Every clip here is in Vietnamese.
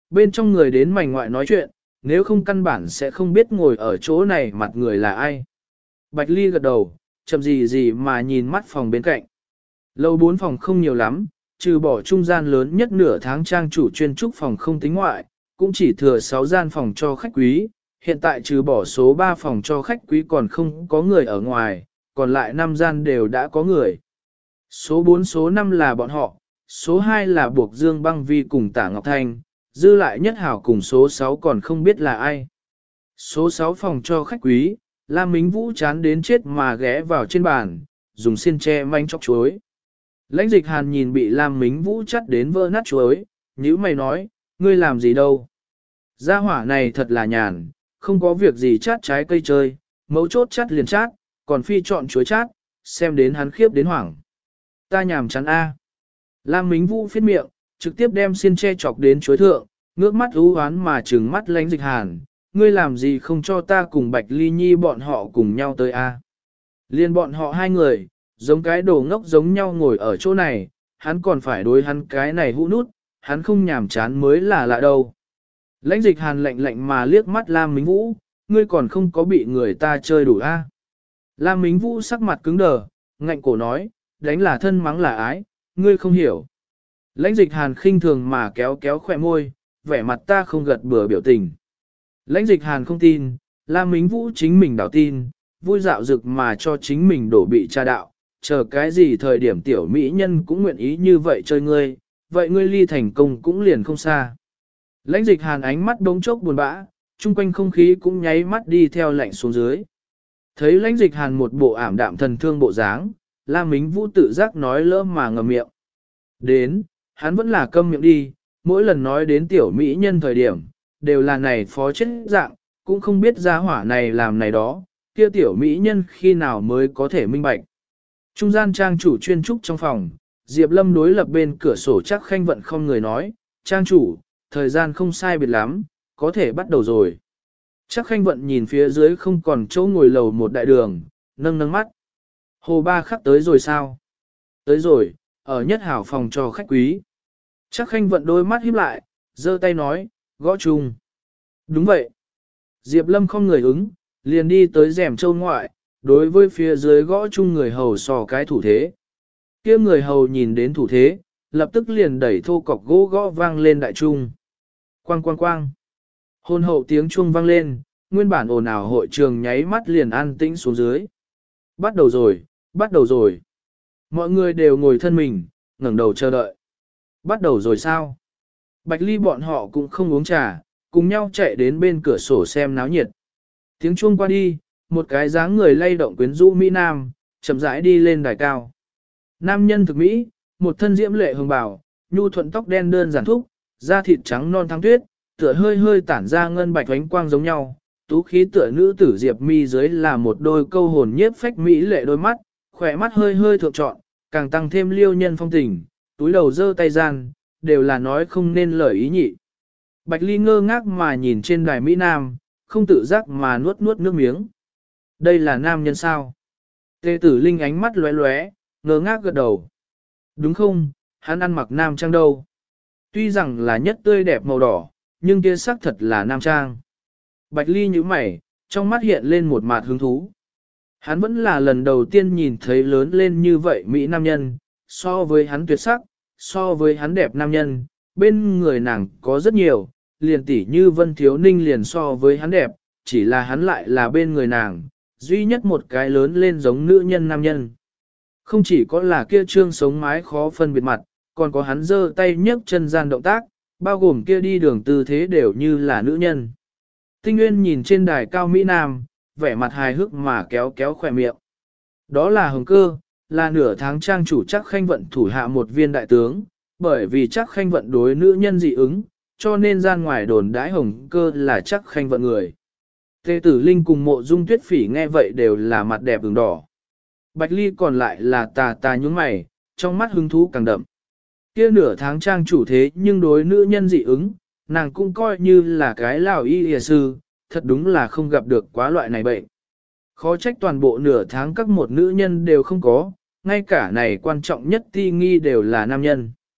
bên trong người đến mảnh ngoại nói chuyện, nếu không căn bản sẽ không biết ngồi ở chỗ này mặt người là ai. Bạch Ly gật đầu, chậm gì gì mà nhìn mắt phòng bên cạnh. Lầu 4 phòng không nhiều lắm, trừ bỏ trung gian lớn nhất nửa tháng trang chủ chuyên trúc phòng không tính ngoại, cũng chỉ thừa 6 gian phòng cho khách quý, hiện tại trừ bỏ số 3 phòng cho khách quý còn không có người ở ngoài, còn lại 5 gian đều đã có người. Số 4 số 5 là bọn họ, số 2 là Buộc Dương Băng Vi cùng Tả Ngọc Thanh, dư lại Nhất Hảo cùng số 6 còn không biết là ai. Số 6 phòng cho khách quý, Lam Mính Vũ chán đến chết mà ghé vào trên bàn, dùng xiên tre manh chóc chuối. Lãnh Dịch Hàn nhìn bị Lam Mính Vũ chắt đến vỡ nát chuối, nhíu mày nói, ngươi làm gì đâu. Gia hỏa này thật là nhàn, không có việc gì chát trái cây chơi, mấu chốt chát liền chát, còn phi chọn chuối chát, xem đến hắn khiếp đến hoảng. Ta nhàm chán a. Lam Mính Vũ phiết miệng, trực tiếp đem xiên tre chọc đến chuối thượng, ngước mắt u hoán mà trừng mắt Lãnh Dịch Hàn, ngươi làm gì không cho ta cùng Bạch Ly Nhi bọn họ cùng nhau tới a? Liên bọn họ hai người, giống cái đồ ngốc giống nhau ngồi ở chỗ này, hắn còn phải đối hắn cái này hũ nút, hắn không nhàm chán mới là lạ đâu. Lãnh Dịch Hàn lạnh lạnh mà liếc mắt Lam Mính Vũ, ngươi còn không có bị người ta chơi đủ a? Lam Mính Vũ sắc mặt cứng đờ, ngạnh cổ nói, đánh là thân mắng là ái, ngươi không hiểu. Lãnh Dịch Hàn khinh thường mà kéo kéo khỏe môi, vẻ mặt ta không gật bừa biểu tình. Lãnh Dịch Hàn không tin, Lam Mính Vũ chính mình đảo tin, vui dạo dực mà cho chính mình đổ bị tra đạo, chờ cái gì thời điểm tiểu mỹ nhân cũng nguyện ý như vậy chơi ngươi, vậy ngươi ly thành công cũng liền không xa. Lãnh Dịch Hàn ánh mắt đống chốc buồn bã, chung quanh không khí cũng nháy mắt đi theo lạnh xuống dưới. Thấy Lãnh Dịch Hàn một bộ ảm đạm thần thương bộ dáng, Lam Mính Vũ tự giác nói lỡ mà ngậm miệng. Đến, hắn vẫn là câm miệng đi, mỗi lần nói đến tiểu mỹ nhân thời điểm, đều là này phó chết dạng, cũng không biết gia hỏa này làm này đó, kia tiểu mỹ nhân khi nào mới có thể minh bạch. Trung gian trang chủ chuyên trúc trong phòng, Diệp Lâm đối lập bên cửa sổ chắc khanh vận không người nói, trang chủ, thời gian không sai biệt lắm, có thể bắt đầu rồi. Chắc khanh vận nhìn phía dưới không còn chỗ ngồi lầu một đại đường, nâng nâng mắt. Hồ Ba Khắc tới rồi sao? Tới rồi, ở Nhất Hảo phòng cho khách quý. Chắc khanh vận đôi mắt híp lại, giơ tay nói, gõ chung. Đúng vậy. Diệp Lâm không người ứng, liền đi tới rèm châu ngoại, đối với phía dưới gõ chung người hầu sò cái thủ thế. Kia người hầu nhìn đến thủ thế, lập tức liền đẩy thô cọc gỗ gõ vang lên đại trung. Quang quang quang. Hôn hậu tiếng chuông vang lên, nguyên bản ồn ào hội trường nháy mắt liền an tĩnh xuống dưới. Bắt đầu rồi, bắt đầu rồi. Mọi người đều ngồi thân mình, ngẩng đầu chờ đợi. Bắt đầu rồi sao? Bạch Ly bọn họ cũng không uống trà, cùng nhau chạy đến bên cửa sổ xem náo nhiệt. Tiếng chuông qua đi, một cái dáng người lay động quyến rũ Mỹ Nam, chậm rãi đi lên đài cao. Nam nhân thực Mỹ, một thân diễm lệ hồng bào, nhu thuận tóc đen đơn giản thúc, da thịt trắng non thăng tuyết, tựa hơi hơi tản ra ngân bạch ánh quang giống nhau. Tú khí tựa nữ tử Diệp Mi dưới là một đôi câu hồn nhiếp phách mỹ lệ đôi mắt, khỏe mắt hơi hơi thượng trọn, càng tăng thêm liêu nhân phong tình, túi đầu giơ tay gian, đều là nói không nên lời ý nhị. Bạch Ly ngơ ngác mà nhìn trên đài Mỹ Nam, không tự giác mà nuốt nuốt nước miếng. Đây là nam nhân sao? Tề Tử Linh ánh mắt lóe lóe, ngơ ngác gật đầu. Đúng không, hắn ăn mặc nam trang đâu. Tuy rằng là nhất tươi đẹp màu đỏ, nhưng kia sắc thật là nam trang. Bạch Ly nhíu mày, trong mắt hiện lên một mạt hứng thú. Hắn vẫn là lần đầu tiên nhìn thấy lớn lên như vậy Mỹ nam nhân, so với hắn tuyệt sắc, so với hắn đẹp nam nhân, bên người nàng có rất nhiều, liền tỷ như Vân Thiếu Ninh liền so với hắn đẹp, chỉ là hắn lại là bên người nàng, duy nhất một cái lớn lên giống nữ nhân nam nhân. Không chỉ có là kia trương sống mái khó phân biệt mặt, còn có hắn giơ tay nhấc chân gian động tác, bao gồm kia đi đường tư thế đều như là nữ nhân. Tinh Nguyên nhìn trên đài cao Mỹ Nam, vẻ mặt hài hước mà kéo kéo khỏe miệng. Đó là Hồng Cơ, là nửa tháng trang chủ chắc khanh vận thủ hạ một viên đại tướng, bởi vì chắc khanh vận đối nữ nhân dị ứng, cho nên gian ngoài đồn đãi Hồng Cơ là chắc khanh vận người. Tề Tử Linh cùng Mộ Dung Tuyết Phỉ nghe vậy đều là mặt đẹp ửng đỏ. Bạch Ly còn lại là tà tà nhúng mày, trong mắt hứng thú càng đậm. Kia nửa tháng trang chủ thế nhưng đối nữ nhân dị ứng, nàng cũng coi như là cái lão y y sư, thật đúng là không gặp được quá loại này bệnh. Khó trách toàn bộ nửa tháng các một nữ nhân đều không có, ngay cả này quan trọng nhất ti nghi đều là nam nhân.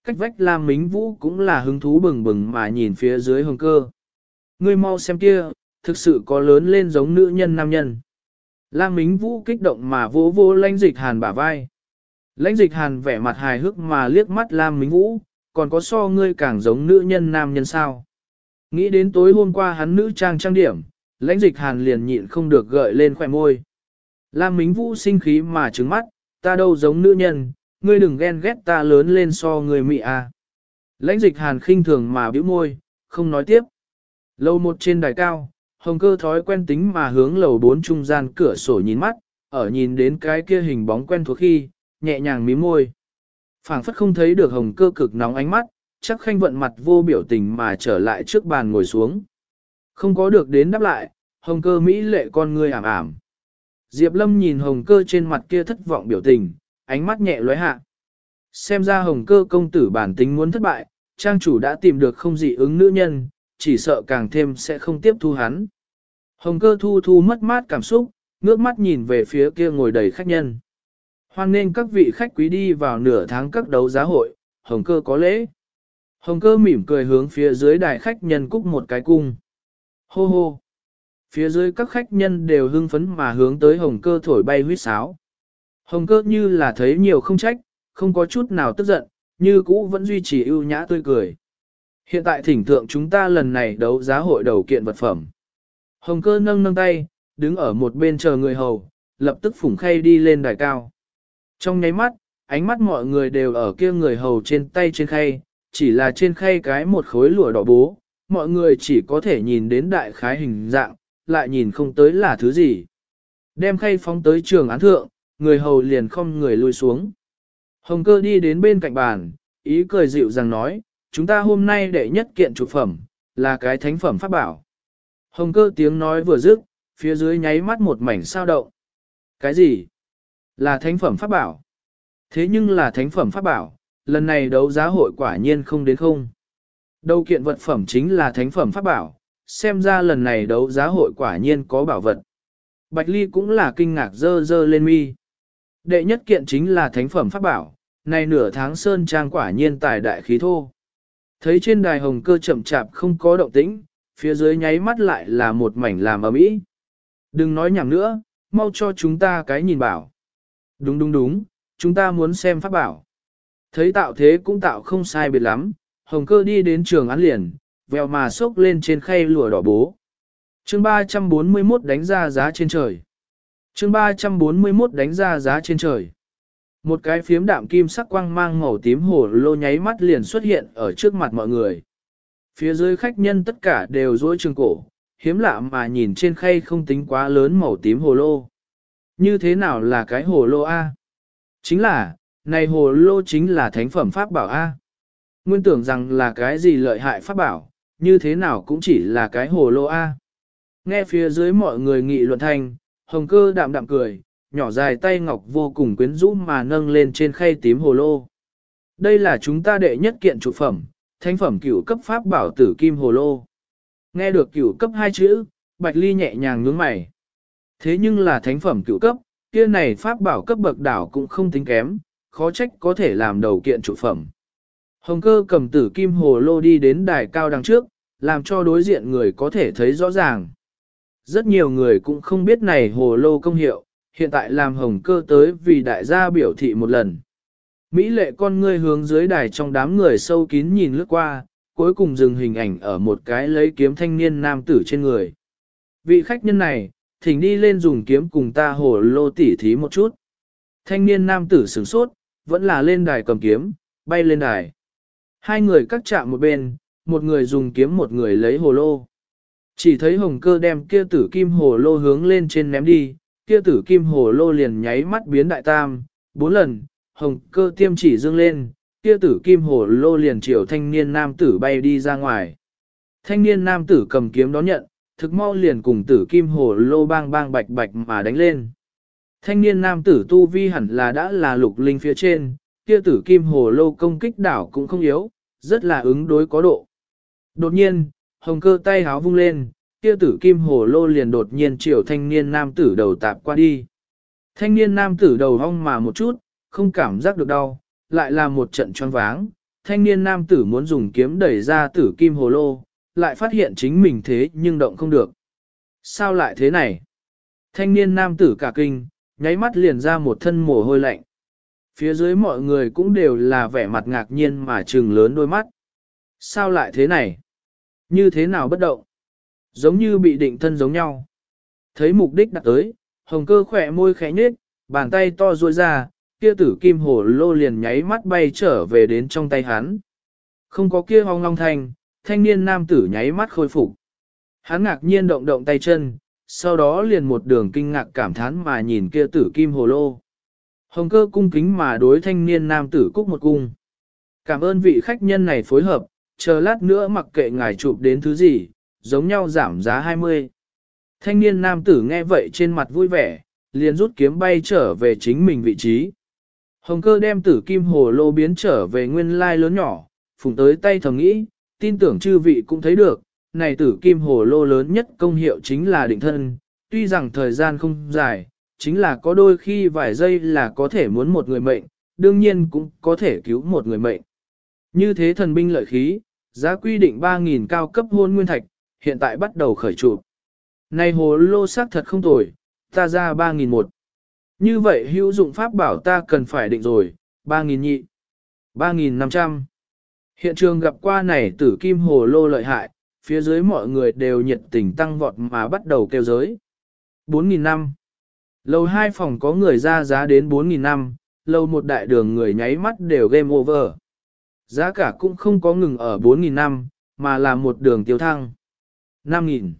cách vách Lam Mính Vũ cũng là hứng thú bừng bừng mà nhìn phía dưới Hồng Cơ. Ngươi mau xem kia, thực sự có lớn lên giống nữ nhân nam nhân. Lam Mính Vũ kích động mà vỗ vỗ Lãnh Dịch Hàn bả vai. Lãnh Dịch Hàn vẻ mặt hài hước mà liếc mắt Lam Mính Vũ, còn có so ngươi càng giống nữ nhân nam nhân sao. Nghĩ đến tối hôm qua hắn nữ trang điểm, Lãnh Dịch Hàn liền nhịn không được gợi lên khỏe môi. Lam Mính Vũ sinh khí mà trừng mắt, ta đâu giống nữ nhân, ngươi đừng ghen ghét ta lớn lên so người mị à. Lãnh Dịch Hàn khinh thường mà bĩu môi, không nói tiếp. Lầu 1 trên đài cao, Hồng Cơ thói quen tính mà hướng lầu 4 trung gian cửa sổ nhìn mắt, ở nhìn đến cái kia hình bóng quen thuộc khi, nhẹ nhàng mím môi. Phảng phất không thấy được Hồng Cơ cực nóng ánh mắt, chắc khanh vận mặt vô biểu tình mà trở lại trước bàn ngồi xuống. Không có được đến đáp lại, Hồng Cơ mỹ lệ con ngươi ảm ảm. Diệp Lâm nhìn Hồng Cơ trên mặt kia thất vọng biểu tình, ánh mắt nhẹ lóe hạ. Xem ra Hồng Cơ công tử bản tính muốn thất bại, trang chủ đã tìm được không dị ứng nữ nhân, chỉ sợ càng thêm sẽ không tiếp thu hắn. Hồng Cơ thu mất mát cảm xúc, ngước mắt nhìn về phía kia ngồi đầy khách nhân. Hoan nên các vị khách quý đi vào nửa tháng các đấu giá hội, Hồng Cơ có lễ. Hồng Cơ mỉm cười hướng phía dưới đài khách nhân cúc một cái cung. Hô hô. Phía dưới các khách nhân đều hưng phấn mà hướng tới Hồng Cơ thổi bay huýt sáo. Hồng Cơ như là thấy nhiều không trách, không có chút nào tức giận, như cũ vẫn duy trì ưu nhã tươi cười. Hiện tại thỉnh thượng chúng ta lần này đấu giá hội đầu kiện vật phẩm. Hồng Cơ nâng tay, đứng ở một bên chờ người hầu, lập tức phủng khay đi lên đài cao. Trong nháy mắt, ánh mắt mọi người đều ở kia người hầu trên tay trên khay, chỉ là trên khay cái một khối lụa đỏ bố, mọi người chỉ có thể nhìn đến đại khái hình dạng, lại nhìn không tới là thứ gì. Đem khay phóng tới trường án thượng, người hầu liền không người lui xuống. Hồng Cơ đi đến bên cạnh bàn, ý cười dịu dàng nói, chúng ta hôm nay đệ nhất kiện trụ phẩm, là cái thánh phẩm pháp bảo. Hồng Cơ tiếng nói vừa dứt, phía dưới nháy mắt một mảnh sao động. Cái gì? Là thánh phẩm pháp bảo. Thế nhưng là thánh phẩm pháp bảo, lần này đấu giá hội quả nhiên không đến không. Đầu kiện vật phẩm chính là thánh phẩm pháp bảo, xem ra lần này đấu giá hội quả nhiên có bảo vật. Bạch Ly cũng là kinh ngạc dơ dơ lên mi. Đệ nhất kiện chính là thánh phẩm pháp bảo, này nửa tháng sơn trang quả nhiên tài đại khí thô. Thấy trên đài Hồng Cơ chậm chạp không có động tĩnh, phía dưới nháy mắt lại là một mảnh làm ầm ĩ. Đừng nói nhảm nữa, mau cho chúng ta cái nhìn bảo. Đúng, chúng ta muốn xem pháp bảo. Thấy tạo thế cũng tạo không sai biệt lắm, Hồng Cơ đi đến trường án liền, vèo mà xốc lên trên khay lụa đỏ bố. Chương 341 đánh ra giá trên trời. Chương 341 đánh ra giá trên trời. Một cái phiếm đạm kim sắc quang mang màu tím hồ lô nháy mắt liền xuất hiện ở trước mặt mọi người. Phía dưới khách nhân tất cả đều dối trường cổ, hiếm lạ mà nhìn trên khay không tính quá lớn màu tím hồ lô. Như thế nào là cái hồ lô A? Chính là, này hồ lô chính là thánh phẩm pháp bảo A. Nguyên tưởng rằng là cái gì lợi hại pháp bảo, như thế nào cũng chỉ là cái hồ lô A. Nghe phía dưới mọi người nghị luận thành, Hồng Cơ đạm đạm cười, nhỏ dài tay ngọc vô cùng quyến rũ mà nâng lên trên khay tím hồ lô. Đây là chúng ta đệ nhất kiện trụ phẩm, thánh phẩm cửu cấp pháp bảo tử kim hồ lô. Nghe được cửu cấp hai chữ, Bạch Ly nhẹ nhàng nhướng mày. Thế nhưng là thánh phẩm cửu cấp, kia này pháp bảo cấp bậc đảo cũng không tính kém, khó trách có thể làm đầu kiện trụ phẩm. Hồng Cơ cầm tử kim hồ lô đi đến đài cao đằng trước, làm cho đối diện người có thể thấy rõ ràng. Rất nhiều người cũng không biết này hồ lô công hiệu, hiện tại làm Hồng Cơ tới vì đại gia biểu thị một lần. Mỹ lệ con ngươi hướng dưới đài trong đám người sâu kín nhìn lướt qua, cuối cùng dừng hình ảnh ở một cái lấy kiếm thanh niên nam tử trên người. Vị khách nhân này, thỉnh đi lên dùng kiếm cùng ta hồ lô tỉ thí một chút. Thanh niên nam tử sửng sốt, vẫn là lên đài cầm kiếm, bay lên đài. Hai người cắt chạm một bên, một người dùng kiếm một người lấy hồ lô. Chỉ thấy Hồng Cơ đem kia tử kim hồ lô hướng lên trên ném đi, kia tử kim hồ lô liền nháy mắt biến đại tam, 4 lần, Hồng Cơ tiêm chỉ dương lên, kia tử kim hồ lô liền chiều thanh niên nam tử bay đi ra ngoài. Thanh niên nam tử cầm kiếm đón nhận, thực mau liền cùng tử kim hồ lô bang bang bạch bạch mà đánh lên. Thanh niên nam tử tu vi hẳn là đã là lục linh phía trên, kia tử kim hồ lô công kích đảo cũng không yếu, rất là ứng đối có độ. Đột nhiên, Hồng Cơ tay háo vung lên, kia tử kim hồ lô liền đột nhiên chiều thanh niên nam tử đầu tạp qua đi. Thanh niên nam tử đầu hong mà một chút, không cảm giác được đau, lại là một trận choáng váng, Thanh niên nam tử muốn dùng kiếm đẩy ra tử kim hồ lô, lại phát hiện chính mình thế nhưng động không được. Sao lại thế này? Thanh niên nam tử cả kinh, nháy mắt liền ra một thân mồ hôi lạnh. Phía dưới mọi người cũng đều là vẻ mặt ngạc nhiên mà trừng lớn đôi mắt. Sao lại thế này? Như thế nào bất động? Giống như bị định thân giống nhau. Thấy mục đích đặt tới, Hồng Cơ khỏe môi khẽ nhếch, bàn tay to duỗi ra, kia tử kim hồ lô liền nháy mắt bay trở về đến trong tay hắn. Không có kia hong long thanh, thanh niên nam tử nháy mắt khôi phục. Hắn ngạc nhiên động động tay chân, sau đó liền một đường kinh ngạc cảm thán mà nhìn kia tử kim hồ lô. Hồng Cơ cung kính mà đối thanh niên nam tử cúc một cung. Cảm ơn vị khách nhân này phối hợp, chờ lát nữa mặc kệ ngài chụp đến thứ gì, giống nhau giảm giá 20. Thanh niên nam tử nghe vậy trên mặt vui vẻ, liền rút kiếm bay trở về chính mình vị trí. Hồng Cơ đem tử kim hồ lô biến trở về nguyên lai lớn nhỏ, phùng tới tay thầm nghĩ, tin tưởng chư vị cũng thấy được, này tử kim hồ lô lớn nhất công hiệu chính là định thân, tuy rằng thời gian không dài, chính là có đôi khi vài giây là có thể muốn một người mệnh, đương nhiên cũng có thể cứu một người mệnh. Như thế thần binh lợi khí, giá quy định 3.000 cao cấp hôn nguyên thạch, hiện tại bắt đầu khởi trụ. Này hồ lô xác thật không tồi, ta ra 3.001. Như vậy hữu dụng pháp bảo ta cần phải định rồi, 3.000 nhị, 3.500. Hiện trường gặp qua này tử kim hồ lô lợi hại, phía dưới mọi người đều nhiệt tình tăng vọt mà bắt đầu kêu giới. 4.000 năm. Lầu 2 phòng có người ra giá đến 4.000 năm, lầu 1 đại đường người nháy mắt đều game over. Giá cả cũng không có ngừng ở 4.000 năm, mà là một đường tiêu thăng. 5.000,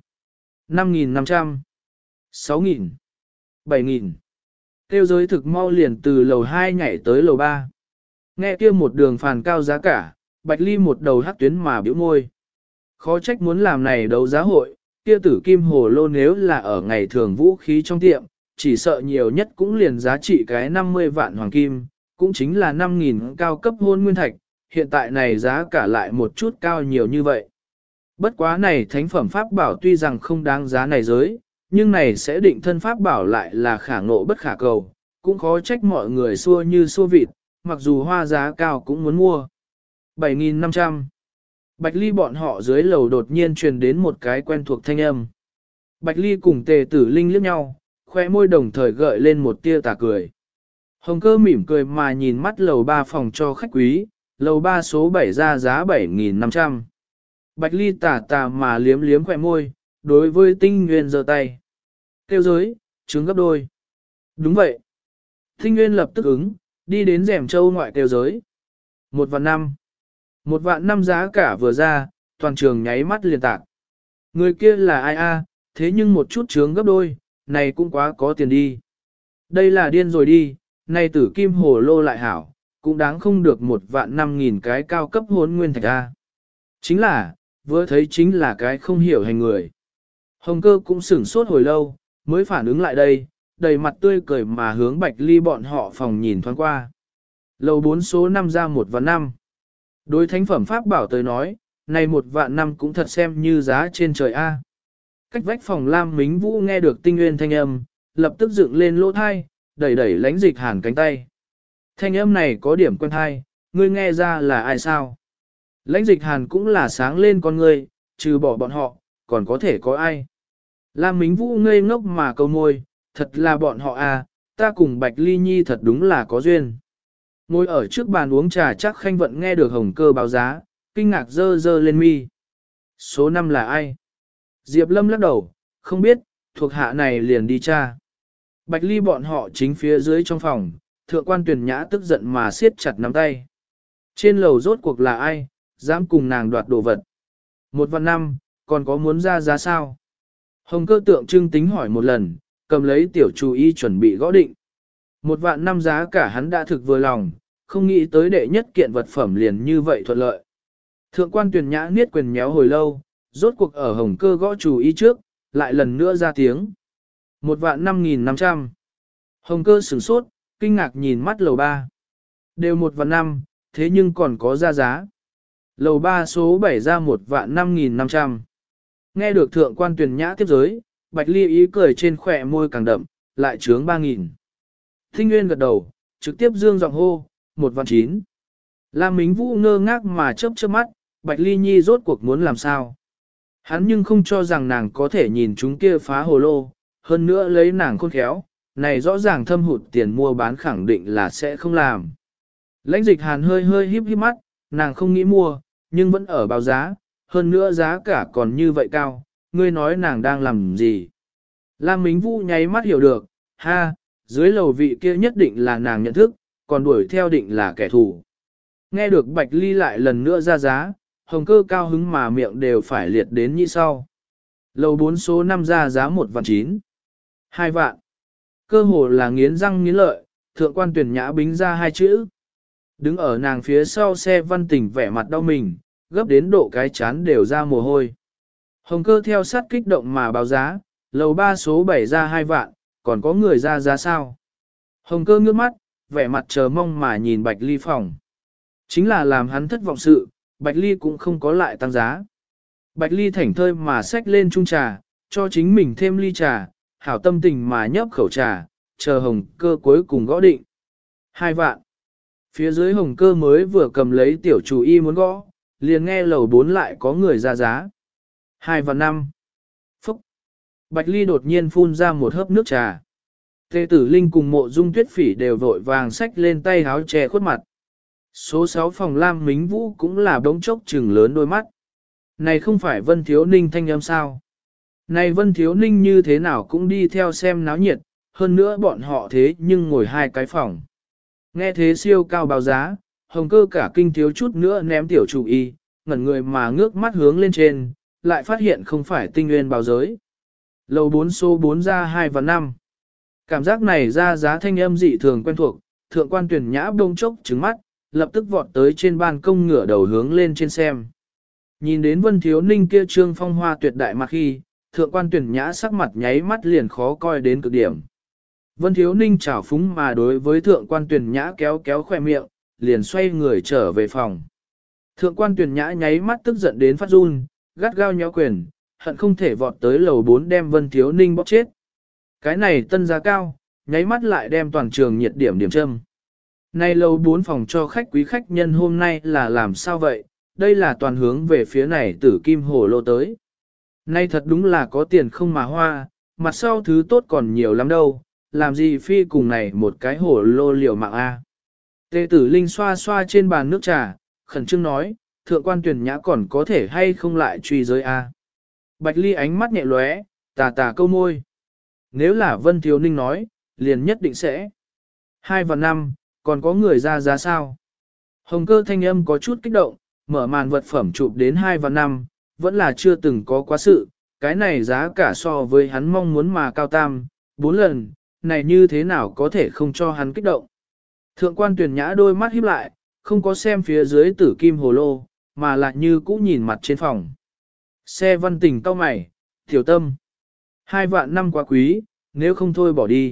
5.500, 6.000, 7.000. Tiêu giới thực mau liền từ lầu 2 nhảy tới lầu 3. Nghe kia một đường phàn cao giá cả, Bạch Ly một đầu hắc tuyến mà biểu môi. Khó trách muốn làm này đấu giá hội, kia tử kim hồ lô nếu là ở ngày thường vũ khí trong tiệm, chỉ sợ nhiều nhất cũng liền giá trị cái 50 vạn hoàng kim, cũng chính là 5.000 cao cấp hôn nguyên thạch, hiện tại này giá cả lại một chút cao nhiều như vậy. Bất quá này thánh phẩm pháp bảo tuy rằng không đáng giá này giới, nhưng này sẽ định thân pháp bảo lại là khả ngộ bất khả cầu, cũng khó trách mọi người xua như xua vịt, mặc dù hoa giá cao cũng muốn mua. 7.500. Bạch Ly bọn họ dưới lầu đột nhiên truyền đến một cái quen thuộc thanh âm. Bạch Ly cùng Tề Tử Linh liếc nhau, khoe môi đồng thời gợi lên một tia tà cười. Hồng Cơ mỉm cười mà nhìn mắt lầu 3 phòng cho khách quý, lầu 3 số 7 ra giá 7.500. Bạch Ly tà mà liếm liếm khoe môi, đối với Tinh Nguyên giơ tay. Kêu giới, trứng gấp đôi. Đúng vậy. Tinh Nguyên lập tức ứng, đi đến rèm châu ngoại kêu giới. 1.500. 1.500 giá cả vừa ra, toàn trường nháy mắt liền tạc. Người kia là ai a? Thế nhưng một chút trướng gấp đôi, này cũng quá có tiền đi. Đây là điên rồi đi, này tử kim hồ lô lại hảo, cũng đáng không được 1.500.000 cái cao cấp hốn nguyên thạch a. Chính là, vừa thấy chính là cái không hiểu hành người. Hồng Cơ cũng sửng sốt hồi lâu, mới phản ứng lại đây, đầy mặt tươi cười mà hướng Bạch Ly bọn họ phòng nhìn thoáng qua. Lầu 4 số 5 ra 1.500. Đối thánh phẩm pháp bảo tới nói, này 1.500.000 cũng thật xem như giá trên trời A. Cách vách phòng Lam Mính Vũ nghe được Tinh Nguyên thanh âm, lập tức dựng lên lỗ thai, đẩy Lãnh Dịch Hàn cánh tay. Thanh âm này có điểm quen thai, ngươi nghe ra là ai sao? Lãnh Dịch Hàn cũng là sáng lên con ngươi, trừ bỏ bọn họ, còn có thể có ai? Lam Mính Vũ ngây ngốc mà câu môi, thật là bọn họ à, ta cùng Bạch Ly Nhi thật đúng là có duyên. Ngồi ở trước bàn uống trà chắc Khanh Vận nghe được Hồng Cơ báo giá, kinh ngạc dơ lên mi. Số 5 là ai? Diệp Lâm lắc đầu, không biết, thuộc hạ này liền đi tra. Bạch Ly bọn họ chính phía dưới trong phòng, thượng quan Tuyền Nhã tức giận mà siết chặt nắm tay. Trên lầu rốt cuộc là ai, dám cùng nàng đoạt đồ vật. 1.500.000, còn có muốn ra giá sao? Hồng Cơ tượng trưng tính hỏi một lần, cầm lấy tiểu chú ý chuẩn bị gõ định. 1.500.000 giá cả hắn đã thực vừa lòng, không nghĩ tới đệ nhất kiện vật phẩm liền như vậy thuận lợi. Thượng quan Tuyền Nhã niết quyền nhéo hồi lâu, rốt cuộc ở Hồng Cơ gõ chú ý trước, lại lần nữa ra tiếng. 1.500.000. Hồng Cơ sửng sốt, kinh ngạc nhìn mắt lầu 3. Đều 1.500.000, thế nhưng còn có ra giá. Lầu 3 số 7 ra 1.500.000. Nghe được thượng quan Tuyền Nhã tiếp giới, Bạch Ly ý cười trên khỏe môi càng đậm, lại trướng 3.000. Tinh Nguyên gật đầu, trực tiếp dương giọng hô, 1.900.000. Lam Mính Vũ ngơ ngác mà chớp chớp mắt, Bạch Ly Nhi rốt cuộc muốn làm sao? Hắn nhưng không cho rằng nàng có thể nhìn chúng kia phá hồ lô, hơn nữa lấy nàng khôn khéo, này rõ ràng thâm hụt tiền mua bán khẳng định là sẽ không làm. Lãnh Dịch Hàn hơi hơi híp híp mắt, nàng không nghĩ mua, nhưng vẫn ở báo giá, hơn nữa giá cả còn như vậy cao, ngươi nói nàng đang làm gì? Lam Mính Vũ nháy mắt hiểu được, ha, dưới lầu vị kia nhất định là nàng nhận thức, còn đuổi theo định là kẻ thù. Nghe được Bạch Ly lại lần nữa ra giá, Hồng Cơ cao hứng mà miệng đều phải liệt đến như sau. Lầu 4 số 5 ra giá 1 vạn 9. 2 vạn. Cơ hồ là nghiến răng nghiến lợi, thượng quan tuyển nhã bính ra 2 chữ. Đứng ở nàng phía sau xe Văn Tình vẻ mặt đau mình, gấp đến độ cái chán đều ra mồ hôi. Hồng Cơ theo sát kích động mà báo giá, lầu 3 số 7 ra 2 vạn, còn có người ra giá sao? Hồng Cơ ngước mắt, vẻ mặt chờ mong mà nhìn Bạch Ly phòng. Chính là làm hắn thất vọng sự, Bạch Ly cũng không có lại tăng giá. Bạch Ly thảnh thơi mà xách lên chung trà, cho chính mình thêm ly trà, hảo tâm tình mà nhấp khẩu trà, chờ Hồng Cơ cuối cùng gõ định. 2 vạn. Phía dưới Hồng Cơ mới vừa cầm lấy tiểu chủ y muốn gõ, liền nghe lầu 4 lại có người ra giá. 2 vạn 5. Phúc. Bạch Ly đột nhiên phun ra một hớp nước trà. Tề Tử Linh cùng Mộ Dung Tuyết Phỉ đều vội vàng xách lên tay háo che khuất mặt. Số 6 phòng Lam Mính Vũ cũng là đống chốc trừng lớn đôi mắt. Này không phải Vân Thiếu Ninh thanh âm sao? Này Vân Thiếu Ninh như thế nào cũng đi theo xem náo nhiệt, hơn nữa bọn họ thế nhưng ngồi 2 cái phòng. Nghe thế siêu cao báo giá, Hồng Cơ cả kinh thiếu chút nữa ném tiểu chủ y, ngẩn người mà ngước mắt hướng lên trên, lại phát hiện không phải tinh nguyên báo giới. Lầu 4 số 4 ra 2 và 5. Cảm giác này ra giá thanh âm dị thường quen thuộc, thượng quan tuyển nhã đông chốc trứng mắt, lập tức vọt tới trên ban công ngửa đầu hướng lên trên xem. Nhìn đến Vân Thiếu Ninh kia trương phong hoa tuyệt đại mặt khi, thượng quan tuyển nhã sắc mặt nháy mắt liền khó coi đến cực điểm. Vân Thiếu Ninh chảo phúng mà đối với thượng quan tuyển nhã kéo kéo khoe miệng, liền xoay người trở về phòng. Thượng quan tuyển nhã nháy mắt tức giận đến phát run, gắt gao nhéo quyền, hận không thể vọt tới lầu 4 đem Vân Thiếu Ninh bóp chết. Cái này tân giá cao, nháy mắt lại đem toàn trường nhiệt điểm điểm châm. Nay lầu 4 phòng cho khách quý khách nhân hôm nay là làm sao vậy, đây là toàn hướng về phía này tử kim hồ lô tới. Nay thật đúng là có tiền không mà hoa, mặt sau thứ tốt còn nhiều lắm đâu, làm gì phi cùng này một cái hồ lô liều mạng a. Tề Tử Linh xoa xoa trên bàn nước trà, khẩn trương nói, thượng quan tuyển nhã còn có thể hay không lại truy giới a. Bạch Ly ánh mắt nhẹ lóe, tà tà câu môi. Nếu là Vân Thiếu Ninh nói, liền nhất định sẽ. 2 và 5, còn có người ra giá sao? Hồng Cơ thanh âm có chút kích động, mở màn vật phẩm chụp đến 2 và 5, vẫn là chưa từng có quá sự, cái này giá cả so với hắn mong muốn mà cao tam, 4 lần, này như thế nào có thể không cho hắn kích động. Thượng quan tuyển nhã đôi mắt híp lại, không có xem phía dưới tử kim hồ lô, mà lại như cũ nhìn mặt trên phòng. Xe Văn Tình cau mày, tiểu tâm. 2 vạn 5 quá quý, nếu không thôi bỏ đi.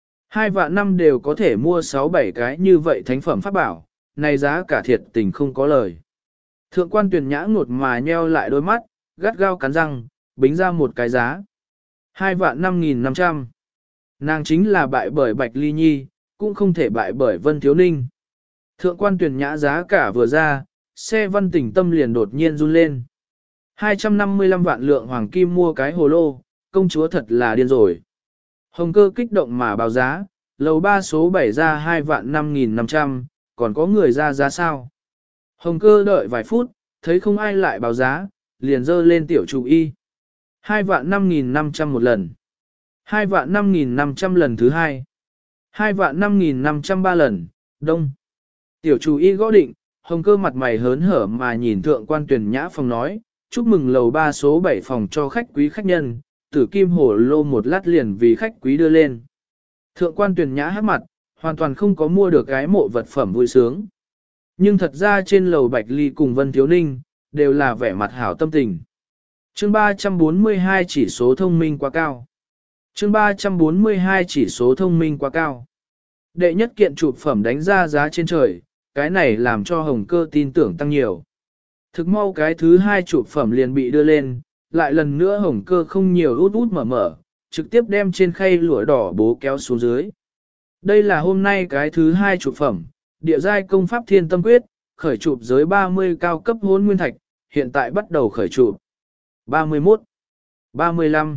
2 vạn 5 đều có thể mua 6-7 cái như vậy thánh phẩm pháp bảo, này giá cả thiệt tình không có lời. Thượng quan tuyển nhã ngột mà nheo lại đôi mắt, gắt gao cắn răng, bính ra một cái giá. 2 vạn 5.500. Nàng chính là bại bởi Bạch Ly Nhi, cũng không thể bại bởi Vân Thiếu Ninh. Thượng quan tuyển nhã giá cả vừa ra, xe Văn Tình tâm liền đột nhiên run lên. 255 vạn lượng hoàng kim mua cái hồ lô, công chúa thật là điên rồi. Hồng Cơ kích động mà báo giá, lầu 3 số 7 ra 2 vạn 5.500, còn có người ra giá sao? Hồng Cơ đợi vài phút, thấy không ai lại báo giá, liền dơ lên tiểu chủ y. 2 vạn 5.500 một lần. 2 vạn 5.500 lần thứ hai. 2 vạn 5.500 ba lần, đông. Tiểu chủ y gõ định, Hồng Cơ mặt mày hớn hở mà nhìn thượng quan tuyển nhã phòng nói, chúc mừng lầu 3 số 7 phòng cho khách quý khách nhân, tử kim hổ lô một lát liền vì khách quý đưa lên. Thượng quan tuyển nhã hát mặt, hoàn toàn không có mua được cái mộ vật phẩm vui sướng. Nhưng thật ra trên lầu Bạch Ly cùng Vân Thiếu Ninh, đều là vẻ mặt hảo tâm tình. Chương 342 chỉ số thông minh quá cao. Chương 342 chỉ số thông minh quá cao. Đệ nhất kiện chụp phẩm đánh ra giá trên trời, cái này làm cho Hồng Cơ tin tưởng tăng nhiều. Thực mau cái thứ hai chụp phẩm liền bị đưa lên, lại lần nữa Hồng Cơ không nhiều út út mở mở, trực tiếp đem trên khay lụa đỏ bố kéo xuống dưới. Đây là hôm nay cái thứ hai chụp phẩm, địa giai công pháp thiên tâm quyết, khởi chụp giới 30 cao cấp hôn nguyên thạch, hiện tại bắt đầu khởi chụp. 31, 35,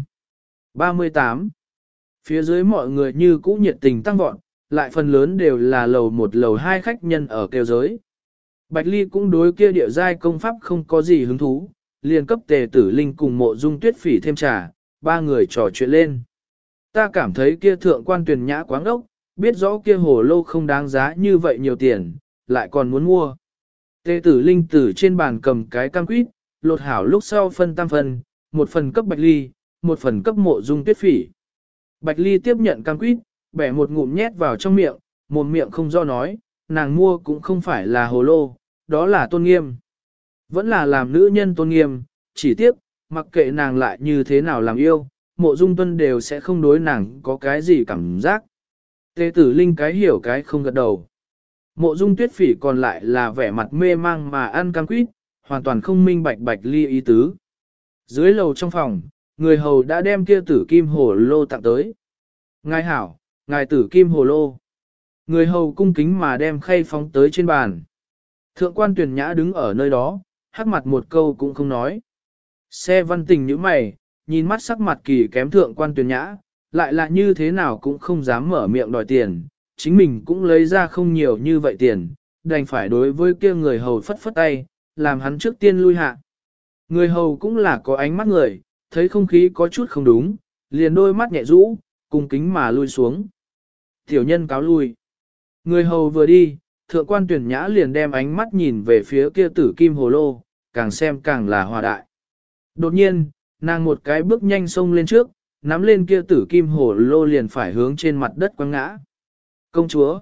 38. Phía dưới mọi người như cũ nhiệt tình tăng vọt, lại phần lớn đều là lầu 1 lầu 2 khách nhân ở kêu giới. Bạch Ly cũng đối kia địa giai công pháp không có gì hứng thú, liền cấp Tề Tử Linh cùng Mộ Dung Tuyết Phỉ thêm trà, ba người trò chuyện lên. Ta cảm thấy kia thượng quan Tuyền Nhã quáng ốc, biết rõ kia hồ lô không đáng giá như vậy nhiều tiền, lại còn muốn mua. Tề Tử Linh từ trên bàn cầm cái cam quýt, lột hảo lúc sau phân tam phần, một phần cấp Bạch Ly, một phần cấp Mộ Dung Tuyết Phỉ. Bạch Ly tiếp nhận cam quýt, bẻ một ngụm nhét vào trong miệng, một miệng không do nói, nàng mua cũng không phải là hồ lô, đó là tôn nghiêm. Vẫn là làm nữ nhân tôn nghiêm, chỉ tiếc, mặc kệ nàng lại như thế nào làm yêu, Mộ Dung Tuân đều sẽ không đối nàng có cái gì cảm giác. Tề Tử Linh cái hiểu cái không gật đầu. Mộ Dung Tuyết Phỉ còn lại là vẻ mặt mê mang mà ăn cam quýt, hoàn toàn không minh bạch Bạch Ly ý tứ. Dưới lầu trong phòng, người hầu đã đem kia tử kim hồ lô tặng tới. Ngài hảo, ngài tử kim hồ lô. Người hầu cung kính mà đem khay phóng tới trên bàn. Thượng quan Tuyền Nhã đứng ở nơi đó, hắc mặt một câu cũng không nói. Xe Văn Tình nhíu mày, nhìn mắt sắc mặt kỳ kém thượng quan Tuyền Nhã, lại là như thế nào cũng không dám mở miệng đòi tiền, chính mình cũng lấy ra không nhiều như vậy tiền, đành phải đối với kia người hầu phất phất tay, làm hắn trước tiên lui hạ. Người hầu cũng là có ánh mắt người, thấy không khí có chút không đúng, liền đôi mắt nhẹ rũ, cung kính mà lui xuống. Tiểu nhân cáo lui. Người hầu vừa đi, thượng quan Tuyền Nhã liền đem ánh mắt nhìn về phía kia tử kim hồ lô, càng xem càng là hòa đại. Đột nhiên, nàng một cái bước nhanh xông lên trước, nắm lên kia tử kim hồ lô liền phải hướng trên mặt đất quăng ngã. Công chúa!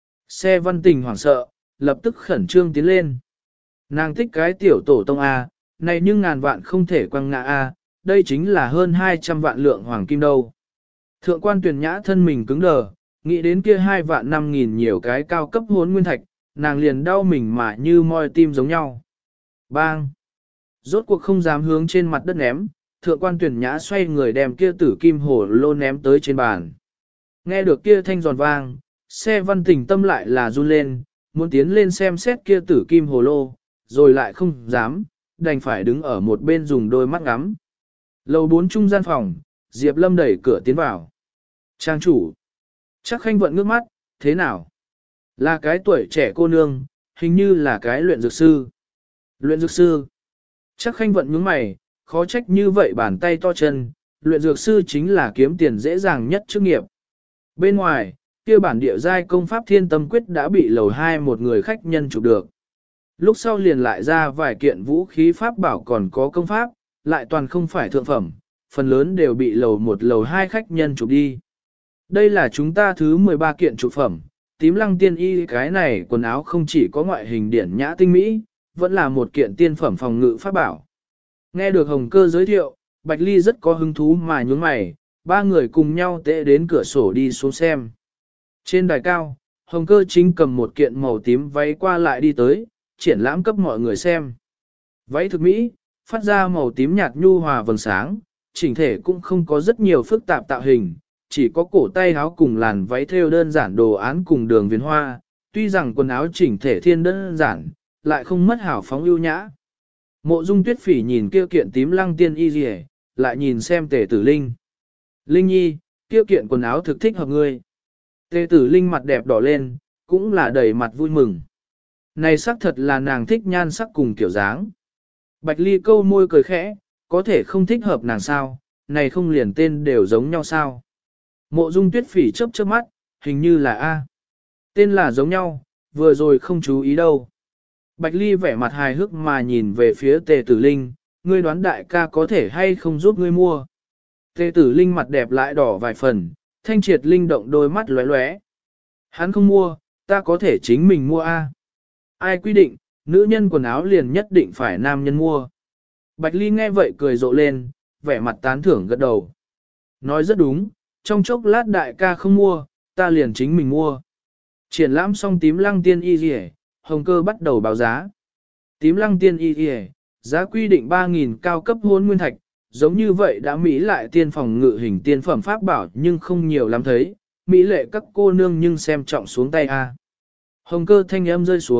Xe Văn Tình hoảng sợ, lập tức khẩn trương tiến lên. Nàng thích cái tiểu tổ tông A, này nhưng ngàn vạn không thể quăng ngã A, đây chính là hơn 200 vạn lượng hoàng kim đâu. Thượng quan Tuyền Nhã thân mình cứng đờ, nghĩ đến kia 2 vạn 5.000 nhiều cái cao cấp hốn nguyên thạch, nàng liền đau mình mà như moi tim giống nhau. Bang! Rốt cuộc không dám hướng trên mặt đất ném, thượng quan Tuyền Nhã xoay người đem kia tử kim hồ lô ném tới trên bàn. Nghe được kia thanh giòn vang, xe Văn Tình tâm lại là run lên, muốn tiến lên xem xét kia tử kim hồ lô, rồi lại không dám, đành phải đứng ở một bên dùng đôi mắt ngắm. Lầu 4 trung gian phòng, Diệp Lâm đẩy cửa tiến vào. Trang chủ. Chắc Khanh Vận ngước mắt, thế nào? Là cái tuổi trẻ cô nương, hình như là cái luyện dược sư. Luyện dược sư. Chắc Khanh Vận nhướng mày, khó trách như vậy bàn tay to chân, luyện dược sư chính là kiếm tiền dễ dàng nhất chức nghiệp. Bên ngoài, kia bản địa giai công pháp Thiên Tâm Quyết đã bị lầu 2 một người khách nhân chụp được. Lúc sau liền lại ra vài kiện vũ khí pháp bảo còn có công pháp, lại toàn không phải thượng phẩm, phần lớn đều bị lầu 1 lầu 2 khách nhân chụp đi. Đây là chúng ta thứ 13 kiện chụp phẩm, tím lăng tiên y cái này quần áo không chỉ có ngoại hình điển nhã tinh mỹ, vẫn là một kiện tiên phẩm phòng ngự pháp bảo. Nghe được Hồng Cơ giới thiệu, Bạch Ly rất có hứng thú mà nhún mày, ba người cùng nhau tệ đến cửa sổ đi xuống xem. Trên đài cao, Hồng Cơ chính cầm một kiện màu tím váy qua lại đi tới, triển lãm cấp mọi người xem. Váy thực mỹ, phát ra màu tím nhạt nhu hòa vầng sáng, chỉnh thể cũng không có rất nhiều phức tạp tạo hình, chỉ có cổ tay áo cùng làn váy thêu đơn giản đồ án cùng đường viền hoa, tuy rằng quần áo chỉnh thể thiên đơn giản, lại không mất hảo phóng ưu nhã. Mộ Dung Tuyết Phỉ nhìn kia kiện tím lăng tiên y rìa, lại nhìn xem Tề Tử Linh. Linh nhi, kia kiện quần áo thực thích hợp ngươi. Tề Tử Linh mặt đẹp đỏ lên, cũng là đầy mặt vui mừng. Này xác thật là nàng thích nhan sắc cùng kiểu dáng. Bạch Ly câu môi cười khẽ, có thể không thích hợp nàng sao, này không liền tên đều giống nhau sao. Mộ Dung Tuyết Phỉ chớp chớp mắt, hình như là A. Tên là giống nhau, vừa rồi không chú ý đâu. Bạch Ly vẻ mặt hài hước mà nhìn về phía Tề Tử Linh, ngươi đoán đại ca có thể hay không giúp ngươi mua. Tề Tử Linh mặt đẹp lại đỏ vài phần, thanh triệt linh động đôi mắt lóe lóe. Hắn không mua, ta có thể chính mình mua A. Ai quy định, nữ nhân quần áo liền nhất định phải nam nhân mua. Bạch Ly nghe vậy cười rộ lên, vẻ mặt tán thưởng gật đầu. Nói rất đúng, trong chốc lát đại ca không mua, ta liền chính mình mua. Triển lãm xong tím lăng tiên y rìa, Hồng Cơ bắt đầu báo giá. Tím lăng tiên y rìa, giá quy định 3.000 cao cấp hôn nguyên thạch, giống như vậy đã Mỹ lại tiên phòng ngự hình tiên phẩm pháp bảo nhưng không nhiều lắm thấy, Mỹ lệ các cô nương nhưng xem trọng xuống tay a. Hồng Cơ thanh âm rơi xuống,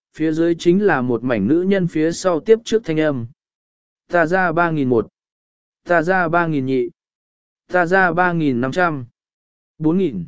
phía dưới chính là một mảnh nữ nhân phía sau tiếp trước thanh âm. Ta ra 3.100, ta ra 3.200, ta ra 3.500, 4.000.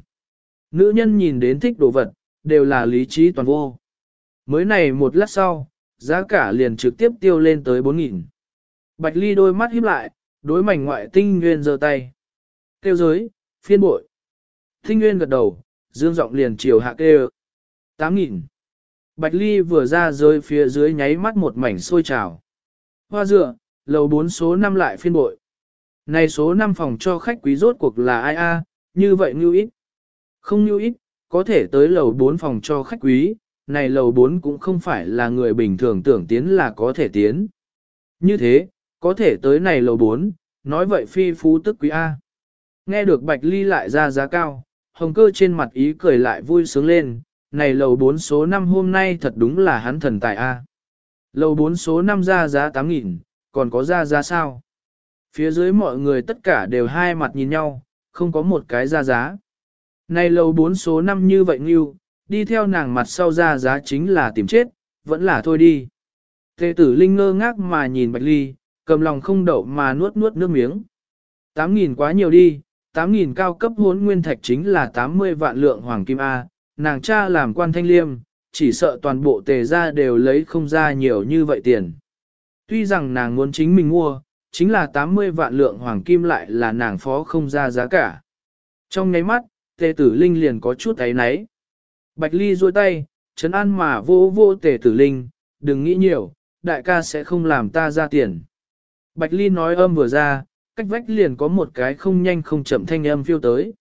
Nữ nhân nhìn đến thích đồ vật, đều là lý trí toàn vô. Mới này một lát sau, giá cả liền trực tiếp tiêu lên tới 4.000. Bạch Ly đôi mắt híp lại, đối mảnh ngoại Tinh Nguyên giơ tay. Kêu giới, phiên bội. Tinh Nguyên gật đầu, dương giọng liền chiều hạ kêu. 8.000. Bạch Ly vừa ra rơi phía dưới nháy mắt một mảnh sôi trào. Hoa dựa, lầu 4 số 5 lại phiên bội. Này số 5 phòng cho khách quý rốt cuộc là ai a? Như vậy như ít. Không như ít, có thể tới lầu 4 phòng cho khách quý, này lầu 4 cũng không phải là người bình thường tưởng tiến là có thể tiến. Như thế, có thể tới này lầu 4, nói vậy phi phú tức quý A. Nghe được Bạch Ly lại ra giá cao, Hồng Cơ trên mặt ý cười lại vui sướng lên, này lầu 4 số 5 hôm nay thật đúng là hắn thần tài A. Lầu 4 số 5 ra giá 8.000, còn có ra giá sao? Phía dưới mọi người tất cả đều hai mặt nhìn nhau, không có một cái ra giá. Này lầu 4 số 5 như vậy như, đi theo nàng mặt sau ra giá chính là tìm chết, vẫn là thôi đi. Tề tử Linh ngơ ngác mà nhìn Bạch Ly, cầm lòng không đậu mà nuốt nuốt nước miếng. 8.000 quá nhiều đi, 8.000 cao cấp hốn nguyên thạch chính là 80 vạn lượng hoàng kim A, nàng cha làm quan thanh liêm, chỉ sợ toàn bộ tề ra đều lấy không ra nhiều như vậy tiền. Tuy rằng nàng muốn chính mình mua, chính là 80 vạn lượng hoàng kim lại là nàng phó không ra giá cả. Trong nháy mắt, tề tử Linh liền có chút áy náy. Bạch Ly duỗi tay, trấn an mà vô vô tề tử Linh, đừng nghĩ nhiều, đại ca sẽ không làm ta ra tiền. Bạch Ly nói âm vừa ra, cách vách liền có một cái không nhanh không chậm thanh âm phiêu tới.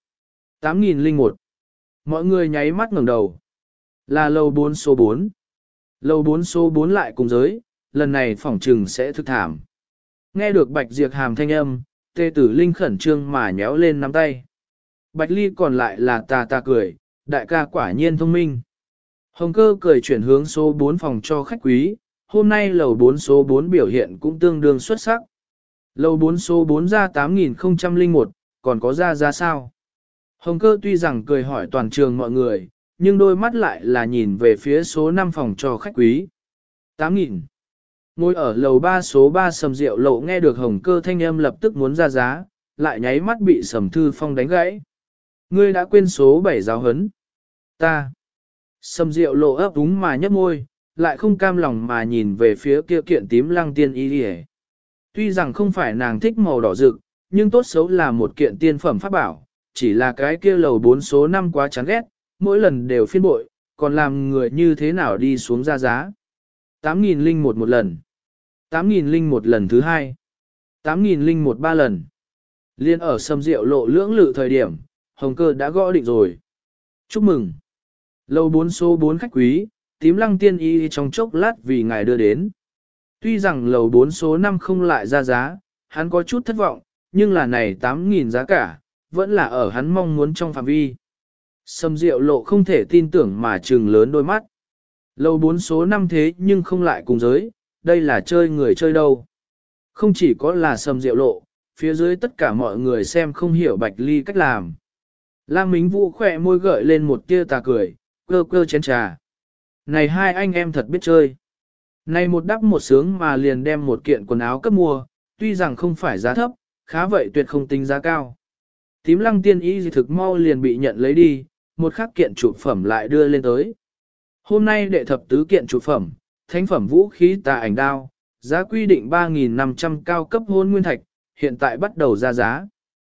8.001. Mọi người nháy mắt ngẩng đầu. Là lầu 4 số 4. Lầu 4 số 4 lại cùng giới, lần này phỏng trừng sẽ thực thảm. Nghe được Bạch Diệp Hàm thanh âm, tề tử Linh khẩn trương mà nhéo lên nắm tay. Bạch Ly còn lại là tà tà cười, đại ca quả nhiên thông minh. Hồng Cơ cười chuyển hướng số 4 phòng cho khách quý, hôm nay lầu 4 số 4 biểu hiện cũng tương đương xuất sắc. Lầu 4 số 4 ra 8.001, còn có ra sao? Hồng Cơ tuy rằng cười hỏi toàn trường mọi người, nhưng đôi mắt lại là nhìn về phía số 5 phòng cho khách quý. 8.000. Ngồi ở lầu 3 số 3 Sầm Diệu Lộ nghe được Hồng Cơ thanh âm lập tức muốn ra giá, lại nháy mắt bị Sầm Thư Phong đánh gãy. Ngươi đã quên số 7 giáo hấn. Ta. Sầm Diệu Lộ ấp úng mà nhấp môi, lại không cam lòng mà nhìn về phía kia kiện tím lăng tiên y đi. Tuy rằng không phải nàng thích màu đỏ rực, nhưng tốt xấu là một kiện tiên phẩm pháp bảo, chỉ là cái kia lầu 4 số 5 quá chán ghét, mỗi lần đều phiên bội, còn làm người như thế nào đi xuống ra giá. 8.001 một lần, 8.001 lần thứ hai, 8.001 ba lần. Liên ở Sầm Diệu Lộ lưỡng lự thời điểm, Hồng Cơ đã gõ định rồi. Chúc mừng. Lầu 4 số 4 khách quý, tím lăng tiên y trong chốc lát vì ngài đưa đến. Tuy rằng lầu 4 số 5 không lại ra giá, hắn có chút thất vọng, nhưng là này 8.000 giá cả, vẫn là ở hắn mong muốn trong phạm vi. Sầm Diệu Lộ không thể tin tưởng mà trừng lớn đôi mắt. Lầu 4 số 5 thế nhưng không lại cùng giới, đây là chơi người chơi đâu. Không chỉ có là Sầm Diệu Lộ, phía dưới tất cả mọi người xem không hiểu Bạch Ly cách làm. Lam Mính Vũ khỏe môi gợi lên một tia tà cười, cơ cơ chén trà. Này hai anh em thật biết chơi. Này một đắp một sướng mà liền đem một kiện quần áo cấp mua, tuy rằng không phải giá thấp, khá vậy tuyệt không tính giá cao. Tím lăng tiên y thực mau liền bị nhận lấy đi, một khác kiện trụ phẩm lại đưa lên tới. Hôm nay đệ thập tứ kiện trụ phẩm, thánh phẩm vũ khí tà ảnh đao, giá quy định 3.500 cao cấp hôn nguyên thạch, hiện tại bắt đầu ra giá.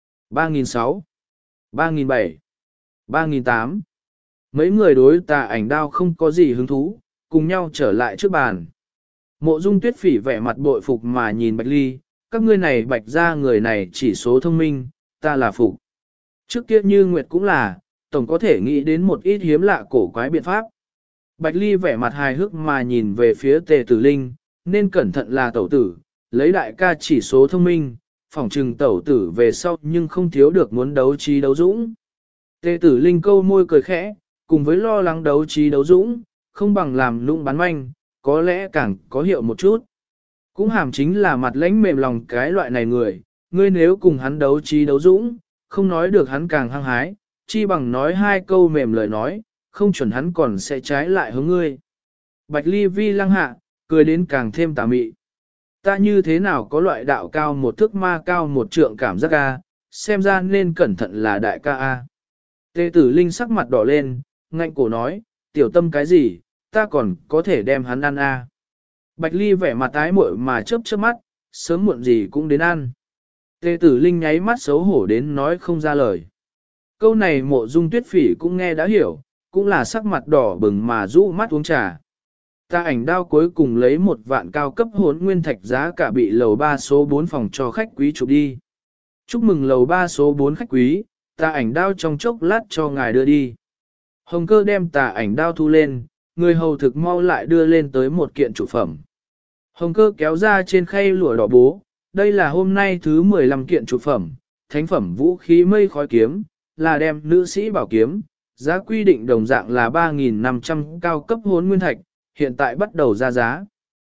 3.600, 3.700, 3.800. Mấy người đối tà ảnh đao không có gì hứng thú, cùng nhau trở lại trước bàn. Mộ Dung Tuyết Phỉ vẻ mặt bội phục mà nhìn Bạch Ly, các ngươi này Bạch ra người này chỉ số thông minh, ta là phục. Trước kia Như Nguyệt cũng là, tổng có thể nghĩ đến một ít hiếm lạ cổ quái biện pháp. Bạch Ly vẻ mặt hài hước mà nhìn về phía Tề Tử Linh, nên cẩn thận là tẩu tử, lấy đại ca chỉ số thông minh, phỏng trừng tẩu tử về sau nhưng không thiếu được muốn đấu trí đấu dũng. Tề Tử Linh câu môi cười khẽ, cùng với lo lắng đấu trí đấu dũng, không bằng làm nũng bán manh, có lẽ càng có hiệu một chút. Cũng hàm chính là mặt lãnh mềm lòng cái loại này người, ngươi nếu cùng hắn đấu trí đấu dũng, không nói được hắn càng hăng hái, chi bằng nói hai câu mềm lời nói, không chuẩn hắn còn sẽ trái lại hướng ngươi. Bạch Ly vi lăng hạ, cười đến càng thêm tà mị. Ta như thế nào có loại đạo cao một thước ma cao một trượng cảm giác a, xem ra nên cẩn thận là đại ca a. Tề tử linh sắc mặt đỏ lên, ngạnh cổ nói, tiểu tâm cái gì, ta còn có thể đem hắn ăn a. Bạch Ly vẻ mặt tái muội mà chớp chớp mắt, sớm muộn gì cũng đến ăn. Tề tử linh nháy mắt xấu hổ đến nói không ra lời. Câu này Mộ Dung Tuyết Phỉ cũng nghe đã hiểu, cũng là sắc mặt đỏ bừng mà rũ mắt uống trà. Ta ảnh đao cuối cùng lấy 1 vạn cao cấp hốn nguyên thạch giá cả bị lầu 3 số 4 phòng cho khách quý chụp đi. Chúc mừng lầu 3 số 4 khách quý, ta ảnh đao trong chốc lát cho ngài đưa đi. Hồng Cơ đem tà ảnh đao thu lên, người hầu thực mau lại đưa lên tới một kiện trụ phẩm. Hồng Cơ kéo ra trên khay lụa đỏ bố, đây là hôm nay thứ 15 kiện trụ phẩm, thánh phẩm vũ khí mây khói kiếm, là đem nữ sĩ bảo kiếm, giá quy định đồng dạng là 3.500 cao cấp hốn nguyên thạch, hiện tại bắt đầu ra giá.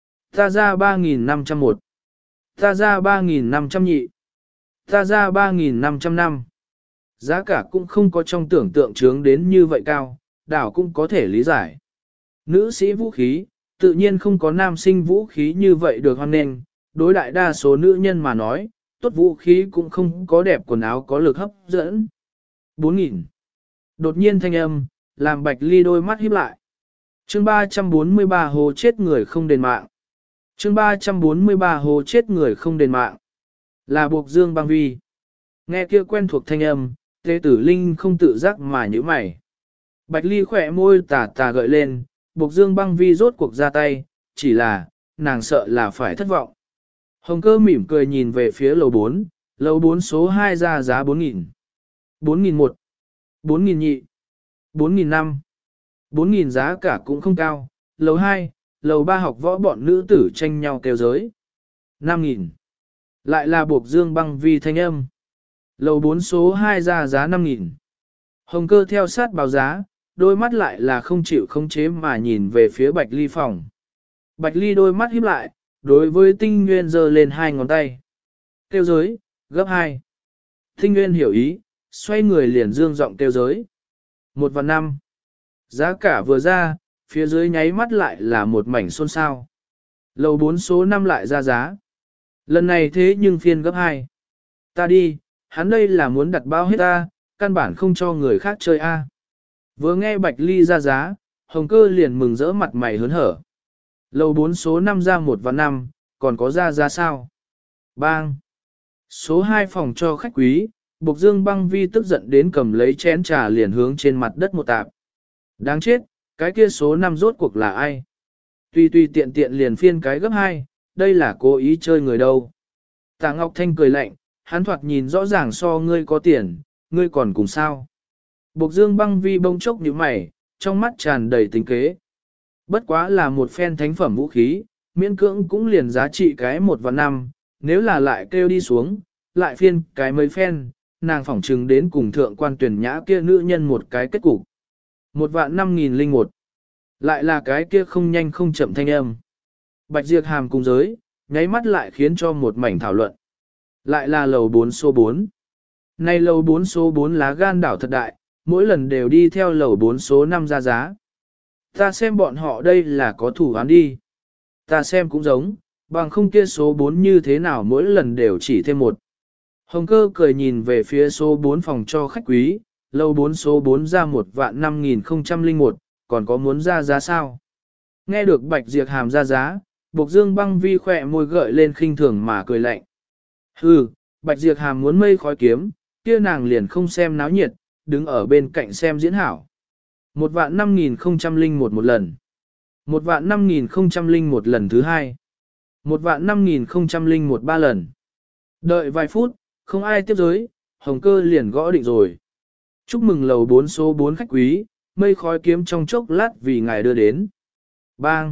Ta ra 3.501, ta ra 3.500 nhị, ta ra 3.500 năm. Giá cả cũng không có trong tưởng tượng chướng đến như vậy cao, đảo cũng có thể lý giải. Nữ sĩ vũ khí, tự nhiên không có nam sinh vũ khí như vậy được hoan nghênh, đối đại đa số nữ nhân mà nói, tốt vũ khí cũng không có đẹp quần áo có lực hấp dẫn. 4.000. Đột nhiên thanh âm, làm Bạch Ly đôi mắt híp lại. Chương 343 hồ chết người không đền mạng. Chương 343 hồ chết người không đền mạng. Là buộc Dương Băng Vi. Nghe kia quen thuộc thanh âm, Tề Tử Linh không tự giác mà nhíu mày. Bạch Ly khỏe môi tà tà gợi lên, buộc Dương Băng Vi rốt cuộc ra tay, chỉ là, nàng sợ là phải thất vọng. Hồng Cơ mỉm cười nhìn về phía lầu 4 số 2 ra giá 4.000. 4.001, 4.000 nhị, 4.005, 4.000 giá cả cũng không cao, lầu 2, lầu 3 học võ bọn nữ tử tranh nhau kêu giới. 5.000, lại là buộc Dương Băng Vi thanh âm. Lầu 4 số 2 ra giá 5.000. Hồng Cơ theo sát báo giá, đôi mắt lại là không chịu khống chế mà nhìn về phía Bạch Ly phòng. Bạch Ly đôi mắt híp lại, đối với Tinh Nguyên giơ lên 2 ngón tay. Kêu giới, gấp 2. Tinh Nguyên hiểu ý, xoay người liền dương giọng kêu giới. 1 và 5. Giá cả vừa ra, phía dưới nháy mắt lại là một mảnh xôn xao. Lầu 4 số 5 lại ra giá. Lần này thế nhưng phiên gấp 2. Ta đi, hắn đây là muốn đặt bao hết ta, căn bản không cho người khác chơi a. Vừa nghe Bạch Ly ra giá, Hồng Cơ liền mừng rỡ mặt mày hớn hở. Lầu 4 số 5 ra 1 và 5, còn có ra giá sao? Bang! Số 2 phòng cho khách quý, Bộc Dương Băng Vi tức giận đến cầm lấy chén trà liền hướng trên mặt đất một tạp. Đáng chết, cái kia số 5 rốt cuộc là ai? Tùy tiện tiện liền phiên cái gấp 2, đây là cố ý chơi người đâu. Tạ Ngọc Thanh cười lạnh, hắn thoạt nhìn rõ ràng so ngươi có tiền, ngươi còn cùng sao. Bộc Dương Băng Vi bông chốc như mày, trong mắt tràn đầy tính kế. Bất quá là một phen thánh phẩm vũ khí, miễn cưỡng cũng liền giá trị cái 1 và 5, nếu là lại kêu đi xuống, lại phiên cái mấy phen, nàng phỏng trừng đến cùng thượng quan tuyển nhã kia nữ nhân một cái kết cục. 1 vạn 5.001. Lại là cái kia không nhanh không chậm thanh âm. Bạch Diệp Hàm cùng giới, nháy mắt lại khiến cho một mảnh thảo luận. Lại là lầu 4 số 4. Này lầu 4 số 4 lá gan đảo thật đại, mỗi lần đều đi theo lầu 4 số 5 ra giá. Ta xem bọn họ đây là có thủ án đi. Ta xem cũng giống, bằng không kia số 4 như thế nào mỗi lần đều chỉ thêm 1. Hồng Cơ cười nhìn về phía số 4 phòng cho khách quý, lầu 4 số 4 ra 1 vạn 5.001, còn có muốn ra giá sao? Nghe được Bạch Diệp Hàm ra giá, Bộc Dương Băng Vi khỏe môi gợi lên khinh thường mà cười lạnh. Hừ, Bạch Diệp Hàm muốn mây khói kiếm, kia nàng liền không xem náo nhiệt, đứng ở bên cạnh xem diễn hảo. 1 vạn 5.001 một lần. 1 vạn 5.001 lần thứ hai. 1 vạn 5.001 ba lần. Đợi vài phút, không ai tiếp giới, Hồng Cơ liền gõ định rồi. Chúc mừng lầu 4 số 4 khách quý, mây khói kiếm trong chốc lát vì ngài đưa đến. Bang!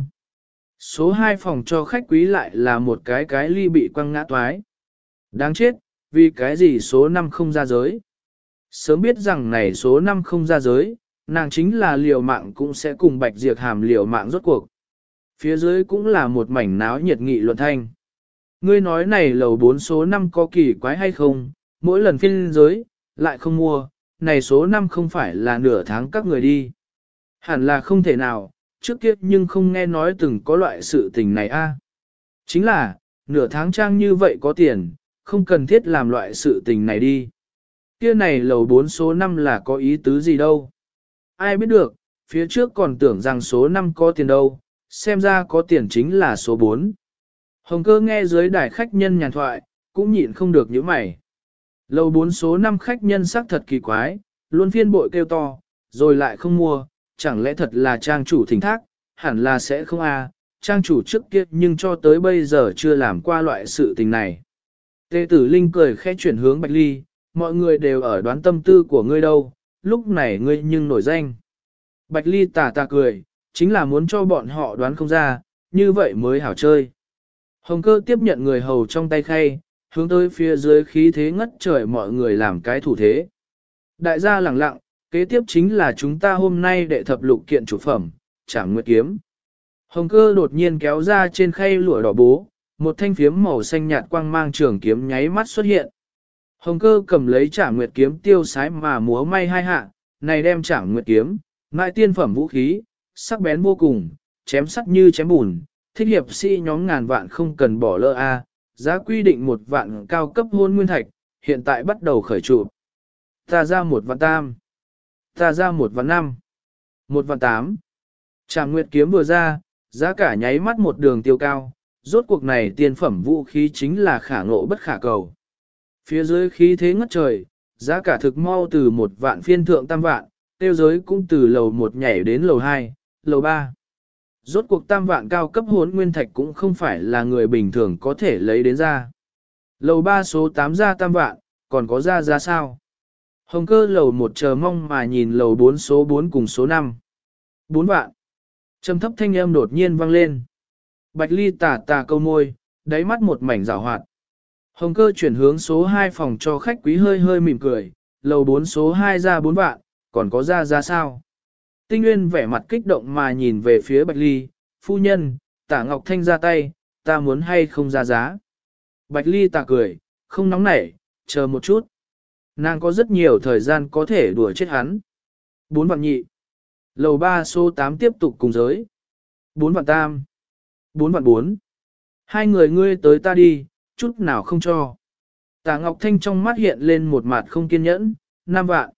Số 2 phòng cho khách quý lại là một cái ly bị quăng ngã toái. Đáng chết, vì cái gì số 5 không ra giới? Sớm biết rằng này số 5 không ra giới, nàng chính là liều mạng cũng sẽ cùng Bạch Diệp Hàm liều mạng rốt cuộc. Phía dưới cũng là một mảnh náo nhiệt nghị luận thanh. Ngươi nói này lầu 4 số 5 có kỳ quái hay không, mỗi lần phiên giới, lại không mua, này số 5 không phải là nửa tháng các người đi. Hẳn là không thể nào, trước kia nhưng không nghe nói từng có loại sự tình này a. Chính là, nửa tháng trang như vậy có tiền, không cần thiết làm loại sự tình này đi. Kia này lầu 4 số 5 là có ý tứ gì đâu. Ai biết được, phía trước còn tưởng rằng số 5 có tiền đâu, xem ra có tiền chính là số 4. Hồng Cơ nghe dưới đài khách nhân nhàn thoại, cũng nhịn không được những mày. Lầu 4 số 5 khách nhân sắc thật kỳ quái, luôn phiên bội kêu to, rồi lại không mua, chẳng lẽ thật là trang chủ thỉnh thác, hẳn là sẽ không trang chủ trước kia nhưng cho tới bây giờ chưa làm qua loại sự tình này. Tề Tử Linh cười khẽ chuyển hướng Bạch Ly, mọi người đều ở đoán tâm tư của ngươi đâu, lúc này ngươi nhưng nổi danh. Bạch Ly tà tà cười, chính là muốn cho bọn họ đoán không ra, như vậy mới hảo chơi. Hồng Cơ tiếp nhận người hầu trong tay khay, hướng tới phía dưới khí thế ngất trời mọi người làm cái thủ thế. Đại gia lẳng lặng, kế tiếp chính là chúng ta hôm nay đệ thập lục kiện chủ phẩm, Trảm Nguyệt Kiếm. Hồng Cơ đột nhiên kéo ra trên khay lụa đỏ bố, một thanh phiếm màu xanh nhạt quang mang trường kiếm nháy mắt xuất hiện. Hồng Cơ cầm lấy Trảm Nguyệt Kiếm tiêu sái mà múa may hai hạ, này đem Trảm Nguyệt Kiếm, ngại tiên phẩm vũ khí, sắc bén vô cùng, chém sắt như chém bùn, thích hiệp sĩ nhóm ngàn vạn không cần bỏ lỡ giá quy định 1 vạn cao cấp hôn nguyên thạch, hiện tại bắt đầu khởi trụ. Ta ra 1 vạn tam, ta ra 1 vạn 5, 1 vạn 8. Trảm Nguyệt Kiếm vừa ra, giá cả nháy mắt một đường tiêu cao, rốt cuộc này tiên phẩm vũ khí chính là khả ngộ bất khả cầu. Phía dưới khí thế ngất trời, giá cả thực mau từ 1 vạn phiên thượng tam vạn, tiêu giới cũng từ lầu 1 nhảy đến lầu 2, lầu 3. Rốt cuộc tam vạn cao cấp hốn nguyên thạch cũng không phải là người bình thường có thể lấy đến ra. Lầu 3 số 8 ra tam vạn, còn có ra sao? Hồng Cơ lầu 1 chờ mong mà nhìn lầu 4 số 4 cùng số 5. 4 vạn. Trầm thấp thanh âm đột nhiên vang lên. Bạch Ly tà tà câu môi, đáy mắt một mảnh rào hoạt. Hồng Cơ chuyển hướng số 2 phòng cho khách quý hơi hơi mỉm cười, lầu 4 số 2 ra 4 vạn, còn có ra sao? Tinh Nguyên vẻ mặt kích động mà nhìn về phía Bạch Ly, phu nhân, Tả Ngọc Thanh ra tay, ta muốn hay không ra giá. Bạch Ly tà cười, không nóng nảy, chờ một chút. Nàng có rất nhiều thời gian có thể đùa chết hắn. 4 vạn nhị. Lầu 3 số 8 tiếp tục cùng giới. 4 vạn tam. 4 vạn 4. Hai người ngươi tới ta đi, chút nào không cho. Tả Ngọc Thanh trong mắt hiện lên một mặt không kiên nhẫn, 5 vạn.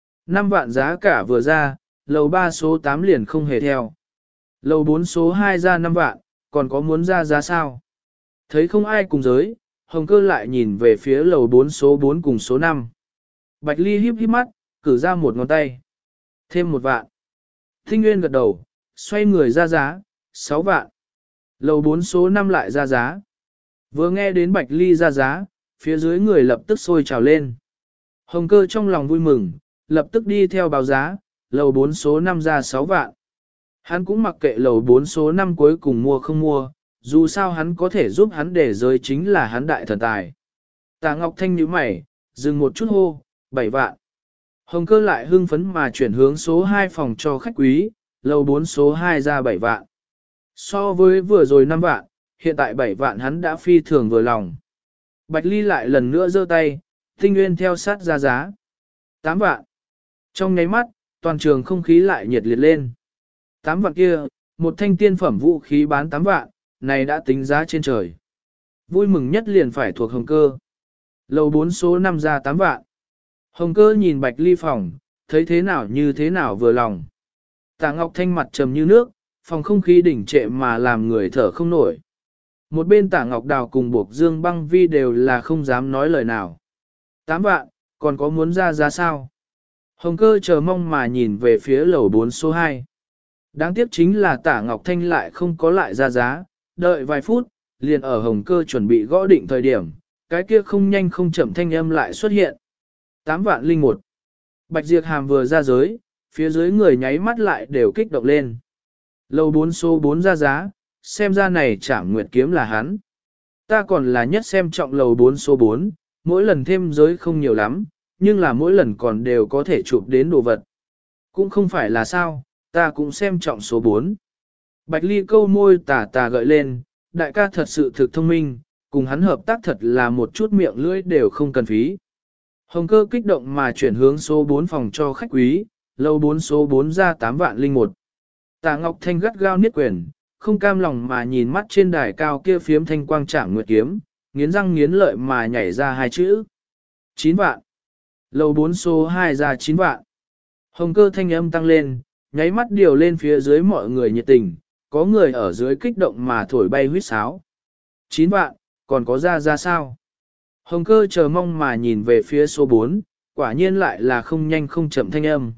5 vạn giá cả vừa ra, lầu 3 số 8 liền không hề theo. Lầu 4 số 2 ra 5 vạn, còn có muốn ra giá sao? Thấy không ai cùng giới, Hồng Cơ lại nhìn về phía lầu 4 số 4 cùng số 5. Bạch Ly híp híp mắt, cử ra một ngón tay. Thêm 1 vạn. Tinh Nguyên gật đầu, xoay người ra giá, 6 vạn. Lầu 4 số 5 lại ra giá. Vừa nghe đến Bạch Ly ra giá, phía dưới người lập tức sôi trào lên. Hồng Cơ trong lòng vui mừng, lập tức đi theo báo giá, lầu 4 số 5 ra 6 vạn. Hắn cũng mặc kệ lầu 4 số 5 cuối cùng mua không mua, dù sao hắn có thể giúp hắn để giới chính là hắn đại thần tài. Tả Ngọc Thanh nhíu mày, dừng một chút hô, 7 vạn. Hồng Cơ lại hưng phấn mà chuyển hướng số 2 phòng cho khách quý, lầu 4 số 2 ra 7 vạn. So với vừa rồi 5 vạn, hiện tại 7 vạn hắn đã phi thường vừa lòng. Bạch Ly lại lần nữa giơ tay, Tinh Nguyên theo sát ra giá. 8 vạn. Trong nháy mắt, toàn trường không khí lại nhiệt liệt lên. 8 vạn kia, một thanh tiên phẩm vũ khí bán 8 vạn, này đã tính giá trên trời. Vui mừng nhất liền phải thuộc Hồng Cơ. Lầu 4 số 5 ra 8 vạn. Hồng Cơ nhìn Bạch Ly phòng, thấy thế nào như thế nào vừa lòng. Tả Ngọc Thanh mặt trầm như nước, phòng không khí đỉnh trệ mà làm người thở không nổi. Một bên Tả Ngọc Đào cùng Buộc Dương Băng Vi đều là không dám nói lời nào. 8 vạn, còn có muốn ra giá sao? Hồng Cơ chờ mong mà nhìn về phía lầu 4 số 2. Đáng tiếc chính là Tả Ngọc Thanh lại không có lại ra giá, đợi vài phút, liền ở Hồng Cơ chuẩn bị gõ định thời điểm, cái kia không nhanh không chậm thanh âm lại xuất hiện. 8 vạn linh 1. Bạch Diệp Hàm vừa ra giới, phía dưới người nháy mắt lại đều kích động lên. Lầu 4 số 4 ra giá, xem ra này Trảm Nguyệt Kiếm là hắn. Ta còn là nhất xem trọng lầu 4 số 4, mỗi lần thêm giới không nhiều lắm, nhưng là mỗi lần còn đều có thể chụp đến đồ vật. Cũng không phải là sao, ta cũng xem trọng số 4. Bạch Ly câu môi tà tà gợi lên, đại ca thật sự thực thông minh, cùng hắn hợp tác thật là một chút miệng lưỡi đều không cần phí. Hồng Cơ kích động mà chuyển hướng số 4 phòng cho khách quý, lầu 4 số 4 ra 8 vạn linh 1. Tạ Ngọc Thanh gắt gao niết quyền, không cam lòng mà nhìn mắt trên đài cao kia phiếm thanh quang Trảm Nguyệt kiếm, nghiến răng nghiến lợi mà nhảy ra hai chữ. 9 vạn. Lầu 4 số 2 ra 9 vạn. Hồng Cơ thanh âm tăng lên, nháy mắt điều lên phía dưới mọi người nhiệt tình, có người ở dưới kích động mà thổi bay huýt sáo. 9 vạn, còn có ra sao? Hồng Cơ chờ mong mà nhìn về phía số 4, quả nhiên lại là không nhanh không chậm thanh âm.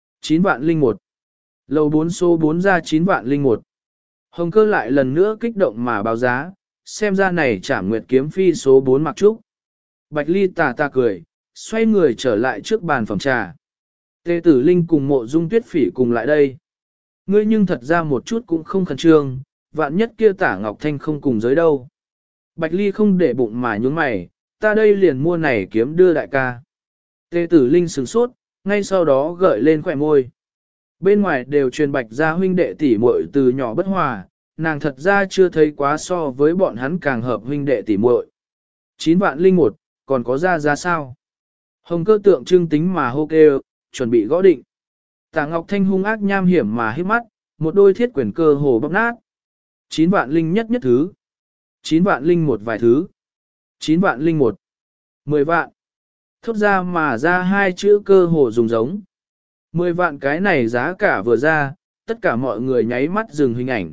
9 vạn linh một. Lầu 4 số 4 ra 9 vạn linh một. Hồng Cơ lại lần nữa kích động mà báo giá, xem ra này Trảm Nguyệt kiếm phi số 4 mặc trúc. Bạch Ly tà cười, xoay người trở lại trước bàn phòng trà. Tề Tử Linh cùng Mộ Dung Tuyết Phỉ cùng lại đây. Ngươi nhưng thật ra một chút cũng không khẩn trương, vạn nhất kia Tả Ngọc Thanh không cùng giới đâu. Bạch Ly không để bụng mà nhún mày, ta đây liền mua này kiếm đưa đại ca. Tề Tử Linh sửng sốt, ngay sau đó gợi lên khỏe môi. Bên ngoài đều truyền Bạch gia huynh đệ tỷ muội từ nhỏ bất hòa, nàng thật ra chưa thấy quá so với bọn hắn càng hợp huynh đệ tỷ muội. 9 vạn linh một, còn có ra sao? Hồng Cơ tượng trưng tính mà hô kêu, chuẩn bị gõ định. Tả Ngọc Thanh hung ác nham hiểm mà hít mắt, một đôi thiết quyền cơ hồ bóc nát. 9 vạn linh nhất thứ. 9 vạn linh một vài thứ. 9 vạn linh một. 10 vạn. Thốt ra mà ra hai chữ cơ hồ dùng giống. 10 vạn cái này giá cả vừa ra, tất cả mọi người nháy mắt dừng hình ảnh.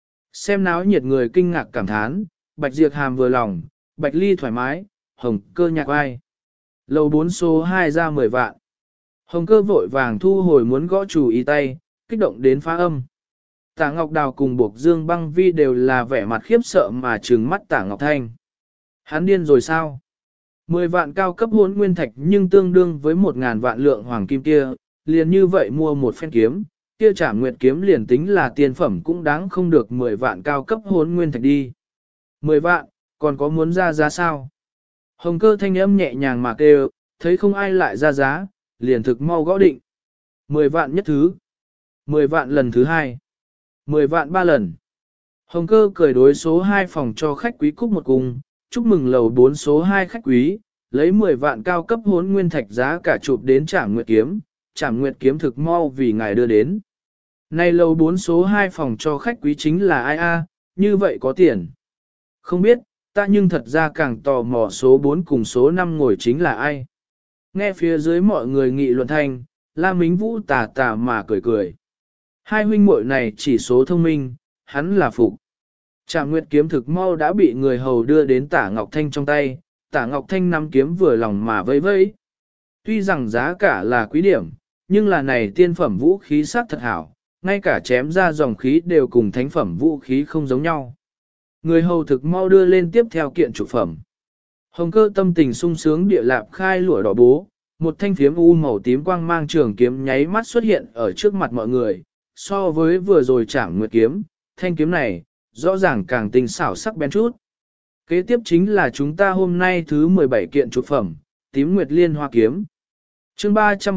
Xem náo nhiệt người kinh ngạc cảm thán, Bạch Diệp Hàm vừa lòng, Bạch Ly thoải mái, Hồng Cơ nhạc vai. Lầu 4 số 2 ra 10 vạn. Hồng Cơ vội vàng thu hồi muốn gõ chủ ý tay, kích động đến phá âm. Tả Ngọc Đào cùng Buộc Dương Băng Vi đều là vẻ mặt khiếp sợ mà trừng mắt Tả Ngọc Thanh. Hắn điên rồi sao? 10 vạn cao cấp hỗn nguyên thạch nhưng tương đương với 1.000 vạn lượng hoàng kim kia, liền như vậy mua một phen kiếm, kia Trảm Nguyệt kiếm liền tính là tiền phẩm cũng đáng không được 10 vạn cao cấp hỗn nguyên thạch đi. 10 vạn, còn có muốn ra giá sao? Hồng Cơ thanh âm nhẹ nhàng mà kêu, thấy không ai lại ra giá, liền thực mau gõ định. 10 vạn nhất thứ. 10 vạn lần thứ hai. 10 vạn ba lần. Hồng Cơ cười đối số 2 phòng cho khách quý cúc một cung, chúc mừng lầu 4 số 2 khách quý, lấy 10 vạn cao cấp hỗn nguyên thạch giá cả chụp đến Trảm Nguyệt kiếm, Trảm Nguyệt kiếm thực mau vì ngài đưa đến. Này lầu 4 số 2 phòng cho khách quý chính là ai a? Như vậy có tiền. Không biết, ta nhưng thật ra càng tò mò số 4 cùng số 5 ngồi chính là ai. Nghe phía dưới mọi người nghị luận thanh, La Mính Vũ tà mà cười. Hai huynh muội này chỉ số thông minh, hắn là phục. Trảm Nguyệt kiếm thực mau đã bị người hầu đưa đến Tả Ngọc Thanh trong tay, Tả Ngọc Thanh nắm kiếm vừa lòng mà vẫy. Tuy rằng giá cả là quý điểm, nhưng là này tiên phẩm vũ khí sắc thật hảo, ngay cả chém ra dòng khí đều cùng thánh phẩm vũ khí không giống nhau. Người hầu thực mau đưa lên tiếp theo kiện trục phẩm. Hồng Cơ tâm tình sung sướng địa lạp khai lụa đỏ bố, một thanh phiếm u màu tím quang mang trường kiếm nháy mắt xuất hiện ở trước mặt mọi người, so với vừa rồi Trảm Nguyệt kiếm, thanh kiếm này, rõ ràng càng tinh xảo sắc bén chút. Kế tiếp chính là chúng ta hôm nay thứ 17 kiện trục phẩm, tím Nguyệt Liên Hoa kiếm. Chương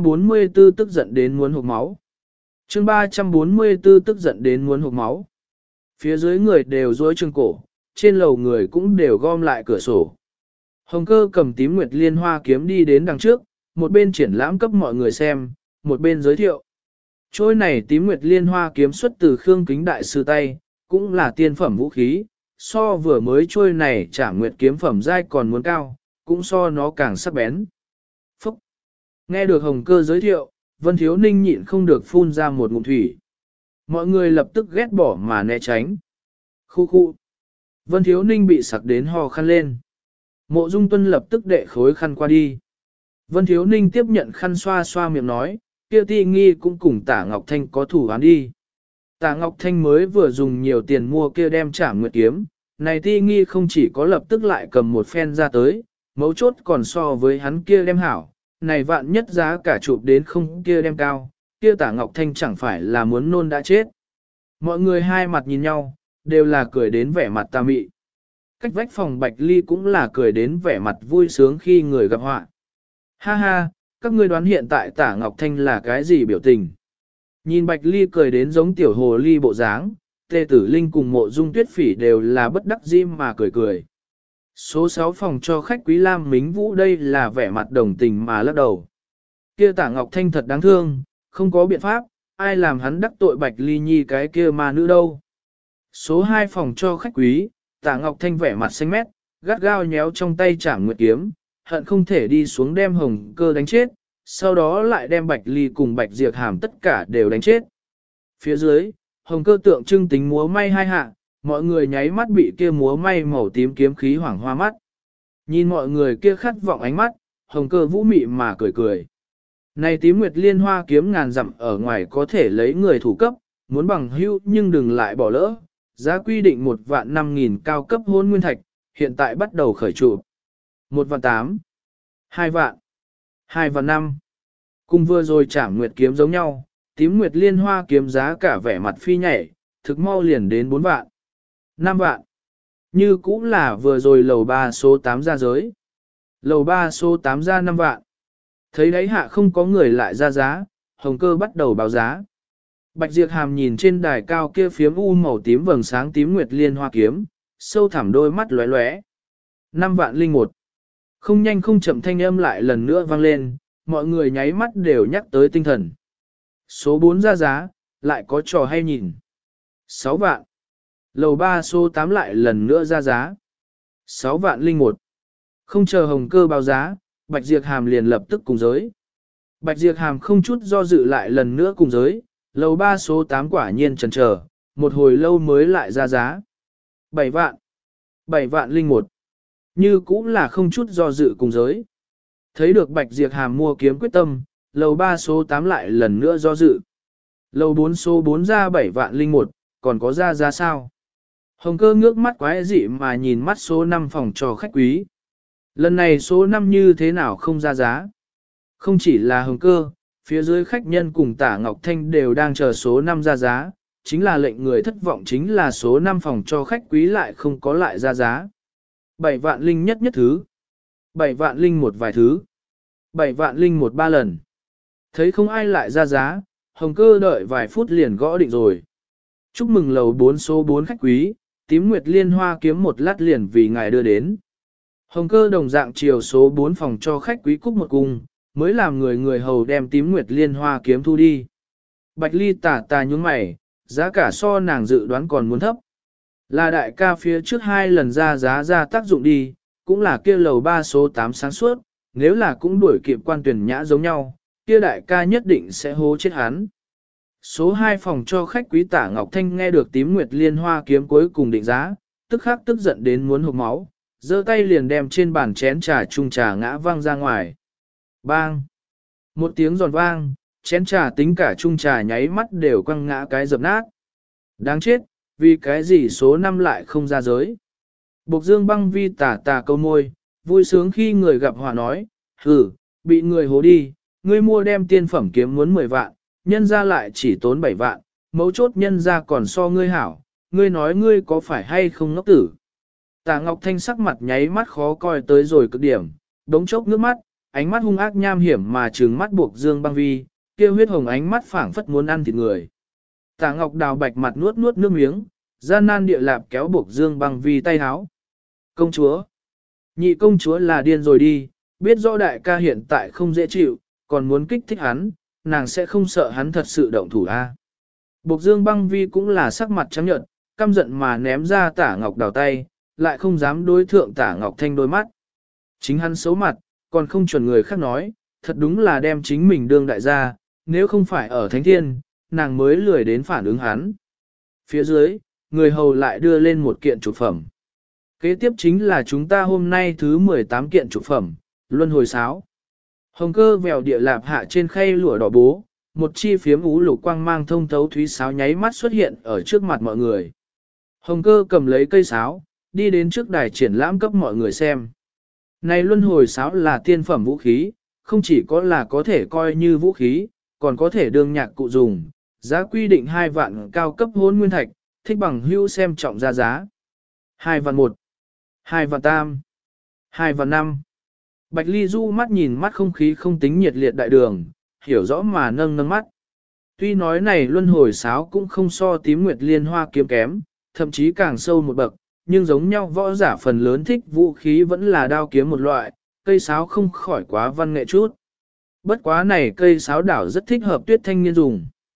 344 tức giận đến muốn hộc máu. Chương 344 tức giận đến muốn hộc máu. Phía dưới người đều duỗi chân cổ, trên lầu người cũng đều gom lại cửa sổ. Hồng Cơ cầm tím Nguyệt Liên Hoa kiếm đi đến đằng trước, một bên triển lãm cấp mọi người xem, một bên giới thiệu. Trôi này tím Nguyệt Liên Hoa kiếm xuất từ Khương Kính Đại Sư tay, cũng là tiên phẩm vũ khí, so vừa mới trôi này Trảm Nguyệt kiếm phẩm giai còn muốn cao, cũng so nó càng sắc bén. Phúc! Nghe được Hồng Cơ giới thiệu, Vân Thiếu Ninh nhịn không được phun ra một ngụm thủy. Mọi người lập tức ghét bỏ mà né tránh. Khu. Vân Thiếu Ninh bị sặc đến ho khăn lên. Mộ Dung Tuân lập tức đệ khối khăn qua đi. Vân Thiếu Ninh tiếp nhận khăn xoa miệng nói, kia Ti Nghi cũng cùng Tả Ngọc Thanh có thủ án đi. Tả Ngọc Thanh mới vừa dùng nhiều tiền mua kia đem Trảm Nguyệt kiếm, này Ti Nghi không chỉ có lập tức lại cầm một phen ra tới, mấu chốt còn so với hắn kia đem hảo, này vạn nhất giá cả chụp đến không kia đem cao, kia Tả Ngọc Thanh chẳng phải là muốn nôn đã chết. Mọi người hai mặt nhìn nhau, đều là cười đến vẻ mặt tà mị. Cách vách phòng Bạch Ly cũng là cười đến vẻ mặt vui sướng khi người gặp họa. Ha ha, các ngươi đoán hiện tại Tả Ngọc Thanh là cái gì biểu tình? Nhìn Bạch Ly cười đến giống tiểu hồ ly bộ dáng, Tề Tử Linh cùng Mộ Dung Tuyết Phỉ đều là bất đắc dĩ mà cười. Số 6 phòng cho khách quý Lam Mính Vũ đây là vẻ mặt đồng tình mà lắc đầu. Kia Tả Ngọc Thanh thật đáng thương, không có biện pháp, ai làm hắn đắc tội Bạch Ly Nhi cái kia ma nữ đâu. Số 2 phòng cho khách quý, Tạ Ngọc Thanh vẻ mặt xanh mét, gắt gao nhéo trong tay Trảm Nguyệt kiếm, hận không thể đi xuống đem Hồng Cơ đánh chết, sau đó lại đem Bạch Ly cùng Bạch Diệp Hàm tất cả đều đánh chết. Phía dưới, Hồng Cơ tượng trưng tính múa may hai hạ, mọi người nháy mắt bị kia múa may màu tím kiếm khí hoảng hoa mắt. Nhìn mọi người kia khát vọng ánh mắt, Hồng Cơ vũ mị mà cười cười. Này tím nguyệt liên hoa kiếm ngàn dặm ở ngoài có thể lấy người thủ cấp, muốn bằng hữu nhưng đừng lại bỏ lỡ. Giá quy định 1.500.000 cao cấp hôn nguyên thạch, hiện tại bắt đầu khởi trụ. 1.800.000, 2 vạn, 2.500.000. Cùng vừa rồi Trảm Nguyệt kiếm giống nhau, tím nguyệt liên hoa kiếm giá cả vẻ mặt phi nhảy, thực mau liền đến 4 vạn, 5 vạn. Như cũng là vừa rồi lầu 3 số 8 ra giới. Lầu 3 số 8 ra 5 vạn. Thấy đấy hạ không có người lại ra giá, Hồng Cơ bắt đầu báo giá. Bạch Diệp Hàm nhìn trên đài cao kia phiếm u màu tím vầng sáng tím nguyệt liên hoa kiếm, sâu thẳm đôi mắt lóe lóe. 5.001. Không nhanh không chậm thanh âm lại lần nữa vang lên, mọi người nháy mắt đều nhắc tới tinh thần. Số 4 ra giá, lại có trò hay nhìn. 6 vạn. Lầu 3 số 8 lại lần nữa ra giá. 6.001. Không chờ Hồng Cơ báo giá, Bạch Diệp Hàm liền lập tức cùng giới. Bạch Diệp Hàm không chút do dự lại lần nữa cùng giới, lầu 3 số 8 quả nhiên chần chờ, một hồi lâu mới lại ra giá. 7 vạn. 7.001. Như cũng là không chút do dự cùng giới. Thấy được Bạch Diệp Hàm mua kiếm quyết tâm, lầu 3 số 8 lại lần nữa do dự. Lầu 4 số 4 ra 7.001, còn có ra giá sao? Hồng Cơ ngước mắt quái dị mà nhìn mắt số 5 phòng cho khách quý. Lần này số 5 như thế nào không ra giá? Không chỉ là Hồng Cơ, phía dưới khách nhân cùng Tả Ngọc Thanh đều đang chờ số 5 ra giá, chính là lệnh người thất vọng chính là số 5 phòng cho khách quý lại không có lại ra giá. 7.001 nhất thứ, 7.001 vài thứ, 7.001 ba lần. Thấy không ai lại ra giá, Hồng Cơ đợi vài phút liền gõ định rồi. Chúc mừng lầu 4 số 4 khách quý, tím nguyệt liên hoa kiếm một lát liền vì ngài đưa đến. Hồng Cơ đồng dạng chiều số 4 phòng cho khách quý cúc một cung, mới làm người hầu đem tím nguyệt liên hoa kiếm thu đi. Bạch Ly tà nhúng mày, giá cả so nàng dự đoán còn muốn thấp. Là đại ca phía trước 2 lần ra giá ra tác dụng đi, cũng là kia lầu 3 số 8 sáng suốt, nếu là cũng đuổi kịp quan tuyển nhã giống nhau, kia đại ca nhất định sẽ hố chết hắn. Số 2 phòng cho khách quý Tả Ngọc Thanh nghe được tím nguyệt liên hoa kiếm cuối cùng định giá, tức khắc tức giận đến muốn hộc máu, giơ tay liền đem trên bàn chén trà chung trà ngã văng ra ngoài. Bang! Một tiếng giòn vang, chén trà tính cả chung trà nháy mắt đều quăng ngã cái dập nát. Đáng chết, vì cái gì số 5 lại không ra giới. Bộc Dương Băng Vi tà câu môi, vui sướng khi người gặp hòa nói, bị người hố đi, ngươi mua đem tiên phẩm kiếm muốn 10 vạn, nhân ra lại chỉ tốn 7 vạn, mấu chốt nhân ra còn so ngươi hảo, ngươi nói ngươi có phải hay không ngốc tử. Tả Ngọc Thanh sắc mặt nháy mắt khó coi tới rồi cực điểm, đống chốc nước mắt, ánh mắt hung ác nham hiểm mà trừng mắt Bộc Dương Băng Vi, kêu huyết hồng ánh mắt phảng phất muốn ăn thịt người. Tả Ngọc Đào bạch mặt nuốt nước miếng, gian nan địa lạp kéo Bộc Dương Băng Vi tay háo. Công chúa! Nhị công chúa là điên rồi đi, biết rõ đại ca hiện tại không dễ chịu, còn muốn kích thích hắn, nàng sẽ không sợ hắn thật sự động thủ a. Bộc Dương Băng Vi cũng là sắc mặt trắng nhợt, căm giận mà ném ra Tả Ngọc Đào tay, lại không dám đối thượng Tả Ngọc Thanh đôi mắt. Chính hắn xấu mặt, còn không chuẩn người khác nói, thật đúng là đem chính mình đương đại gia, nếu không phải ở Thánh Thiên, nàng mới lười đến phản ứng hắn. Phía dưới, người hầu lại đưa lên một kiện trục phẩm. Kế tiếp chính là chúng ta hôm nay thứ 18 kiện trục phẩm, luân hồi sáo. Hồng Cơ vèo địa lạp hạ trên khay lụa đỏ bố, một chi phiếm ú lục quang mang thông thấu thúy sáo nháy mắt xuất hiện ở trước mặt mọi người. Hồng Cơ cầm lấy cây sáo, đi đến trước đài triển lãm cấp mọi người xem. Này luân hồi sáo là tiên phẩm vũ khí, không chỉ có là có thể coi như vũ khí, còn có thể đương nhạc cụ dùng, giá quy định 2 vạn cao cấp hôn nguyên thạch, thích bằng hưu xem trọng ra giá. 2.001, 2.003, 2.005. Bạch Ly du mắt nhìn mắt không khí không tính nhiệt liệt đại đường, hiểu rõ mà nâng mắt. Tuy nói này luân hồi sáo cũng không so tím nguyệt liên hoa kiếm kém, thậm chí càng sâu một bậc, nhưng giống nhau võ giả phần lớn thích vũ khí vẫn là đao kiếm một loại, cây sáo không khỏi quá văn nghệ chút. Bất quá này cây sáo đảo rất thích hợp Tuyết Thanh Niên dùng.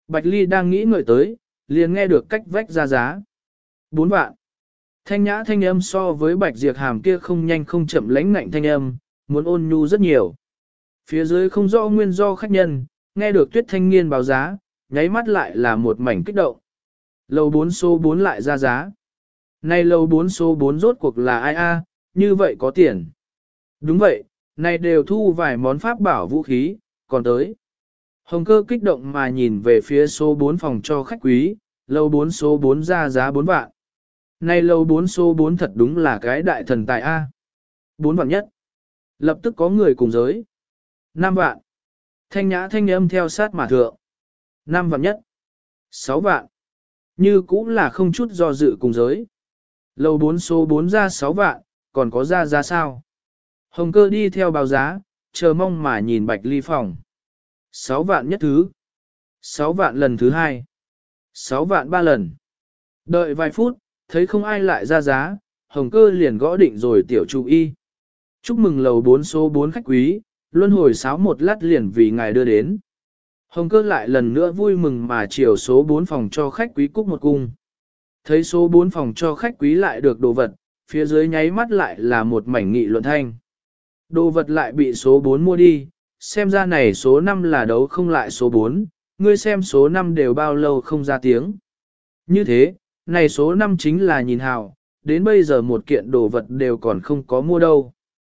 Bạch Ly đang nghĩ ngợi tới, liền nghe được cách vách ra giá. 4 vạn. Thanh nhã thanh âm so với Bạch Diệp Hàm kia không nhanh không chậm lãnh ngạnh thanh âm, muốn ôn nhu rất nhiều. Phía dưới không rõ nguyên do khách nhân, nghe được Tuyết Thanh Nghiên báo giá, nháy mắt lại là một mảnh kích động. Lầu 4 số 4 lại ra giá. Này lầu 4 số 4 rốt cuộc là ai a? Như vậy có tiền. Đúng vậy, này đều thu vài món pháp bảo vũ khí, còn tới. Hồng Cơ kích động mà nhìn về phía số 4 phòng cho khách quý, lầu 4 số 4 ra giá 4 vạn. Này lầu 4 số 4 thật đúng là cái đại thần tài A. 4 vạn nhất. Lập tức có người cùng giới. 5 vạn. Thanh nhã thanh âm theo sát mà thượng. 5 vạn nhất. 6 vạn. Như cũng là không chút do dự cùng giới. Lầu 4 số 4 ra 6 vạn, còn có ra sao? Hồng Cơ đi theo báo giá, chờ mong mà nhìn Bạch Ly phòng. 6 vạn nhất thứ. 6 vạn lần thứ hai. 6 vạn 3 lần. Đợi vài phút, thấy không ai lại ra giá, Hồng Cơ liền gõ định rồi tiểu chủ y. Chúc mừng lầu 4 số 4 khách quý, luân hồi sáo một lát liền vì ngài đưa đến. Hồng Cơ lại lần nữa vui mừng mà chiều số 4 phòng cho khách quý cúc một cung. Thấy số 4 phòng cho khách quý lại được đồ vật, phía dưới nháy mắt lại là một mảnh nghị luận thanh. Đồ vật lại bị số 4 mua đi, xem ra này số 5 là đấu không lại số 4, ngươi xem số 5 đều bao lâu không ra tiếng. Như thế, này số 5 chính là nhìn hào, đến bây giờ một kiện đồ vật đều còn không có mua đâu.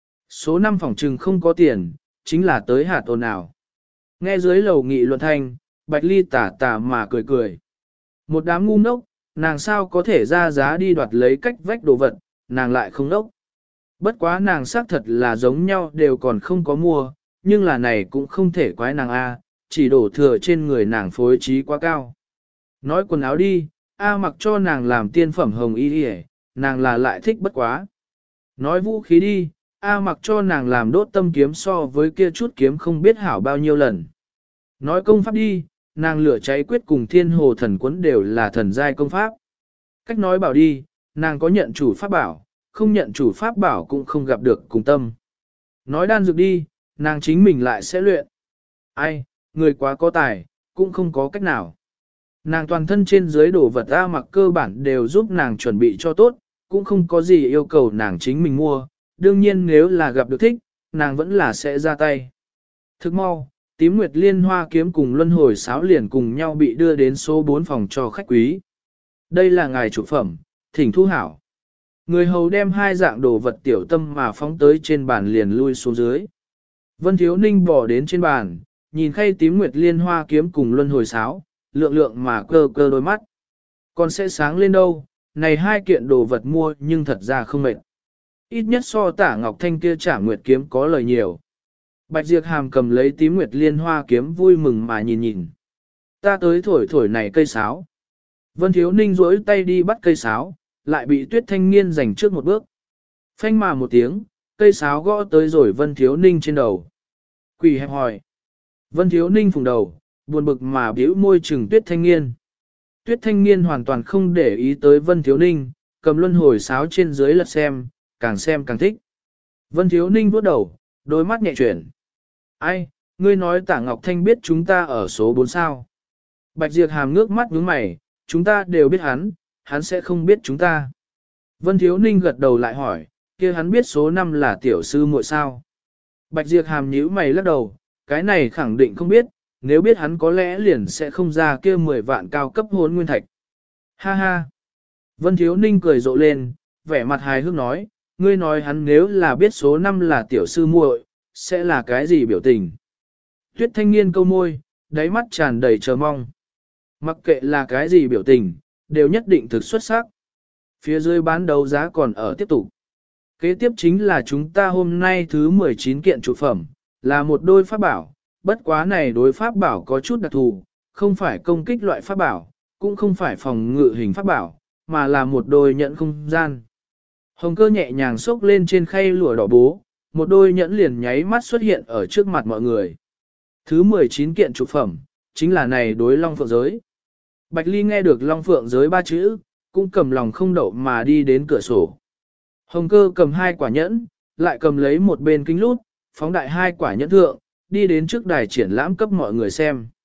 Số 5 phòng trừng không có tiền, chính là tới hạt ồn ào. Nghe dưới lầu nghị luận thanh, Bạch Ly tà tà mà cười cười. Một đám ngu ngốc, nàng sao có thể ra giá đi đoạt lấy cách vách đồ vật, nàng lại không ngốc. Bất quá nàng xác thật là giống nhau đều còn không có mua, nhưng là này cũng không thể quái nàng A, chỉ đổ thừa trên người nàng phối trí quá cao. Nói quần áo đi, A mặc cho nàng làm tiên phẩm hồng y đi, nàng là lại thích bất quá. Nói vũ khí đi, A mặc cho nàng làm đốt tâm kiếm so với kia chút kiếm không biết hảo bao nhiêu lần. Nói công pháp đi, nàng lửa cháy quyết cùng thiên hồ thần quấn đều là thần giai công pháp. Cách nói bảo đi, nàng có nhận chủ pháp bảo, không nhận chủ pháp bảo cũng không gặp được cùng tâm. Nói đan dược đi, nàng chính mình lại sẽ luyện. Ai, người quá có tài, cũng không có cách nào. Nàng toàn thân trên dưới đồ vật A mặc cơ bản đều giúp nàng chuẩn bị cho tốt, cũng không có gì yêu cầu nàng chính mình mua, đương nhiên nếu là gặp được thích, nàng vẫn là sẽ ra tay. Thức mau, tím nguyệt liên hoa kiếm cùng luân hồi sáo liền cùng nhau bị đưa đến số 4 phòng cho khách quý. Đây là ngài chủ phẩm, thỉnh thu hảo. Người hầu đem hai dạng đồ vật tiểu tâm mà phóng tới trên bàn liền lui xuống dưới. Vân Thiếu Ninh bỏ đến trên bàn, nhìn khay tím nguyệt liên hoa kiếm cùng luân hồi sáo, lượng lượng mà cơ cơ đôi mắt. Còn sẽ sáng lên đâu, này hai kiện đồ vật mua nhưng thật ra không mệt. Ít nhất so Tả Ngọc Thanh kia trả nguyệt kiếm có lời nhiều. Bạch Diệp Hàm cầm lấy tím nguyệt liên hoa kiếm vui mừng mà nhìn nhìn. Ta tới thổi thổi này cây sáo. Vân Thiếu Ninh rỗi tay đi bắt cây sáo, lại bị Tuyết Thanh Nghiên giành trước một bước. Phanh mà một tiếng, cây sáo gõ tới rồi Vân Thiếu Ninh trên đầu. Quỷ hẹp hỏi. Vân Thiếu Ninh phùng đầu, buồn bực mà biểu môi trừng Tuyết Thanh Nghiên. Tuyết Thanh Nghiên hoàn toàn không để ý tới Vân Thiếu Ninh, cầm luân hồi sáo trên dưới lật xem càng thích. Vân Thiếu Ninh vuốt đầu, đôi mắt nhẹ chuyển. Ai, ngươi nói Tả Ngọc Thanh biết chúng ta ở số 4 sao. Bạch Diệp Hàm ngước mắt nhướng mày, chúng ta đều biết hắn sẽ không biết chúng ta. Vân Thiếu Ninh gật đầu lại hỏi, kia hắn biết số 5 là tiểu sư muội sao. Bạch Diệp Hàm nhíu mày lắc đầu, cái này khẳng định không biết, nếu biết hắn có lẽ liền sẽ không ra kia 10 vạn cao cấp hồn nguyên thạch. Ha ha. Vân Thiếu Ninh cười rộ lên, vẻ mặt hài hước nói, ngươi nói hắn nếu là biết số 5 là tiểu sư muội, sẽ là cái gì biểu tình. Tuyết Thanh Nghiên câu môi, đáy mắt tràn đầy chờ mong. Mặc kệ là cái gì biểu tình, đều nhất định thực xuất sắc. Phía dưới bán đấu giá còn ở tiếp tục. Kế tiếp chính là chúng ta hôm nay thứ 19 kiện trụ phẩm, là một đôi pháp bảo, bất quá này đối pháp bảo có chút đặc thù, không phải công kích loại pháp bảo, cũng không phải phòng ngự hình pháp bảo, mà là một đôi nhẫn không gian. Hồng Cơ nhẹ nhàng xốc lên trên khay lụa đỏ bố, một đôi nhẫn liền nháy mắt xuất hiện ở trước mặt mọi người. Thứ 19 kiện trụ phẩm, chính là này đối long phượng giới. Bạch Ly nghe được long phượng giới ba chữ, cũng cầm lòng không đậu mà đi đến cửa sổ. Hồng Cơ cầm hai quả nhẫn, lại cầm lấy một bên kính lút, phóng đại hai quả nhẫn thượng, đi đến trước đài triển lãm cấp mọi người xem.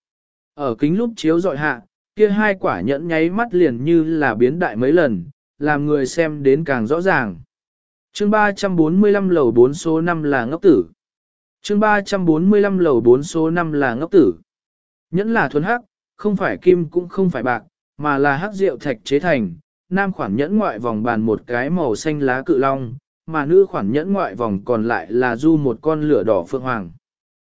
Ở kính lúp chiếu dọi hạ, kia hai quả nhẫn nháy mắt liền như là biến đại mấy lần, làm người xem đến càng rõ ràng. Chương 345 lầu 4 số 5 là ngốc tử. Chương 345 lầu 4 số 5 là ngốc tử. Nhẫn là thuần hắc, không phải kim cũng không phải bạc, mà là hắc rượu thạch chế thành. Nam khoản nhẫn ngoại vòng bàn một cái màu xanh lá cự long, mà nữ khoản nhẫn ngoại vòng còn lại là du một con lửa đỏ phượng hoàng.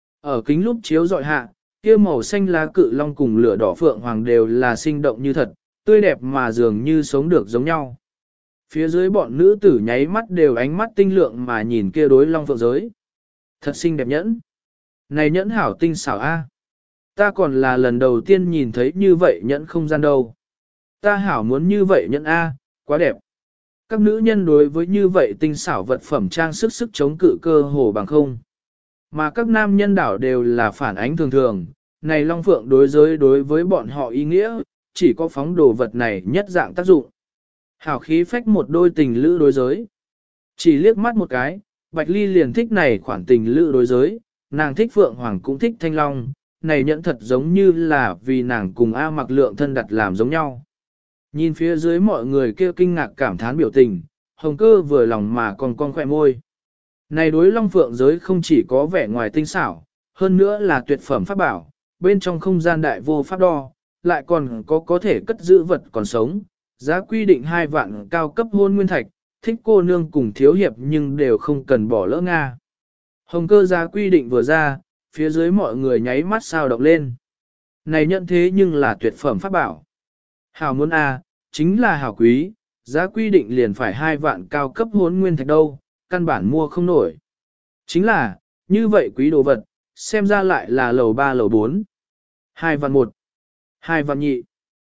Ở kính lúp chiếu dọi hạ, kia màu xanh lá cự long cùng lửa đỏ phượng hoàng đều là sinh động như thật, tươi đẹp mà dường như sống được giống nhau. Phía dưới bọn nữ tử nháy mắt đều ánh mắt tinh lượng mà nhìn kia đối long phượng giới. Thật xinh đẹp nhẫn. Này nhẫn hảo tinh xảo a. Ta còn là lần đầu tiên nhìn thấy như vậy nhẫn không gian đâu. Ta hảo muốn như vậy nhẫn a, quá đẹp. Các nữ nhân đối với như vậy tinh xảo vật phẩm trang sức sức chống cự cơ hồ bằng không. Mà các nam nhân đảo đều là phản ánh thường thường, này long phượng đối giới đối với bọn họ ý nghĩa, chỉ có phóng đồ vật này nhất dạng tác dụng. Hảo khí phách một đôi tình lữ đối giới. Chỉ liếc mắt một cái, Bạch Ly liền thích này khoản tình lữ đối giới, nàng thích phượng hoàng cũng thích thanh long, này nhẫn thật giống như là vì nàng cùng A Mặc Lượng thân đặt làm giống nhau. Nhìn phía dưới mọi người kêu kinh ngạc cảm thán biểu tình, Hồng Cơ vừa lòng mà còn con khỏe môi. Này đối long phượng giới không chỉ có vẻ ngoài tinh xảo, hơn nữa là tuyệt phẩm pháp bảo, bên trong không gian đại vô pháp đo, lại còn có thể cất giữ vật còn sống, giá quy định 2 vạn cao cấp hôn nguyên thạch, thích cô nương cùng thiếu hiệp nhưng đều không cần bỏ lỡ Nga. Hồng Cơ giá quy định vừa ra, phía dưới mọi người nháy mắt sao động lên. Này nhận thế nhưng là tuyệt phẩm pháp bảo. Hảo muốn A, chính là hảo quý, giá quy định liền phải 2 vạn cao cấp hốn nguyên thạch đâu, căn bản mua không nổi. Chính là, như vậy quý đồ vật, xem ra lại là lầu 3 lầu 4. 2 vạn 1, 2 vạn nhị,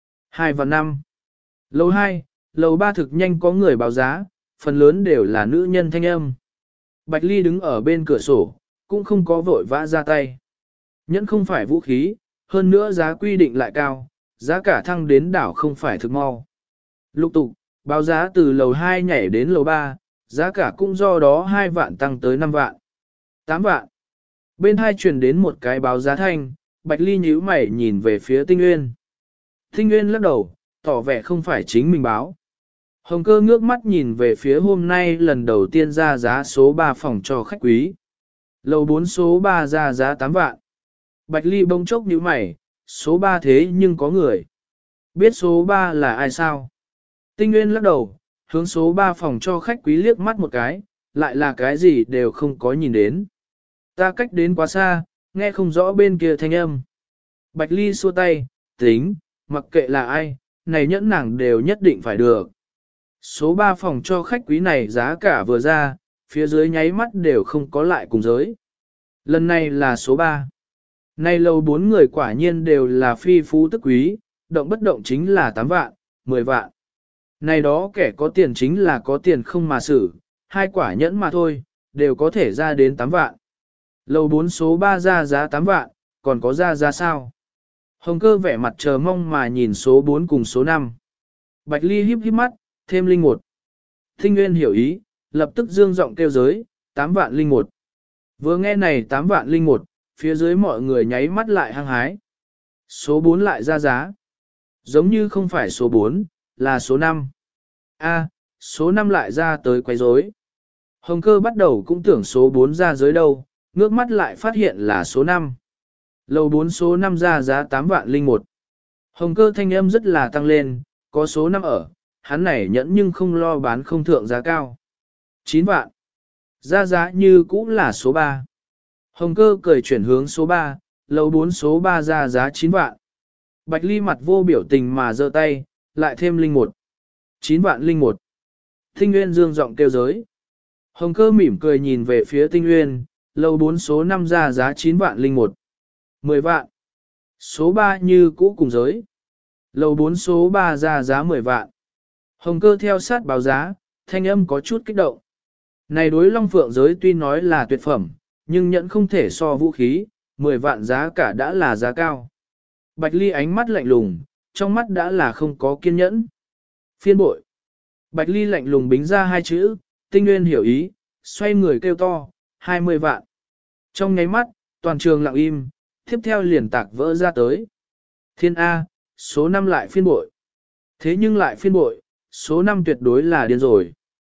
2 vạn 5. Lầu 2, lầu 3 thực nhanh có người báo giá, phần lớn đều là nữ nhân thanh âm. Bạch Ly đứng ở bên cửa sổ, cũng không có vội vã ra tay. Nhẫn không phải vũ khí, hơn nữa giá quy định lại cao, giá cả thăng đến đảo không phải thực mau. Lục tục, báo giá từ lầu 2 nhảy đến lầu 3, giá cả cũng do đó 2 vạn tăng tới 5 vạn. 8 vạn. Bên hai truyền đến một cái báo giá thanh, Bạch Ly nhíu mày nhìn về phía Tinh Nguyên. Tinh Nguyên lắc đầu, tỏ vẻ không phải chính mình báo. Hồng Cơ ngước mắt nhìn về phía hôm nay lần đầu tiên ra giá số 3 phòng cho khách quý. Lầu 4 số 3 ra giá 8 vạn. Bạch Ly bỗng chốc nhíu mày, số 3 thế nhưng có người. Biết số 3 là ai sao? Tinh Nguyên lắc đầu, hướng số 3 phòng cho khách quý liếc mắt một cái, lại là cái gì đều không có nhìn đến. Ta cách đến quá xa, nghe không rõ bên kia thanh âm. Bạch Ly xua tay, tính, mặc kệ là ai, này nhẫn nàng đều nhất định phải được. Số 3 phòng cho khách quý này giá cả vừa ra, phía dưới nháy mắt đều không có lại cùng giới. Lần này là số 3. Nay lầu 4 người quả nhiên đều là phi phú tức quý, động bất động chính là 8 vạn, 10 vạn. Này đó kẻ có tiền chính là có tiền không mà xử, 2 quả nhẫn mà thôi, đều có thể ra đến 8 vạn. Lầu 4 số 3 ra giá 8 vạn, còn có ra giá sao? Hồng Cơ vẻ mặt chờ mong mà nhìn số 4 cùng số 5. Bạch Ly híp híp mắt, thêm linh 1. Tinh Nguyên hiểu ý, lập tức dương giọng kêu giới, 8 vạn linh 1. Vừa nghe này 8 vạn linh 1, phía dưới mọi người nháy mắt lại hăng hái. Số 4 lại ra giá. Giống như không phải số 4, là số 5. A, số 5 lại ra tới quấy rối. Hồng Cơ bắt đầu cũng tưởng số 4 ra giới đâu, ngước mắt lại phát hiện là số 5. Lầu 4 số 5 ra giá 8 vạn linh 1. Hồng Cơ thanh âm rất là tăng lên, có số 5 ở, hắn này nhẫn nhưng không lo bán không thượng giá cao. 9 vạn. Ra giá như cũ là số 3. Hồng Cơ cười chuyển hướng số 3, lầu 4 số 3 ra giá 9 vạn. Bạch Ly mặt vô biểu tình mà giơ tay, lại thêm linh 1. 9 vạn linh 1. Tinh Nguyên dương giọng kêu giới. Hồng Cơ mỉm cười nhìn về phía Tinh Nguyên, lầu 4 số 5 ra giá 9 vạn linh 1. 10 vạn. Số 3 như cũ cùng giới. Lầu 4 số 3 ra giá 10 vạn. Hồng Cơ theo sát báo giá, thanh âm có chút kích động. Này đối Long Phượng giới tuy nói là tuyệt phẩm, nhưng nhận không thể so vũ khí, 10 vạn giá cả đã là giá cao. Bạch Ly ánh mắt lạnh lùng, trong mắt đã là không có kiên nhẫn. Phiên bội. Bạch Ly lạnh lùng bính ra 2 chữ, Tinh Nguyên hiểu ý, xoay người kêu to, 20 vạn. Trong nháy mắt, toàn trường lặng im, tiếp theo liền tạc vỡ ra tới. Thiên A, số 5 lại phiên bội. Thế nhưng lại phiên bội, số 5 tuyệt đối là điên rồi.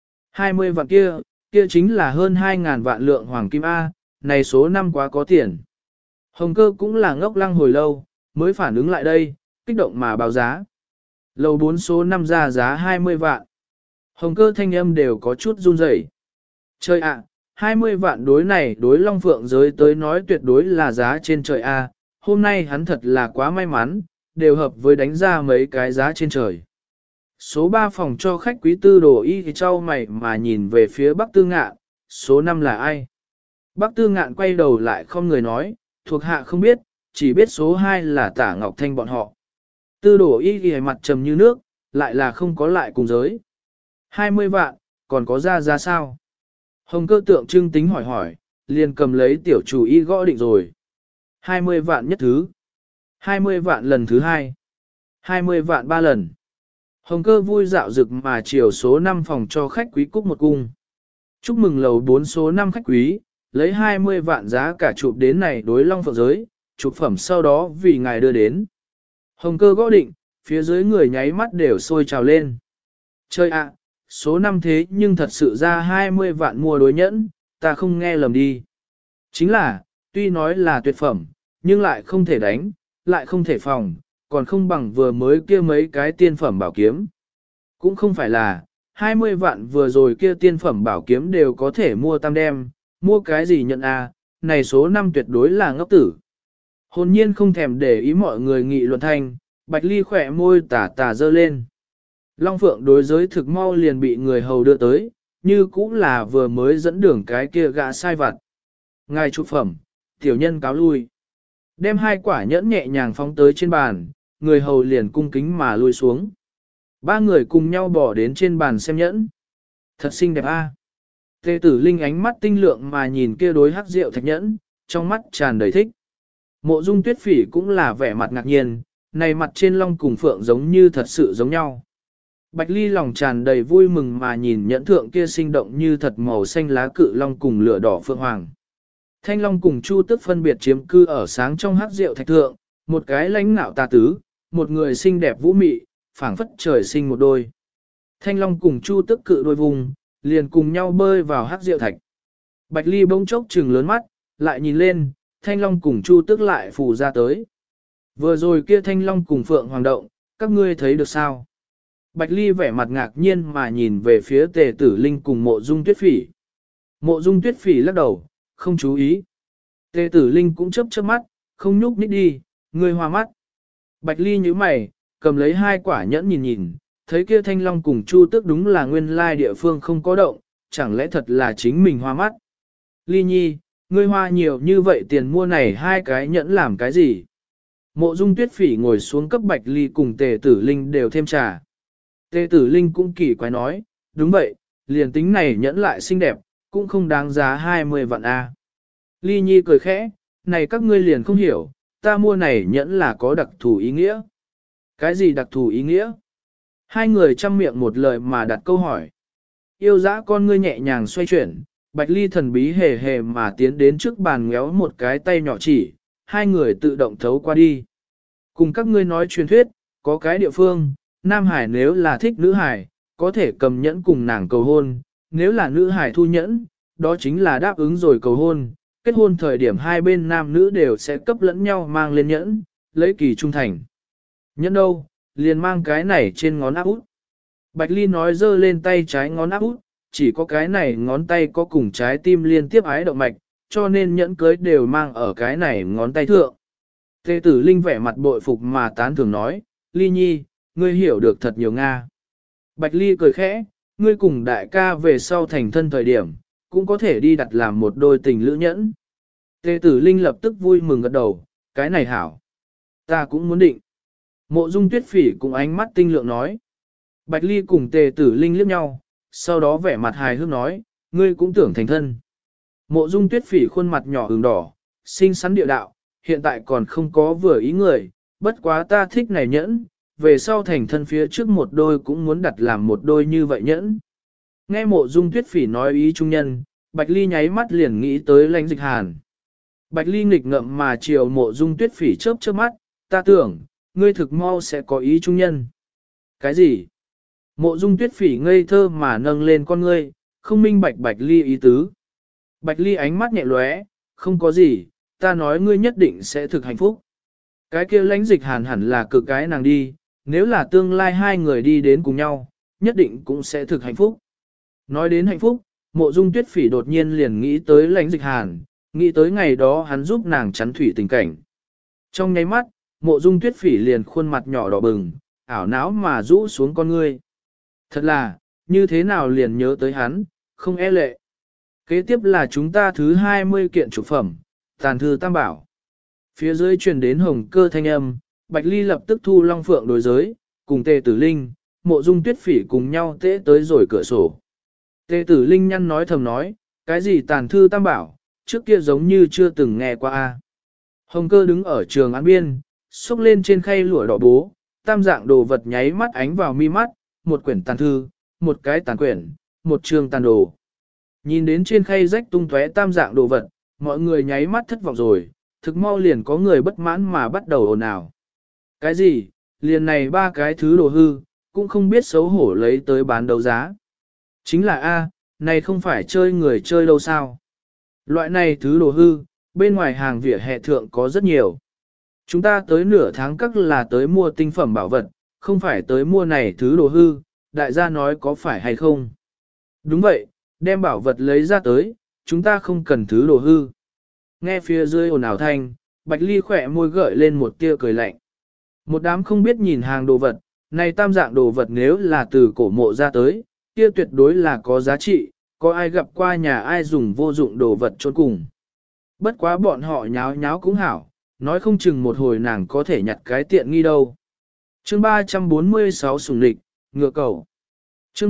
20 vạn kia, kia chính là hơn 2.000 vạn lượng hoàng kim A, này số 5 quá có tiền. Hồng Cơ cũng là ngốc lăng hồi lâu, mới phản ứng lại đây, kích động mà báo giá. Lầu 4 số 5 ra giá 20 vạn. Hồng Cơ thanh âm đều có chút run rẩy. Trời ạ, 20 vạn đối này đối Long Phượng giới tới nói tuyệt đối là giá trên trời A, hôm nay hắn thật là quá may mắn, đều hợp với đánh ra mấy cái giá trên trời. Số 3 phòng cho khách quý tư đồ y thì trao mày mà nhìn về phía Bắc Tư Ngạn, số 5 là ai? Bắc Tư Ngạn quay đầu lại không người nói, thuộc hạ không biết, chỉ biết số 2 là Tả Ngọc Thanh bọn họ. Tư đồ y thì mặt trầm như nước, lại là không có lại cùng giới. 20 vạn, còn có ra sao? Hồng Cơ tượng trưng tính hỏi hỏi, liền cầm lấy tiểu chủ y gõ định rồi. 20 vạn nhất thứ. 20 vạn lần thứ hai. 20 vạn ba lần. Hồng Cơ vui dạo dực mà chiều số 5 phòng cho khách quý cúc một cung. Chúc mừng lầu 4 số 5 khách quý, lấy 20 vạn giá cả chụp đến này đối Long Phượng giới, chụp phẩm sau đó vì ngài đưa đến. Hồng Cơ gõ định, phía dưới người nháy mắt đều sôi trào lên. Chơi ạ, số 5 thế nhưng thật sự ra 20 vạn mua đối nhẫn, ta không nghe lầm đi. Chính là, tuy nói là tuyệt phẩm, nhưng lại không thể đánh, lại không thể phòng, còn không bằng vừa mới kia mấy cái tiên phẩm bảo kiếm. Cũng không phải là, 20 vạn vừa rồi kia tiên phẩm bảo kiếm đều có thể mua tam đem, mua cái gì nhận à, này số 5 tuyệt đối là ngốc tử. Hồn nhiên không thèm để ý mọi người nghị luận thanh, Bạch Ly khỏe môi tà tà dơ lên. Long Phượng đối giới thực mau liền bị người hầu đưa tới, như cũng là vừa mới dẫn đường cái kia gã sai vặt. Ngài chụp phẩm, tiểu nhân cáo lui. Đem hai quả nhẫn nhẹ nhàng phóng tới trên bàn, người hầu liền cung kính mà lui xuống. Ba người cùng nhau bỏ đến trên bàn xem nhẫn. Thật xinh đẹp a. Tề Tử Linh ánh mắt tinh lượng mà nhìn kia đối hắc rượu thạch nhẫn, trong mắt tràn đầy thích. Mộ Dung Tuyết Phỉ cũng là vẻ mặt ngạc nhiên, này mặt trên long cùng phượng giống như thật sự giống nhau. Bạch Ly lòng tràn đầy vui mừng mà nhìn nhẫn thượng kia sinh động như thật màu xanh lá cự long cùng lửa đỏ phượng hoàng. Thanh long cùng Chu Tức phân biệt chiếm cư ở sáng trong hắc rượu thạch thượng, một cái lãnh ngạo tà tứ, một người xinh đẹp vũ mị, phảng phất trời sinh một đôi. Thanh long cùng Chu Tức cự đôi vùng, liền cùng nhau bơi vào hắc rượu thạch. Bạch Ly bỗng chốc trừng lớn mắt, lại nhìn lên, Thanh long cùng Chu Tức lại phù ra tới. Vừa rồi kia Thanh long cùng phượng hoàng động, các ngươi thấy được sao? Bạch Ly vẻ mặt ngạc nhiên mà nhìn về phía Tề Tử Linh cùng Mộ Dung Tuyết Phỉ. Mộ Dung Tuyết Phỉ lắc đầu, không chú ý. Tề Tử Linh cũng chớp chớp mắt, không nhúc nhích đi, ngươi hoa mắt. Bạch Ly nhíu mày, cầm lấy hai quả nhẫn nhìn nhìn, thấy kia Thanh long cùng Chu Tức đúng là nguyên lai địa phương không có động, chẳng lẽ thật là chính mình hoa mắt. Ly Nhi, ngươi hoa nhiều như vậy tiền mua này hai cái nhẫn làm cái gì? Mộ Dung Tuyết Phỉ ngồi xuống cấp Bạch Ly cùng Tề Tử Linh đều thêm trà. Tề Tử Linh cũng kỳ quái nói, đúng vậy, liền tính này nhẫn lại xinh đẹp, cũng không đáng giá 20 vạn A. Ly Nhi cười khẽ, này các ngươi liền không hiểu, ta mua này nhẫn là có đặc thù ý nghĩa. Cái gì đặc thù ý nghĩa? Hai người chăm miệng một lời mà đặt câu hỏi. Yêu dã con ngươi nhẹ nhàng xoay chuyển, Bạch Ly thần bí hề hề mà tiến đến trước bàn ngéo một cái tay nhỏ chỉ, hai người tự động thấu qua đi. Cùng các ngươi nói truyền thuyết, có cái địa phương, Nam Hải nếu là thích nữ hải, có thể cầm nhẫn cùng nàng cầu hôn, nếu là nữ hải thu nhẫn, đó chính là đáp ứng rồi cầu hôn. Kết hôn thời điểm hai bên nam nữ đều sẽ cấp lẫn nhau mang lên nhẫn, lấy kỳ trung thành. Nhẫn đâu, liền mang cái này trên ngón áp út. Bạch Ly nói giơ lên tay trái ngón áp út, chỉ có cái này ngón tay có cùng trái tim liên tiếp ái động mạch, cho nên nhẫn cưới đều mang ở cái này ngón tay thượng. Tề Tử Linh vẻ mặt bội phục mà tán thưởng nói, Ly Nhi, ngươi hiểu được thật nhiều Nga. Bạch Ly cười khẽ, ngươi cùng đại ca về sau thành thân thời điểm, cũng có thể đi đặt làm một đôi tình lữ nhẫn. Tề Tử Linh lập tức vui mừng gật đầu, cái này hảo. Ta cũng muốn định. Mộ Dung Tuyết Phỉ cũng ánh mắt tinh lượng nói. Bạch Ly cùng Tề Tử Linh liếc nhau, sau đó vẻ mặt hài hước nói, ngươi cũng tưởng thành thân. Mộ Dung Tuyết Phỉ khuôn mặt nhỏ ửng đỏ, xinh xắn địa đạo, hiện tại còn không có vừa ý người, bất quá ta thích này nhẫn, về sau thành thân phía trước một đôi cũng muốn đặt làm một đôi như vậy nhẫn. Nghe Mộ Dung Tuyết Phỉ nói ý trung nhân, Bạch Ly nháy mắt liền nghĩ tới Lãnh Dịch Hàn. Bạch Ly nghịch ngợm mà chiều Mộ Dung Tuyết Phỉ chớp chớp mắt, ta tưởng, ngươi thực mau sẽ có ý trung nhân. Cái gì? Mộ Dung Tuyết Phỉ ngây thơ mà nâng lên con ngươi, không minh bạch Bạch Ly ý tứ. Bạch Ly ánh mắt nhẹ lóe, không có gì, ta nói ngươi nhất định sẽ thực hạnh phúc. Cái kia Lãnh Dịch Hàn hẳn là cực cái nàng đi, nếu là tương lai hai người đi đến cùng nhau, nhất định cũng sẽ thực hạnh phúc. Nói đến hạnh phúc, Mộ Dung Tuyết Phỉ đột nhiên liền nghĩ tới Lãnh Dịch Hàn, nghĩ tới ngày đó hắn giúp nàng chắn thủy tình cảnh. Trong nháy mắt, Mộ Dung Tuyết Phỉ liền khuôn mặt nhỏ đỏ bừng, ảo não mà rũ xuống con ngươi. Thật là, như thế nào liền nhớ tới hắn, không e lệ. Kế tiếp là chúng ta thứ 20 kiện trục phẩm, tàn thư tam bảo. Phía dưới truyền đến hồng cơ thanh âm, Bạch Ly lập tức thu long phượng đối giới, cùng Tề Tử Linh, Mộ Dung Tuyết Phỉ cùng nhau tễ tới rồi cửa sổ. Tề Tử Linh nhăn nói thầm nói, cái gì tàn thư tam bảo, trước kia giống như chưa từng nghe qua a. Hồng cơ đứng ở trường án biên, xúc lên trên khay lụa đỏ bố, tam dạng đồ vật nháy mắt ánh vào mi mắt, một quyển tàn thư, một cái tàn quyển, một trường tàn đồ. Nhìn đến trên khay rách tung tóe tam dạng đồ vật, mọi người nháy mắt thất vọng rồi, thực mau liền có người bất mãn mà bắt đầu ồn ào. Cái gì, liền này ba cái thứ đồ hư, cũng không biết xấu hổ lấy tới bán đấu giá. Chính là A, này không phải chơi người chơi đâu sao. Loại này thứ đồ hư, bên ngoài hàng vỉa hè thượng có rất nhiều. Chúng ta tới nửa tháng các là tới mua tinh phẩm bảo vật, không phải tới mua này thứ đồ hư, đại gia nói có phải hay không. Đúng vậy, đem bảo vật lấy ra tới, chúng ta không cần thứ đồ hư. Nghe phía dưới ồn ào thanh, Bạch Ly khỏe môi gợi lên một tia cười lạnh. Một đám không biết nhìn hàng đồ vật, này tam dạng đồ vật nếu là từ cổ mộ ra tới, kia tuyệt đối là có giá trị, có ai gặp qua nhà ai dùng vô dụng đồ vật trốn cùng. Bất quá bọn họ nháo nháo cũng hảo, nói không chừng một hồi nàng có thể nhặt cái tiện nghi đâu. Chương 346 sủng lịch, ngựa cầu. Chương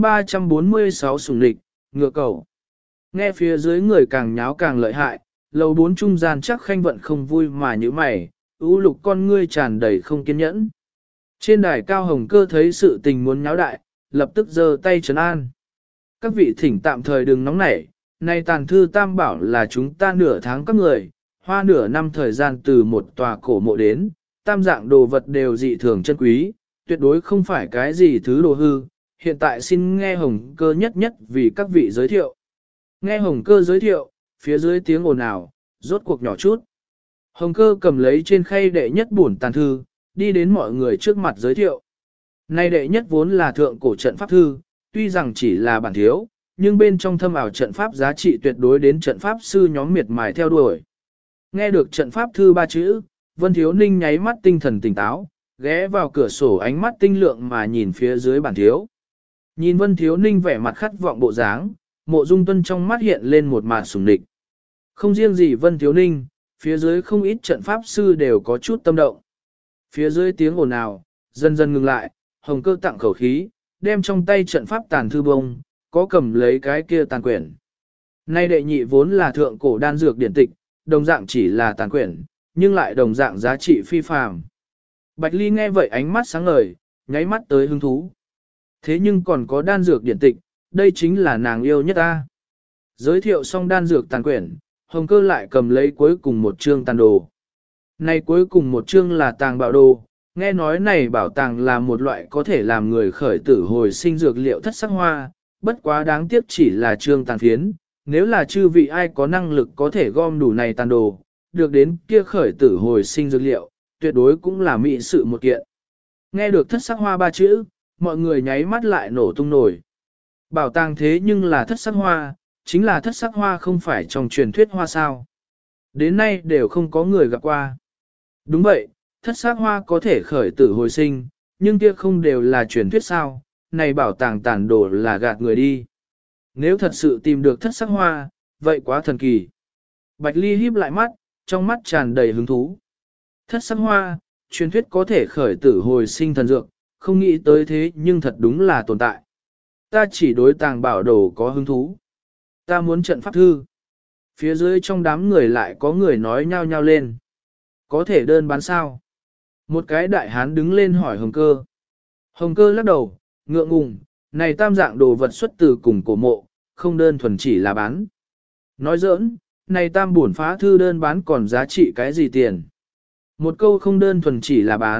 346 sủng lịch, ngựa cầu. Nghe phía dưới người càng nháo càng lợi hại, lầu 4 trung gian chắc khanh vận không vui mà như mày, ưu lục con ngươi tràn đầy không kiên nhẫn. Trên đài cao hồng cơ thấy sự tình muốn nháo đại, lập tức giơ tay trấn an. Các vị thỉnh tạm thời đừng nóng nảy, nay tàn thư tam bảo là chúng ta nửa tháng các người, hoa nửa năm thời gian từ một tòa cổ mộ đến, tam dạng đồ vật đều dị thường chân quý, tuyệt đối không phải cái gì thứ đồ hư. Hiện tại xin nghe hồng cơ nhất nhất vì các vị giới thiệu. Nghe hồng cơ giới thiệu, phía dưới tiếng ồn ào, rốt cuộc nhỏ chút. Hồng cơ cầm lấy trên khay đệ nhất bổn tàn thư, đi đến mọi người trước mặt giới thiệu. Nay đệ nhất vốn là thượng cổ trận pháp thư, tuy rằng chỉ là bản thiếu, nhưng bên trong thâm ảo trận pháp giá trị tuyệt đối đến trận pháp sư nhóm miệt mài theo đuổi. Nghe được trận pháp thư ba chữ, Vân Thiếu Ninh nháy mắt tinh thần tỉnh táo, ghé vào cửa sổ ánh mắt tinh lượng mà nhìn phía dưới bản thiếu. Nhìn Vân Thiếu Ninh vẻ mặt khát vọng bộ dáng, Mộ Dung Tuân trong mắt hiện lên một mạt sùng địch. Không riêng gì Vân Thiếu Ninh, phía dưới không ít trận pháp sư đều có chút tâm động. Phía dưới tiếng ồn ào, dần dần ngừng lại, hồng cơ tặng khẩu khí, đem trong tay trận pháp tàn thư bông, có cầm lấy cái kia tàn quyển. Nay đệ nhị vốn là thượng cổ đan dược điển tịch, đồng dạng chỉ là tàn quyển, nhưng lại đồng dạng giá trị phi phàm. Bạch Ly nghe vậy ánh mắt sáng ngời, nháy mắt tới hứng thú. Thế nhưng còn có đan dược điển tịch, đây chính là nàng yêu nhất ta. Giới thiệu xong đan dược tàn quyển, hồng cơ lại cầm lấy cuối cùng một chương tàn đồ. Này cuối cùng một chương là tàng bảo đồ, nghe nói này bảo tàng là một loại có thể làm người khởi tử hồi sinh dược liệu thất sắc hoa, bất quá đáng tiếc chỉ là chương tàn phiến, nếu là chư vị ai có năng lực có thể gom đủ này tàn đồ, được đến kia khởi tử hồi sinh dược liệu, tuyệt đối cũng là mỹ sự một kiện. Nghe được thất sắc hoa ba chữ, mọi người nháy mắt lại nổ tung nổi. Bảo tàng thế nhưng là thất sắc hoa, chính là thất sắc hoa không phải trong truyền thuyết hoa sao. Đến nay đều không có người gặp qua. Đúng vậy, thất sắc hoa có thể khởi tử hồi sinh, nhưng kia không đều là truyền thuyết sao, này bảo tàng tàn đồ là gạt người đi. Nếu thật sự tìm được thất sắc hoa, vậy quá thần kỳ. Bạch Ly híp lại mắt, trong mắt tràn đầy hứng thú. Thất sắc hoa, truyền thuyết có thể khởi tử hồi sinh thần dược, không nghĩ tới thế nhưng thật đúng là tồn tại. Ta chỉ đối tàng bảo đồ có hứng thú. Ta muốn trận pháp thư. Phía dưới trong đám người lại có người nói nhao nhao lên. Có thể đơn bán sao? Một cái đại hán đứng lên hỏi hồng cơ. Hồng cơ lắc đầu, ngượng ngùng, này tam dạng đồ vật xuất từ cùng cổ mộ, không đơn thuần chỉ là bán. Nói giỡn, này tam bổn phá thư đơn bán còn giá trị cái gì tiền? Một câu không đơn thuần chỉ là bán,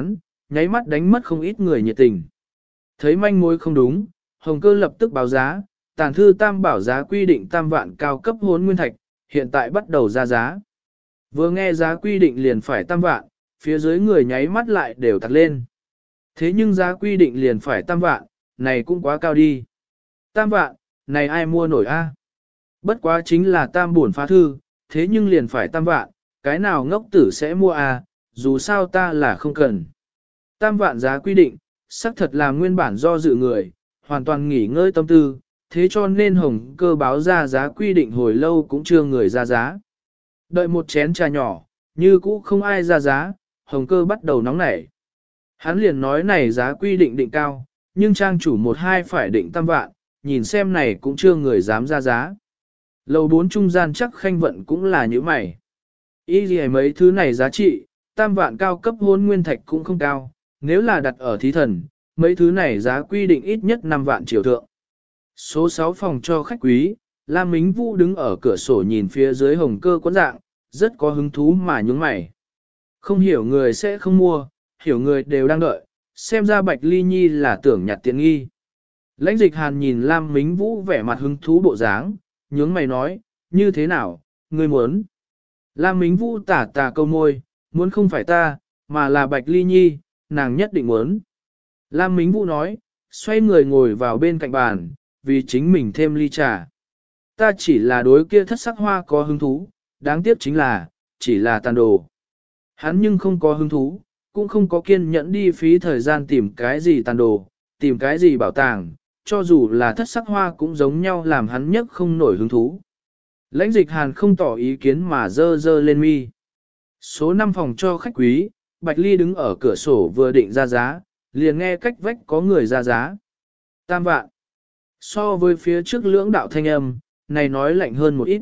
nháy mắt đánh mất không ít người nhiệt tình. Thấy manh mối không đúng, Hồng Cơ lập tức báo giá, tàn thư tam bảo giá quy định tam vạn cao cấp hốn nguyên thạch, hiện tại bắt đầu ra giá. Vừa nghe giá quy định liền phải tam vạn, phía dưới người nháy mắt lại đều tặc lên. Thế nhưng giá quy định liền phải tam vạn, này cũng quá cao đi. Tam vạn, này ai mua nổi a? Bất quá chính là tam buồn phá thư, thế nhưng liền phải tam vạn, cái nào ngốc tử sẽ mua a? Dù sao ta là không cần. Tam vạn giá quy định, xác thật là nguyên bản do dự người, hoàn toàn nghỉ ngơi tâm tư, thế cho nên Hồng Cơ báo ra giá quy định hồi lâu cũng chưa người ra giá. Đợi một chén trà nhỏ, như cũ không ai ra giá, Hồng Cơ bắt đầu nóng nảy. Hắn liền nói này giá quy định định cao, nhưng trang chủ một hai phải định tam vạn, nhìn xem này cũng chưa người dám ra giá. Lầu 4 trung gian chắc khanh vận cũng là như mày. Ý gì mấy thứ này giá trị, tam vạn cao cấp hôn nguyên thạch cũng không cao, nếu là đặt ở thí thần, mấy thứ này giá quy định ít nhất 5 vạn triệu thượng. Số 6 phòng cho khách quý, Lam Mính Vũ đứng ở cửa sổ nhìn phía dưới Hồng Cơ quấn dạng, rất có hứng thú mà nhướng mày. Không hiểu người sẽ không mua, hiểu người đều đang đợi, xem ra Bạch Ly Nhi là tưởng nhặt tiện nghi. Lãnh Dịch Hàn nhìn Lam Mính Vũ vẻ mặt hứng thú bộ dáng, nhướng mày nói, như thế nào, ngươi muốn? Lam Mính Vũ tả tà câu môi, muốn không phải ta, mà là Bạch Ly Nhi, nàng nhất định muốn. Lam Mính Vũ nói, xoay người ngồi vào bên cạnh bàn, vì chính mình thêm ly trà. Ta chỉ là đối kia thất sắc hoa có hứng thú, đáng tiếc chính là, chỉ là tàn đồ. Hắn nhưng không có hứng thú, cũng không có kiên nhẫn đi phí thời gian tìm cái gì tàn đồ, tìm cái gì bảo tàng, cho dù là thất sắc hoa cũng giống nhau làm hắn nhất không nổi hứng thú. Lãnh Dịch Hàn không tỏ ý kiến mà dơ dơ lên mi. Số 5 phòng cho khách quý, Bạch Ly đứng ở cửa sổ vừa định ra giá, liền nghe cách vách có người ra giá. Tam vạn. So với phía trước lưỡng đạo thanh âm, này nói lạnh hơn một ít.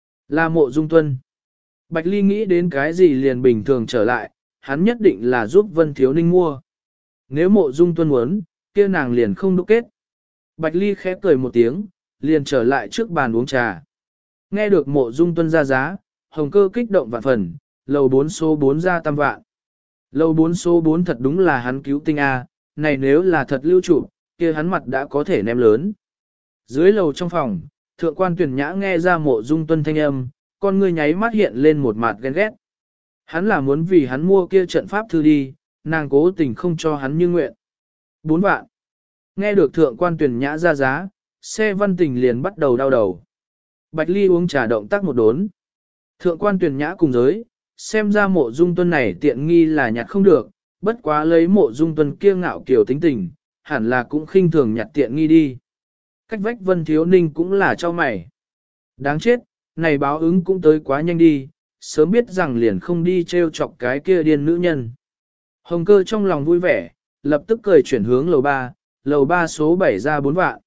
Là Mộ Dung Tuân. Bạch Ly nghĩ đến cái gì liền bình thường trở lại, hắn nhất định là giúp Vân Thiếu Ninh mua. Nếu Mộ Dung Tuân muốn, kia nàng liền không đúc kết. Bạch Ly khẽ cười một tiếng, liền trở lại trước bàn uống trà. Nghe được Mộ Dung Tuân ra giá, Hồng Cơ kích động vạn phần, lầu 4 số 4 ra tam vạn. Lầu 4 số 4 thật đúng là hắn cứu tinh A, này nếu là thật lưu trụ, kia hắn mặt đã có thể ném lớn. Dưới lầu trong phòng, thượng quan tuyển nhã nghe ra Mộ Dung Tuân thanh âm, con ngươi nháy mắt hiện lên một mặt ghen ghét. Hắn là muốn vì hắn mua kia trận pháp thư đi, nàng cố tình không cho hắn như nguyện. 4 vạn. Nghe được thượng quan tuyển nhã ra giá, xe văn tình liền bắt đầu đau đầu. Bạch Ly uống trà động tác một đốn. Thượng quan tuyển nhã cùng giới, xem ra Mộ Dung Tuân này tiện nghi là nhặt không được, bất quá lấy Mộ Dung Tuân kia ngạo kiểu tính tình, hẳn là cũng khinh thường nhặt tiện nghi đi. Cách vách Vân Thiếu Ninh cũng là cho mày. Đáng chết, này báo ứng cũng tới quá nhanh đi, sớm biết rằng liền không đi treo chọc cái kia điên nữ nhân. Hồng Cơ trong lòng vui vẻ, lập tức cười chuyển hướng lầu 3 số 7 ra 4 vạn.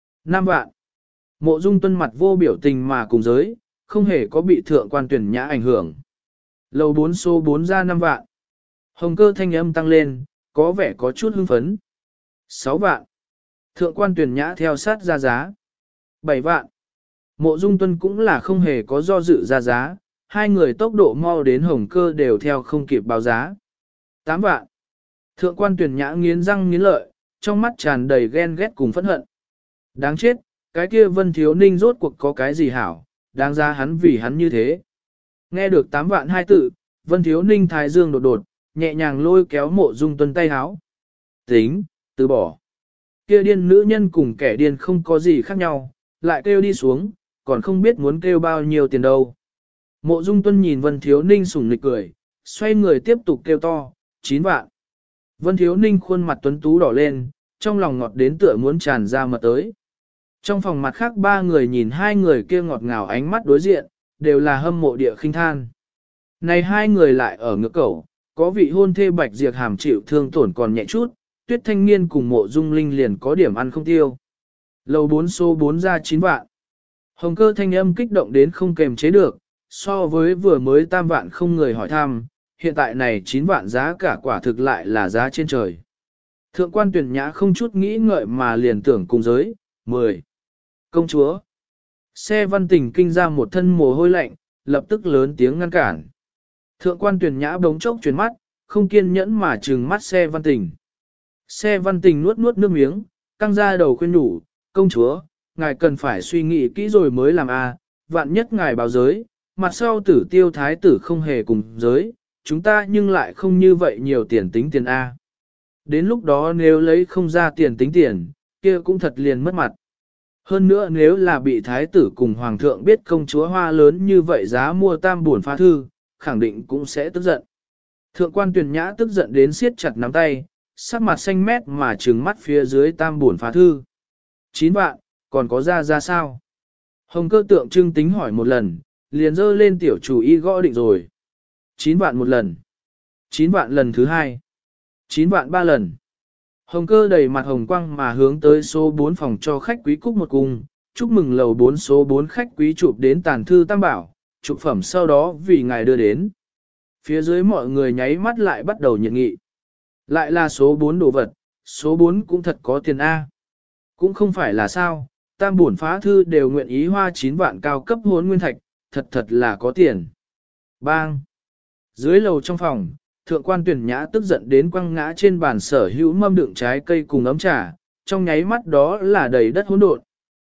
5 vạn. Mộ Dung Tuân mặt vô biểu tình mà cùng giới, không hề có bị thượng quan tuyển nhã ảnh hưởng. Lầu 4 số 4 ra 5 vạn. Hồng Cơ thanh âm tăng lên, có vẻ có chút hưng phấn. 6 vạn. Thượng quan tuyển nhã theo sát ra giá. 7 vạn. Mộ Dung Tuân cũng là không hề có do dự ra giá, hai người tốc độ mau đến Hồng Cơ đều theo không kịp báo giá. 8 vạn. Thượng quan tuyển nhã nghiến răng nghiến lợi, trong mắt tràn đầy ghen ghét cùng phẫn hận. Đáng chết, cái kia Vân Thiếu Ninh rốt cuộc có cái gì hảo, đáng ra hắn vì hắn như thế. Nghe được 8 vạn hai tự, Vân Thiếu Ninh thái dương đột đột, nhẹ nhàng lôi kéo Mộ Dung Tuân tay háo. Tính, từ bỏ. Kia điên nữ nhân cùng kẻ điên không có gì khác nhau, lại kêu đi xuống, còn không biết muốn kêu bao nhiêu tiền đâu. Mộ Dung Tuân nhìn Vân Thiếu Ninh sủng nịch cười, xoay người tiếp tục kêu to, 9 vạn. Vân Thiếu Ninh khuôn mặt tuấn tú đỏ lên, trong lòng ngọt đến tựa muốn tràn ra mà tới. Trong phòng mặt khác ba người nhìn hai người kia ngọt ngào ánh mắt đối diện, đều là hâm mộ địa khinh than. Này hai người lại ở ngược cẩu, có vị hôn thê Bạch Diệp Hàm chịu thương tổn còn nhẹ chút, Tuyết Thanh Niên cùng Mộ Dung Linh liền có điểm ăn không tiêu. Lầu 4 số 4 ra 9 vạn. Hồng Cơ thanh âm kích động đến không kềm chế được, so với vừa mới tam vạn không người hỏi thăm, hiện tại này 9 vạn giá cả quả thực lại là giá trên trời. Thượng quan tuyển nhã không chút nghĩ ngợi mà liền tưởng cùng giới, 10. Công chúa. Xe văn tình kinh ra một thân mồ hôi lạnh, lập tức lớn tiếng ngăn cản. Thượng quan tuyển nhã bỗng chốc chuyển mắt, không kiên nhẫn mà trừng mắt xe văn tình. Xe văn tình nuốt nuốt nước miếng, căng ra đầu khuyên nhủ, công chúa, ngài cần phải suy nghĩ kỹ rồi mới làm a. Vạn nhất ngài báo giới, mặt sau tử tiêu thái tử không hề cùng giới, chúng ta nhưng lại không như vậy nhiều tiền tính tiền a. Đến lúc đó nếu lấy không ra tiền tính tiền, kia cũng thật liền mất mặt. Hơn nữa nếu là bị thái tử cùng hoàng thượng biết công chúa hoa lớn như vậy giá mua tam buồn phá thư, khẳng định cũng sẽ tức giận. Thượng quan Tuyền Nhã tức giận đến siết chặt nắm tay, sắc mặt xanh mét mà trừng mắt phía dưới tam buồn phá thư. 9 vạn, còn có ra sao? Hồng Cơ tượng trưng tính hỏi một lần, liền dơ lên tiểu chủ y gõ định rồi. 9 vạn một lần. 9 vạn lần thứ hai. 9 vạn 3 lần. Hồng Cơ đầy mặt hồng quang mà hướng tới số 4 phòng cho khách quý cúc một cung, chúc mừng lầu 4 số 4 khách quý chụp đến tàn thư tam bảo, chụp phẩm sau đó vì ngài đưa đến. Phía dưới mọi người nháy mắt lại bắt đầu nhiệt nghị. Lại là số 4 đồ vật, số 4 cũng thật có tiền A. Cũng không phải là sao, tam bổn phá thư đều nguyện ý hoa 9 vạn cao cấp hốn nguyên thạch, thật là có tiền. Bang! Dưới lầu trong phòng, thượng quan Tuyển Nhã tức giận đến quăng ngã trên bàn sở hữu mâm đựng trái cây cùng ấm trà, trong nháy mắt đó là đầy đất hỗn độn.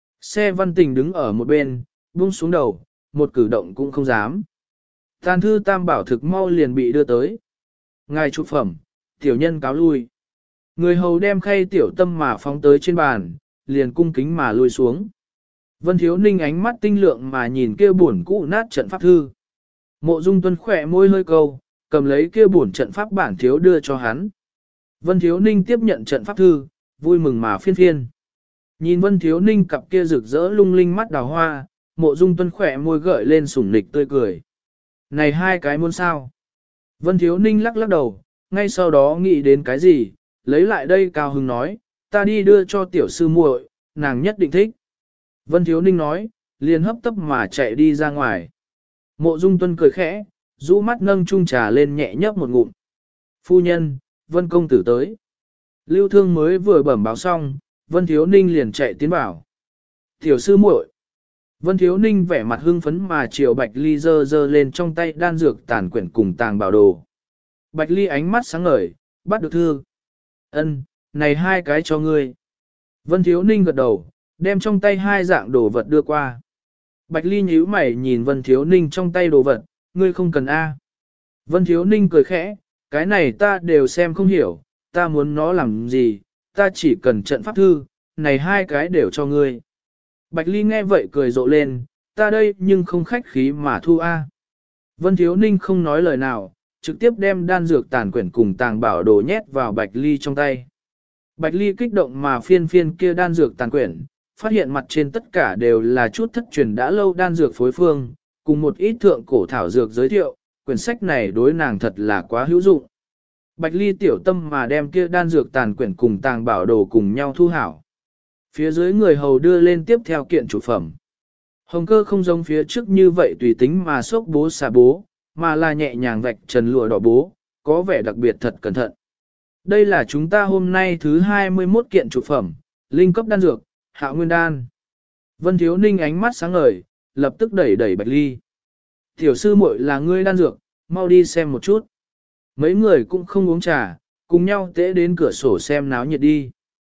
Xe văn tình đứng ở một bên, buông xuống đầu, một cử động cũng không dám. Tàn thư tam bảo thực mau liền bị đưa tới. Ngài chụp phẩm, tiểu nhân cáo lui. Người hầu đem khay tiểu tâm mà phóng tới trên bàn, liền cung kính mà lui xuống. Vân Thiếu Ninh ánh mắt tinh lượng mà nhìn kia buồn cũ nát trận pháp thư. Mộ Dung Tuân khỏe môi hơi câu, cầm lấy kia buồn trận pháp bản thiếu đưa cho hắn. Vân Thiếu Ninh tiếp nhận trận pháp thư, vui mừng mà phiên phiên. Nhìn Vân Thiếu Ninh cặp kia rực rỡ lung linh mắt đào hoa, Mộ Dung Tuân khỏe môi gợi lên sủng nịch tươi cười. Này hai cái muốn sao? Vân Thiếu Ninh lắc lắc đầu, ngay sau đó nghĩ đến cái gì, lấy lại đây cao hứng nói, ta đi đưa cho tiểu sư muội, nàng nhất định thích. Vân Thiếu Ninh nói, liền hấp tấp mà chạy đi ra ngoài. Mộ Dung Tuân cười khẽ, rũ mắt nâng chung trà lên nhẹ nhấp một ngụm. Phu nhân, Vân công tử tới. Lưu Thương mới vừa bẩm báo xong, Vân Thiếu Ninh liền chạy tiến bảo. Tiểu sư muội. Vân Thiếu Ninh vẻ mặt hưng phấn mà chiều Bạch Ly giơ giơ lên trong tay đan dược tàn quyển cùng tàng bảo đồ. Bạch Ly ánh mắt sáng ngời, bắt được thư. Ân, này hai cái cho ngươi. Vân Thiếu Ninh gật đầu, đem trong tay hai dạng đồ vật đưa qua. Bạch Ly nhíu mày nhìn Vân Thiếu Ninh trong tay đồ vật, ngươi không cần A. Vân Thiếu Ninh cười khẽ, cái này ta đều xem không hiểu, ta muốn nó làm gì, ta chỉ cần trận pháp thư, này hai cái đều cho ngươi. Bạch Ly nghe vậy cười rộ lên, ta đây nhưng không khách khí mà thu A. Vân Thiếu Ninh không nói lời nào, trực tiếp đem đan dược tàn quyển cùng tàng bảo đồ nhét vào Bạch Ly trong tay. Bạch Ly kích động mà phiên phiên kia đan dược tàn quyển, phát hiện mặt trên tất cả đều là chút thất truyền đã lâu đan dược phối phương, cùng một ít thượng cổ thảo dược giới thiệu, quyển sách này đối nàng thật là quá hữu dụng. Bạch Ly tiểu tâm mà đem kia đan dược tàn quyển cùng tàng bảo đồ cùng nhau thu hảo. Phía dưới người hầu đưa lên tiếp theo kiện chủ phẩm. Hồng Cơ không giống phía trước như vậy tùy tính mà xốc bố xả bố, mà là nhẹ nhàng vạch trần lụa đỏ bố, có vẻ đặc biệt thật cẩn thận. Đây là chúng ta hôm nay thứ 21 kiện chủ phẩm, linh cấp đan dược, Hạo Nguyên đan. Vân Thiếu Ninh ánh mắt sáng ngời, lập tức đẩy Bạch Ly. Tiểu sư muội là ngươi đan dược, mau đi xem một chút. Mấy người cũng không uống trà, cùng nhau tễ đến cửa sổ xem náo nhiệt đi.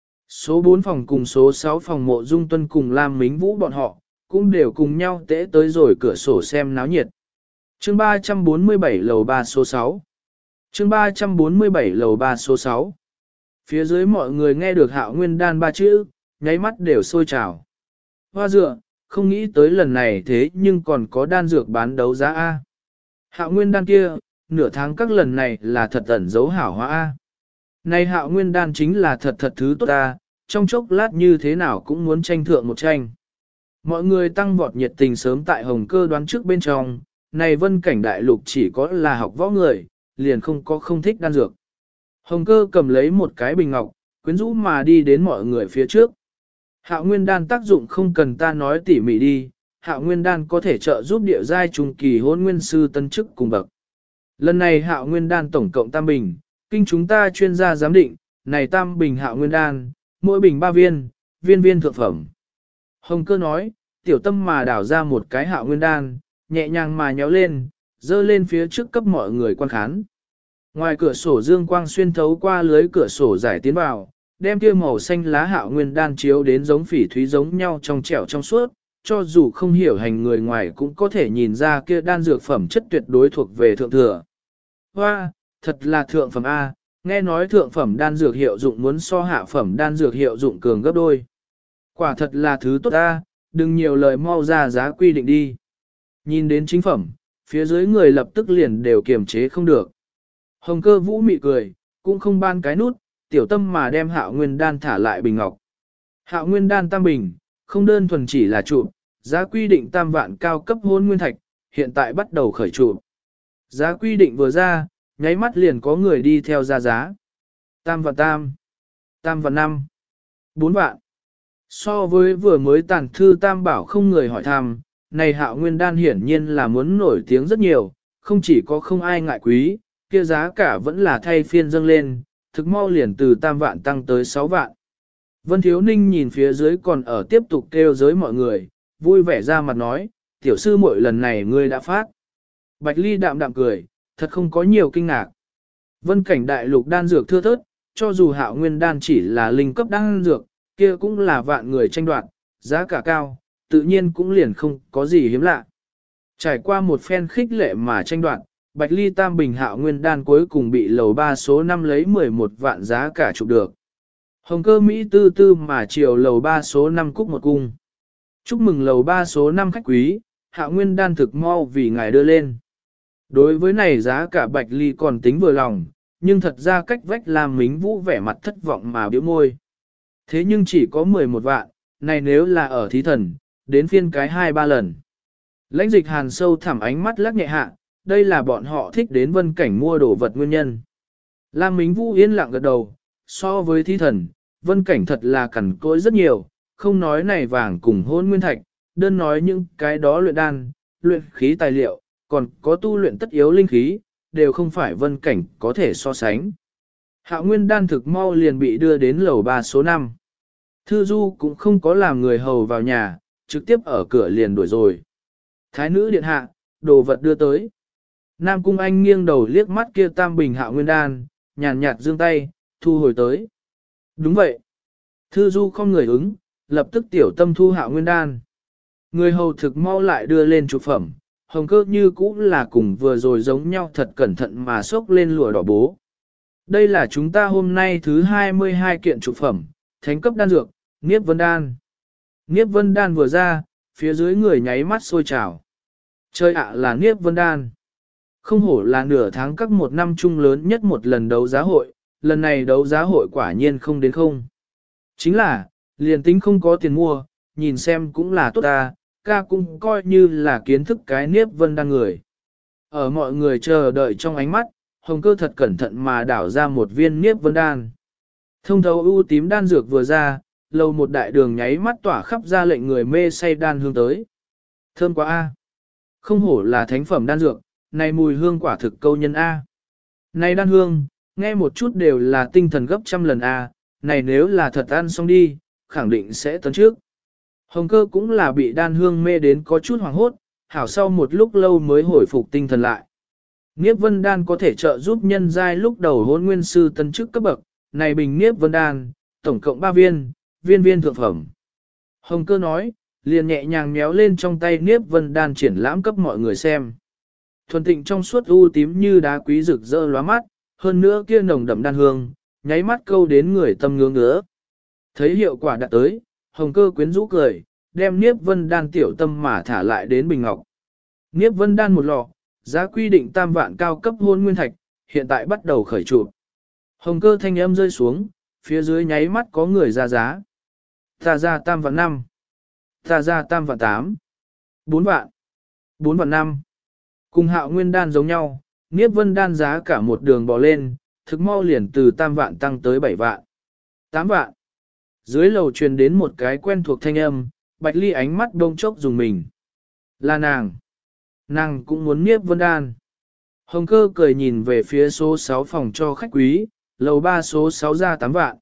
Số 4 phòng cùng số 6 phòng Mộ Dung Tuân cùng Lam Mính Vũ bọn họ, cũng đều cùng nhau tễ tới rồi cửa sổ xem náo nhiệt. Chương 347 lầu 3 số 6. Chương 347 lầu 3 số 6. Phía dưới mọi người nghe được Hạo Nguyên đan ba chữ, nháy mắt đều sôi trào. Hoa dựa, không nghĩ tới lần này thế nhưng còn có đan dược bán đấu giá A. Hạo Nguyên đan kia, nửa tháng các lần này là thật ẩn dấu hảo hóa A. Này Hạo Nguyên đan chính là thật thứ tốt A, trong chốc lát như thế nào cũng muốn tranh thượng một tranh. Mọi người tăng vọt nhiệt tình sớm tại Hồng Cơ đoán trước bên trong, này Vân Cảnh Đại Lục chỉ có là học võ người, liền không có không thích đan dược. Hồng Cơ cầm lấy một cái bình ngọc, quyến rũ mà đi đến mọi người phía trước. Hạo Nguyên đan tác dụng không cần ta nói tỉ mỉ đi, Hạo Nguyên đan có thể trợ giúp địa giai trung kỳ hôn nguyên sư tân chức cùng bậc. Lần này Hạo Nguyên đan tổng cộng tam bình, kinh chúng ta chuyên gia giám định, này tam bình Hạo Nguyên đan, mỗi bình 3 viên, viên viên thượng phẩm. Hồng Cơ nói, tiểu tâm mà đảo ra một cái Hạo Nguyên đan, nhẹ nhàng mà nhéo lên, dơ lên phía trước cấp mọi người quan khán. Ngoài cửa sổ dương quang xuyên thấu qua lưới cửa sổ giải tiến vào, đem kia màu xanh lá Hạo Nguyên đan chiếu đến giống phỉ thúy giống nhau trong trẻo trong suốt, cho dù không hiểu hành người ngoài cũng có thể nhìn ra kia đan dược phẩm chất tuyệt đối thuộc về thượng thừa. Hoa, thật là thượng phẩm A, nghe nói thượng phẩm đan dược hiệu dụng muốn so hạ phẩm đan dược hiệu dụng cường gấp đôi. Quả thật là thứ tốt A, đừng nhiều lời, mau ra giá quy định đi. Nhìn đến chính phẩm, phía dưới người lập tức liền đều kiềm chế không được. Hồng Cơ Vũ mị cười, cũng không ban cái nút, tiểu tâm mà đem Hạo Nguyên đan thả lại bình ngọc. Hạo Nguyên đan tam bình, không đơn thuần chỉ là trụ, giá quy định tam vạn cao cấp hôn nguyên thạch, hiện tại bắt đầu khởi trụ. Giá quy định vừa ra, nháy mắt liền có người đi theo ra giá. Tam vạn tam, tam vạn năm, 4 vạn. So với vừa mới tàn thư tam bảo không người hỏi thăm, này Hạo Nguyên đan hiển nhiên là muốn nổi tiếng rất nhiều, không chỉ có không ai ngại quý, kia giá cả vẫn là thay phiên dâng lên, thực mau liền từ tam vạn tăng tới 6 vạn. Vân Thiếu Ninh nhìn phía dưới còn ở tiếp tục kêu giới mọi người, vui vẻ ra mặt nói, tiểu sư muội lần này ngươi đã phát. Bạch Ly đạm đạm cười, thật không có nhiều kinh ngạc. Vân cảnh đại lục đan dược thưa thớt, cho dù Hạo Nguyên đan chỉ là linh cấp đan dược, kia cũng là vạn người tranh đoạt, giá cả cao, tự nhiên cũng liền không có gì hiếm lạ. Trải qua một phen khích lệ mà tranh đoạt, Bạch Ly tam bình Hạo Nguyên đan cuối cùng bị lầu 3 số 5 lấy 11 vạn giá cả chụp được. Hồng Cơ Mỹ tư tư mà chiều lầu 3 số 5 cúc một cung. Chúc mừng lầu 3 số 5 khách quý, Hạo Nguyên đan thực mau vì ngài đưa lên. Đối với này giá cả Bạch Ly còn tính vừa lòng, nhưng thật ra cách vách làm Mính Vũ vẻ mặt thất vọng mà biểu môi. Thế nhưng chỉ có 11 vạn, này nếu là ở thí thần, đến phiên cái 2-3 lần. Lãnh Dịch Hàn sâu thẳm ánh mắt lắc nhẹ hạ, đây là bọn họ thích đến Vân cảnh mua đồ vật nguyên nhân. Lam Mính Vũ yên lặng gật đầu, so với thí thần, Vân cảnh thật là cẩn cỗi rất nhiều, không nói này vàng cùng hôn nguyên thạch, đơn nói những cái đó luyện đan, luyện khí tài liệu, còn có tu luyện tất yếu linh khí, đều không phải Vân cảnh có thể so sánh. Hạo Nguyên đan thực mau liền bị đưa đến lầu 3 số 5. Thư Du cũng không có làm người hầu vào nhà, trực tiếp ở cửa liền đuổi rồi. Thái nữ điện hạ, đồ vật đưa tới. Nam Cung Anh nghiêng đầu liếc mắt kia tam bình Hạo Nguyên đan, nhàn nhạt giương tay, thu hồi tới. Đúng vậy. Thư Du không người ứng, lập tức tiểu tâm thu Hạo Nguyên đan. Người hầu thực mau lại đưa lên trục phẩm, Hồng Cơ như cũ là cùng vừa rồi giống nhau thật cẩn thận mà xốc lên lụa đỏ bố. Đây là chúng ta hôm nay thứ 22 kiện trục phẩm, thánh cấp đan dược, Niếp Vân đan. Niếp Vân đan vừa ra, phía dưới người nháy mắt sôi trào. Chơi ạ là Niếp Vân đan. Không hổ là nửa tháng các một năm chung lớn nhất một lần đấu giá hội, lần này đấu giá hội quả nhiên không đến không. Chính là, liền tính không có tiền mua, nhìn xem cũng là tốt ta, ca cũng coi như là kiến thức cái Niếp Vân đan người. Ở mọi người chờ đợi trong ánh mắt, Hồng Cơ thật cẩn thận mà đảo ra một viên Niếp Vân đan. Thông thấu ưu tím đan dược vừa ra, lầu một đại đường nháy mắt tỏa khắp ra lệnh người mê say đan hương tới. Thơm quá a. Không hổ là thánh phẩm đan dược, này mùi hương quả thực câu nhân a. Này đan hương, nghe một chút đều là tinh thần gấp trăm lần a, này nếu là thật ăn xong đi, khẳng định sẽ tấn trước. Hồng Cơ cũng là bị đan hương mê đến có chút hoảng hốt, hảo sau một lúc lâu mới hồi phục tinh thần lại. Niếp Vân đan có thể trợ giúp nhân giai lúc đầu hôn nguyên sư tân chức cấp bậc, này bình Niếp Vân đan, tổng cộng 3 viên, viên viên thượng phẩm. Hồng Cơ nói, liền nhẹ nhàng méo lên trong tay Niếp Vân đan triển lãm cấp mọi người xem. Thuần tịnh trong suốt u tím như đá quý rực rỡ lóa mắt, hơn nữa kia nồng đậm đan hương, nháy mắt câu đến người tâm ngưỡng ngứa. Thấy hiệu quả đã tới, Hồng Cơ quyến rũ cười, đem Niếp Vân đan tiểu tâm mà thả lại đến bình ngọc. Niếp Vân đan một lọ, giá quy định tam vạn cao cấp hôn nguyên thạch, hiện tại bắt đầu khởi chụp. Hồng Cơ thanh âm rơi xuống, phía dưới nháy mắt có người ra giá. Ta ra tam vạn 5. Ta ra tam vạn 8. 4 vạn. 4 vạn 5. Cùng Hạo Nguyên đan giống nhau, Niếp Vân đan giá cả một đường bò lên, thực mau liền từ tam vạn tăng tới 7 vạn. 8 vạn. Dưới lầu truyền đến một cái quen thuộc thanh âm, Bạch Ly ánh mắt đông chốc dùng mình. Là nàng. Nàng cũng muốn Niếp Vân đan. Hồng Cơ cười nhìn về phía số 6 phòng cho khách quý, lầu 3 số 6 ra 8 vạn.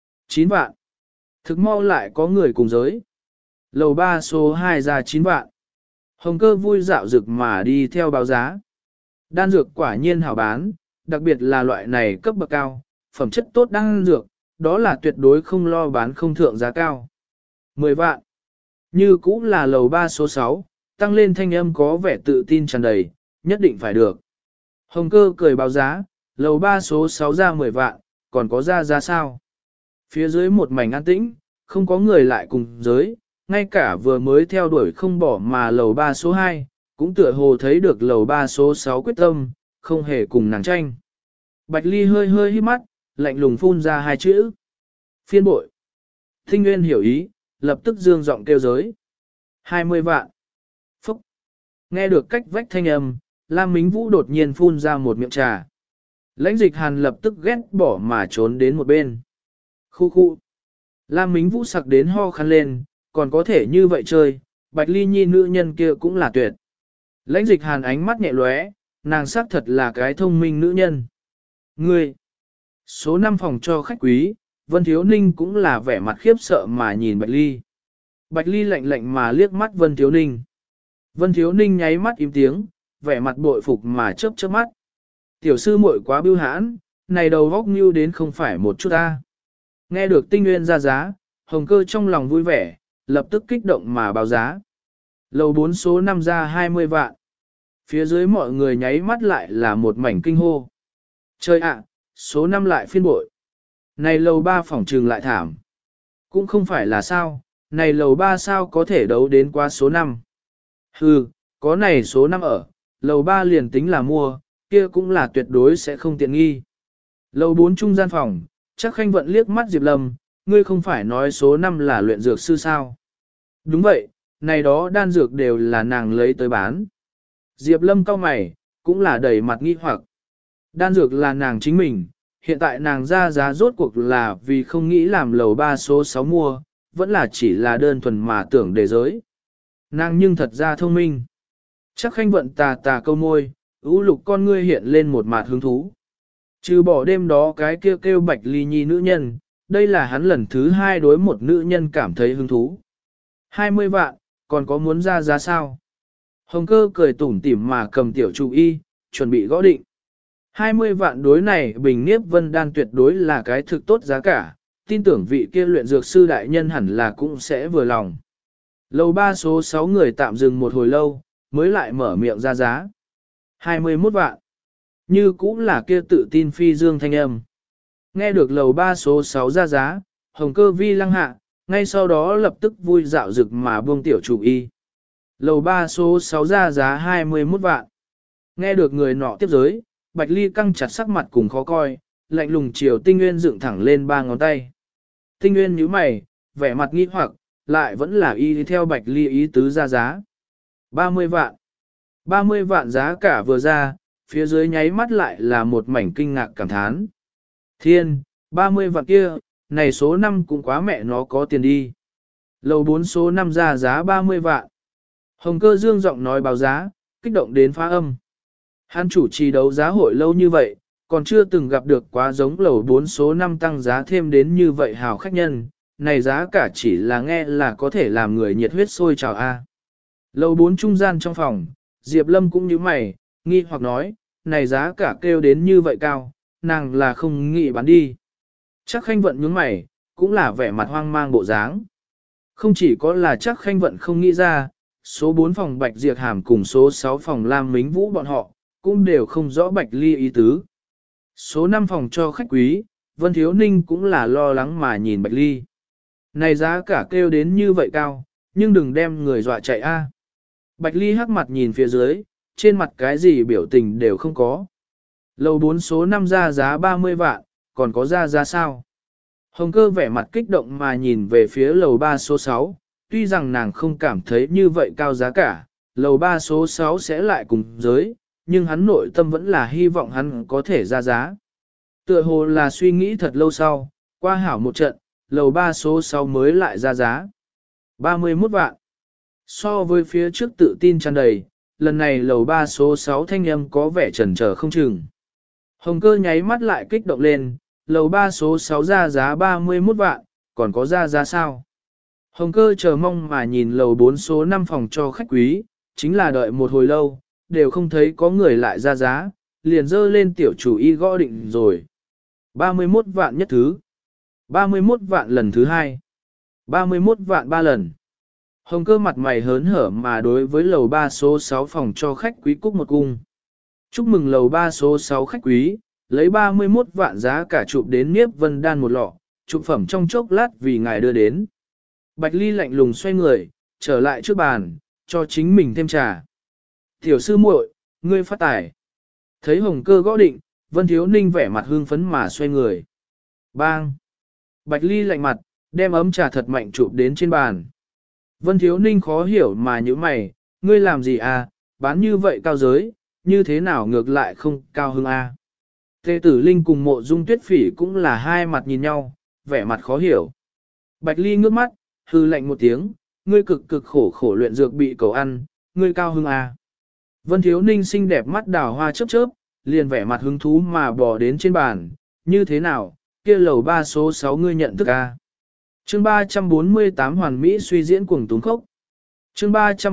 9 vạn. Thực mau lại có người cùng giới. Lầu 3 số 2 ra 9 vạn. Hồng Cơ vui dạo dực mà đi theo báo giá. Đan dược quả nhiên hảo bán, đặc biệt là loại này cấp bậc cao, phẩm chất tốt đang dược, đó là tuyệt đối không lo bán không thượng giá cao. 10 vạn. Như cũng là lầu 3 số 6, tăng lên thanh âm có vẻ tự tin tràn đầy, nhất định phải được. Hồng Cơ cười báo giá, lầu 3 số 6 ra 10 vạn, còn có ra giá sao? Phía dưới một mảnh an tĩnh, không có người lại cùng giới, ngay cả vừa mới theo đuổi không bỏ mà lầu 3 số 2, cũng tựa hồ thấy được lầu 3 số 6 quyết tâm, không hề cùng nàng tranh. Bạch Ly hơi hơi hít mắt, lạnh lùng phun ra hai chữ. Phiên bội. Tinh Nguyên hiểu ý, lập tức dương giọng kêu giới. 20 vạn. Phúc. Nghe được cách vách thanh âm, Lam Mính Vũ đột nhiên phun ra một miệng trà. Lãnh Dịch Hàn lập tức ghét bỏ mà trốn đến một bên. Khu khu. Lam Mính Vũ sặc đến ho khăn lên, còn có thể như vậy chơi, Bạch Ly Nhi nữ nhân kia cũng là tuyệt. Lãnh Dịch Hàn ánh mắt nhẹ lóe, nàng xác thật là cái thông minh nữ nhân. Ngươi. Số 5 phòng cho khách quý, Vân Thiếu Ninh cũng là vẻ mặt khiếp sợ mà nhìn Bạch Ly. Bạch Ly lạnh lạnh mà liếc mắt Vân Thiếu Ninh. Vân Thiếu Ninh nháy mắt im tiếng, vẻ mặt bội phục mà chớp chớp mắt. Tiểu sư muội quá bưu hãn, này đầu góc như đến không phải một chút ta. Nghe được Tinh Nguyên ra giá, Hồng Cơ trong lòng vui vẻ, lập tức kích động mà báo giá. Lầu 4 số 5 ra 20 vạn. Phía dưới mọi người nháy mắt lại là một mảnh kinh hô. Trời ạ, số 5 lại phiên bội. Này lầu 3 phòng trừng lại thảm. Cũng không phải là sao, này lầu 3 sao có thể đấu đến qua số 5. Hừ, có này số 5 ở, lầu 3 liền tính là mua, kia cũng là tuyệt đối sẽ không tiện nghi. Lầu 4 trung gian phòng, chắc Khanh Vận liếc mắt Diệp Lâm, ngươi không phải nói số 5 là luyện dược sư sao? Đúng vậy, này đó đan dược đều là nàng lấy tới bán. Diệp Lâm cau mày, cũng là đầy mặt nghi hoặc. Đan dược là nàng chính mình, hiện tại nàng ra giá rốt cuộc là vì không nghĩ làm lầu 3 số 6 mua, vẫn là chỉ là đơn thuần mà tưởng đề giới. Nàng nhưng thật ra thông minh. Chắc Khanh Vận tà tà câu môi, ưu lục con ngươi hiện lên một mặt hứng thú. Trừ bỏ đêm đó cái kêu Bạch Ly Nhi nữ nhân, đây là hắn lần thứ 2 đối một nữ nhân cảm thấy hứng thú. 20 vạn, còn có muốn ra giá sao? Hồng Cơ cười tủm tỉm mà cầm tiểu trụ y, chuẩn bị gõ định. 20 vạn đối này Bình Niếp Vân Đan tuyệt đối là cái thực tốt giá cả, tin tưởng vị kia luyện dược sư đại nhân hẳn là cũng sẽ vừa lòng. Lầu 3 số 6 người tạm dừng một hồi lâu, mới lại mở miệng ra giá. 21 vạn. Như cũng là kia tự tin phi dương thanh âm. Nghe được lầu 3 số 6 ra giá, Hồng Cơ vi lăng hạ, ngay sau đó lập tức vui dạo rực mà buông tiểu chủ y. Lầu 3 số 6 ra giá 21 vạn. Nghe được người nọ tiếp giới, Bạch Ly căng chặt sắc mặt cùng khó coi, lạnh lùng chiều Tinh Nguyên dựng thẳng lên 3 ngón tay. Tinh Nguyên nhíu mày, vẻ mặt nghi hoặc, lại vẫn là y theo Bạch Ly ý tứ ra giá. 30 vạn. 30 vạn giá cả vừa ra, phía dưới nháy mắt lại là một mảnh kinh ngạc cảm thán. Thiên, 30 vạn kia, này số 5 cũng quá mẹ nó có tiền đi. Lầu 4 số 5 ra giá 30 vạn. Hồng Cơ dương giọng nói báo giá, kích động đến phá âm. Hắn chủ trì đấu giá hội lâu như vậy, còn chưa từng gặp được quá giống lầu 4 số 5 tăng giá thêm đến như vậy hào khách nhân, này giá cả chỉ là nghe là có thể làm người nhiệt huyết sôi trào a. Lầu 4 trung gian trong phòng, Diệp Lâm cũng như mày, nghi hoặc nói, này giá cả kêu đến như vậy cao, nàng là không nghĩ bán đi. Chắc Khanh Vận nhướng mày, cũng là vẻ mặt hoang mang bộ dáng. Không chỉ có là chắc Khanh Vận không nghĩ ra, số 4 phòng Bạch Diệp Hàm cùng số 6 phòng Lam Mính Vũ bọn họ, cũng đều không rõ Bạch Ly ý tứ. Số 5 phòng cho khách quý, Vân Thiếu Ninh cũng là lo lắng mà nhìn Bạch Ly. Này giá cả kêu đến như vậy cao, nhưng đừng đem người dọa chạy a. Bạch Ly hắc mặt nhìn phía dưới, trên mặt cái gì biểu tình đều không có. Lầu 4 số 5 ra giá 30 vạn, còn có ra giá sao? Hồng Cơ vẻ mặt kích động mà nhìn về phía lầu 3 số 6, tuy rằng nàng không cảm thấy như vậy cao giá cả, lầu 3 số 6 sẽ lại cùng giới, nhưng hắn nội tâm vẫn là hy vọng hắn có thể ra giá. Tựa hồ là suy nghĩ thật lâu sau, qua hảo một trận, lầu 3 số 6 mới lại ra giá. 31 vạn. So với phía trước tự tin tràn đầy, lần này lầu 3 số 6 thanh âm có vẻ chần chờ không chừng. Hồng Cơ nháy mắt lại kích động lên, lầu 3 số 6 ra giá 31 vạn, còn có ra giá sao? Hồng Cơ chờ mong mà nhìn lầu 4 số 5 phòng cho khách quý, chính là đợi một hồi lâu, đều không thấy có người lại ra giá, liền dơ lên tiểu chủ y gõ định rồi. 31 vạn nhất thứ, 31 vạn lần thứ hai, 31 vạn 3 lần. Hồng Cơ mặt mày hớn hở mà đối với lầu 3 số 6 phòng cho khách quý cúc một cung. Chúc mừng lầu 3 số 6 khách quý, lấy 31 vạn giá cả chụp đến Niếp Vân Đan một lọ, chụp phẩm trong chốc lát vì ngài đưa đến. Bạch Ly lạnh lùng xoay người, trở lại trước bàn, cho chính mình thêm trà. Tiểu sư muội, ngươi phát tài. Thấy Hồng Cơ gõ định, Vân Thiếu Ninh vẻ mặt hưng phấn mà xoay người. Bang! Bạch Ly lạnh mặt, đem ấm trà thật mạnh chụp đến trên bàn. Vân Thiếu Ninh khó hiểu mà như mày, ngươi làm gì à, bán như vậy cao giới, như thế nào ngược lại không cao hơn a? Tề Tử Linh cùng Mộ Dung Tuyết Phỉ cũng là hai mặt nhìn nhau, vẻ mặt khó hiểu. Bạch Ly ngước mắt, hư lạnh một tiếng, ngươi cực cực khổ khổ luyện dược bị cầu ăn, ngươi cao hưng a? Vân Thiếu Ninh xinh đẹp mắt đào hoa chớp chớp, liền vẻ mặt hứng thú mà bò đến trên bàn, như thế nào, kia lầu 3 số 6 ngươi nhận thức a? Chương 348 Hoàn Mỹ suy diễn cuồng túng khốc. Chương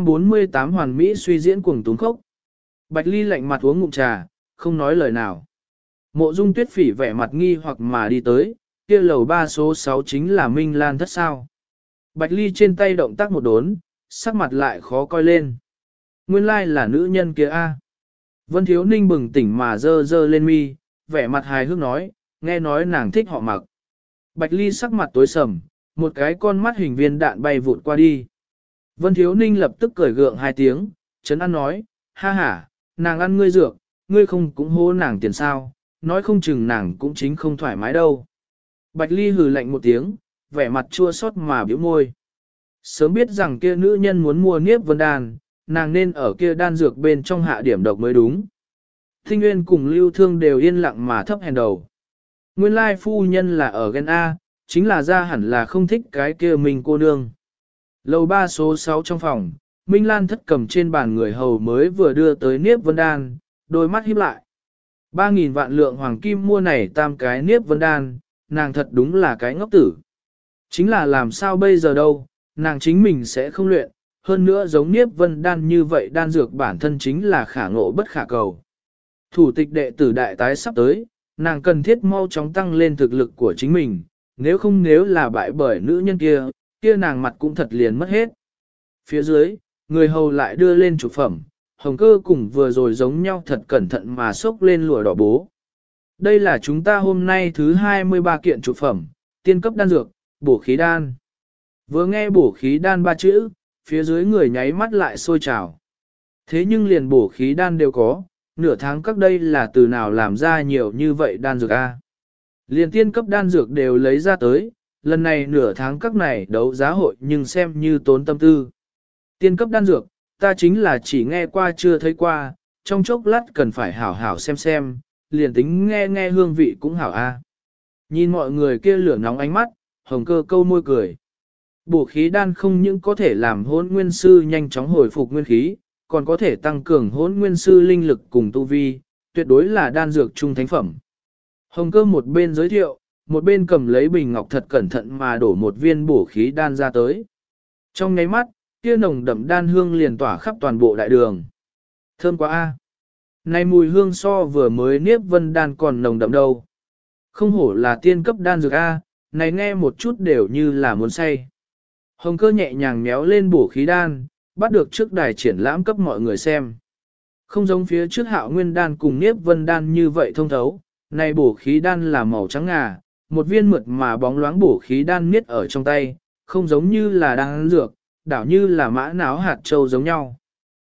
348 Hoàn Mỹ suy diễn cuồng túng khốc. Bạch Ly lạnh mặt uống ngụm trà, không nói lời nào. Mộ Dung Tuyết Phỉ vẻ mặt nghi hoặc mà đi tới, kia lầu 3 số 6 chính là Minh Lan thất sao. Bạch Ly trên tay động tác một đốn, sắc mặt lại khó coi lên. Nguyên lai là nữ nhân kia a. Vân Thiếu Ninh bừng tỉnh mà dơ dơ lên mi, vẻ mặt hài hước nói, nghe nói nàng thích họ Mặc. Bạch Ly sắc mặt tối sầm, một cái con mắt hình viên đạn bay vụt qua đi. Vân Thiếu Ninh lập tức cười gượng hai tiếng, chấn an nói, ha ha, nàng ăn ngươi dược, ngươi không cũng hô nàng tiền sao, nói không chừng nàng cũng chính không thoải mái đâu. Bạch Ly hừ lạnh một tiếng, vẻ mặt chua xót mà biểu môi. Sớm biết rằng kia nữ nhân muốn mua Niếp Vân Đan, nàng nên ở kia đan dược bên trong hạ điểm độc mới đúng. Thinh Nguyên cùng Lưu Thương đều yên lặng mà thấp hèn đầu. Nguyên lai phu nhân là ở gen A, chính là ra hẳn là không thích cái kia mình cô nương. Lầu 3 số 6 trong phòng, Minh Lan thất cầm trên bàn người hầu mới vừa đưa tới Niếp Vân Đan, đôi mắt híp lại. 3.000 vạn lượng hoàng kim mua này tam cái Niếp Vân Đan, nàng thật đúng là cái ngốc tử. Chính là làm sao bây giờ đâu, nàng chính mình sẽ không luyện, hơn nữa giống Niếp Vân Đan như vậy đan dược bản thân chính là khả ngộ bất khả cầu. Thủ tịch đệ tử đại tái sắp tới, nàng cần thiết mau chóng tăng lên thực lực của chính mình, nếu là bại bởi nữ nhân kia, kia nàng mặt cũng thật liền mất hết. Phía dưới, người hầu lại đưa lên chủ phẩm, Hồng Cơ cùng vừa rồi giống nhau thật cẩn thận mà xốc lên lụa đỏ bố. Đây là chúng ta hôm nay thứ 23 kiện chủ phẩm, tiên cấp đan dược, bổ khí đan. Vừa nghe bổ khí đan ba chữ, phía dưới người nháy mắt lại sôi trào. Thế nhưng liền bổ khí đan đều có, nửa tháng các đây là từ nào làm ra nhiều như vậy đan dược a? Liền tiên cấp đan dược đều lấy ra tới, lần này nửa tháng các này đấu giá hội nhưng xem như tốn tâm tư. Tiên cấp đan dược, ta chính là chỉ nghe qua chưa thấy qua, trong chốc lát cần phải hảo hảo xem, liền tính nghe hương vị cũng hảo a. Nhìn mọi người kia lửa nóng ánh mắt, Hồng Cơ câu môi cười. Bổ khí đan không những có thể làm hỗn nguyên sư nhanh chóng hồi phục nguyên khí, còn có thể tăng cường hỗn nguyên sư linh lực cùng tu vi, tuyệt đối là đan dược trung thánh phẩm. Hồng Cơ một bên giới thiệu, một bên cầm lấy bình ngọc thật cẩn thận mà đổ một viên bổ khí đan ra tới. Trong nháy mắt, kia nồng đậm đan hương liền tỏa khắp toàn bộ đại đường. Thơm quá a! Này mùi hương so vừa mới Niếp Vân Đan còn nồng đậm đâu. Không hổ là tiên cấp đan dược a, này nghe một chút đều như là muốn say. Hồng Cơ nhẹ nhàng méo lên bổ khí đan, bắt được trước đài triển lãm cấp mọi người xem. Không giống phía trước Hạo Nguyên Đan cùng Niếp Vân Đan như vậy thông thấu, này bổ khí đan là màu trắng ngà, một viên mượt mà bóng loáng bổ khí đan miết ở trong tay, không giống như là đan dược, đảo như là mã náo hạt châu giống nhau.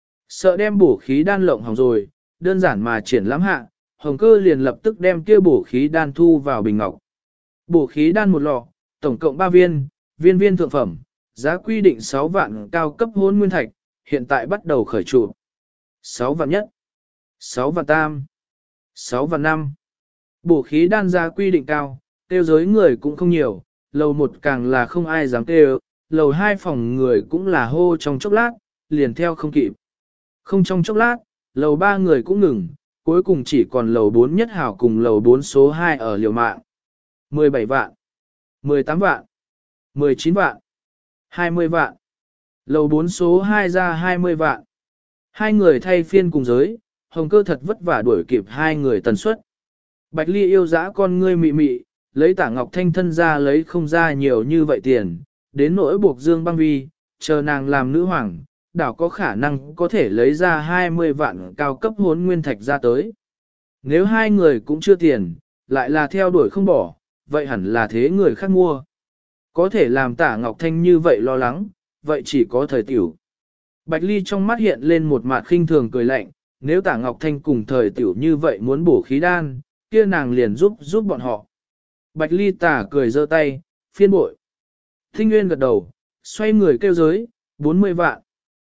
Sợ đem bổ khí đan lộng hỏng rồi, đơn giản mà triển lãm hạ, Hồng Cơ liền lập tức đem kia bổ khí đan thu vào bình ngọc. Bổ khí đan một lọ, tổng cộng 3 viên, viên viên thượng phẩm, giá quy định 6 vạn cao cấp hỗn nguyên thạch, hiện tại bắt đầu khởi trụ. 6 vạn nhất, 6 vạn tam, 6 vạn năm. Bổ khí đan giá quy định cao, tiêu giới người cũng không nhiều, lầu 1 càng là không ai dám tiêu, lầu 2 phòng người cũng là hô trong chốc lát, liền theo không kịp. Không trong chốc lát, lầu 3 người cũng ngừng, cuối cùng chỉ còn lầu 4 nhất hảo cùng lầu 4 số 2 ở liều mạng. 17 vạn, 18 vạn, 19 vạn, 20 vạn. Lầu 4 số 2 ra 20 vạn. Hai người thay phiên cùng giới, Hồng Cơ thật vất vả đuổi kịp hai người tần suất. Bạch Ly yêu dã con ngươi mị mị, lấy Tả Ngọc Thanh thân ra lấy không ra nhiều như vậy tiền, đến nỗi buộc Dương Băng Vi, chờ nàng làm nữ hoàng, đảo có khả năng có thể lấy ra 20 vạn cao cấp hốn nguyên thạch ra tới. Nếu hai người cũng chưa tiền, lại là theo đuổi không bỏ, vậy hẳn là thế người khác mua. Có thể làm Tả Ngọc Thanh như vậy lo lắng, vậy chỉ có thời tiểu. Bạch Ly trong mắt hiện lên một mặt khinh thường cười lạnh, nếu Tả Ngọc Thanh cùng thời tiểu như vậy muốn bổ khí đan, kia nàng liền giúp bọn họ. Bạch Ly tả cười giơ tay, phiên bội. Thinh Nguyên gật đầu, xoay người kêu giới, 40 vạn.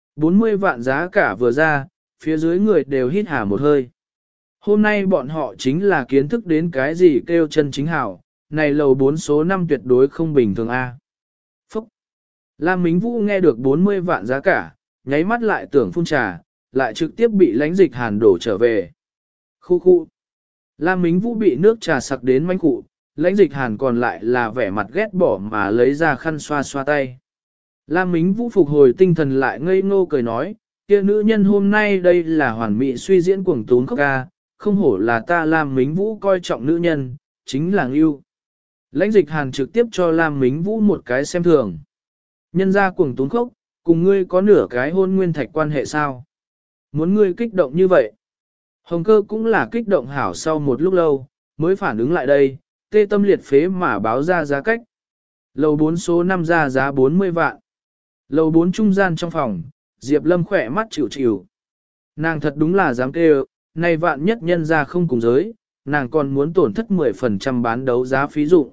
40 vạn giá cả vừa ra, phía dưới người đều hít hà một hơi. Hôm nay bọn họ chính là kiến thức đến cái gì kêu chân chính hảo, này lầu 4 số 5 tuyệt đối không bình thường A. Phúc! Lam Mính Vũ nghe được 40 vạn giá cả, nháy mắt lại tưởng phun trà, lại trực tiếp bị lãnh dịch hàn đổ trở về. Khu khu! Lam Mính Vũ bị nước trà sặc đến manh cụ, lãnh dịch hàn còn lại là vẻ mặt ghét bỏ mà lấy ra khăn xoa xoa tay. Lam Mính Vũ phục hồi tinh thần lại ngây ngô cười nói, kia nữ nhân hôm nay đây là hoàn mỹ suy diễn cuồng tún khóc ca, không hổ là ta Lam Mính Vũ coi trọng nữ nhân, chính là Ngưu. Lãnh dịch hàn trực tiếp cho Lam Mính Vũ một cái xem thường. Nhân ra cuồng tún khóc, cùng ngươi có nửa cái hôn nguyên thạch quan hệ sao? Muốn ngươi kích động như vậy? Hồng Cơ cũng là kích động hảo sau một lúc lâu, mới phản ứng lại đây, tê tâm liệt phế mà báo ra giá cách. Lầu 4 số 5 ra giá 40 vạn. Lầu 4 trung gian trong phòng, Diệp Lâm khỏe mắt chịu chịu. Nàng thật đúng là dám kêu, này vạn nhất nhân ra không cùng giới, nàng còn muốn tổn thất 10% bán đấu giá phí dụng.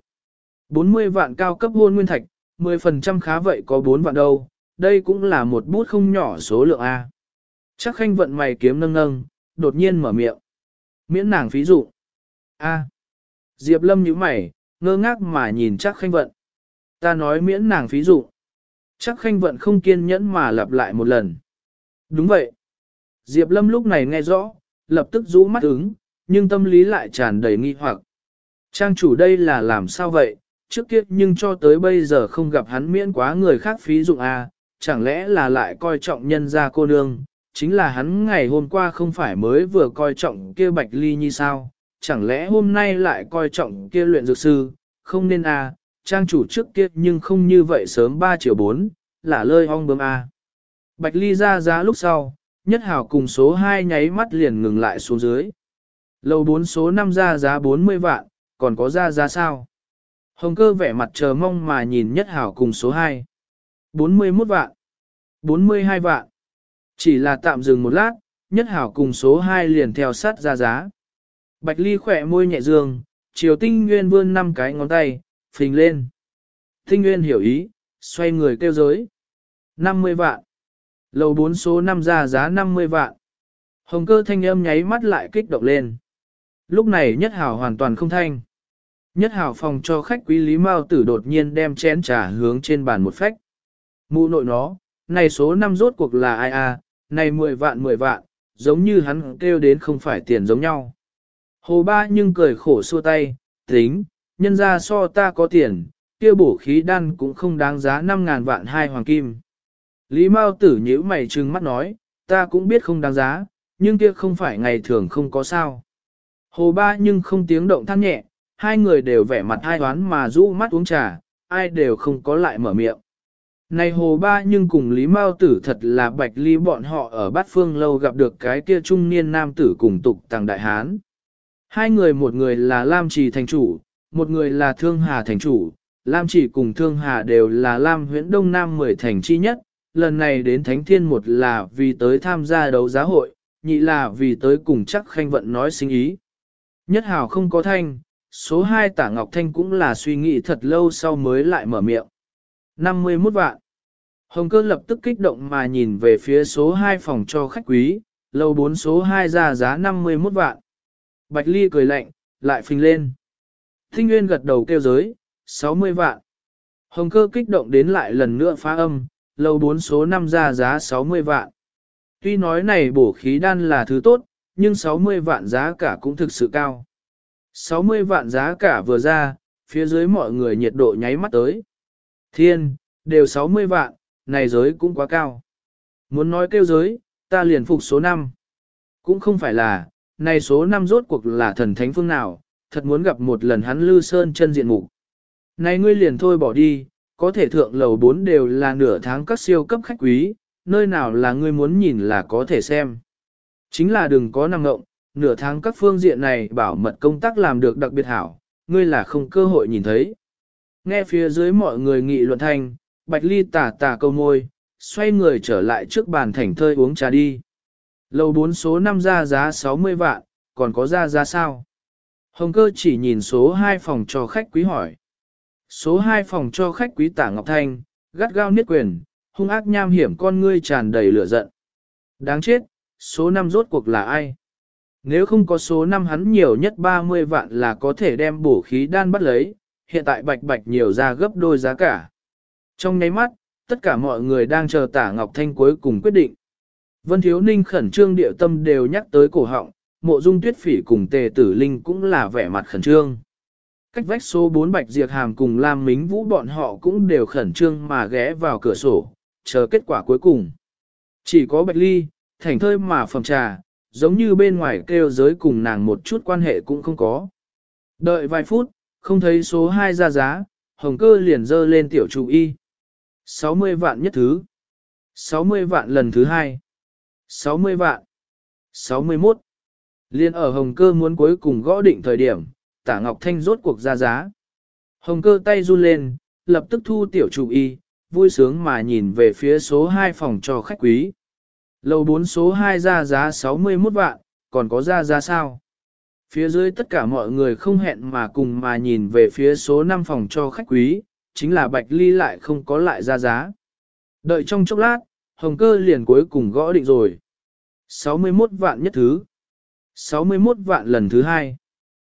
40 vạn cao cấp hôn nguyên thạch, 10% khá vậy có 4 vạn đâu, đây cũng là một bút không nhỏ số lượng A. Chắc Khanh vận mày kiếm nâng nâng, đột nhiên mở miệng. Miễn nàng phí dụ. A. Diệp Lâm nhíu mày, ngơ ngác mà nhìn Chắc Khanh vận. Ta nói miễn nàng phí dụ. Chắc Khanh vận không kiên nhẫn mà lặp lại một lần. Đúng vậy. Diệp Lâm lúc này nghe rõ, lập tức rũ mắt ứng, nhưng tâm lý lại tràn đầy nghi hoặc. Trang chủ đây là làm sao vậy? Trước kia nhưng cho tới bây giờ không gặp hắn miễn quá người khác phí dụng A, chẳng lẽ là lại coi trọng nhân gia cô nương, chính là hắn ngày hôm qua không phải mới vừa coi trọng kia Bạch Ly Nhi sao, chẳng lẽ hôm nay lại coi trọng kia luyện dược sư, không nên à, trang chủ trước kia nhưng không như vậy sớm 3 triệu 4, là lơi ong bướm à. Bạch Ly ra giá lúc sau, Nhất Hảo cùng số 2 nháy mắt liền ngừng lại xuống dưới. Lầu 4 số 5 ra giá 40 vạn, còn có ra giá sao? Hồng Cơ vẻ mặt chờ mong mà nhìn Nhất Hảo cùng số 2. 41 vạn, 42 vạn. Chỉ là tạm dừng một lát, Nhất Hảo cùng số 2 liền theo sát ra giá. Bạch Ly khỏe môi nhẹ dương, chiều Tinh Nguyên vươn 5 cái ngón tay, phình lên. Tinh Nguyên hiểu ý, xoay người kêu giới. 50 vạn. Lầu 4 số 5 ra giá 50 vạn. Hồng Cơ thanh âm nháy mắt lại kích động lên. Lúc này Nhất Hảo hoàn toàn không thanh. Nhất Hảo phòng cho khách quý Lý Mao Tử đột nhiên đem chén trà hướng trên bàn một phách. Mụ nội nó, này số 5 rốt cuộc là ai à, này 10 vạn, giống như hắn kêu đến không phải tiền giống nhau. Hồ Ba nhưng cười khổ xua tay, tính, nhân ra so ta có tiền, kia bổ khí đan cũng không đáng giá 5.000 vạn 2 hoàng kim. Lý Mao Tử nhíu mày trừng mắt nói, ta cũng biết không đáng giá, nhưng kia không phải ngày thường không có sao. Hồ Ba nhưng không tiếng động than nhẹ, hai người đều vẻ mặt hai hoán mà rũ mắt uống trà, ai đều không có lại mở miệng. Này Hồ Ba nhưng cùng Lý Mao Tử thật là Bạch Ly bọn họ ở Bát Phương lâu gặp được cái kia trung niên nam tử cùng tục tàng đại hán. Hai người, một người là Lam Trì thành chủ, một người là Thương Hà thành chủ. Lam Trì cùng Thương Hà đều là Lam huyện Đông Nam 10 thành chi nhất. Lần này đến Thánh Thiên, một là vì tới tham gia đấu giá hội, nhị là vì tới cùng Chắc Khanh vận nói sinh ý. Nhất Hảo không có thanh, số 2 Tả Ngọc Thanh cũng là suy nghĩ thật lâu sau mới lại mở miệng. 51 vạn. Hồng Cơ lập tức kích động mà nhìn về phía số 2 phòng cho khách quý, lầu 4 số 2 ra giá 51 vạn. Bạch Ly cười lạnh, lại phình lên. Thinh Nguyên gật đầu kêu giới, 60 vạn. Hồng Cơ kích động đến lại lần nữa phá âm, lầu 4 số 5 ra giá 60 vạn. Tuy nói này bổ khí đan là thứ tốt, nhưng 60 vạn giá cả cũng thực sự cao. 60 vạn giá cả vừa ra, phía dưới mọi người nhiệt độ nháy mắt tới. Thiên, đều 60 vạn, này giới cũng quá cao. Muốn nói kêu giới, ta liền phục số 5. Cũng không phải là, này số năm rốt cuộc là thần thánh phương nào, thật muốn gặp một lần hắn Lư Sơn chân diện mục. Này ngươi liền thôi bỏ đi, có thể thượng lầu 4 đều là nửa tháng các siêu cấp khách quý, nơi nào là ngươi muốn nhìn là có thể xem. Chính là đừng có nằm ngộng, nửa tháng các phương diện này bảo mật công tác làm được đặc biệt hảo, ngươi là không cơ hội nhìn thấy. Nghe phía dưới mọi người nghị luận thanh, Bạch Ly tà tà câu môi, xoay người trở lại trước bàn thảnh thơi uống trà đi. Lầu 4 số 5 ra giá 60 vạn, còn có ra giá sao? Hồng Cơ chỉ nhìn số 2 phòng cho khách quý hỏi. Số 2 phòng cho khách quý Tả Ngọc Thanh, gắt gao niết quyền, hung ác nham hiểm con ngươi tràn đầy lửa giận. Đáng chết, số 5 rốt cuộc là ai? Nếu không có số 5 hắn nhiều nhất 30 vạn là có thể đem bổ khí đan bắt lấy, hiện tại bạch bạch nhiều ra gấp đôi giá cả. Trong nháy mắt, tất cả mọi người đang chờ Tả Ngọc Thanh cuối cùng quyết định. Vân Thiếu Ninh khẩn trương điệu tâm đều nhắc tới cổ họng, Mộ Dung Tuyết Phỉ cùng Tề Tử Linh cũng là vẻ mặt khẩn trương. Cách vách số 4 Bạch Diệp Hàm cùng Lam Mính Vũ bọn họ cũng đều khẩn trương mà ghé vào cửa sổ, chờ kết quả cuối cùng. Chỉ có Bạch Ly, thảnh thơi mà phẩm trà, giống như bên ngoài kêu giới cùng nàng một chút quan hệ cũng không có. Đợi vài phút, không thấy số 2 ra giá, Hồng Cơ liền dơ lên tiểu chủ y. 60 vạn nhất thứ. 60 vạn lần thứ hai. 60 vạn. 61. Liên ở Hồng Cơ muốn cuối cùng gõ định thời điểm, Tả Ngọc Thanh rốt cuộc ra giá. Hồng Cơ tay run lên, lập tức thu tiểu chủ y, vui sướng mà nhìn về phía số 2 phòng cho khách quý. Lầu 4 số 2 ra giá 61 vạn, còn có ra giá sao? Phía dưới tất cả mọi người không hẹn mà cùng mà nhìn về phía số 5 phòng cho khách quý, chính là Bạch Ly lại không có lại ra giá. Đợi trong chốc lát, Hồng Cơ liền cuối cùng gõ định rồi. 61 vạn nhất thứ. 61 vạn lần thứ hai.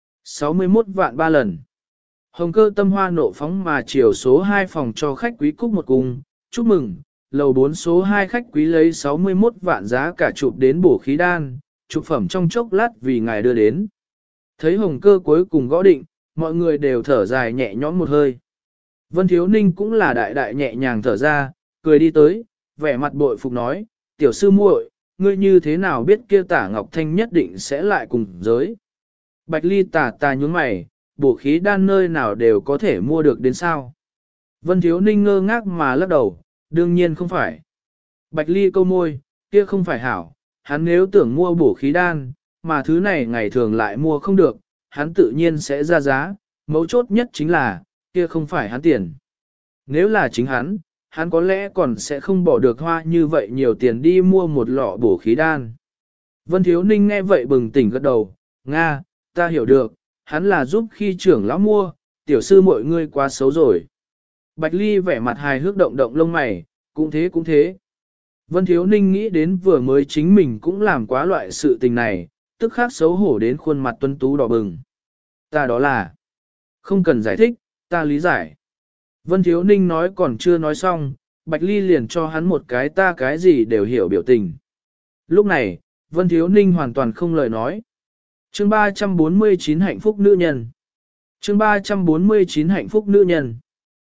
61 vạn ba lần. Hồng Cơ tâm hoa nộ phóng mà chiều số 2 phòng cho khách quý cúc một cung, chúc mừng, lầu 4 số 2 khách quý lấy 61 vạn giá cả chụp đến bổ khí đan, chụp phẩm trong chốc lát vì ngài đưa đến. Thấy Hồng Cơ cuối cùng gõ định, mọi người đều thở dài nhẹ nhõm một hơi. Vân Thiếu Ninh cũng là đại đại nhẹ nhàng thở ra, cười đi tới, vẻ mặt bội phục nói, tiểu sư muội, ngươi như thế nào biết kia Tả Ngọc Thanh nhất định sẽ lại cùng giới. Bạch Ly tà tà nhún mày, bổ khí đan nơi nào đều có thể mua được đến sao. Vân Thiếu Ninh ngơ ngác mà lắc đầu, đương nhiên không phải. Bạch Ly câu môi, kia không phải hảo, hắn nếu tưởng mua bổ khí đan, mà thứ này ngày thường lại mua không được, hắn tự nhiên sẽ ra giá, mấu chốt nhất chính là, kia không phải hắn tiền. Nếu là chính hắn có lẽ còn sẽ không bỏ được hoa như vậy nhiều tiền đi mua một lọ bổ khí đan. Vân Thiếu Ninh nghe vậy bừng tỉnh gật đầu, Nga, ta hiểu được, hắn là giúp khi trưởng lão mua, tiểu sư mọi ngươi quá xấu rồi. Bạch Ly vẻ mặt hài hước động động lông mày, cũng thế cũng thế. Vân Thiếu Ninh nghĩ đến vừa mới chính mình cũng làm quá loại sự tình này, tức khắc xấu hổ đến khuôn mặt tuấn tú đỏ bừng. Ta đó là, không cần giải thích, ta lý giải. Vân Thiếu Ninh nói còn chưa nói xong, Bạch Ly liền cho hắn một cái ta cái gì đều hiểu biểu tình. Lúc này, Vân Thiếu Ninh hoàn toàn không lời nói. Chương 349 hạnh phúc nữ nhân. Chương 349 hạnh phúc nữ nhân.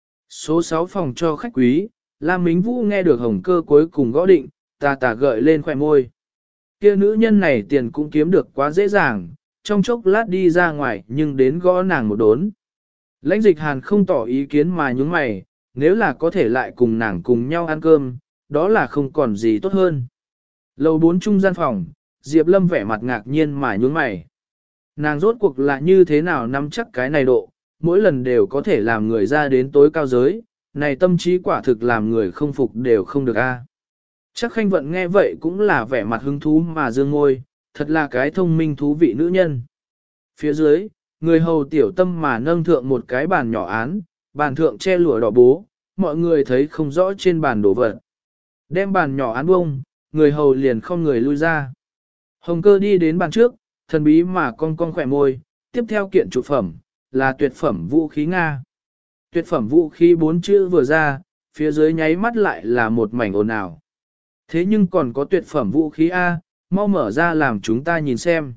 Số 6 phòng cho khách quý, Lam Mính Vũ nghe được Hồng Cơ cuối cùng gõ định, tà gợi lên khỏe môi. Kia nữ nhân này tiền cũng kiếm được quá dễ dàng, trong chốc lát đi ra ngoài nhưng đến gõ nàng một đốn. Lãnh Dịch Hàn không tỏ ý kiến mà nhúng mày, nếu là có thể lại cùng nàng cùng nhau ăn cơm, đó là không còn gì tốt hơn. Lầu 4 trung gian phòng, Diệp Lâm vẻ mặt ngạc nhiên mà nhúng mày. Nàng rốt cuộc là như thế nào nắm chắc cái này độ, mỗi lần đều có thể làm người ra đến tối cao giới, này tâm trí quả thực làm người không phục đều không được a. Chắc Khanh Vận nghe vậy cũng là vẻ mặt hứng thú mà dương ngôi, thật là cái thông minh thú vị nữ nhân. Phía dưới, người hầu tiểu tâm mà nâng thượng một cái bàn nhỏ án, bàn thượng che lụa đỏ bố, mọi người thấy không rõ trên bàn đổ vật. Đem bàn nhỏ án bông, người hầu liền không người lui ra. Hồng Cơ đi đến bàn trước, thần bí mà cong khỏe môi, tiếp theo kiện trụ phẩm, là tuyệt phẩm vũ khí Nga. Tuyệt phẩm vũ khí 4 chữ vừa ra, phía dưới nháy mắt lại là một mảnh ồn ào. Thế nhưng còn có tuyệt phẩm vũ khí A, mau mở ra làm chúng ta nhìn xem.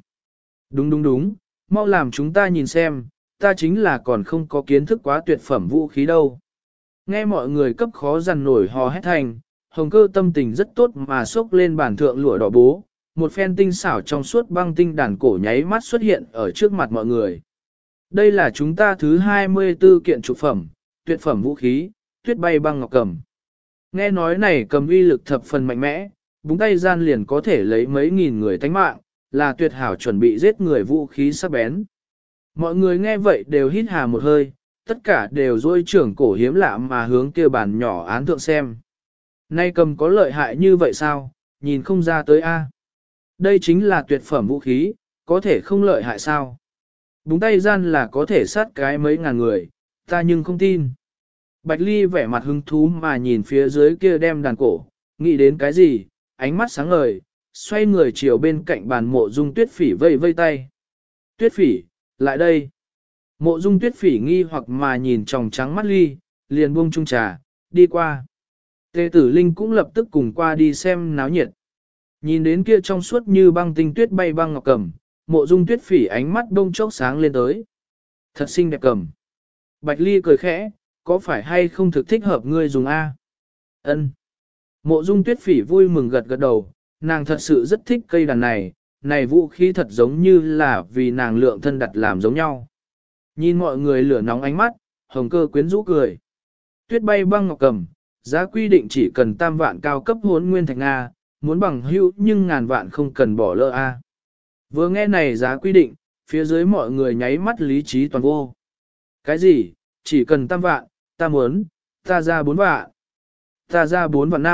Đúng, mau làm chúng ta nhìn xem, ta chính là còn không có kiến thức quá tuyệt phẩm vũ khí đâu. Nghe mọi người cấp khó dằn nổi hò hét thành, Hồng Cơ tâm tình rất tốt mà xốc lên bàn thượng lụa đỏ bố, một phen tinh xảo trong suốt băng tinh đàn cổ nháy mắt xuất hiện ở trước mặt mọi người. Đây là chúng ta thứ 24 kiện trụ phẩm, tuyệt phẩm vũ khí, tuyết bay băng ngọc cầm. Nghe nói này cầm uy lực thập phần mạnh mẽ, búng tay gian liền có thể lấy mấy nghìn người tánh mạng, là tuyệt hảo chuẩn bị giết người vũ khí sắc bén. Mọi người nghe vậy đều hít hà một hơi, tất cả đều dôi trưởng cổ hiếm lạ mà hướng kia bàn nhỏ án thượng xem. Nay cầm có lợi hại như vậy sao, nhìn không ra tới a. Đây chính là tuyệt phẩm vũ khí, có thể không lợi hại sao. Búng tay gian là có thể sát cái mấy ngàn người, ta nhưng không tin. Bạch Ly vẻ mặt hứng thú mà nhìn phía dưới kia đem đàn cổ, nghĩ đến cái gì, ánh mắt sáng ngời, xoay người chiều bên cạnh bàn Mộ Dung Tuyết Phỉ vây vây tay. Tuyết Phỉ, lại đây. Mộ Dung Tuyết Phỉ nghi hoặc mà nhìn tròng trắng mắt Ly, liền buông chung trà, đi qua. Tề Tử Linh cũng lập tức cùng qua đi xem náo nhiệt. Nhìn đến kia trong suốt như băng tinh tuyết bay băng ngọc cầm, Mộ Dung Tuyết Phỉ ánh mắt đông chốc sáng lên tới. Thật xinh đẹp cầm. Bạch Ly cười khẽ, có phải hay không thực thích hợp ngươi dùng A? Ân. Mộ Dung Tuyết Phỉ vui mừng gật gật đầu, nàng thật sự rất thích cây đàn này, này vũ khí thật giống như là vì nàng lượng thân đặt làm giống nhau. Nhìn mọi người lửa nóng ánh mắt, Hồng Cơ quyến rũ cười. Tuyết bay băng ngọc cầm, giá quy định chỉ cần tam vạn cao cấp hốn nguyên thạch Nga, muốn bằng hữu nhưng ngàn vạn không cần bỏ lỡ A. Vừa nghe này giá quy định, phía dưới mọi người nháy mắt lý trí toàn vô. Cái gì, chỉ cần tam vạn, ta muốn, ta ra 4 vạn. Ta ra 4 vạn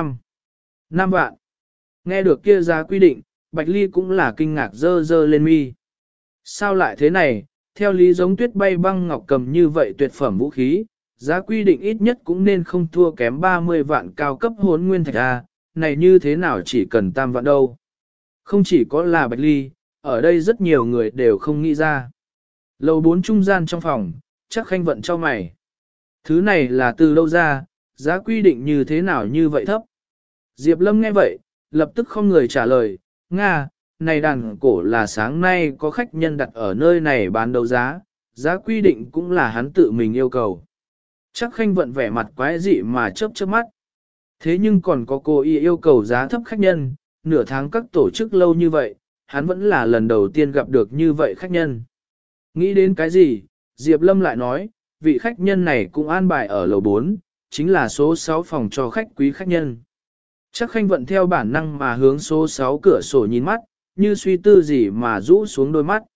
5 vạn. Nghe được kia giá quy định, Bạch Ly cũng là kinh ngạc dơ dơ lên mi. Sao lại thế này, theo lý giống tuyết bay băng ngọc cầm như vậy tuyệt phẩm vũ khí, giá quy định ít nhất cũng nên không thua kém 30 vạn cao cấp hốn nguyên thạch A, này như thế nào chỉ cần tam vạn đâu. Không chỉ có là Bạch Ly, ở đây rất nhiều người đều không nghĩ ra. Lầu 4 trung gian trong phòng, chắc Khanh Vận cho mày. Thứ này là từ đâu ra, giá quy định như thế nào như vậy thấp. Diệp Lâm nghe vậy, lập tức không người trả lời, Nga, này đàn cổ là sáng nay có khách nhân đặt ở nơi này bán đấu giá, giá quy định cũng là hắn tự mình yêu cầu. Chắc Khanh Vận vẻ mặt quái dị mà chớp chớp mắt. Thế nhưng còn có cô y yêu cầu giá thấp khách nhân, nửa tháng các tổ chức lâu như vậy, hắn vẫn là lần đầu tiên gặp được như vậy khách nhân. Nghĩ đến cái gì, Diệp Lâm lại nói, vị khách nhân này cũng an bài ở lầu 4, chính là số 6 phòng cho khách quý khách nhân. Chắc Khanh Vận theo bản năng mà hướng số 6 cửa sổ nhìn mắt, như suy tư gì mà rũ xuống đôi mắt.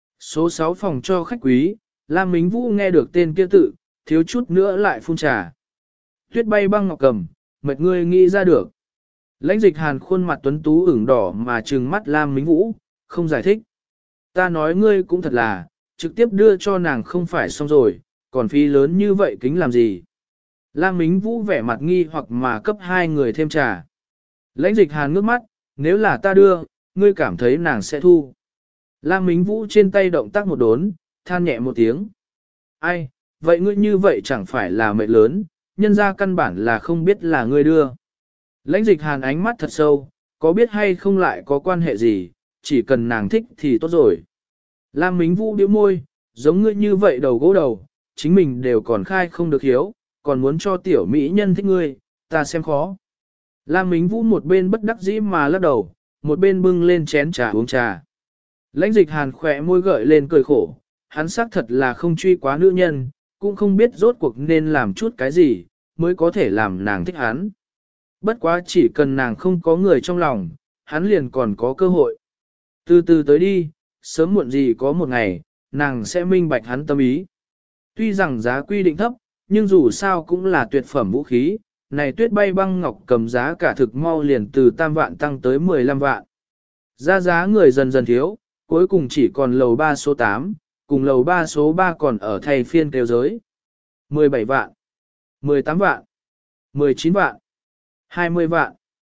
Số 6 phòng cho khách quý, Lam Mính Vũ nghe được tên kia tự, thiếu chút nữa lại phun trà. Tuyết bay băng ngọc cầm, mệt ngươi nghĩ ra được. Lãnh Dịch Hàn khuôn mặt tuấn tú ửng đỏ mà trừng mắt Lam Mính Vũ, không giải thích. Ta nói ngươi cũng thật là, trực tiếp đưa cho nàng không phải xong rồi, còn phí lớn như vậy kính làm gì. Lam Mính Vũ vẻ mặt nghi hoặc mà cấp 2 người thêm trà. Lãnh Dịch Hàn ngước mắt, nếu là ta đưa, ngươi cảm thấy nàng sẽ thu. Lam Mính Vũ trên tay động tác một đốn, than nhẹ một tiếng. Ai, vậy ngươi như vậy chẳng phải là mệt lớn, nhân ra căn bản là không biết là ngươi đưa. Lãnh Dịch Hàn ánh mắt thật sâu, có biết hay không lại có quan hệ gì, chỉ cần nàng thích thì tốt rồi. Lam Mính Vũ điếu môi, giống ngươi như vậy đầu gỗ đầu, chính mình đều còn khai không được hiếu, còn muốn cho tiểu mỹ nhân thích ngươi, ta xem khó. Lam Mính Vũ một bên bất đắc dĩ mà lắc đầu, một bên bưng lên chén trà uống trà. Lãnh Dịch Hàn khỏe môi gợi lên cười khổ, hắn xác thật là không truy quá nữ nhân, cũng không biết rốt cuộc nên làm chút cái gì, mới có thể làm nàng thích hắn. Bất quá chỉ cần nàng không có người trong lòng, hắn liền còn có cơ hội. Từ từ tới đi, sớm muộn gì có một ngày, nàng sẽ minh bạch hắn tâm ý. Tuy rằng giá quy định thấp, nhưng dù sao cũng là tuyệt phẩm vũ khí, này tuyết bay băng ngọc cầm giá cả thực mau liền từ tam vạn tăng tới 15 vạn. Giá người dần dần thiếu, cuối cùng chỉ còn lầu 3 số 8, cùng lầu 3 số 3 còn ở thay phiên kêu giới. 17 vạn, 18 vạn, 19 vạn, 20 vạn.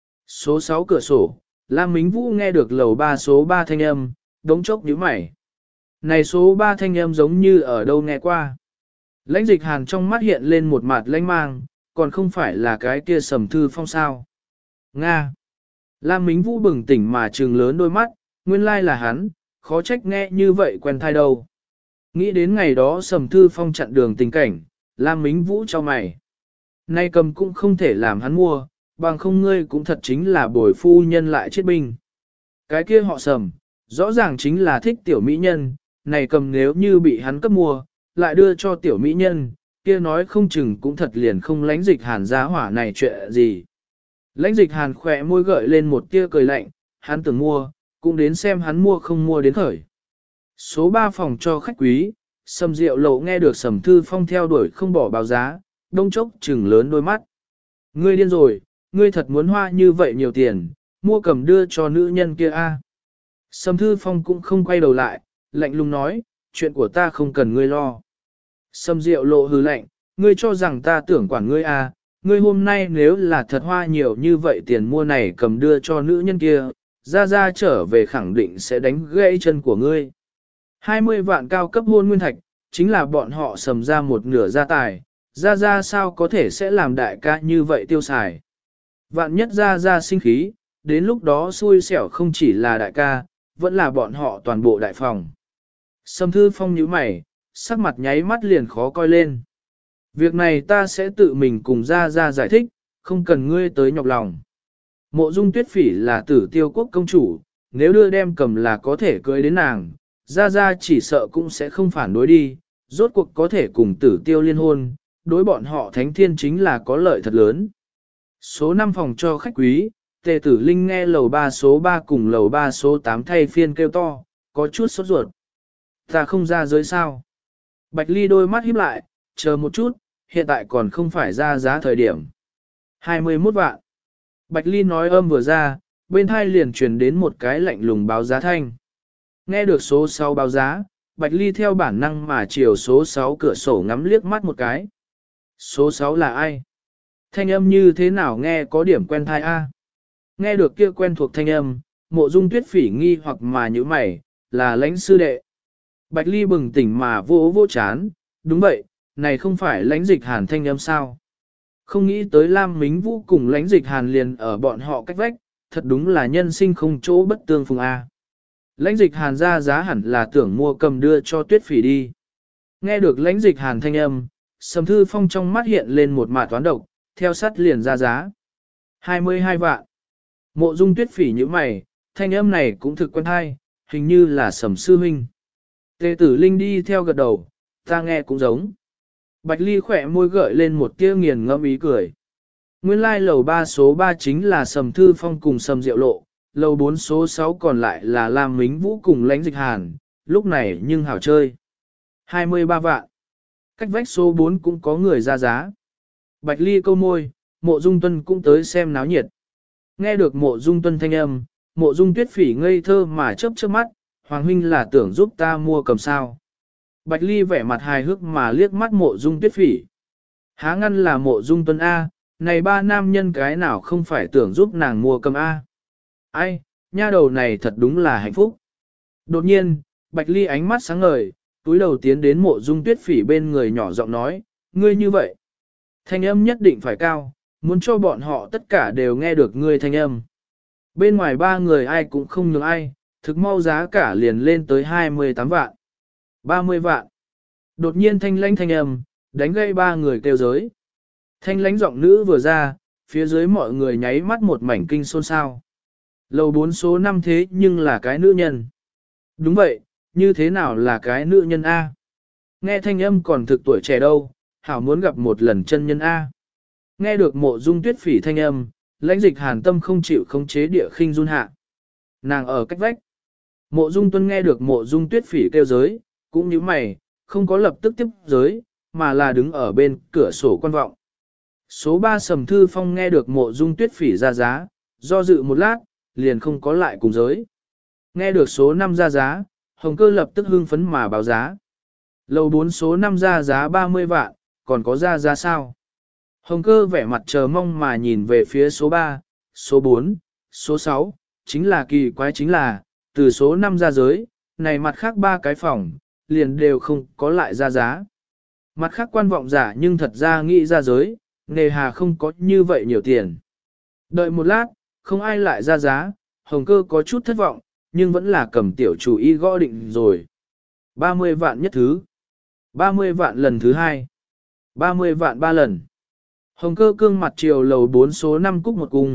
Số 6 cửa sổ, Lam Mính Vũ nghe được lầu 3 số 3 thanh âm, đống chốc nhíu mày. Này số 3 thanh âm giống như ở đâu nghe qua. Lãnh Dịch Hàn trong mắt hiện lên một mặt lãnh mang, còn không phải là cái kia Sầm Thư Phong sao. Nga. Lam Mính Vũ bừng tỉnh mà trừng lớn đôi mắt, nguyên lai là hắn, khó trách nghe như vậy quen thai đâu. Nghĩ đến ngày đó Sầm Thư Phong chặn đường tình cảnh, Lam Mính Vũ cho mày. Nay cầm cũng không thể làm hắn mua, bằng không ngươi cũng thật chính là bồi phu nhân lại chết binh. Cái kia họ Sầm, rõ ràng chính là thích tiểu mỹ nhân, này cầm nếu như bị hắn cấp mua, lại đưa cho tiểu mỹ nhân, kia nói không chừng cũng thật liền không lãnh dịch hàn giá hỏa này chuyện gì. Lãnh dịch hàn khỏe môi gợi lên một tia cười lạnh, hắn tưởng mua, cũng đến xem hắn mua không mua đến khởi. Số 3 phòng cho khách quý, Sầm Diệu Lộ nghe được Sầm Thư Phong theo đuổi không bỏ báo giá, đông chốc trừng lớn đôi mắt. Ngươi điên rồi, ngươi thật muốn hoa như vậy nhiều tiền, mua cầm đưa cho nữ nhân kia a. Sầm Thư Phong cũng không quay đầu lại, lạnh lùng nói, chuyện của ta không cần ngươi lo. Sầm Diệu Lộ hừ lạnh, ngươi cho rằng ta tưởng quản ngươi a, ngươi hôm nay nếu là thật hoa nhiều như vậy tiền mua này cầm đưa cho nữ nhân kia, ra trở về khẳng định sẽ đánh gãy chân của ngươi. 20 vạn cao cấp hôn nguyên thạch, chính là bọn họ Sầm ra một nửa gia tài, ra sao có thể sẽ làm đại ca như vậy tiêu xài. Vạn nhất ra sinh khí, đến lúc đó xui xẻo không chỉ là đại ca, vẫn là bọn họ toàn bộ đại phòng. Sầm Thư Phong nhíu mày, sắc mặt nháy mắt liền khó coi lên. Việc này ta sẽ tự mình cùng ra giải thích, không cần ngươi tới nhọc lòng. Mộ Dung Tuyết Phỉ là Tử Tiêu quốc công chủ, nếu đưa đem cầm là có thể cưới đến nàng, ra chỉ sợ cũng sẽ không phản đối đi, rốt cuộc có thể cùng Tử Tiêu liên hôn, đối bọn họ Thánh Thiên chính là có lợi thật lớn. Số 5 phòng cho khách quý, Tề Tử Linh nghe lầu 3 số 3 cùng lầu 3 số 8 thay phiên kêu to, có chút sốt ruột. Ta không ra giới sao? Bạch Ly đôi mắt híp lại, chờ một chút, hiện tại còn không phải ra giá thời điểm. 21 vạn. Bạch Ly nói âm vừa ra, bên hai liền truyền đến một cái lạnh lùng báo giá thanh. Nghe được số 6 báo giá, Bạch Ly theo bản năng mà chiều số 6 cửa sổ ngắm liếc mắt một cái. Số 6 là ai? Thanh âm như thế nào nghe có điểm quen thai a? Nghe được kia quen thuộc thanh âm, Mộ Dung Tuyết Phỉ nghi hoặc mà như mày, là lãnh sư đệ. Bạch Ly bừng tỉnh mà vô chán, đúng vậy, này không phải lãnh dịch hàn thanh âm sao? Không nghĩ tới Lam Mính Vũ cùng lãnh dịch hàn liền ở bọn họ cách vách, thật đúng là nhân sinh không chỗ bất tương phùng a. Lãnh dịch hàn ra giá hẳn là tưởng mua cầm đưa cho Tuyết Phỉ đi. Nghe được lãnh dịch hàn thanh âm, Sầm Thư Phong trong mắt hiện lên một mạt toán độc, theo sát liền ra giá. 22 vạn. Mộ Dung Tuyết Phỉ như mày, thanh âm này cũng thực quen hay, hình như là Sầm sư huynh. Tề Tử Linh đi theo gật đầu, ta nghe cũng giống. Bạch Ly khỏe môi gợi lên một tia nghiền ngẫm ý cười. Nguyên lai lầu 3 số 3 chính là Sầm Thư Phong cùng Sầm Diệu Lộ, lầu 4 số 6 còn lại là Lam Mính Vũ cùng lãnh dịch hàn, lúc này nhưng hảo chơi. 23 vạn. Cách vách số 4 cũng có người ra giá. Bạch Ly câu môi, Mộ Dung Tuân cũng tới xem náo nhiệt. Nghe được Mộ Dung Tuân thanh âm, Mộ Dung Tuyết Phỉ ngây thơ mà chớp chớp mắt, Hoàng huynh là tưởng giúp ta mua cầm sao. Bạch Ly vẻ mặt hài hước mà liếc mắt Mộ Dung Tuyết Phỉ. Há ngăn là Mộ Dung Tuân A, này ba nam nhân cái nào không phải tưởng giúp nàng mua cầm A. Ai, nha đầu này thật đúng là hạnh phúc. Đột nhiên, Bạch Ly ánh mắt sáng ngời, túi đầu tiến đến Mộ Dung Tuyết Phỉ bên người nhỏ giọng nói, ngươi như vậy. Thanh âm nhất định phải cao, muốn cho bọn họ tất cả đều nghe được ngươi thanh âm. Bên ngoài ba người ai cũng không nhường ai, thực mau giá cả liền lên tới 28 vạn. 30 vạn. Đột nhiên thanh lãnh thanh âm, đánh gây ba người kêu giới. Thanh lãnh giọng nữ vừa ra, phía dưới mọi người nháy mắt một mảnh kinh xôn xao. Lầu 4 số 5 thế nhưng là cái nữ nhân. Đúng vậy, như thế nào là cái nữ nhân A? Nghe thanh âm còn thực tuổi trẻ đâu, hảo muốn gặp một lần chân nhân A. Nghe được Mộ Dung Tuyết Phỉ thanh âm, lãnh dịch hàn tâm không chịu khống chế địa khinh run hạ. Nàng ở cách vách. Mộ Dung Tuân nghe được Mộ Dung Tuyết Phỉ kêu giới, cũng như mày, không có lập tức tiếp giới, mà là đứng ở bên cửa sổ quan vọng. Số 3 Sầm Thư Phong nghe được Mộ Dung Tuyết Phỉ ra giá, do dự một lát, liền không có lại cùng giới. Nghe được số 5 ra giá, Hồng Cơ lập tức hưng phấn mà báo giá. Lầu 4 số 5 ra giá 30 vạn, còn có ra giá sao? Hồng Cơ vẻ mặt chờ mong mà nhìn về phía số 3, số 4, số 6, chính là kỳ quái chính là, từ số 5 ra giới, này mặt khác ba cái phòng, liền đều không có lại ra giá. Mặt khác quan vọng giả nhưng thật ra nghĩ ra giới, nề hà không có như vậy nhiều tiền. Đợi một lát, không ai lại ra giá, Hồng Cơ có chút thất vọng, nhưng vẫn là cầm tiểu chủ ý gõ định rồi. 30 vạn nhất thứ, 30 vạn lần thứ hai, 30 vạn ba lần. Hồng Cơ cương mặt chiều lầu 4 số 5 cúc một cung,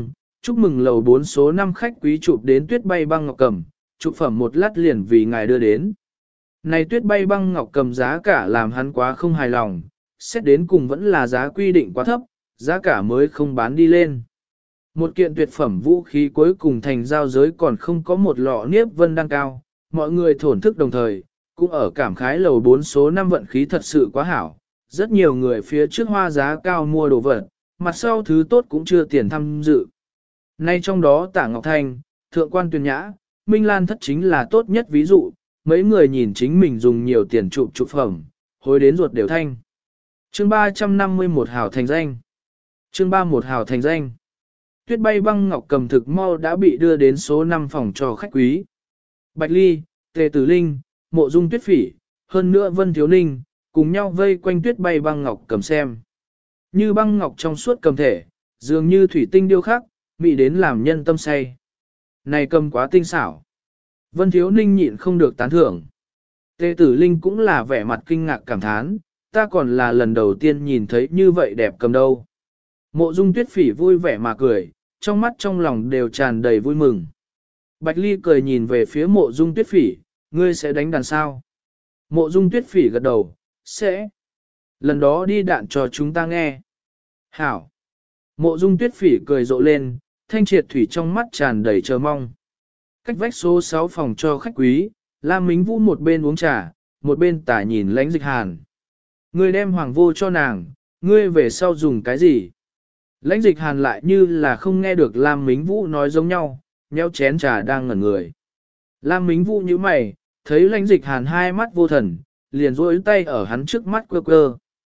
Chúc mừng lầu 4 số 5 khách quý chụp đến tuyết bay băng ngọc cầm, chụp phẩm một lát liền vì ngài đưa đến. Này tuyết bay băng ngọc cầm giá cả làm hắn quá không hài lòng, xét đến cùng vẫn là giá quy định quá thấp, giá cả mới không bán đi lên. Một kiện tuyệt phẩm vũ khí cuối cùng thành giao giới còn không có một lọ niếp vân đang cao, mọi người thổn thức đồng thời, cũng ở cảm khái lầu 4 số 5 vận khí thật sự quá hảo. Rất nhiều người phía trước hoa giá cao mua đồ vật, mặt sau thứ tốt cũng chưa tiền tham dự. Nay trong đó Tạ Ngọc Thanh, Thượng quan Tuyền Nhã, Minh Lan thất chính là tốt nhất ví dụ, mấy người nhìn chính mình dùng nhiều tiền chụp phẩm, hối đến ruột đều thanh. Chương 351 hảo thành danh. Chương 31 hảo thành danh. Tuyết bay băng ngọc cầm thực mau đã bị đưa đến số 5 phòng cho khách quý. Bạch Ly, Tề Tử Linh, Mộ Dung Tuyết Phỉ, hơn nữa Vân Thiếu Ninh, cùng nhau vây quanh tuyết bay băng ngọc cầm xem. Như băng ngọc trong suốt cầm thể, dường như thủy tinh điêu khắc, mỹ đến làm nhân tâm say. Này cầm quá tinh xảo. Vân Thiếu Ninh nhịn không được tán thưởng. Tề Tử Linh cũng là vẻ mặt kinh ngạc cảm thán, ta còn là lần đầu tiên nhìn thấy như vậy đẹp cầm đâu. Mộ Dung Tuyết Phỉ vui vẻ mà cười, trong mắt trong lòng đều tràn đầy vui mừng. Bạch Ly cười nhìn về phía Mộ Dung Tuyết Phỉ, ngươi sẽ đánh đàn sao? Mộ Dung Tuyết Phỉ gật đầu, sẽ. Lần đó đi đạn cho chúng ta nghe. Hảo. Mộ Dung Tuyết Phỉ cười rộ lên, thanh triệt thủy trong mắt tràn đầy chờ mong. Cách vách số 6 phòng cho khách quý, Lam Mính Vũ một bên uống trà, một bên tả nhìn Lãnh Dịch Hàn. Ngươi đem hoàng vô cho nàng, ngươi về sau dùng cái gì? Lãnh Dịch Hàn lại như là không nghe được Lam Mính Vũ nói giống nhau, nheo chén trà đang ngẩn người. Lam Mính Vũ như mày, thấy Lãnh Dịch Hàn hai mắt vô thần, liền duỗi tay ở hắn trước mắt quơ quơ.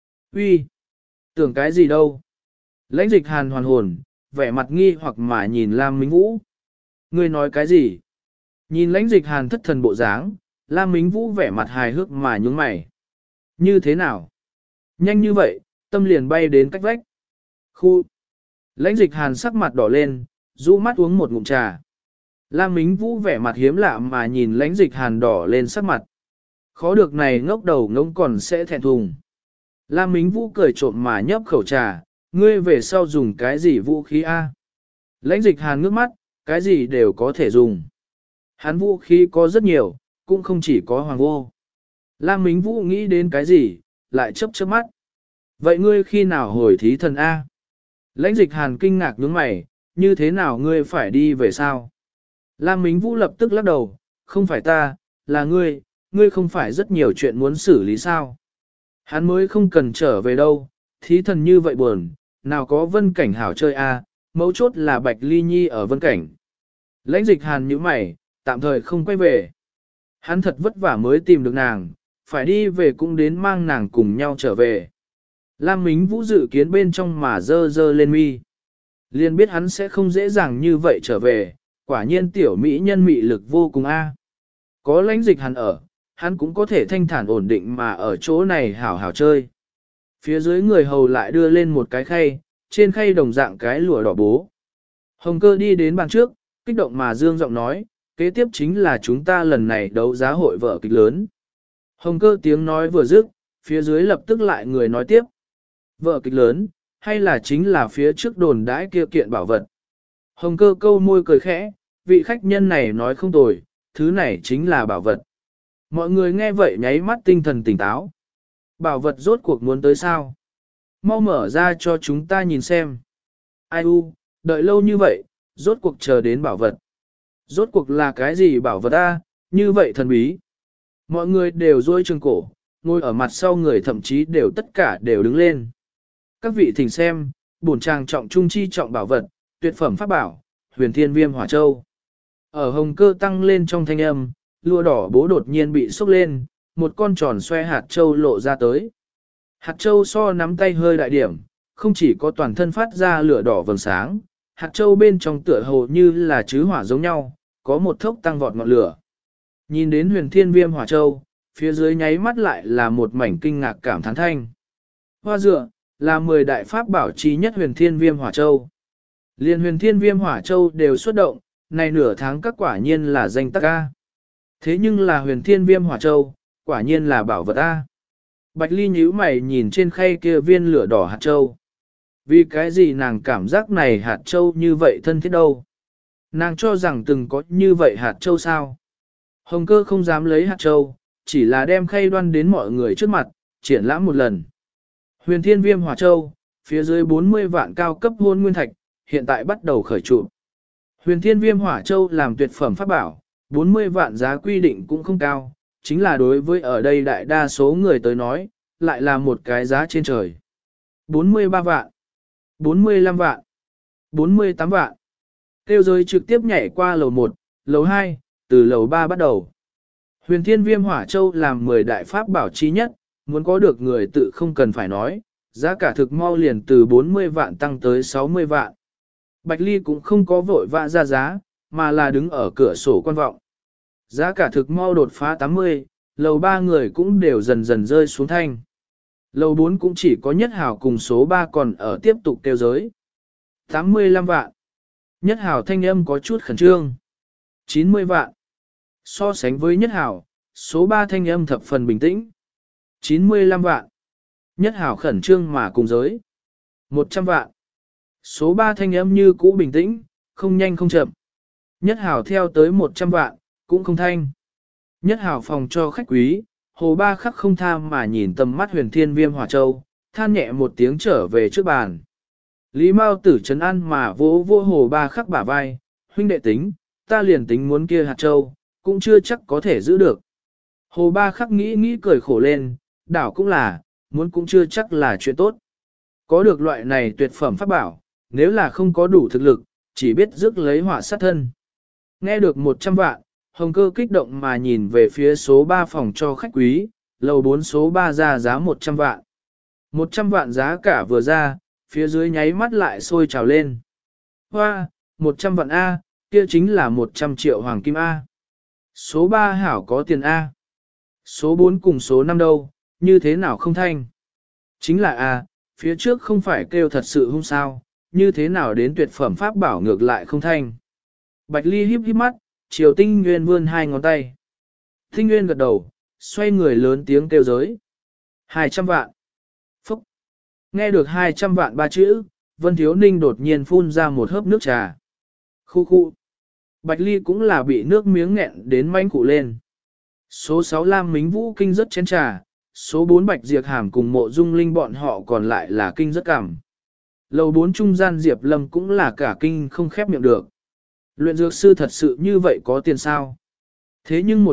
Uy, tưởng cái gì đâu? Lãnh Dịch Hàn hoàn hồn, vẻ mặt nghi hoặc mà nhìn Lam Mính Vũ. Ngươi nói cái gì? Nhìn Lãnh Dịch Hàn thất thần bộ dáng, Lam Mính Vũ vẻ mặt hài hước mà nhướng mày. Như thế nào? Nhanh như vậy, tâm liền bay đến cách vách. Khu. Lãnh Dịch Hàn sắc mặt đỏ lên, rũ mắt uống một ngụm trà. Lam Mính Vũ vẻ mặt hiếm lạ mà nhìn Lãnh Dịch Hàn đỏ lên sắc mặt. Khó được này ngốc đầu ngông còn sẽ thẹn thùng. Lam Mính Vũ cười trộm mà nhấp khẩu trà, ngươi về sau dùng cái gì vũ khí a? Lãnh Dịch Hàn ngước mắt, cái gì đều có thể dùng. Hắn vũ khí có rất nhiều, cũng không chỉ có hoàng vô. Lam Mính Vũ nghĩ đến cái gì, lại chớp chớp mắt. Vậy ngươi khi nào hồi thí thần A? Lãnh Dịch Hàn kinh ngạc nhướng mày, như thế nào ngươi phải đi về sao? Lam Mính Vũ lập tức lắc đầu, không phải ta, là ngươi không phải rất nhiều chuyện muốn xử lý sao? Hắn mới không cần trở về đâu, thí thần như vậy buồn, nào có Vân Cảnh hảo chơi A, mấu chốt là Bạch Ly Nhi ở Vân Cảnh. Lãnh Dịch Hàn nhíu mày, tạm thời không quay về. Hắn thật vất vả mới tìm được nàng, phải đi về cũng đến mang nàng cùng nhau trở về. Lam Mính Vũ dự kiến bên trong mà dơ dơ lên mi. Liền biết hắn sẽ không dễ dàng như vậy trở về, quả nhiên tiểu mỹ nhân mị lực vô cùng a. Có Lãnh Dịch Hàn ở, hắn cũng có thể thanh thản ổn định mà ở chỗ này hảo hảo chơi. Phía dưới người hầu lại đưa lên một cái khay, trên khay đồng dạng cái lụa đỏ bố. Hồng Cơ đi đến bàn trước, kích động mà dương giọng nói, kế tiếp chính là chúng ta lần này đấu giá hội vở kịch lớn. Hồng Cơ tiếng nói vừa dứt, phía dưới lập tức lại người nói tiếp. Vở kịch lớn, hay là chính là phía trước đồn đãi kia kiện bảo vật. Hồng Cơ câu môi cười khẽ, vị khách nhân này nói không tồi, thứ này chính là bảo vật. Mọi người nghe vậy nháy mắt tinh thần tỉnh táo. Bảo vật rốt cuộc muốn tới sao? Mau mở ra cho chúng ta nhìn xem. Ai u, đợi lâu như vậy, rốt cuộc chờ đến bảo vật. Rốt cuộc là cái gì bảo vật a? Như vậy thần bí. Mọi người đều duỗi trường cổ, ngồi ở mặt sau người thậm chí đều tất cả đều đứng lên. Các vị thỉnh xem, bổn tràng trọng trung chi trọng bảo vật, tuyệt phẩm pháp bảo, Huyền Thiên Viêm Hỏa Châu. Ở Hồng Cơ tăng lên trong thanh âm, lụa đỏ bố đột nhiên bị xúc lên, một con tròn xoe hạt châu lộ ra tới. Hạt châu so nắm tay hơi đại điểm, không chỉ có toàn thân phát ra lửa đỏ vầng sáng, hạt châu bên trong tựa hồ như là chứ hỏa giống nhau, có một thốc tăng vọt ngọn lửa. Nhìn đến Huyền Thiên Viêm Hỏa Châu, phía dưới nháy mắt lại là một mảnh kinh ngạc cảm thán thanh. Hoa dựa, là 10 đại pháp bảo chi nhất Huyền Thiên Viêm Hỏa Châu. Liên Huyền Thiên Viêm Hỏa Châu đều xuất động, này nửa tháng các quả nhiên là danh tắc A. Thế nhưng là Huyền Thiên Viêm Hỏa Châu, quả nhiên là bảo vật A. Bạch Ly nhíu mày nhìn trên khay kia viên lửa đỏ hạt châu. Vì cái gì nàng cảm giác này hạt châu như vậy thân thiết đâu? Nàng cho rằng từng có như vậy hạt châu sao? Hồng Cơ không dám lấy hạt châu, chỉ là đem khay đoan đến mọi người trước mặt, triển lãm một lần. Huyền Thiên Viêm Hỏa Châu, phía dưới 40 vạn cao cấp hôn nguyên thạch, hiện tại bắt đầu khởi trụ. Huyền Thiên Viêm Hỏa Châu làm tuyệt phẩm pháp bảo, 40 vạn giá quy định cũng không cao, chính là đối với ở đây đại đa số người tới nói, lại là một cái giá trên trời. 43 vạn, 45 vạn, 48 vạn. Tiêu giới trực tiếp nhảy qua lầu 1, lầu 2, từ lầu 3 bắt đầu. Huyền Thiên Viêm Hỏa Châu làm 10 đại pháp bảo chi nhất, muốn có được người tự không cần phải nói, giá cả thực mau liền từ 40 vạn tăng tới 60 vạn. Bạch Ly cũng không có vội vã ra giá, mà là đứng ở cửa sổ quan vọng. Giá cả thực mau đột phá 80, lầu 3 người cũng đều dần dần rơi xuống thanh. Lầu 4 cũng chỉ có Nhất Hảo cùng số 3 còn ở tiếp tục tiêu giới. 85 vạn. Nhất Hảo thanh âm có chút khẩn trương. 90 vạn. So sánh với Nhất Hảo, số 3 thanh âm thập phần bình tĩnh. 95 vạn. Nhất Hảo khẩn trương mà cùng giới. 100 vạn. Số 3 thanh âm như cũ bình tĩnh, không nhanh không chậm. Nhất Hảo theo tới 100 vạn, cũng không thanh. Nhất Hảo phòng cho khách quý, Hồ Ba Khắc không tham mà nhìn tầm mắt Huyền Thiên Viêm Hỏa Châu, than nhẹ một tiếng trở về trước bàn. Lý Mao Tử trấn an mà vỗ vỗ Hồ Ba Khắc bả vai, huynh đệ tính, ta liền tính muốn kia hạt châu, cũng chưa chắc có thể giữ được. Hồ Ba Khắc nghĩ cười khổ lên, đảo cũng là, muốn cũng chưa chắc là chuyện tốt. Có được loại này tuyệt phẩm pháp bảo, nếu là không có đủ thực lực, chỉ biết rước lấy họa sát thân. Nghe được 100 vạn, Hồng Cơ kích động mà nhìn về phía số 3 phòng cho khách quý, lầu 4 số 3 ra giá 100 vạn. 100 vạn giá cả vừa ra, phía dưới nháy mắt lại sôi trào lên. Hoa, 100 vạn A, kia chính là 100 triệu hoàng kim A. Số 3 hảo có tiền A. Số 4 cùng số 5 đâu, như thế nào không thanh? Chính là A, phía trước không phải kêu thật sự hung sao, như thế nào đến tuyệt phẩm pháp bảo ngược lại không thanh. Bạch Ly híp híp mắt, chiều Tinh Nguyên vươn hai ngón tay. Tinh Nguyên gật đầu, xoay người lớn tiếng kêu giới. 200 vạn. Phúc. Nghe được 200 vạn ba chữ, Vân Thiếu Ninh đột nhiên phun ra một hớp nước trà. Khu khu. Bạch Ly cũng là bị nước miếng nghẹn đến manh cụ lên. Số 6 Lam Mính Vũ kinh rất chén trà, số 4 Bạch Diệp Hàm cùng Mộ Dung Linh bọn họ còn lại là kinh rất cảm. Lầu 4 trung gian Diệp Lâm cũng là cả kinh không khép miệng được. Luyện dược sư thật sự như vậy có tiền sao? Thế nhưng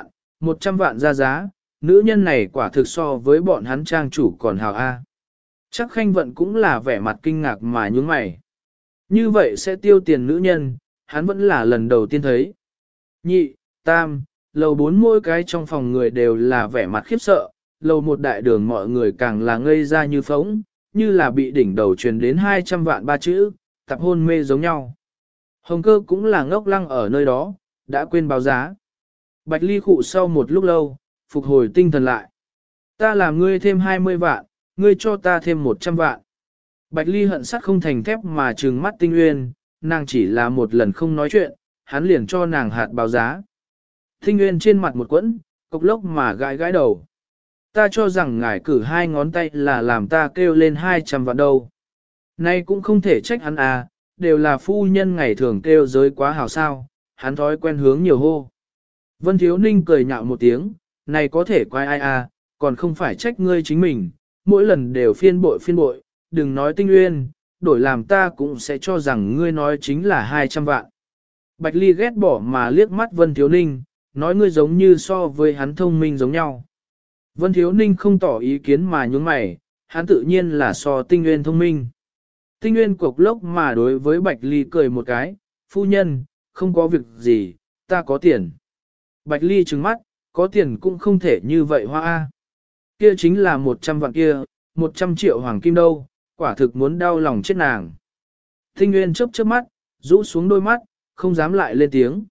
100 vạn ra giá, nữ nhân này quả thực so với bọn hắn trang chủ còn hào A. Chắc Khanh Vận cũng là vẻ mặt kinh ngạc mà nhướng mày. Như vậy sẽ tiêu tiền nữ nhân, hắn vẫn là lần đầu tiên thấy. Nhị, tam, lầu 4 mỗi cái trong phòng người đều là vẻ mặt khiếp sợ, lầu 1 đại đường mọi người càng là ngây ra như phóng, như là bị đỉnh đầu truyền đến 200 vạn ba chữ, tập hôn mê giống nhau. Hồng Cơ cũng là ngốc lăng ở nơi đó, đã quên báo giá. Bạch Ly khụ sau một lúc lâu, phục hồi tinh thần lại. Ta làm ngươi thêm 20 vạn, ngươi cho ta thêm 100 vạn. Bạch Ly hận sắt không thành thép mà trừng mắt Tinh Nguyên, nàng chỉ là một lần không nói chuyện, hắn liền cho nàng hạt báo giá. Tinh Nguyên trên mặt một quẫn, cục lốc mà gãi gãi đầu. Ta cho rằng ngài cử hai ngón tay là làm ta kêu lên 200 vạn đâu. Nay cũng không thể trách hắn à, đều là phu nhân ngày thường kêu giới quá hào sao, hắn thói quen hướng nhiều hô. Vân Thiếu Ninh cười nhạo một tiếng, này có thể quay ai à, còn không phải trách ngươi chính mình, mỗi lần đều phiên bội, đừng nói Tinh Nguyên, đổi làm ta cũng sẽ cho rằng ngươi nói chính là 200 vạn. Bạch Ly ghét bỏ mà liếc mắt Vân Thiếu Ninh, nói ngươi giống như so với hắn thông minh giống nhau. Vân Thiếu Ninh không tỏ ý kiến mà nhướng mày, hắn tự nhiên là so Tinh Nguyên thông minh. Tinh Nguyên cục lốc mà đối với Bạch Ly cười một cái, phu nhân, không có việc gì, ta có tiền. Bạch Ly trừng mắt, có tiền cũng không thể như vậy hoa a. Kia chính là 100 vạn kia, 100 triệu hoàng kim đâu, quả thực muốn đau lòng chết nàng. Tinh Nguyên chớp chớp mắt, rũ xuống đôi mắt, không dám lại lên tiếng.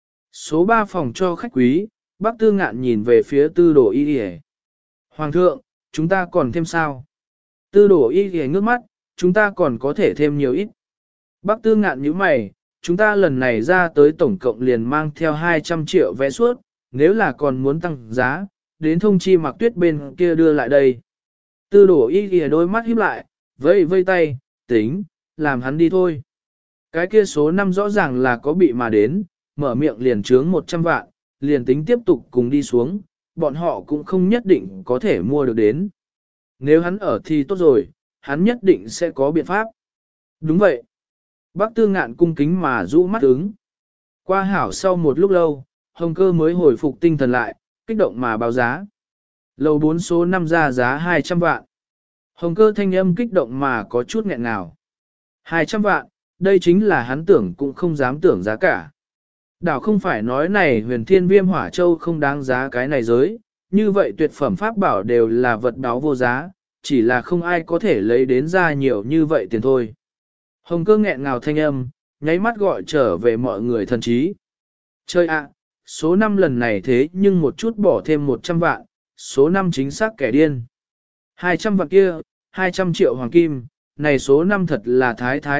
Số 3 phòng cho khách quý, Bác Tư Ngạn nhìn về phía Tư Đồ Y Y. Hoàng thượng, chúng ta còn thêm sao? Tư Đồ Y Y ngước mắt, chúng ta còn có thể thêm nhiều ít. Bác Tư Ngạn nhíu mày, chúng ta lần này ra tới tổng cộng liền mang theo 200 triệu vé suốt, nếu là còn muốn tăng giá, đến thông chi Mạc Tuyết bên kia đưa lại đây. Tư Đồ Y Y đôi mắt híp lại, vây tay, tính, làm hắn đi thôi. Cái kia số 5 rõ ràng là có bị mà đến, mở miệng liền trướng 100 vạn, liền tính tiếp tục cùng đi xuống, bọn họ cũng không nhất định có thể mua được đến. Nếu hắn ở thì tốt rồi, hắn nhất định sẽ có biện pháp. Đúng vậy. Bác Tư Ngạn cung kính mà rũ mắt ứng. Qua hảo sau một lúc lâu, Hồng Cơ mới hồi phục tinh thần lại, kích động mà báo giá. Lầu 4 số 5 ra giá 200 vạn. Hồng Cơ thanh âm kích động mà có chút nghẹn ngào. 200 vạn, đây chính là hắn tưởng cũng không dám tưởng giá cả. Đảo không phải nói này huyền thiên viêm hỏa châu không đáng giá cái này giới, như vậy tuyệt phẩm pháp bảo đều là vật báo vô giá, chỉ là không ai có thể lấy đến ra nhiều như vậy tiền thôi. Hồng Cơ nghẹn ngào thanh âm, nháy mắt gọi trở về mọi người thần trí. Chơi ạ, số 5 lần này thế nhưng một chút bỏ thêm 100 vạn, số 5 chính xác kẻ điên. 200 vạn kia, 200 triệu hoàng kim, này số 5 thật là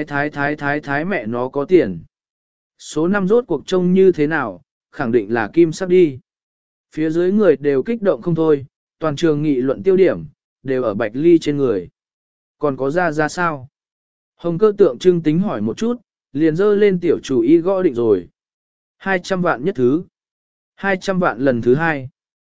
thái mẹ nó có tiền. Số 5 rốt cuộc trông như thế nào, khẳng định là kim sắp đi. Phía dưới người đều kích động không thôi, toàn trường nghị luận tiêu điểm, đều ở Bạch Ly trên người. Còn có ra sao? Hồng Cơ tượng trưng tính hỏi một chút, liền dơ lên tiểu chủ ý gõ định rồi. 200 vạn nhất thứ. 200 vạn lần thứ hai.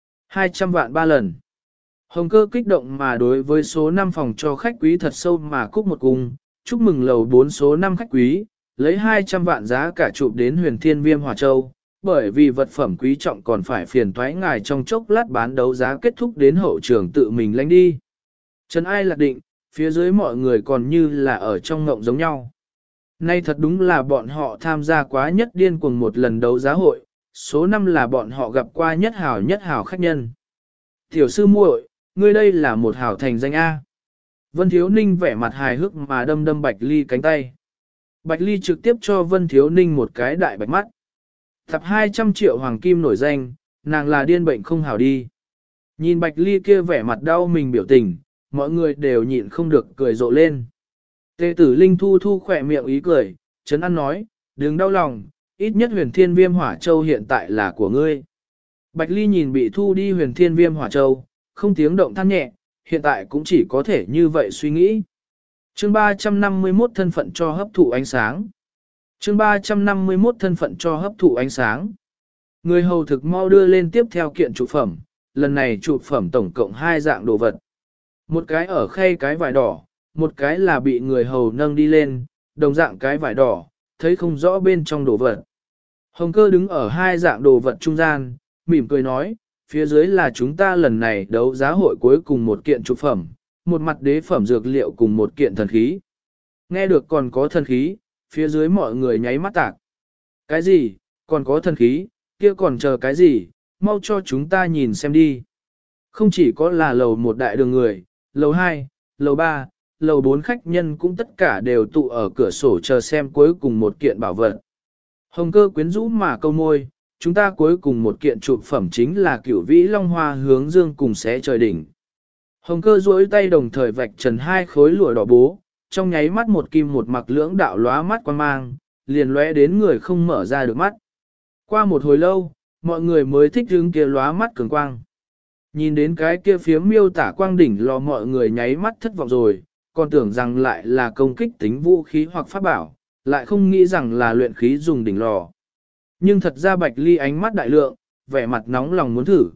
200 vạn ba lần. Hồng Cơ kích động mà đối với số 5 phòng cho khách quý thật sâu mà cúc một cung, chúc mừng lầu 4 số 5 khách quý, lấy 200 vạn giá cả chụp đến huyền thiên viêm hỏa châu, bởi vì vật phẩm quý trọng còn phải phiền toái ngài trong chốc lát bán đấu giá kết thúc đến hậu trường tự mình lãnh đi. Trần ai lạc định, phía dưới mọi người còn như là ở trong ngộng giống nhau. Nay thật đúng là bọn họ tham gia quá nhất điên cuồng một lần đấu giá hội, số 5 là bọn họ gặp qua nhất hảo khách nhân. Tiểu sư muội, ngươi đây là một hảo thành danh A. Vân Thiếu Ninh vẻ mặt hài hước mà đâm Bạch Ly cánh tay. Bạch Ly trực tiếp cho Vân Thiếu Ninh một cái đại bạch mắt. Thập 200 triệu hoàng kim nổi danh, nàng là điên bệnh không hảo đi. Nhìn Bạch Ly kia vẻ mặt đau mình biểu tình, mọi người đều nhịn không được cười rộ lên. Tề tử Linh thu khỏe miệng ý cười, Trấn An nói, đừng đau lòng, ít nhất huyền thiên viêm hỏa châu hiện tại là của ngươi. Bạch Ly nhìn bị thu đi huyền thiên viêm hỏa châu, không tiếng động than nhẹ, hiện tại cũng chỉ có thể như vậy suy nghĩ. Chương 351 thân phận cho hấp thụ ánh sáng. Chương 351 thân phận cho hấp thụ ánh sáng. Người hầu thực mau đưa lên tiếp theo kiện trụ phẩm, lần này trụ phẩm tổng cộng 2 dạng đồ vật. Một cái ở khay cái vải đỏ, một cái là bị người hầu nâng đi lên, đồng dạng cái vải đỏ, thấy không rõ bên trong đồ vật. Hồng Cơ đứng ở 2 dạng đồ vật trung gian, mỉm cười nói, phía dưới là chúng ta lần này đấu giá hội cuối cùng một kiện trụ phẩm, một mặt đế phẩm dược liệu cùng một kiện thần khí. Nghe được còn có thần khí, phía dưới mọi người nháy mắt tạc. Cái gì, còn có thần khí, kia còn chờ cái gì, mau cho chúng ta nhìn xem đi. Không chỉ có là lầu 1 đại đường người, lầu 2, lầu 3, lầu 4 khách nhân cũng tất cả đều tụ ở cửa sổ chờ xem cuối cùng một kiện bảo vật. Hồng Cơ quyến rũ mà câu môi, chúng ta cuối cùng một kiện trụ phẩm chính là Cửu Vĩ Long Hoa hướng dương cùng xé trời đỉnh. Hồng Cơ duỗi tay đồng thời vạch trần 2 khối lụa đỏ bố, trong nháy mắt một kim một mặc lưỡng đạo lóa mắt quan mang, liền lóe đến người không mở ra được mắt. Qua một hồi lâu, mọi người mới thích hứng kia lóa mắt cường quang. Nhìn đến cái kia phiếm miêu tả quang đỉnh lò mọi người nháy mắt thất vọng rồi, còn tưởng rằng lại là công kích tính vũ khí hoặc pháp bảo, lại không nghĩ rằng là luyện khí dùng đỉnh lò. Nhưng thật ra Bạch Ly ánh mắt đại lượng, vẻ mặt nóng lòng muốn thử.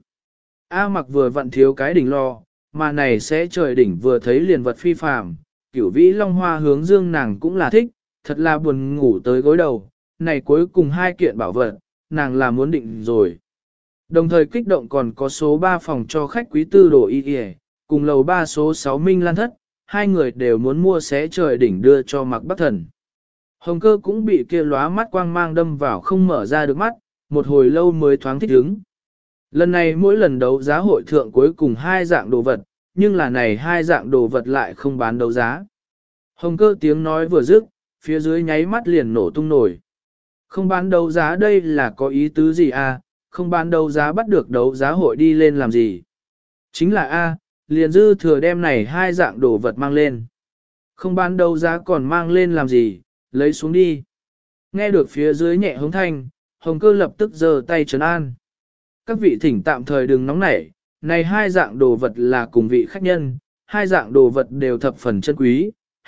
A Mặc vừa vặn thiếu cái đỉnh lò, mà này sẽ trời đỉnh vừa thấy liền vật phi phàm, Cửu Vĩ Long Hoa hướng dương nàng cũng là thích, thật là buồn ngủ tới gối đầu, này cuối cùng 2 kiện bảo vật, nàng là muốn định rồi. Đồng thời kích động còn có số 3 phòng cho khách quý tư đồ y y, cùng lầu 3 số 6 Minh Lan Thất, 2 người đều muốn mua xé trời đỉnh đưa cho Mạc Bắc Thần. Hồng Cơ cũng bị kia lóa mắt quang mang đâm vào không mở ra được mắt, một hồi lâu mới thoáng thích ứng. Lần này mỗi lần đấu giá hội thượng cuối cùng 2 dạng đồ vật, nhưng là này 2 dạng đồ vật lại không bán đấu giá. Hồng Cơ tiếng nói vừa dứt, phía dưới nháy mắt liền nổ tung nổi. Không bán đấu giá đây là có ý tứ gì à, không bán đấu giá bắt được đấu giá hội đi lên làm gì. Chính là A, liền dư thừa đem này 2 dạng đồ vật mang lên. Không bán đấu giá còn mang lên làm gì, lấy xuống đi. Nghe được phía dưới nhẹ hống thanh, Hồng Cơ lập tức giơ tay trấn an. Các vị thỉnh tạm thời đừng nóng nảy, này 2 dạng đồ vật là cùng vị khách nhân, 2 dạng đồ vật đều thập phần chân quý,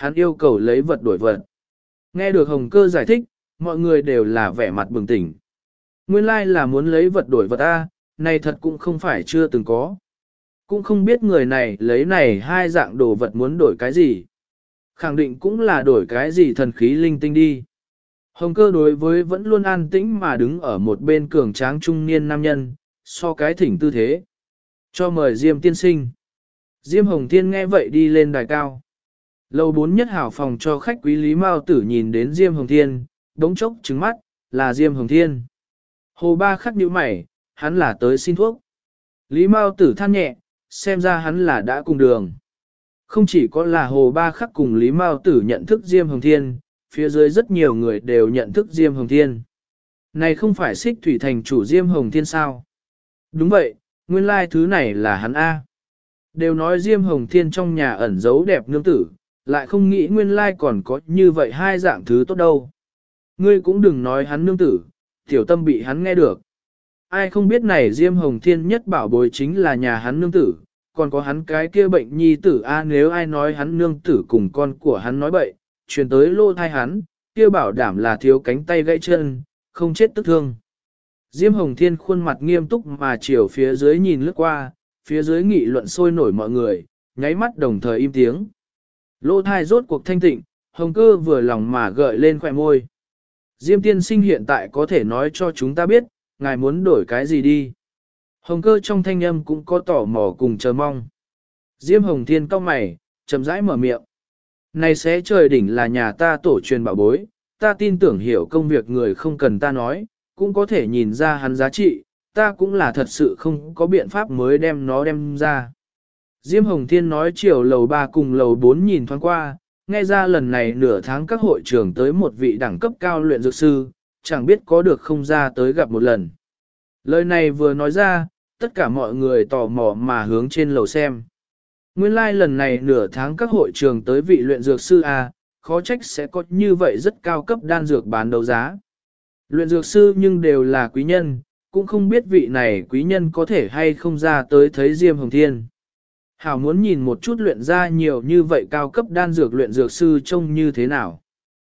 hắn yêu cầu lấy vật đổi vật. Nghe được Hồng Cơ giải thích, mọi người đều là vẻ mặt bừng tỉnh. Nguyên lai là muốn lấy vật đổi vật A, này thật cũng không phải chưa từng có. Cũng không biết người này lấy này hai dạng đồ vật muốn đổi cái gì. Khẳng định cũng là đổi cái gì thần khí linh tinh đi. Hồng Cơ đối với vẫn luôn an tĩnh mà đứng ở một bên cường tráng trung niên nam nhân, so cái thỉnh tư thế. Cho mời Diêm tiên sinh. Diêm Hồng Thiên nghe vậy đi lên đài cao. Lầu 4 nhất hảo phòng cho khách quý Lý Mao Tử nhìn đến Diêm Hồng Thiên, đống chốc trứng mắt, là Diêm Hồng Thiên. Hồ Ba khắc nhíu mày, hắn là tới xin thuốc. Lý Mao Tử than nhẹ, xem ra hắn là đã cùng đường. Không chỉ có là Hồ Ba khắc cùng Lý Mao Tử nhận thức Diêm Hồng Thiên, phía dưới rất nhiều người đều nhận thức Diêm Hồng Thiên. Này không phải Xích Thủy Thành chủ Diêm Hồng Thiên sao? Đúng vậy, nguyên lai thứ này là hắn A. Đều nói Diêm Hồng Thiên trong nhà ẩn giấu đẹp nương tử, lại không nghĩ nguyên lai còn có như vậy hai dạng thứ tốt đâu. Ngươi cũng đừng nói hắn nương tử, tiểu tâm bị hắn nghe được. Ai không biết này Diêm Hồng Thiên nhất bảo bối chính là nhà hắn nương tử, còn có hắn cái kia bệnh nhi tử A, nếu ai nói hắn nương tử cùng con của hắn nói bậy, truyền tới lô thai hắn, kia bảo đảm là thiếu cánh tay gãy chân, không chết tức thương. Diêm Hồng Thiên khuôn mặt nghiêm túc mà chiều phía dưới nhìn lướt qua, phía dưới nghị luận sôi nổi mọi người, nháy mắt đồng thời im tiếng. Lô thai rốt cuộc thanh tịnh, Hồng Cơ vừa lòng mà gợi lên khỏe môi. Diêm tiên sinh hiện tại có thể nói cho chúng ta biết, ngài muốn đổi cái gì đi. Hồng Cơ trong thanh âm cũng có tỏ mò cùng chờ mong. Diêm Hồng Thiên cau mày, chậm rãi mở miệng. Này xé trời đỉnh là nhà ta tổ truyền bảo bối, ta tin tưởng hiểu công việc người không cần ta nói, cũng có thể nhìn ra hắn giá trị, ta cũng là thật sự không có biện pháp mới đem nó đem ra. Diêm Hồng Thiên nói chiều lầu 3 cùng lầu 4 nhìn thoáng qua, nghe ra lần này nửa tháng các hội trưởng tới một vị đẳng cấp cao luyện dược sư, chẳng biết có được không ra tới gặp một lần. Lời này vừa nói ra, tất cả mọi người tò mò mà hướng trên lầu xem. Nguyên lai lần này nửa tháng các hội trường tới vị luyện dược sư A, khó trách sẽ có như vậy rất cao cấp đan dược bán đấu giá. Luyện dược sư nhưng đều là quý nhân, cũng không biết vị này quý nhân có thể hay không ra tới thấy Diêm Hồng Thiên. Hảo muốn nhìn một chút luyện ra nhiều như vậy cao cấp đan dược luyện dược sư trông như thế nào.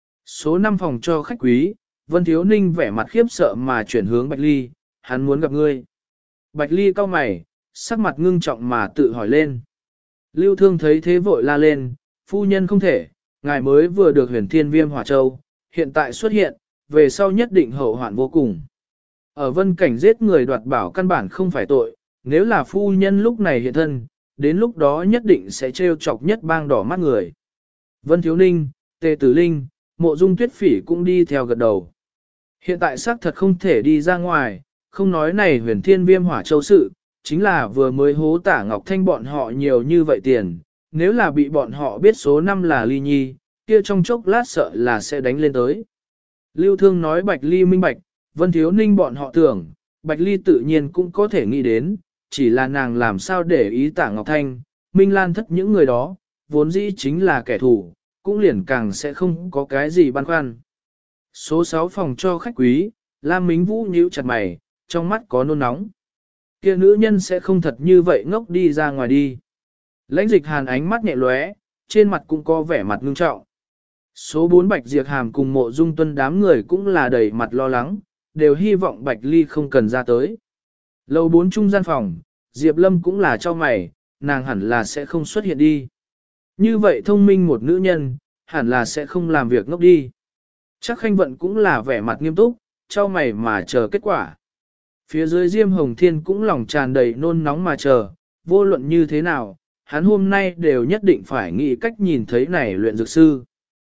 Số 5 phòng cho khách quý, Vân Thiếu Ninh vẻ mặt khiếp sợ mà chuyển hướng Bạch Ly, hắn muốn gặp ngươi. Bạch Ly cau mày, sắc mặt ngưng trọng mà tự hỏi lên. Lưu Thương thấy thế vội la lên, phu nhân không thể, ngài mới vừa được Huyền Thiên Viêm Hỏa Châu, hiện tại xuất hiện, về sau nhất định hậu hoạn vô cùng. Ở Vân Cảnh giết người đoạt bảo căn bản không phải tội, nếu là phu nhân lúc này hiện thân, đến lúc đó nhất định sẽ trêu chọc nhất bang đỏ mắt người. Vân Thiếu Ninh, Tề Tử Linh, Mộ Dung Tuyết Phỉ cũng đi theo gật đầu. Hiện tại xác thật không thể đi ra ngoài, không nói này Huyền Thiên Viêm Hỏa Châu sự, chính là vừa mới hố Tả Ngọc Thanh bọn họ nhiều như vậy tiền, nếu là bị bọn họ biết số 5 là Ly Nhi, kia trong chốc lát sợ là sẽ đánh lên tới. Lưu Thương nói Bạch Ly minh bạch, Vân Thiếu Ninh bọn họ tưởng, Bạch Ly tự nhiên cũng có thể nghĩ đến, chỉ là nàng làm sao để ý Tả Ngọc Thanh, Minh Lan thất những người đó, vốn dĩ chính là kẻ thù, cũng liền càng sẽ không có cái gì băn khoăn. Số 6 phòng cho khách quý, Lam Mính Vũ nhíu chặt mày, trong mắt có nôn nóng. Kia nữ nhân sẽ không thật như vậy ngốc đi ra ngoài đi. Lãnh Dịch Hàn ánh mắt nhẹ lóe, trên mặt cũng có vẻ mặt ngưng trọng. Số 4 Bạch Diệp Hàm cùng Mộ Dung Tuân đám người cũng là đầy mặt lo lắng, đều hy vọng Bạch Ly không cần ra tới. Lầu 4 trung gian phòng, Diệp Lâm cũng là cho mày, nàng hẳn là sẽ không xuất hiện đi. Như vậy thông minh một nữ nhân, hẳn là sẽ không làm việc ngốc đi. Chắc Khanh Vận cũng là vẻ mặt nghiêm túc, cho mày mà chờ kết quả. Phía dưới Diêm Hồng Thiên cũng lòng tràn đầy nôn nóng mà chờ, vô luận như thế nào, hắn hôm nay đều nhất định phải nghĩ cách nhìn thấy này luyện dược sư.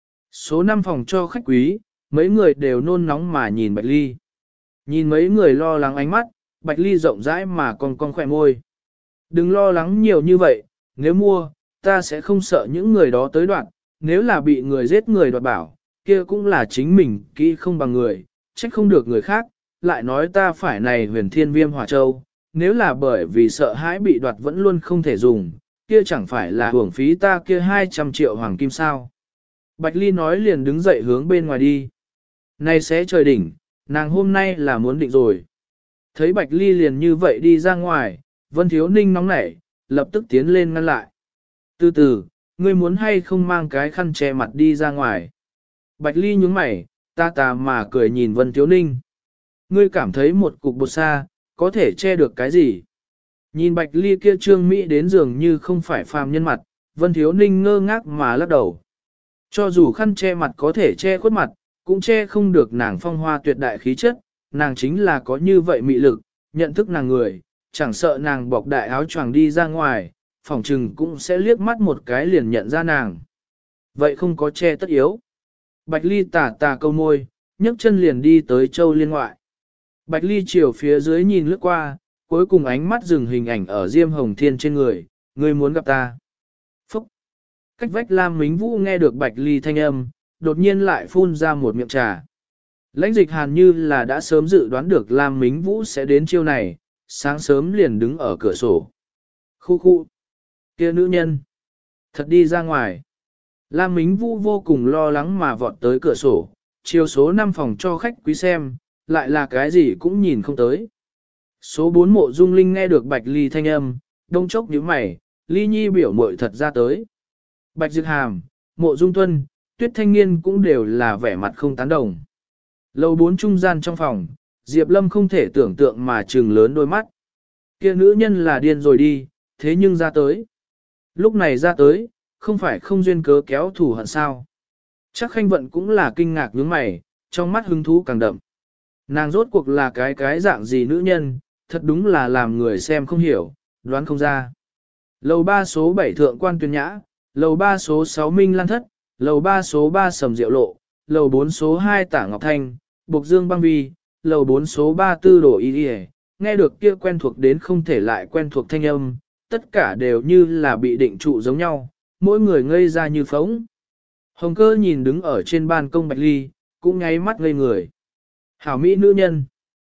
Số 5 phòng cho khách quý, mấy người đều nôn nóng mà nhìn Bạch Ly. Nhìn mấy người lo lắng ánh mắt, Bạch Ly rộng rãi mà còn khỏe môi. Đừng lo lắng nhiều như vậy, nếu mua, ta sẽ không sợ những người đó tới đoạn, nếu là bị người giết người đoạt bảo, kia cũng là chính mình kỹ không bằng người, trách không được người khác, lại nói ta phải này Huyền Thiên Viêm Hỏa Châu, nếu là bởi vì sợ hãi bị đoạt vẫn luôn không thể dùng, kia chẳng phải là hưởng phí ta kia 200 triệu hoàng kim sao. Bạch Ly nói liền đứng dậy hướng bên ngoài đi. Này sẽ trời đỉnh, nàng hôm nay là muốn định rồi. Thấy Bạch Ly liền như vậy đi ra ngoài, Vân Thiếu Ninh nóng nảy, lập tức tiến lên ngăn lại. Từ từ, ngươi muốn hay không mang cái khăn che mặt đi ra ngoài. Bạch Ly nhướng mày, ta mà cười nhìn Vân Thiếu Ninh. Ngươi cảm thấy một cục bột sa, có thể che được cái gì? Nhìn Bạch Ly kia trương Mỹ đến dường như không phải phàm nhân mặt, Vân Thiếu Ninh ngơ ngác mà lắc đầu. Cho dù khăn che mặt có thể che khuất mặt, cũng che không được nàng phong hoa tuyệt đại khí chất, nàng chính là có như vậy mị lực, nhận thức nàng người, chẳng sợ nàng bọc đại áo choàng đi ra ngoài, phỏng trừng cũng sẽ liếc mắt một cái liền nhận ra nàng. Vậy không có che tất yếu. Bạch Ly tà câu môi, nhấc chân liền đi tới Châu Liên ngoại. Bạch Ly chiều phía dưới nhìn lướt qua, cuối cùng ánh mắt dừng hình ảnh ở Diêm Hồng Thiên trên người, ngươi muốn gặp ta. Phúc! Cách vách Lam Mính Vũ nghe được Bạch Ly thanh âm, đột nhiên lại phun ra một miệng trà. Lãnh Dịch Hàn như là đã sớm dự đoán được Lam Mính Vũ sẽ đến chiêu này, sáng sớm liền đứng ở cửa sổ. Khu! Kia nữ nhân! Thật đi ra ngoài! Lam Mính Vũ vô cùng lo lắng mà vọt tới cửa sổ, chiều số 5 phòng cho khách quý xem, lại là cái gì cũng nhìn không tới. Số 4 Mộ Dung Linh nghe được Bạch Ly thanh âm, đông chốc nhíu mày, Ly Nhi biểu muội thật ra tới. Bạch Dực Hàm, Mộ Dung Tuân, Tuyết Thanh Niên cũng đều là vẻ mặt không tán đồng. Lầu 4 trung gian trong phòng, Diệp Lâm không thể tưởng tượng mà trừng lớn đôi mắt. Kia nữ nhân là điên rồi đi, thế nhưng ra tới. Lúc này ra tới, không phải không duyên cớ kéo thù hận sao. Chắc Khanh Vận cũng là kinh ngạc nhướng mày, trong mắt hứng thú càng đậm. Nàng rốt cuộc là cái dạng gì nữ nhân, thật đúng là làm người xem không hiểu, đoán không ra. Lầu 3 số 7 Thượng Quan Tuyền Nhã, lầu 3 số 6 Minh Lan Thất, lầu 3 số 3 Sầm Diệu Lộ, lầu 4 số 2 Tả Ngọc Thanh, Bộc Dương Băng Vi, lầu 4 số 3 Tư Đổ Y Điề, nghe được kia quen thuộc đến không thể lại quen thuộc thanh âm, tất cả đều như là bị định trụ giống nhau, mỗi người ngây ra như phóng. Hồng Cơ nhìn đứng ở trên ban công Bạch Ly, cũng nháy mắt ngây người. Hảo Mỹ nữ nhân.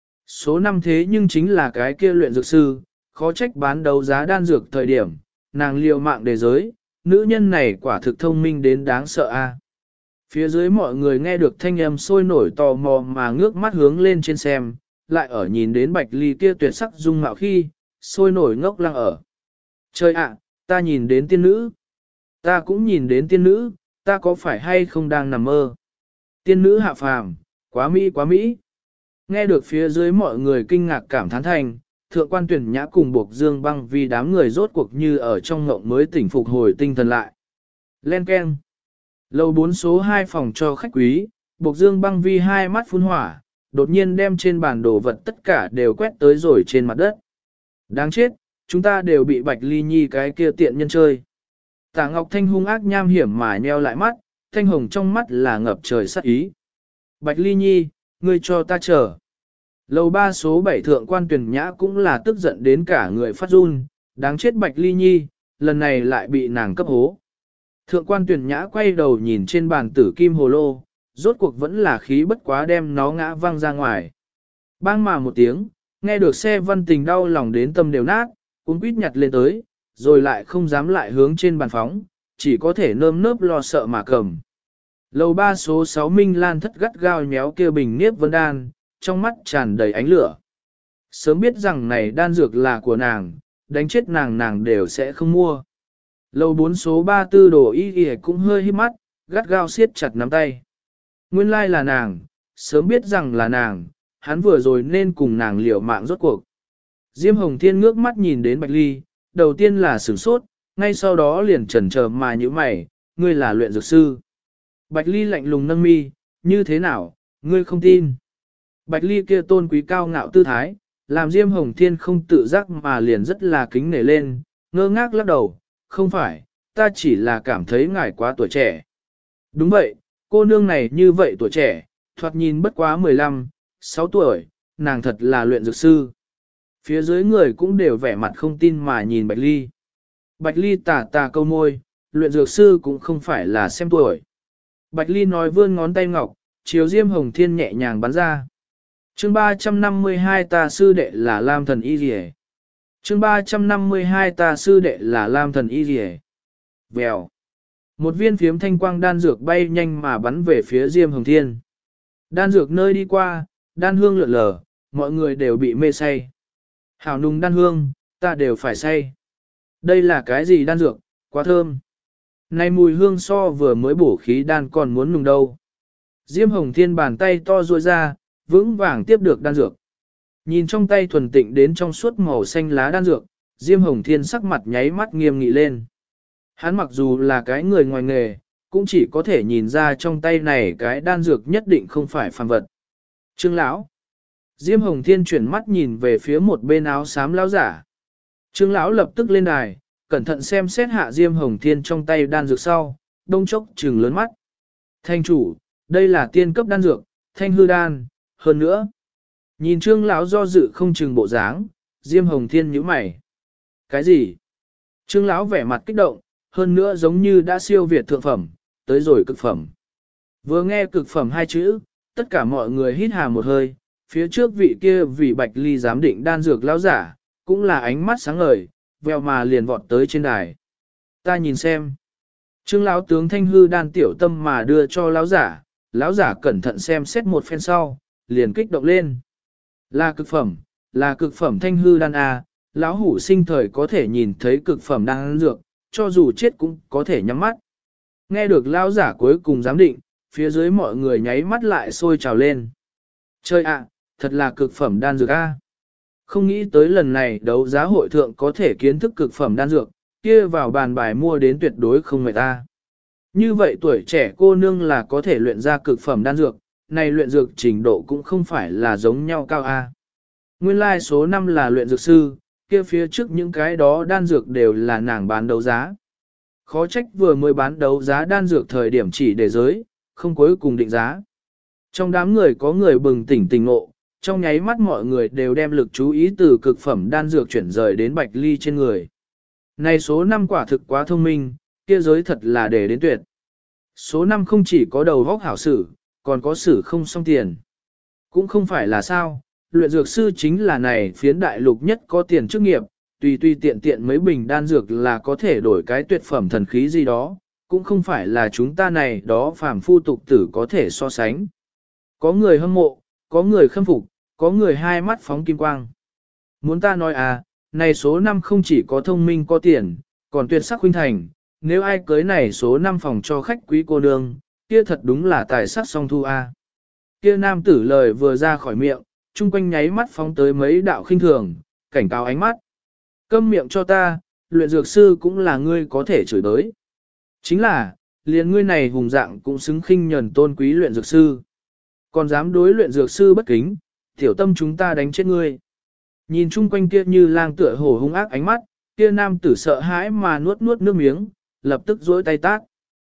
Số 5 thế nhưng chính là cái kia luyện dược sư, khó trách bán đấu giá đan dược thời điểm, nàng liều mạng để giới, nữ nhân này quả thực thông minh đến đáng sợ a. Phía dưới mọi người nghe được thanh âm sôi nổi tò mò mà ngước mắt hướng lên trên xem, lại ở nhìn đến Bạch Ly kia tuyệt sắc dung mạo khi, sôi nổi ngốc lăng ở. Trời ạ, ta nhìn đến tiên nữ. Ta cũng nhìn đến tiên nữ, ta có phải hay không đang nằm mơ? Tiên nữ hạ phàm, quá Mỹ quá Mỹ. Nghe được phía dưới mọi người kinh ngạc cảm thán thành, Thượng Quan Tuyển Nhã cùng Bộc Dương Băng vì đám người rốt cuộc như ở trong ngộng mới tỉnh phục hồi tinh thần lại. Len keng. Lầu 4 số 2 phòng cho khách quý, Bộc Dương Băng Vi hai mắt phun hỏa, đột nhiên đem trên bàn đồ vật tất cả đều quét tới rồi trên mặt đất. Đáng chết, chúng ta đều bị Bạch Ly Nhi cái kia tiện nhân chơi. Tả Ngọc Thanh hung ác nham hiểm mà nheo lại mắt, thanh hồng trong mắt là ngập trời sát ý. Bạch Ly Nhi, ngươi cho ta chờ. Lầu 3 số 7 Thượng Quan Tuyền Nhã cũng là tức giận đến cả người phát run, đáng chết Bạch Ly Nhi, lần này lại bị nàng cấp hố. Thượng Quan Tuyền Nhã quay đầu nhìn trên bàn tử kim hồ lô, rốt cuộc vẫn là khí bất quá đem nó ngã văng ra ngoài. Bang mà một tiếng, nghe được xe Văn Tình đau lòng đến tâm đều nát, cuống quýt nhặt lên tới, rồi lại không dám lại hướng trên bàn phóng, chỉ có thể nơm nớp lo sợ mà cầm. Lầu 3 số 6 Minh Lan Thất gắt gao nhéo kia bình niếp vân đan, trong mắt tràn đầy ánh lửa. Sớm biết rằng này đan dược là của nàng, đánh chết nàng đều sẽ không mua. Lầu 4 số 3 Tư Đồ Y Y cũng hơi híp mắt, gắt gao siết chặt nắm tay. Nguyên lai là nàng, sớm biết rằng là nàng, hắn vừa rồi nên cùng nàng liều mạng rốt cuộc. Diêm Hồng Thiên ngước mắt nhìn đến Bạch Ly, đầu tiên là sửng sốt, ngay sau đó liền chần chờ mà như mày, ngươi là luyện dược sư. Bạch Ly lạnh lùng nâng mi, như thế nào, ngươi không tin. Bạch Ly kia tôn quý cao ngạo tư thái, làm Diêm Hồng Thiên không tự giác mà liền rất là kính nể lên, ngơ ngác lắc đầu, không phải, ta chỉ là cảm thấy ngài quá tuổi trẻ. Đúng vậy, cô nương này như vậy tuổi trẻ, thoạt nhìn bất quá 15, 6 tuổi, nàng thật là luyện dược sư. Phía dưới người cũng đều vẻ mặt không tin mà nhìn Bạch Ly. Bạch Ly tà câu môi, luyện dược sư cũng không phải là xem tuổi. Bạch Ly nói vươn ngón tay ngọc, chiếu Diêm Hồng Thiên nhẹ nhàng bắn ra. Chương 352 ta sư đệ là Lam Thần Y Dì Chương 352 ta sư đệ là Lam Thần Y Dì Vèo. Một viên phiếm thanh quang đan dược bay nhanh mà bắn về phía Diêm Hồng Thiên. Đan dược nơi đi qua, đan hương lượn lờ, mọi người đều bị mê say. Hảo nùng đan hương, ta đều phải say. Đây là cái gì đan dược, quá thơm. Này mùi hương so vừa mới bổ khí đan còn muốn nùng đâu. Diêm Hồng Thiên bàn tay to duỗi ra, vững vàng tiếp được đan dược. Nhìn trong tay thuần tịnh đến trong suốt màu xanh lá đan dược, Diêm Hồng Thiên sắc mặt nháy mắt nghiêm nghị lên. Hắn mặc dù là cái người ngoài nghề, cũng chỉ có thể nhìn ra trong tay này cái đan dược nhất định không phải phàm vật. Trương lão. Diêm Hồng Thiên chuyển mắt nhìn về phía một bên áo xám lão giả. Trương lão lập tức lên đài, cẩn thận xem xét hạ Diêm Hồng Thiên trong tay đan dược sau, đông chốc trừng lớn mắt. Thanh chủ, đây là tiên cấp đan dược, thanh hư đan, hơn nữa. Nhìn Trương lão do dự không chừng bộ dáng, Diêm Hồng Thiên nhíu mày. Cái gì? Trương lão vẻ mặt kích động, hơn nữa giống như đã siêu việt thượng phẩm, tới rồi cực phẩm. Vừa nghe cực phẩm hai chữ, tất cả mọi người hít hà một hơi, phía trước vị kia vì Bạch Ly giám định đan dược lão giả, cũng là ánh mắt sáng ngời, vèo mà liền vọt tới trên đài. Ta nhìn xem. Trương lão tướng thanh hư đan tiểu tâm mà đưa cho lão giả cẩn thận xem xét một phen sau, liền kích động lên. Là cực phẩm thanh hư đan a, lão hủ sinh thời có thể nhìn thấy cực phẩm đan dược, cho dù chết cũng có thể nhắm mắt. Nghe được lão giả cuối cùng giám định, phía dưới mọi người nháy mắt lại sôi trào lên. Chơi ạ, thật là cực phẩm đan dược a. Không nghĩ tới lần này đấu giá hội thượng có thể kiến thức cực phẩm đan dược, kia vào bàn bài mua đến tuyệt đối không mệt ta. Như vậy tuổi trẻ cô nương là có thể luyện ra cực phẩm đan dược, này luyện dược trình độ cũng không phải là giống nhau cao a. Nguyên lai like số 5 là luyện dược sư, kia phía trước những cái đó đan dược đều là nàng bán đấu giá. Khó trách vừa mới bán đấu giá đan dược thời điểm chỉ để giới, không cuối cùng định giá. Trong đám người có người bừng tỉnh tỉnh ngộ, trong nháy mắt mọi người đều đem lực chú ý từ cực phẩm đan dược chuyển rời đến Bạch Ly trên người. Này số 5 quả thực quá thông minh, kia giới thật là để đến tuyệt. Số 5 không chỉ có đầu vóc hảo sử, còn có sử không xong tiền. Cũng không phải là sao, luyện dược sư chính là này phiến đại lục nhất có tiền chức nghiệp, tùy tiện tiện mấy bình đan dược là có thể đổi cái tuyệt phẩm thần khí gì đó, cũng không phải là chúng ta này đó phàm phu tục tử có thể so sánh. Có người hâm mộ, có người khâm phục, có người hai mắt phóng kim quang. Muốn ta nói à, này số 5 không chỉ có thông minh có tiền, còn tuyệt sắc huynh thành, nếu ai cưới này số 5 phòng cho khách quý cô nương, kia thật đúng là tài sắc song thu a. Kia nam tử lời vừa ra khỏi miệng, chung quanh nháy mắt phóng tới mấy đạo khinh thường, cảnh cáo ánh mắt. Câm miệng cho ta, luyện dược sư cũng là ngươi có thể chửi tới. Chính là, liền ngươi này hùng dạng cũng xứng khinh nhẫn tôn quý luyện dược sư. Còn dám đối luyện dược sư bất kính, tiểu tâm chúng ta đánh chết ngươi. Nhìn chung quanh kia như lang tựa hổ hung ác ánh mắt, kia nam tử sợ hãi mà nuốt nước miếng, lập tức duỗi tay tát.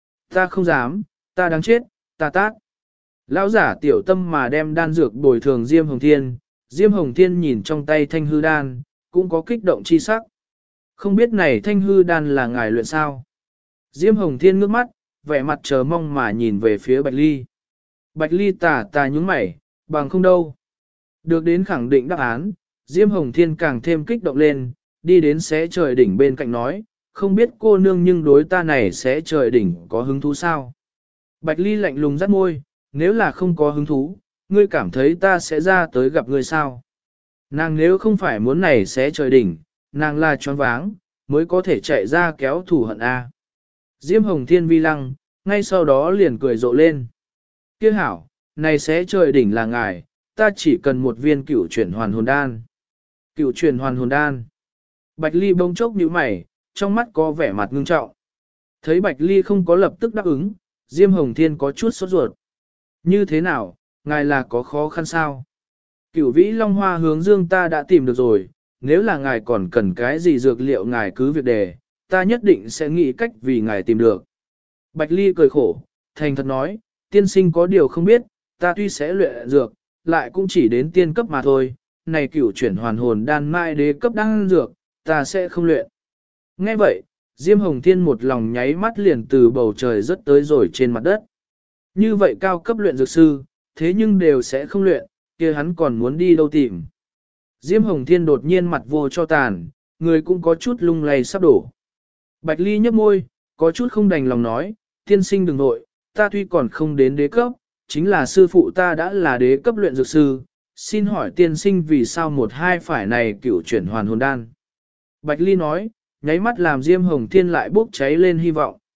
Ta không dám, ta đáng chết, ta tát. Lão giả tiểu tâm mà đem đan dược bồi thường Diêm Hồng Thiên, Diêm Hồng Thiên nhìn trong tay thanh hư đan, cũng có kích động chi sắc. Không biết này thanh hư đan là ngài luyện sao? Diêm Hồng Thiên ngước mắt, vẻ mặt chờ mong mà nhìn về phía Bạch Ly. Bạch Ly tà nhúng mày, bằng không đâu. Được đến khẳng định đáp án, Diêm Hồng Thiên càng thêm kích động lên, đi đến xé trời đỉnh bên cạnh nói, không biết cô nương nhưng đối ta này xé trời đỉnh có hứng thú sao? Bạch Ly lạnh lùng rắt môi, nếu là không có hứng thú, ngươi cảm thấy ta sẽ ra tới gặp ngươi sao? Nàng nếu không phải muốn này xé trời đỉnh, nàng là choáng váng, mới có thể chạy ra kéo thủ hận A. Diêm Hồng Thiên vi lăng, ngay sau đó liền cười rộ lên. Kia hảo, này xé trời đỉnh là ngài, ta chỉ cần một viên cửu chuyển hoàn hồn đan. Cửu chuyển hoàn hồn đan. Bạch Ly bỗng chốc nhíu mày, trong mắt có vẻ mặt ngưng trọng. Thấy Bạch Ly không có lập tức đáp ứng, Diêm Hồng Thiên có chút sốt ruột. Như thế nào, ngài là có khó khăn sao? Cửu vĩ long hoa hướng dương ta đã tìm được rồi, nếu là ngài còn cần cái gì dược liệu ngài cứ việc đề, ta nhất định sẽ nghĩ cách vì ngài tìm được. Bạch Ly cười khổ, thành thật nói, tiên sinh có điều không biết, ta tuy sẽ luyện dược, lại cũng chỉ đến tiên cấp mà thôi, này cửu chuyển hoàn hồn đan mai đế cấp đan dược, ta sẽ không luyện. Nghe vậy, Diêm Hồng Thiên một lòng nháy mắt liền từ bầu trời rớt tới rồi trên mặt đất. Như vậy cao cấp luyện dược sư, thế nhưng đều sẽ không luyện, kia hắn còn muốn đi đâu tìm. Diêm Hồng Thiên đột nhiên mặt vô cho tàn, người cũng có chút lung lay sắp đổ. Bạch Ly nhấp môi, có chút không đành lòng nói, tiên sinh đừng nội, ta tuy còn không đến đế cấp, chính là sư phụ ta đã là đế cấp luyện dược sư, xin hỏi tiên sinh vì sao một hai phải này cửu chuyển hoàn hồn đan. Bạch Ly nói, nháy mắt làm Diêm Hồng Thiên lại bốc cháy lên hy vọng.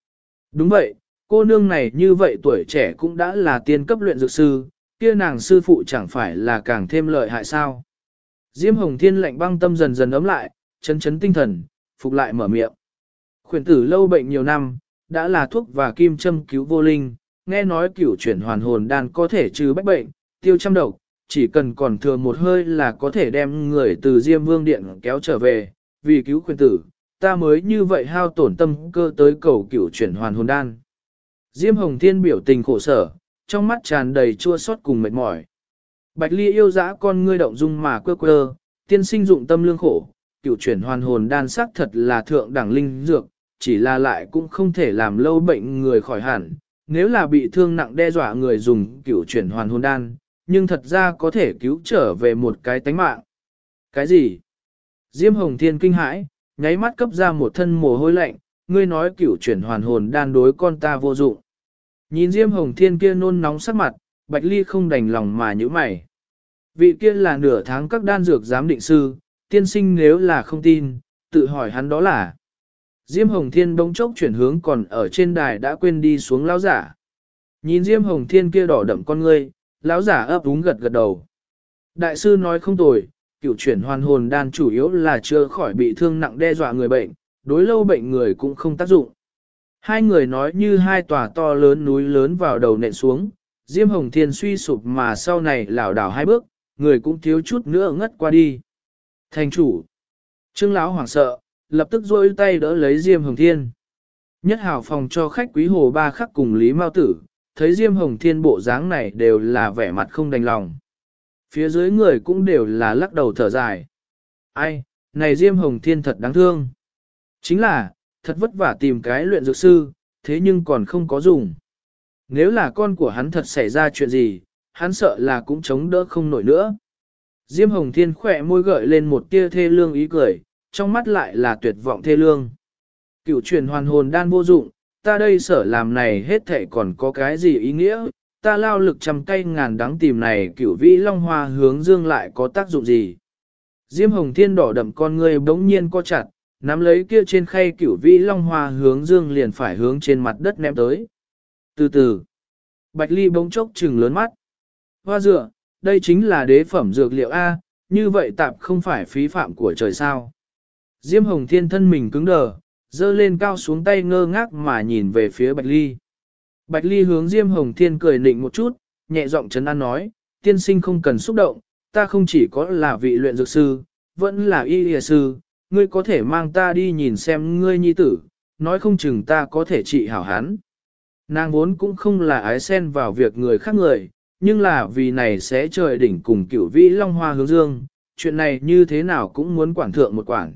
Đúng vậy, cô nương này như vậy tuổi trẻ cũng đã là tiên cấp luyện dược sư, kia nàng sư phụ chẳng phải là càng thêm lợi hại sao. Diêm Hồng Thiên lạnh băng tâm dần dần ấm lại, chấn chấn tinh thần, phục lại mở miệng. Khuyển tử lâu bệnh nhiều năm, đã là thuốc và kim châm cứu vô linh, nghe nói cửu chuyển hoàn hồn đan có thể trừ bách bệnh, tiêu trăm độc, chỉ cần còn thừa một hơi là có thể đem người từ Diêm Vương Điện kéo trở về, vì cứu khuyển tử, ta mới như vậy hao tổn tâm cơ tới cầu cửu chuyển hoàn hồn đan. Diêm Hồng Thiên biểu tình khổ sở, trong mắt tràn đầy chua xót cùng mệt mỏi. Bạch Ly yêu dã con ngươi động dung mà quơ quơ, tiên sinh dụng tâm lương khổ, cửu chuyển hoàn hồn đan sắc thật là thượng đẳng linh dược, chỉ là lại cũng không thể làm lâu bệnh người khỏi hẳn. Nếu là bị thương nặng đe dọa người dùng cửu chuyển hoàn hồn đan, nhưng thật ra có thể cứu trở về một cái tánh mạng. Cái gì? Diêm Hồng Thiên kinh hãi, nháy mắt cấp ra một thân mồ hôi lạnh, ngươi nói cửu chuyển hoàn hồn đan đối con ta vô dụng. Nhìn Diêm Hồng Thiên kia nôn nóng sắc mặt, Bạch Ly không đành lòng mà nhíu mày. Vị kia là nửa tháng các đan dược giám định sư, tiên sinh nếu là không tin, tự hỏi hắn đó là. Diêm Hồng Thiên bỗng chốc chuyển hướng còn ở trên đài đã quên đi xuống lão giả. Nhìn Diêm Hồng Thiên kia đỏ đậm con ngươi, lão giả ấp úng gật gật đầu. Đại sư nói không tồi, cửu chuyển hoàn hồn đan chủ yếu là chữa khỏi bị thương nặng đe dọa người bệnh, đối lâu bệnh người cũng không tác dụng. Hai người nói như hai tòa to lớn núi lớn vào đầu nện xuống, Diêm Hồng Thiên suy sụp mà sau này lảo đảo hai bước, người cũng thiếu chút nữa ngất qua đi. Thành chủ, Trương lão hoảng sợ, lập tức duỗi tay đỡ lấy Diêm Hồng Thiên. Nhất hảo phòng cho khách quý hồ ba khắc cùng Lý Mao Tử, thấy Diêm Hồng Thiên bộ dáng này đều là vẻ mặt không đành lòng. Phía dưới người cũng đều là lắc đầu thở dài. Ai, này Diêm Hồng Thiên thật đáng thương. Chính là, thật vất vả tìm cái luyện dược sư, thế nhưng còn không có dùng. Nếu là con của hắn thật xảy ra chuyện gì, hắn sợ là cũng chống đỡ không nổi nữa. Diêm Hồng Thiên khỏe môi gợi lên một tia thê lương ý cười, trong mắt lại là tuyệt vọng thê lương. Cửu truyền hoàn hồn đan vô dụng, ta đây sở làm này hết thảy còn có cái gì ý nghĩa, ta lao lực trăm cây ngàn đắng tìm này cửu vĩ long hoa hướng dương lại có tác dụng gì. Diêm Hồng Thiên đỏ đậm con ngươi bỗng nhiên co chặt, nắm lấy kia trên khay cửu vĩ long hoa hướng dương liền phải hướng trên mặt đất ném tới. Từ từ, Bạch Ly bỗng chốc trừng lớn mắt. Hoa dựa, đây chính là đế phẩm dược liệu A, như vậy tạp không phải phí phạm của trời sao. Diêm Hồng Thiên thân mình cứng đờ, dơ lên cao xuống tay ngơ ngác mà nhìn về phía Bạch Ly. Bạch Ly hướng Diêm Hồng Thiên cười nịnh một chút, nhẹ giọng trấn an nói, tiên sinh không cần xúc động, ta không chỉ có là vị luyện dược sư, vẫn là y y sư, ngươi có thể mang ta đi nhìn xem ngươi nhi tử, nói không chừng ta có thể trị hảo hắn. Nàng vốn cũng không là ái xen vào việc người khác người, nhưng là vì này sẽ trời đỉnh cùng cửu vĩ long hoa hướng dương, chuyện này như thế nào cũng muốn quản thượng một quản.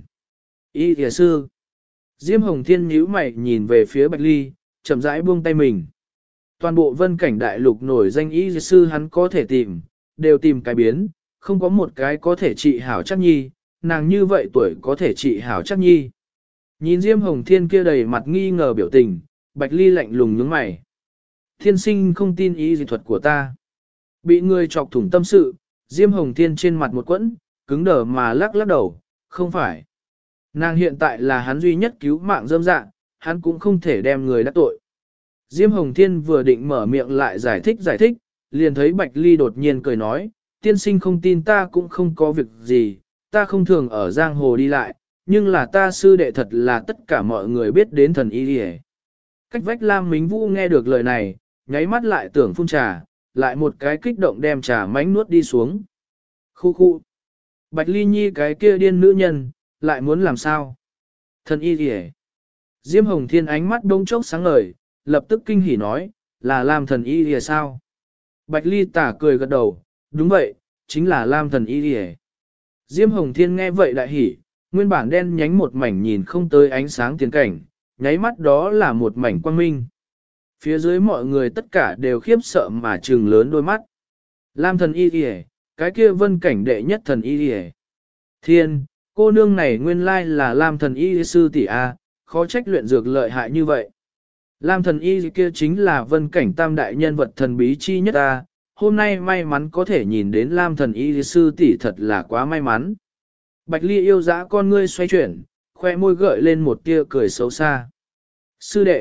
Y y sư. Diêm Hồng Thiên nhíu mày nhìn về phía Bạch Ly, chậm rãi buông tay mình. Toàn bộ vân cảnh đại lục nổi danh y sư hắn có thể tìm, đều tìm cái biến, không có một cái có thể trị hảo chắc nhi, nàng như vậy tuổi có thể trị hảo chắc nhi. Nhìn Diêm Hồng Thiên kia đầy mặt nghi ngờ biểu tình, Bạch Ly lạnh lùng nhướng mày. Thiên sinh không tin ý dị thuật của ta. Bị người chọc thủng tâm sự, Diêm Hồng Thiên trên mặt một quẫn, cứng đờ mà lắc lắc đầu, không phải. Nàng hiện tại là hắn duy nhất cứu mạng dâm dạ, hắn cũng không thể đem người đắc tội. Diêm Hồng Thiên vừa định mở miệng lại giải thích, liền thấy Bạch Ly đột nhiên cười nói, tiên sinh không tin ta cũng không có việc gì, ta không thường ở giang hồ đi lại, nhưng là ta sư đệ thật là tất cả mọi người biết đến thần y đi. Cách vách Lam Mính Vũ nghe được lời này, nháy mắt lại tưởng phun trà, lại một cái kích động đem trà mánh nuốt đi xuống. Khu khu. Bạch Ly Nhi cái kia điên nữ nhân, lại muốn làm sao? Thần y đi. Diêm Hồng Thiên ánh mắt đông chốc sáng ngời, lập tức kinh hỉ nói, là Lam thần y đi sao? Bạch Ly tả cười gật đầu, đúng vậy, chính là Lam thần y đi. Diêm Hồng Thiên nghe vậy đại hỉ, nguyên bản đen nhánh một mảnh nhìn không tới ánh sáng tiền cảnh, nháy mắt đó là một mảnh quang minh. Phía dưới mọi người tất cả đều khiếp sợ mà trừng lớn đôi mắt. Lam thần y đi, cái kia vân cảnh đệ nhất thần y đi. Thiên, cô nương này nguyên lai là Lam thần y sư tỷ A, khó trách luyện dược lợi hại như vậy. Lam thần y kia chính là vân cảnh tam đại nhân vật thần bí chi nhất A, hôm nay may mắn có thể nhìn đến Lam thần y sư tỷ thật là quá may mắn. Bạch Ly yêu dã con ngươi xoay chuyển, khoe môi gợi lên một tia cười xấu xa. Sư đệ,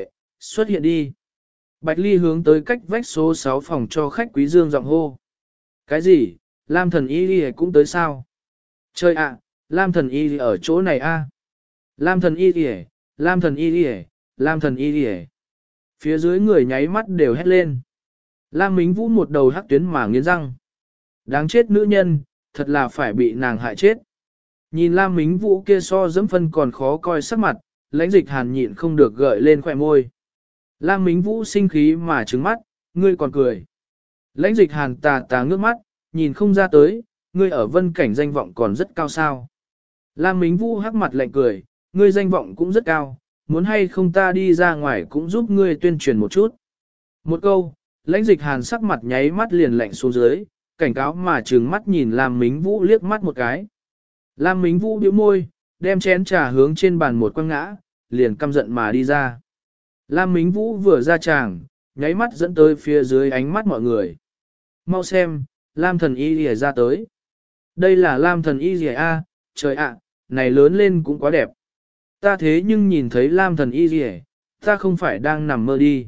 Xuất hiện đi. Bạch Ly hướng tới cách vách số 6 phòng cho khách quý dương giọng hô. Cái gì, Lam thần y đi cũng tới sao? Trời ạ, Lam thần y ở chỗ này a. Lam thần y đi, Lam thần y đi, Lam thần y đi. Phía dưới người nháy mắt đều hét lên. Lam Mính Vũ một đầu hắc tuyến mà nghiến răng. Đáng chết nữ nhân, thật là phải bị nàng hại chết. Nhìn Lam Mính Vũ kia so dẫm phân còn khó coi sắc mặt, Lãnh Dịch Hàn nhịn không được gợi lên khóe môi. Lam Mính Vũ sinh khí mà trừng mắt, ngươi còn cười. Lãnh Dịch Hàn tà ngước mắt, nhìn không ra tới, ngươi ở Vân Cảnh danh vọng còn rất cao sao. Lam Mính Vũ hắc mặt lạnh cười, ngươi danh vọng cũng rất cao, muốn hay không ta đi ra ngoài cũng giúp ngươi tuyên truyền một chút. Một câu, Lãnh Dịch Hàn sắc mặt nháy mắt liền lạnh xuống dưới, cảnh cáo mà trừng mắt nhìn Lam Mính Vũ liếc mắt một cái. Lam Mính Vũ bĩu môi, đem chén trà hướng trên bàn một quăng ngã, liền căm giận mà đi ra. Lam Mính Vũ vừa ra tràng, nháy mắt dẫn tới phía dưới ánh mắt mọi người. Mau xem, Lam thần y lìa ra tới. Đây là Lam thần y lìa a, trời ạ, này lớn lên cũng quá đẹp. Ta thế nhưng nhìn thấy Lam thần y lìa, ta không phải đang nằm mơ đi.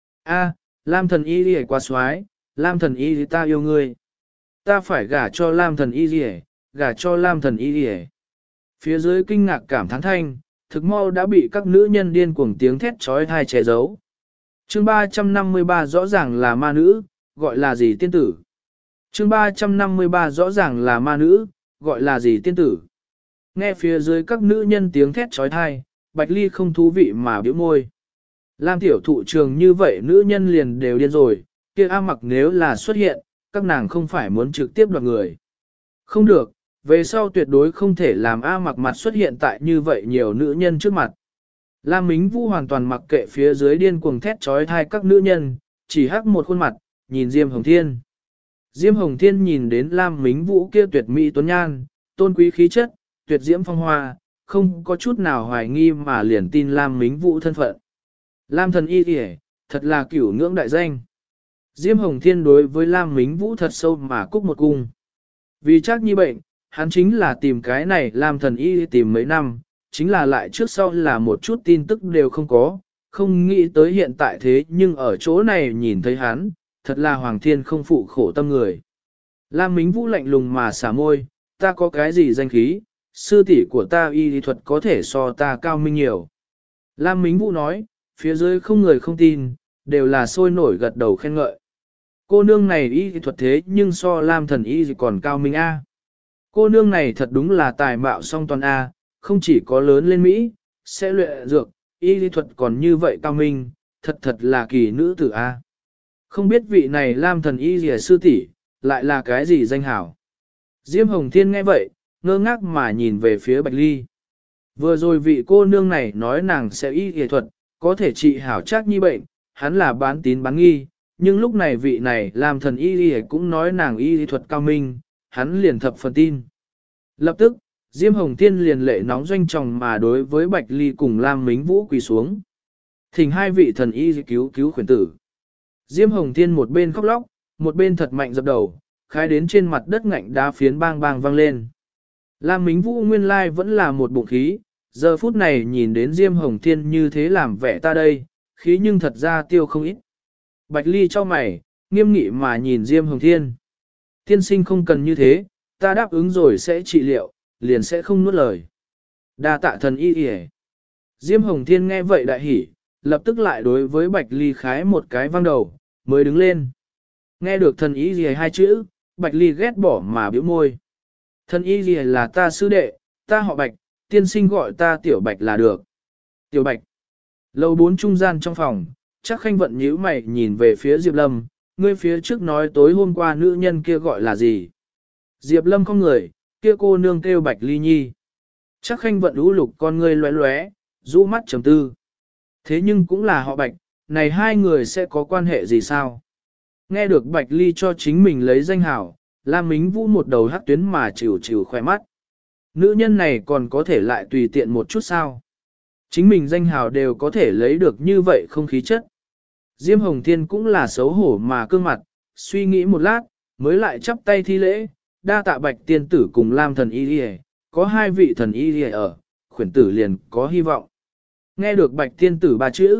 A, Lam thần y lìa quá xoái, Lam thần y lìa ta yêu ngươi. Ta phải gả cho Lam thần y lìa, gả cho Lam thần y lìa. Phía dưới kinh ngạc cảm thán thanh, thực mau đã bị các nữ nhân điên cuồng tiếng thét trói thai che giấu. Chương 353 rõ ràng là ma nữ, gọi là gì tiên tử. Chương 353 rõ ràng là ma nữ, gọi là gì tiên tử. Nghe phía dưới các nữ nhân tiếng thét trói thai, Bạch Ly không thú vị mà bĩu môi. Lam tiểu thụ trường như vậy nữ nhân liền đều điên rồi, kia A Mặc nếu là xuất hiện, các nàng không phải muốn trực tiếp đoạt người. Không được, về sau tuyệt đối không thể làm A Mặc mặt xuất hiện tại như vậy nhiều nữ nhân trước mặt. Lam Mính Vũ hoàn toàn mặc kệ phía dưới điên cuồng thét trói thai các nữ nhân, chỉ hắc một khuôn mặt, nhìn Diêm Hồng Thiên. Diêm Hồng Thiên nhìn đến Lam Mính Vũ kia tuyệt mỹ tuấn nhan, tôn quý khí chất, tuyệt diễm phong hoa, không có chút nào hoài nghi mà liền tin Lam Mính Vũ thân phận. Lam thần y kìa, thật là cửu ngưỡng đại danh. Diêm Hồng Thiên đối với Lam Mính Vũ thật sâu mà cúc một cung. Vì chắc như bệnh, hắn chính là tìm cái này Lam thần y tìm mấy năm, chính là lại trước sau là một chút tin tức đều không có, không nghĩ tới hiện tại thế nhưng ở chỗ này nhìn thấy hắn, thật là Hoàng Thiên không phụ khổ tâm người. Lam Mính Vũ lạnh lùng mà xả môi, ta có cái gì danh khí, sư tỷ của ta y lý thuật có thể so ta cao minh nhiều. Lam Mính Vũ nói, phía dưới không người không tin, đều là sôi nổi gật đầu khen ngợi. Cô nương này y lý thuật thế nhưng so Lam thần y còn cao minh A. Cô nương này thật đúng là tài mạo song toàn A, không chỉ có lớn lên Mỹ, sẽ luyện dược, y lý thuật còn như vậy cao minh, thật là kỳ nữ tử A. Không biết vị này Lam thần y rìa sư tỷ lại là cái gì danh hảo. Diêm Hồng Thiên nghe vậy, ngơ ngác mà nhìn về phía Bạch Ly. Vừa rồi vị cô nương này nói nàng sẽ y y thuật, có thể trị hảo chắc như bệnh, hắn là bán tín bán nghi, nhưng lúc này vị này làm thần y y cũng nói nàng y thuật cao minh, hắn liền thập phần tin. Lập tức, Diêm Hồng Thiên liền lệ nóng doanh tròng mà đối với Bạch Ly cùng Lam Mính Vũ quỳ xuống. Thỉnh hai vị thần y cứu khuyển tử. Diêm Hồng Thiên một bên khóc lóc, một bên thật mạnh dập đầu, khai đến trên mặt đất ngạnh đá phiến bang bang vang lên. Lam Mính Vũ nguyên lai vẫn là một bụng khí, giờ phút này nhìn đến Diêm Hồng Thiên như thế làm vẻ ta đây, khí nhưng thật ra tiêu không ít. Bạch Ly cho mày, nghiêm nghị mà nhìn Diêm Hồng Thiên. Tiên sinh không cần như thế, ta đáp ứng rồi sẽ trị liệu, liền sẽ không nuốt lời. Đa tạ thần y y. Diêm Hồng Thiên nghe vậy đại hỉ, lập tức lại đối với Bạch Ly khái một cái văng đầu, mới đứng lên. Nghe được thần y y hai chữ, Bạch Ly ghét bỏ mà bĩu môi. Thần y y là ta sư đệ, ta họ Bạch, tiên sinh gọi ta Tiểu Bạch là được. Tiểu Bạch. Lầu 4 trung gian trong phòng, chắc Khanh Vận nhíu mày nhìn về phía Diệp Lâm, ngươi phía trước nói tối hôm qua nữ nhân kia gọi là gì? Diệp Lâm không người, kia cô nương kêu Bạch Ly Nhi. Chắc Khanh Vận ú lục con ngươi lóe lóe, rũ mắt trầm tư. Thế nhưng cũng là họ Bạch, này hai người sẽ có quan hệ gì sao? Nghe được Bạch Ly cho chính mình lấy danh hảo, Lam Mính Vũ một đầu hắc tuyến mà chịu khỏe mắt. Nữ nhân này còn có thể lại tùy tiện một chút sao? Chính mình danh hào đều có thể lấy được như vậy không khí chất. Diêm Hồng Thiên cũng là xấu hổ mà cương mặt, suy nghĩ một lát, mới lại chắp tay thi lễ, đa tạ Bạch tiên tử cùng Lam thần y đi, có hai vị thần y đi ở, khuyển tử liền có hy vọng. Nghe được Bạch tiên tử ba chữ,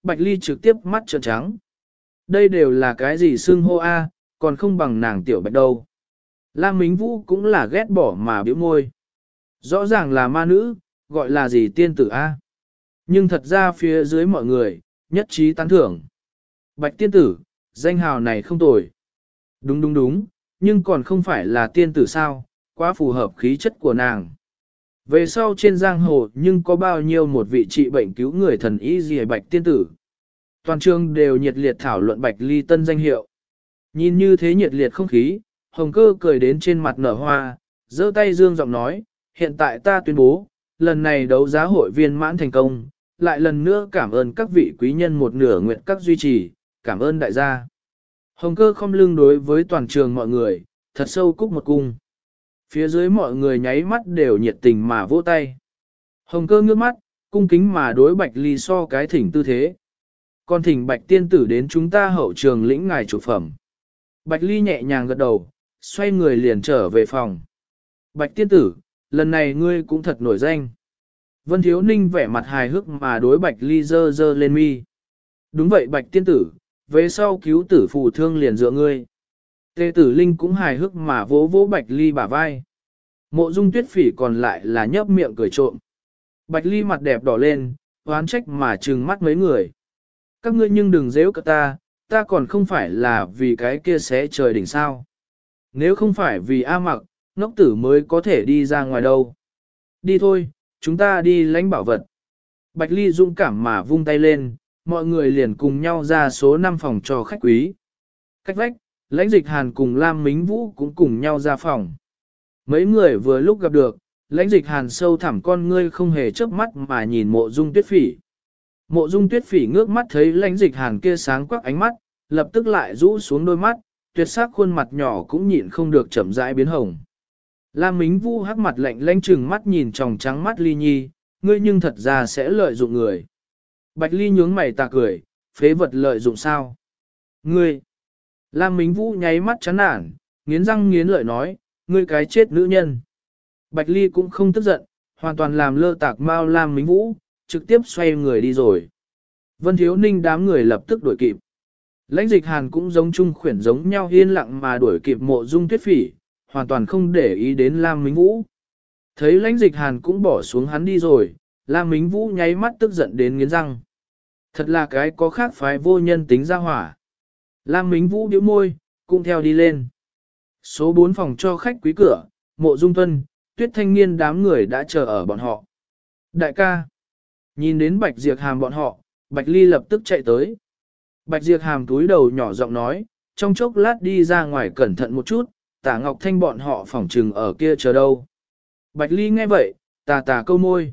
Bạch Ly trực tiếp mắt trợn trắng. Đây đều là cái gì xưng hô a, còn không bằng nàng tiểu Bạch đâu. Lam Mính Vũ cũng là ghét bỏ mà biểu môi. Rõ ràng là ma nữ, gọi là gì tiên tử a. Nhưng thật ra phía dưới mọi người, nhất trí tán thưởng. Bạch tiên tử, danh hào này không tồi. Đúng đúng đúng, nhưng còn không phải là tiên tử sao, quá phù hợp khí chất của nàng. Về sau trên giang hồ nhưng có bao nhiêu một vị trị bệnh cứu người thần y gì Bạch tiên tử. Toàn trường đều nhiệt liệt thảo luận Bạch Ly tân danh hiệu. Nhìn như thế nhiệt liệt không khí, Hồng Cơ cười đến trên mặt nở hoa, giơ tay dương giọng nói, hiện tại ta tuyên bố, lần này đấu giá hội viên mãn thành công, lại lần nữa cảm ơn các vị quý nhân một nửa nguyện các duy trì, cảm ơn đại gia. Hồng Cơ không lưng đối với toàn trường mọi người, thật sâu cúc một cung. Phía dưới mọi người nháy mắt đều nhiệt tình mà vỗ tay. Hồng Cơ ngước mắt, cung kính mà đối Bạch Ly so cái thỉnh tư thế. Còn thỉnh Bạch tiên tử đến chúng ta hậu trường lĩnh ngài chủ phẩm. Bạch Ly nhẹ nhàng gật đầu, xoay người liền trở về phòng. Bạch tiên tử, lần này ngươi cũng thật nổi danh. Vân Thiếu Ninh vẻ mặt hài hước mà đối Bạch Ly dơ dơ lên mi. Đúng vậy Bạch tiên tử, về sau cứu tử phù thương liền dựa ngươi. Tề tử Linh cũng hài hước mà vỗ vỗ Bạch Ly bả vai. Mộ Dung Tuyết Phỉ còn lại là nhấp miệng cười trộm. Bạch Ly mặt đẹp đỏ lên, oán trách mà trừng mắt mấy người. Các ngươi nhưng đừng giễu cả ta còn không phải là vì cái kia xé trời đỉnh sao. Nếu không phải vì A Mặc, ngốc tử mới có thể đi ra ngoài đâu. Đi thôi, chúng ta đi lãnh bảo vật. Bạch Ly dũng cảm mà vung tay lên, mọi người liền cùng nhau ra số 5 phòng cho khách quý. Cách vách, lãnh dịch Hàn cùng Lam Mính Vũ cũng cùng nhau ra phòng. Mấy người vừa lúc gặp được, lãnh dịch Hàn sâu thẳm con ngươi không hề chớp mắt mà nhìn Mộ Dung Tuyết Phỉ. Mộ Dung Tuyết Phỉ ngước mắt thấy lãnh dịch Hàn kia sáng quắc ánh mắt, lập tức lại rũ xuống đôi mắt, tuyệt sắc khuôn mặt nhỏ cũng nhịn không được chậm rãi biến hồng. Lam Mính Vũ hắc mặt lạnh lẽn trừng mắt nhìn tròng trắng mắt Ly Nhi, ngươi nhưng thật ra sẽ lợi dụng người. Bạch Ly nhướng mày tà cười, phế vật lợi dụng sao? Ngươi! Lam Mính Vũ nháy mắt chán nản, nghiến răng nghiến lợi nói, ngươi cái chết nữ nhân. Bạch Ly cũng không tức giận, hoàn toàn làm lơ tạc mau Lam Mính Vũ, trực tiếp xoay người đi rồi. Vân Thiếu Ninh đám người lập tức đuổi kịp. Lãnh dịch Hàn cũng giống chung khuyển giống nhau yên lặng mà đuổi kịp Mộ Dung Tuyết Phỉ, hoàn toàn không để ý đến Lam Mính Vũ. Thấy lãnh dịch Hàn cũng bỏ xuống hắn đi rồi, Lam Mính Vũ nháy mắt tức giận đến nghiến răng. Thật là cái có khác phái vô nhân tính ra hỏa. Lam Mính Vũ điếu môi, cũng theo đi lên. Số 4 phòng cho khách quý cửa, Mộ Dung Tuân, Tuyết Thanh Niên đám người đã chờ ở bọn họ. Đại ca, nhìn đến Bạch Diệp Hàm bọn họ, Bạch Ly lập tức chạy tới. Bạch Diệp Hàm túi đầu nhỏ giọng nói, trong chốc lát đi ra ngoài cẩn thận một chút, Tả Ngọc Thanh bọn họ phỏng trừng ở kia chờ đâu. Bạch Ly nghe vậy, tà câu môi.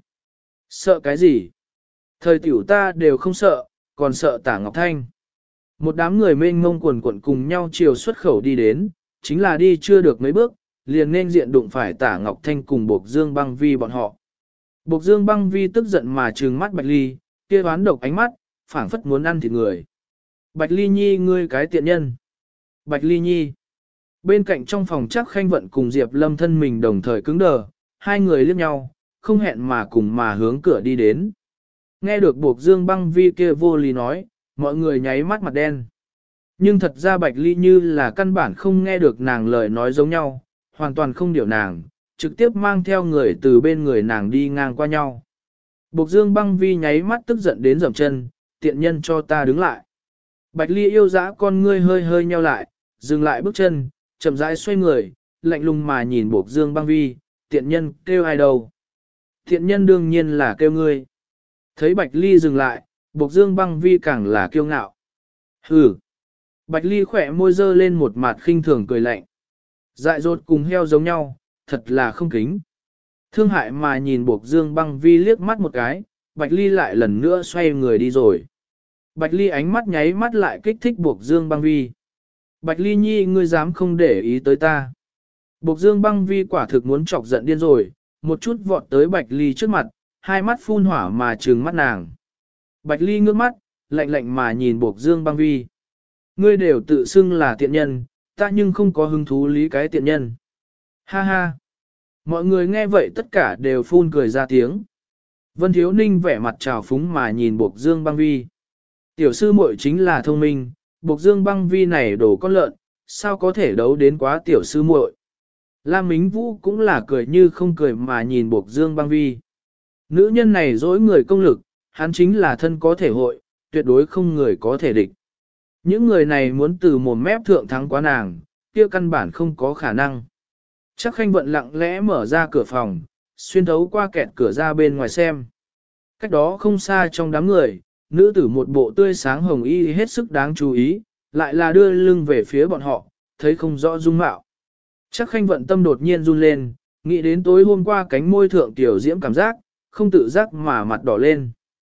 Sợ cái gì? Thời tiểu ta đều không sợ, còn sợ Tả Ngọc Thanh. Một đám người mênh mông quần quần cùng nhau chiều xuất khẩu đi đến, chính là đi chưa được mấy bước, liền nên diện đụng phải Tả Ngọc Thanh cùng Bộc Dương Băng Vi bọn họ. Bộc Dương Băng Vi tức giận mà trừng mắt Bạch Ly, kia oán độc ánh mắt, phảng phất muốn ăn thịt người. Bạch Ly Nhi ngươi cái tiện nhân. Bạch Ly Nhi. Bên cạnh trong phòng chắc Khanh Vận cùng Diệp Lâm thân mình đồng thời cứng đờ, hai người liếc nhau, không hẹn mà cùng mà hướng cửa đi đến. Nghe được Bộc Dương Băng Vi kia vô lý nói, mọi người nháy mắt mặt đen. Nhưng thật ra Bạch Ly như là căn bản không nghe được nàng lời nói giống nhau, hoàn toàn không điều nàng, trực tiếp mang theo người từ bên người nàng đi ngang qua nhau. Bộc Dương Băng Vi nháy mắt tức giận đến dậm chân, tiện nhân cho ta đứng lại. Bạch Ly yêu dã con ngươi hơi hơi nheo lại, dừng lại bước chân, chậm rãi xoay người, lạnh lùng mà nhìn Bộc Dương Băng Vi, tiện nhân kêu ai đâu? Tiện nhân đương nhiên là kêu ngươi. Thấy Bạch Ly dừng lại, Bộc Dương Băng Vi càng là kiêu ngạo. Hừ. Bạch Ly khỏe môi dơ lên một mặt khinh thường cười lạnh. Dại dột cùng heo giống nhau, thật là không kính. Thương hại mà nhìn Bộc Dương Băng Vi liếc mắt một cái, Bạch Ly lại lần nữa xoay người đi rồi. Bạch Ly ánh mắt nháy mắt lại kích thích Bộc Dương Băng Vi. Bạch Ly Nhi ngươi dám không để ý tới ta. Bộc Dương Băng Vi quả thực muốn chọc giận điên rồi, một chút vọt tới Bạch Ly trước mặt, hai mắt phun hỏa mà trừng mắt nàng. Bạch Ly ngước mắt, lạnh lạnh mà nhìn Bộc Dương Băng Vi. Ngươi đều tự xưng là tiện nhân, ta nhưng không có hứng thú lý cái tiện nhân. Ha ha. Mọi người nghe vậy tất cả đều phun cười ra tiếng. Vân Thiếu Ninh vẻ mặt trào phúng mà nhìn Bộc Dương Băng Vi. Tiểu sư muội chính là thông minh, Bộc Dương Băng Vi này đổ con lợn, sao có thể đấu đến quá tiểu sư muội. Lam Mính Vũ cũng là cười như không cười mà nhìn Bộc Dương Băng Vi. Nữ nhân này dối người công lực, hắn chính là thân có thể hội, tuyệt đối không người có thể địch. Những người này muốn từ mồm mép thượng thắng quá nàng, kia căn bản không có khả năng. Chắc Khanh Vận lặng lẽ mở ra cửa phòng, xuyên thấu qua kẹt cửa ra bên ngoài xem. Cách đó không xa trong đám người, nữ tử một bộ tươi sáng hồng y hết sức đáng chú ý, lại là đưa lưng về phía bọn họ, thấy không rõ dung mạo. Chắc Khanh Vận tâm đột nhiên run lên, nghĩ đến tối hôm qua cánh môi thượng tiểu diễm cảm giác, không tự giác mà mặt đỏ lên.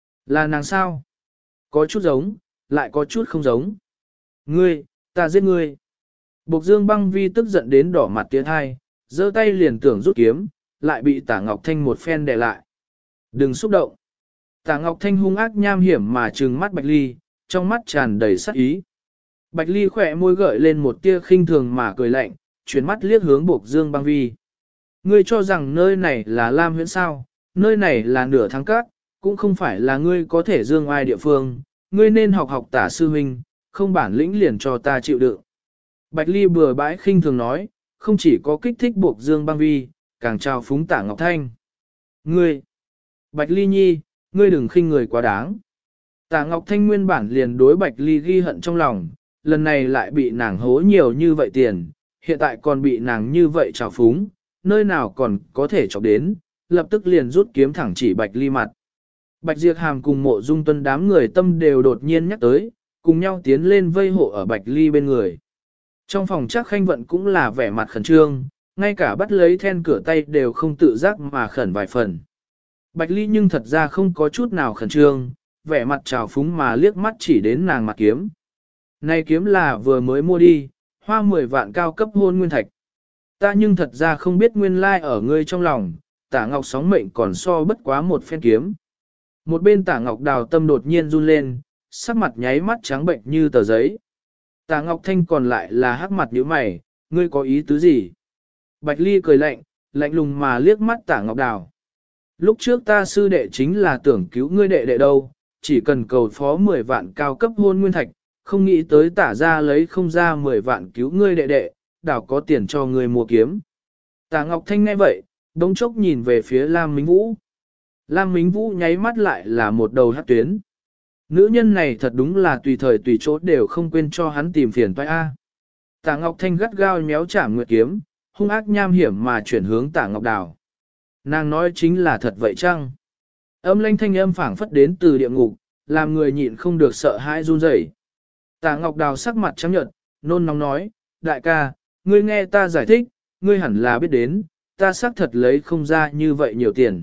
Là nàng sao? Có chút giống, lại có chút không giống. Ngươi, ta giết ngươi. Bộc Dương Băng Vi tức giận đến đỏ mặt tiến hai, giơ tay liền tưởng rút kiếm, lại bị Tả Ngọc Thanh một phen đè lại. Đừng xúc động. Tả Ngọc Thanh hung ác nham hiểm mà trừng mắt Bạch Ly, trong mắt tràn đầy sát ý. Bạch Ly khỏe môi gợi lên một tia khinh thường mà cười lạnh, chuyển mắt liếc hướng Bộc Dương Băng Vi. Ngươi cho rằng nơi này là Lam Huyễn sao, nơi này là nửa tháng cát, cũng không phải là ngươi có thể dương ai địa phương, ngươi nên học học Tả sư huynh, không bản lĩnh liền cho ta chịu đựng. Bạch Ly bừa bãi khinh thường nói, không chỉ có kích thích Bộc Dương Băng Vi, càng trao phúng Tả Ngọc Thanh. Ngươi, Bạch Ly nhi, ngươi đừng khinh người quá đáng. Tả Ngọc Thanh nguyên bản liền đối Bạch Ly ghi hận trong lòng, lần này lại bị nàng hố nhiều như vậy tiền, hiện tại còn bị nàng như vậy trào phúng, nơi nào còn có thể chọc đến, lập tức liền rút kiếm thẳng chỉ Bạch Ly mặt. Bạch Diệp Hàm cùng Mộ Dung Tuân đám người tâm đều đột nhiên nhắc tới, cùng nhau tiến lên vây hộ ở Bạch Ly bên người. Trong phòng chắc Khanh Vận cũng là vẻ mặt khẩn trương, ngay cả bắt lấy then cửa tay đều không tự giác mà khẩn vài phần. Bạch Ly nhưng thật ra không có chút nào khẩn trương, vẻ mặt trào phúng mà liếc mắt chỉ đến nàng mặt kiếm. Này kiếm là vừa mới mua đi, hoa 10 vạn cao cấp hôn nguyên thạch. Ta nhưng thật ra không biết nguyên lai ở ngươi trong lòng, Tả Ngọc sóng mệnh còn so bất quá một phen kiếm. Một bên Tả Ngọc Đào tâm đột nhiên run lên, sắc mặt nháy mắt trắng bệnh như tờ giấy. Tả Ngọc Thanh còn lại là hắc mặt nhíu mày, ngươi có ý tứ gì? Bạch Ly cười lạnh, lạnh lùng mà liếc mắt Tả Ngọc Đào. Lúc trước ta sư đệ chính là tưởng cứu ngươi đệ đệ đâu, chỉ cần cầu phó 10 vạn cao cấp hôn nguyên thạch, không nghĩ tới Tả ra lấy không ra 10 vạn cứu ngươi đệ đệ, đảo có tiền cho ngươi mua kiếm. Tả Ngọc Thanh nghe vậy, đống chốc nhìn về phía Lam Mính Vũ. Lam Mính Vũ nháy mắt lại là một đầu hắc tuyến. Nữ nhân này thật đúng là tùy thời tùy chỗ đều không quên cho hắn tìm phiền toái a. Tả Ngọc Thanh gắt gao méo chạm nguyệt kiếm, hung ác nham hiểm mà chuyển hướng Tả Ngọc Đào. Nàng nói chính là thật vậy chăng? Âm lanh thanh âm phảng phất đến từ địa ngục, làm người nhịn không được sợ hãi run rẩy. Tả Ngọc Đào sắc mặt trắng nhợt, nôn nóng nói, đại ca, ngươi nghe ta giải thích, ngươi hẳn là biết đến, ta xác thật lấy không ra như vậy nhiều tiền.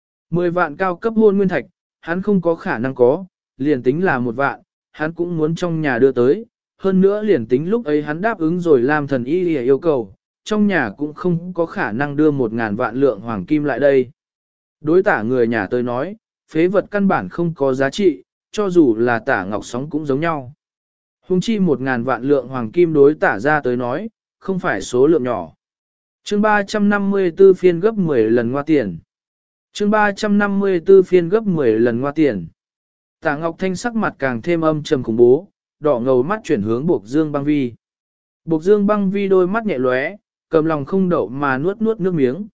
10 vạn cao cấp hôn nguyên thạch, hắn không có khả năng có, liền tính là 1 vạn, hắn cũng muốn trong nhà đưa tới, hơn nữa liền tính lúc ấy hắn đáp ứng rồi làm thần y yêu cầu, trong nhà cũng không có khả năng đưa 1.000 vạn lượng hoàng kim lại đây. Đối Tả người nhà tôi nói, phế vật căn bản không có giá trị, cho dù là Tả Ngọc Sóng cũng giống nhau. Hùng chi 1.000 vạn lượng hoàng kim đối Tả ra tới nói, không phải số lượng nhỏ. Chương 354 phiên gấp 10 lần ngoa tiền. Chương 354 phiên gấp 10 lần ngoa tiền. Tả Ngọc Thanh sắc mặt càng thêm âm trầm khủng bố, đỏ ngầu mắt chuyển hướng Bộc Dương Băng Vi. Bộc Dương Băng Vi đôi mắt nhẹ lóe, cầm lòng không đậu mà nuốt nuốt nước miếng.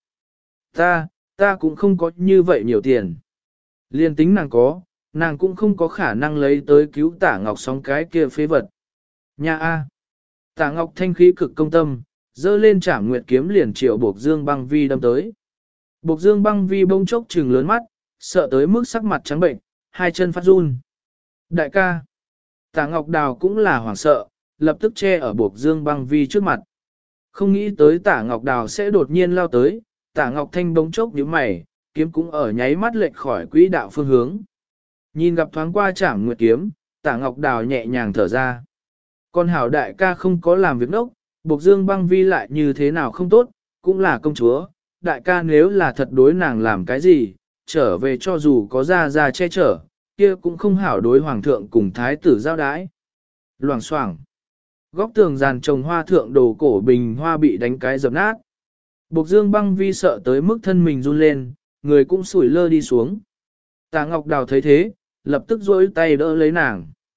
Ta cũng không có như vậy nhiều tiền. Liên tính nàng có, nàng cũng không có khả năng lấy tới cứu Tả Ngọc Sóng cái kia phế vật. Nha a. Tả Ngọc Thanh khí cực công tâm, dơ lên Trảm Nguyệt kiếm liền triệu Bộc Dương Băng Vi đâm tới. Bộc Dương Băng Vi bỗng chốc trừng lớn mắt, sợ tới mức sắc mặt trắng bệnh, hai chân phát run. Đại ca. Tả Ngọc Đào cũng là hoảng sợ, lập tức che ở Bộc Dương Băng Vi trước mặt. Không nghĩ tới Tả Ngọc Đào sẽ đột nhiên lao tới, Tả Ngọc Thanh bỗng chốc nhíu mày, kiếm cũng ở nháy mắt lệch khỏi quỹ đạo phương hướng. Nhìn gặp thoáng qua Trảm Nguyệt kiếm, Tả Ngọc Đào nhẹ nhàng thở ra. Con hảo đại ca không có làm việc đốc, Bộc Dương Băng Vi lại như thế nào không tốt, cũng là công chúa. Đại ca nếu là thật đối nàng làm cái gì, trở về cho dù có ra che chở, kia cũng không hảo đối hoàng thượng cùng thái tử giao đái. Loảng xoảng. Góc tường giàn trồng hoa thượng đồ cổ bình hoa bị đánh cái dập nát. Bộc Dương Băng Vi sợ tới mức thân mình run lên, người cũng sủi lơ đi xuống. Tả Ngọc Đào thấy thế, lập tức duỗi tay đỡ lấy nàng.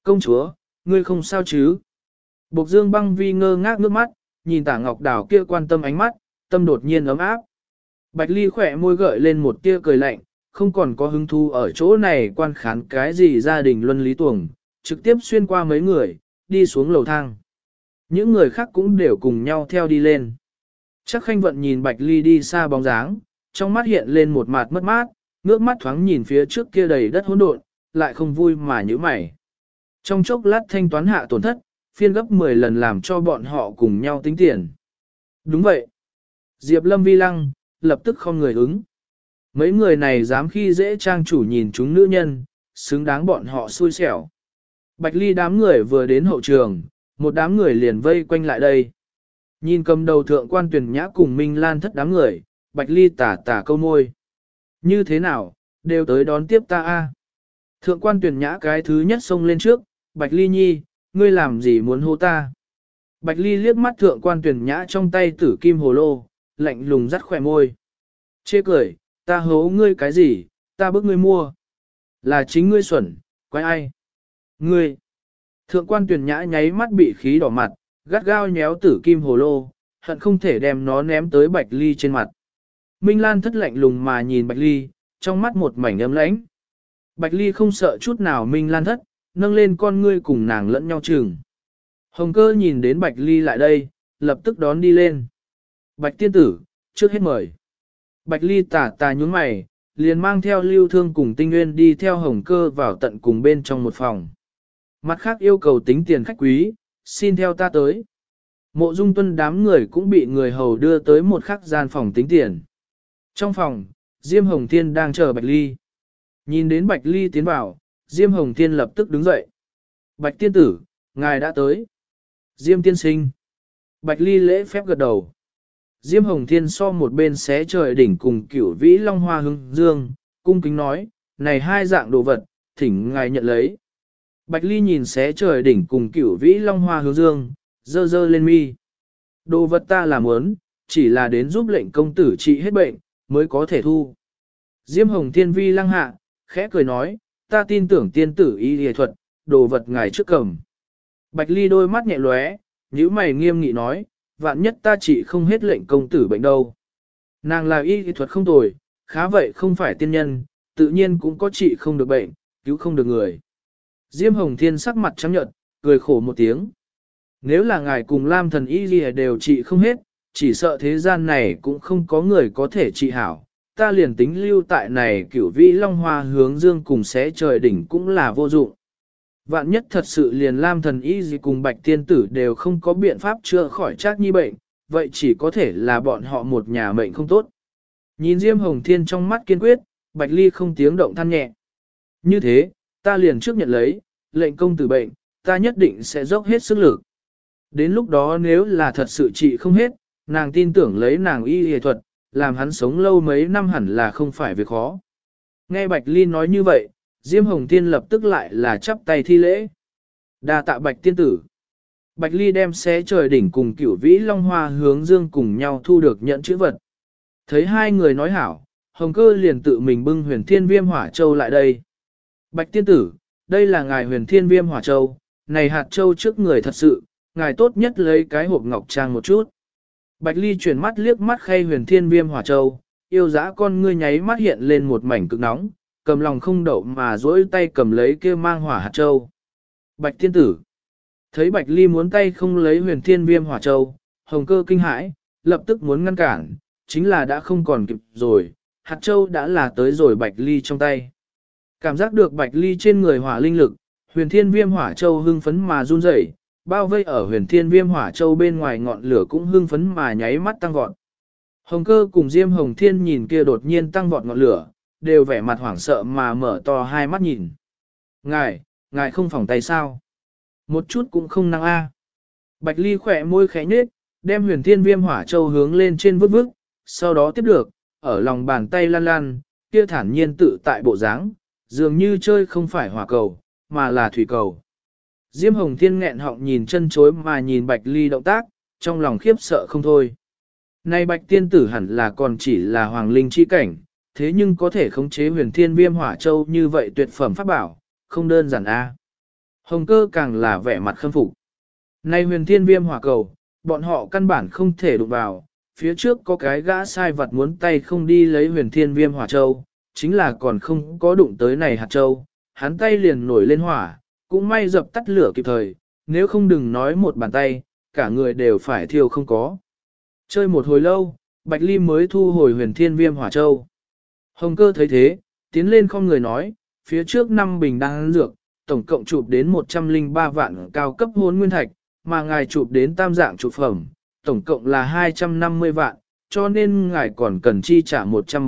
Công chúa, ngươi không sao chứ? Bộc Dương Băng Vi ngơ ngác nước mắt, nhìn Tả Ngọc Đào kia quan tâm ánh mắt, tâm đột nhiên ấm áp. Bạch Ly khỏe môi gợi lên một tia cười lạnh, không còn có hứng thú ở chỗ này quan khán cái gì gia đình luân lý tuồng, trực tiếp xuyên qua mấy người, đi xuống lầu thang. Những người khác cũng đều cùng nhau theo đi lên. Chắc Khanh Vận nhìn Bạch Ly đi xa bóng dáng, trong mắt hiện lên một mặt mất mát, ngước mắt thoáng nhìn phía trước kia đầy đất hỗn độn, lại không vui mà nhíu mày. Trong chốc lát thanh toán hạ tổn thất, phiên gấp 10 lần làm cho bọn họ cùng nhau tính tiền. Đúng vậy. Diệp Lâm vi lăng, lập tức không người ứng. Mấy người này dám khi dễ trang chủ nhìn chúng nữ nhân, xứng đáng bọn họ xui xẻo. Bạch Ly đám người vừa đến hậu trường, một đám người liền vây quanh lại đây. Nhìn cầm đầu thượng quan Tuyền Nhã cùng Minh Lan thất đám người, Bạch Ly tả tả câu môi. Như thế nào, đều tới đón tiếp ta a. Thượng quan Tuyền Nhã cái thứ nhất xông lên trước, Bạch Ly nhi, ngươi làm gì muốn hô ta? Bạch Ly liếc mắt thượng quan Tuyền Nhã trong tay tử kim hồ lô, lạnh lùng dắt khỏe môi. Chê cười, ta hố ngươi cái gì, ta bức ngươi mua. Là chính ngươi xuẩn, quái ai? Ngươi. Thượng quan Tuyền Nhã nháy mắt bị khí đỏ mặt, gắt gao nhéo tử kim hồ lô, hận không thể đem nó ném tới Bạch Ly trên mặt. Minh Lan thất lạnh lùng mà nhìn Bạch Ly, trong mắt một mảnh ấm lãnh. Bạch Ly không sợ chút nào Minh Lan thất, nâng lên con ngươi cùng nàng lẫn nhau chừng. Hồng Cơ nhìn đến Bạch Ly lại đây, lập tức đón đi lên. Bạch tiên tử, trước hết mời. Bạch Ly tà tà nhún mày, liền mang theo Lưu Thương cùng Tinh Nguyên đi theo Hồng Cơ vào tận cùng bên trong một phòng. Mặt khác yêu cầu tính tiền khách quý, xin theo ta tới. Mộ Dung Tuân đám người cũng bị người hầu đưa tới một khắc gian phòng tính tiền. Trong phòng, Diêm Hồng Thiên đang chờ Bạch Ly. Nhìn đến Bạch Ly tiến vào, Diêm Hồng Thiên lập tức đứng dậy. Bạch tiên tử, ngài đã tới. Diêm tiên sinh. Bạch Ly lễ phép gật đầu. Diêm Hồng Thiên so một bên xé trời đỉnh cùng Cửu Vĩ Long Hoa Hưng Dương, cung kính nói, này hai dạng đồ vật, thỉnh ngài nhận lấy. Bạch Ly nhìn xé trời đỉnh cùng Cửu Vĩ Long Hoa Hưng Dương, dơ dơ lên mi. Đồ vật ta làm muốn, chỉ là đến giúp lệnh công tử trị hết bệnh, mới có thể thu. Diêm Hồng Thiên vi lăng hạ, khẽ cười nói, ta tin tưởng tiên tử y y thuật, đồ vật ngài trước cầm. Bạch Ly đôi mắt nhẹ lóe, nhíu mày nghiêm nghị nói, vạn nhất ta trị không hết lệnh công tử bệnh đâu. Nàng là y y thuật không tồi, khá vậy không phải tiên nhân, tự nhiên cũng có trị không được bệnh, cứu không được người. Diêm Hồng Thiên sắc mặt trắng nhợt, cười khổ một tiếng. Nếu là ngài cùng Lam thần y y đều trị không hết, chỉ sợ thế gian này cũng không có người có thể trị hảo. Ta liền tính lưu tại này Cửu Vĩ Long Hoa Hướng Dương cùng xé trời đỉnh cũng là vô dụng. Vạn nhất thật sự liền Lam thần y gì cùng Bạch tiên tử đều không có biện pháp chữa khỏi Trác Nhi bệnh, vậy chỉ có thể là bọn họ một nhà mệnh không tốt. Nhìn Diêm Hồng Thiên trong mắt kiên quyết, Bạch Ly không tiếng động than nhẹ. Như thế, ta liền trước nhận lấy, lệnh công tử bệnh, ta nhất định sẽ dốc hết sức lực. Đến lúc đó nếu là thật sự trị không hết, nàng tin tưởng lấy nàng y y thuật, làm hắn sống lâu mấy năm hẳn là không phải việc khó. Nghe Bạch Ly nói như vậy, Diêm Hồng Thiên lập tức lại là chắp tay thi lễ. Đa tạ Bạch tiên tử. Bạch Ly đem xé trời đỉnh cùng Cửu Vĩ Long Hoa Hướng Dương cùng nhau thu được nhận chữ vật. Thấy hai người nói hảo, Hồng Cơ liền tự mình bưng Huyền Thiên Viêm Hỏa Châu lại đây. Bạch tiên tử, đây là ngài Huyền Thiên Viêm Hỏa Châu, này hạt châu trước người thật sự, ngài tốt nhất lấy cái hộp ngọc trang một chút. Bạch Ly chuyển mắt liếc mắt khay Huyền Thiên Viêm Hỏa Châu, yêu dã con ngươi nháy mắt hiện lên một mảnh cực nóng, cầm lòng không đậu mà duỗi tay cầm lấy kia mang hỏa hạt châu. Bạch tiên tử. Thấy Bạch Ly muốn tay không lấy Huyền Thiên Viêm Hỏa Châu, Hồng Cơ kinh hãi, lập tức muốn ngăn cản, chính là đã không còn kịp rồi, hạt châu đã là tới rồi Bạch Ly trong tay. Cảm giác được Bạch Ly trên người hỏa linh lực, Huyền Thiên Viêm Hỏa Châu hưng phấn mà run rẩy, bao vây ở Huyền Thiên Viêm Hỏa Châu bên ngoài ngọn lửa cũng hưng phấn mà nháy mắt tăng vọt. Hồng Cơ cùng Diêm Hồng Thiên nhìn kia đột nhiên tăng vọt ngọn lửa, đều vẻ mặt hoảng sợ mà mở to hai mắt nhìn. Ngài không phòng tay sao? Một chút cũng không năng a. Bạch Ly khỏe môi khẽ nhếch, đem Huyền Thiên Viêm Hỏa Châu hướng lên trên vứt vứt, sau đó tiếp được, ở lòng bàn tay lăn lăn, kia thản nhiên tự tại bộ dáng, dường như chơi không phải hỏa cầu, mà là thủy cầu. Diêm Hồng Thiên nghẹn họng nhìn chân chối mà nhìn Bạch Ly động tác, trong lòng khiếp sợ không thôi. Này Bạch tiên tử hẳn là còn chỉ là hoàng linh chi cảnh, thế nhưng có thể khống chế Huyền Thiên Viêm Hỏa Châu như vậy tuyệt phẩm pháp bảo, không đơn giản a. Hồng Cơ càng là vẻ mặt khâm phục. Nay huyền thiên viêm hỏa cầu, bọn họ căn bản không thể đụng vào, phía trước có cái gã sai vật muốn tay không đi lấy huyền thiên viêm hỏa châu, chính là còn không có đụng tới này hạt châu, hắn tay liền nổi lên hỏa, cũng may dập tắt lửa kịp thời, nếu không đừng nói một bàn tay, cả người đều phải thiêu không có. Chơi một hồi lâu, Bạch Ly mới thu hồi huyền thiên viêm hỏa châu. Hồng Cơ thấy thế, tiến lên không người nói, phía trước 5 bình đan dược, tổng cộng chụp đến 103 vạn cao cấp hồn nguyên thạch, mà ngài chụp đến tam dạng chụp phẩm, tổng cộng là 250 vạn, cho nên ngài còn cần chi trả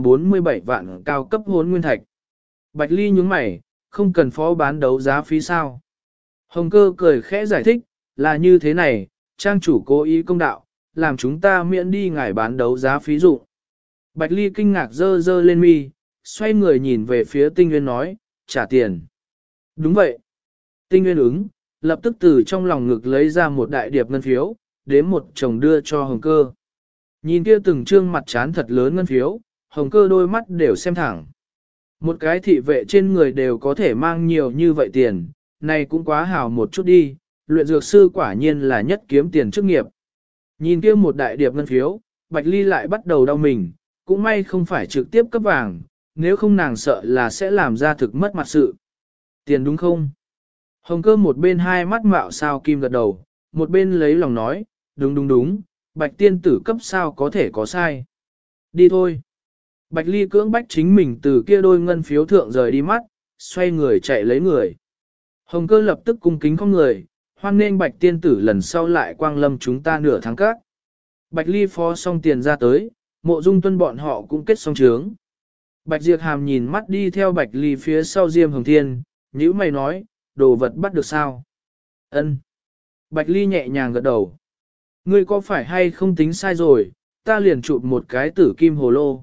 147 vạn cao cấp hồn nguyên thạch. Bạch Ly nhướng mày, không cần phó bán đấu giá phí sao. Hồng Cơ cười khẽ giải thích, là như thế này, trang chủ cố ý công đạo, làm chúng ta miễn đi ngài bán đấu giá phí dụ. Bạch Ly kinh ngạc dơ dơ lên mi, xoay người nhìn về phía Tinh Nguyên nói, trả tiền. Đúng vậy. Tinh Nguyên ứng, lập tức từ trong lòng ngực lấy ra một đại điệp ngân phiếu, đếm một chồng đưa cho Hồng Cơ. Nhìn kia từng trương mặt trán thật lớn ngân phiếu, Hồng Cơ đôi mắt đều xem thẳng. Một cái thị vệ trên người đều có thể mang nhiều như vậy tiền, này cũng quá hào một chút đi, luyện dược sư quả nhiên là nhất kiếm tiền chức nghiệp. Nhìn kia một đại điệp ngân phiếu, Bạch Ly lại bắt đầu đau mình, cũng may không phải trực tiếp cấp vàng, nếu không nàng sợ là sẽ làm ra thực mất mặt sự. Tiền đúng không? Hồng Cơ một bên hai mắt mạo sao kim gật đầu, một bên lấy lòng nói, đúng, Bạch tiên tử cấp sao có thể có sai. Đi thôi. Bạch Ly cưỡng bách chính mình từ kia đôi ngân phiếu thượng rời đi mắt, xoay người chạy lấy người. Hồng Cơ lập tức cung kính không người, hoan nên Bạch tiên tử lần sau lại quang lâm chúng ta nửa tháng các. Bạch Ly phó xong tiền ra tới, Mộ Dung Tuân bọn họ cũng kết xong trướng. Bạch Diệp Hàm nhìn mắt đi theo Bạch Ly phía sau Diêm Hồng Thiên, nhữ mày nói, đồ vật bắt được sao? Ân. Bạch Ly nhẹ nhàng gật đầu. Ngươi có phải hay không tính sai rồi, ta liền chụp một cái tử kim hồ lô,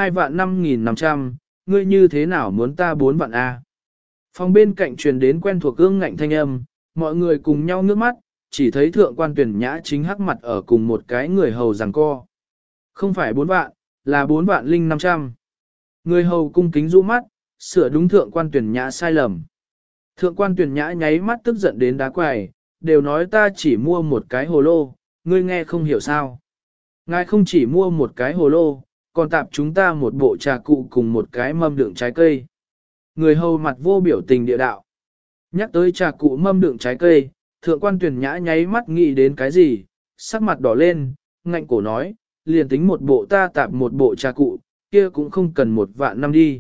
2.5500, ngươi như thế nào muốn ta 4 vạn A? Phòng bên cạnh truyền đến quen thuộc ương ngạnh thanh âm, mọi người cùng nhau ngước mắt, chỉ thấy thượng quan tuyển nhã chính hắc mặt ở cùng một cái người hầu giằng co. Không phải 4 vạn, là 4.500.000. Người hầu cung kính rũ mắt, sửa đúng thượng quan tuyển nhã sai lầm. Thượng quan tuyển nhã nháy mắt tức giận đến đá quài, đều nói ta chỉ mua một cái hồ lô, ngươi nghe không hiểu sao. Ngài không chỉ mua một cái hồ lô, còn tạp chúng ta một bộ trà cụ cùng một cái mâm đựng trái cây. Người hầu mặt vô biểu tình địa đạo. Nhắc tới trà cụ mâm đựng trái cây, thượng quan tuyển nhã nháy mắt nghĩ đến cái gì, sắc mặt đỏ lên, ngạnh cổ nói, liền tính một bộ ta tạp một bộ trà cụ, kia cũng không cần 1 vạn năm đi.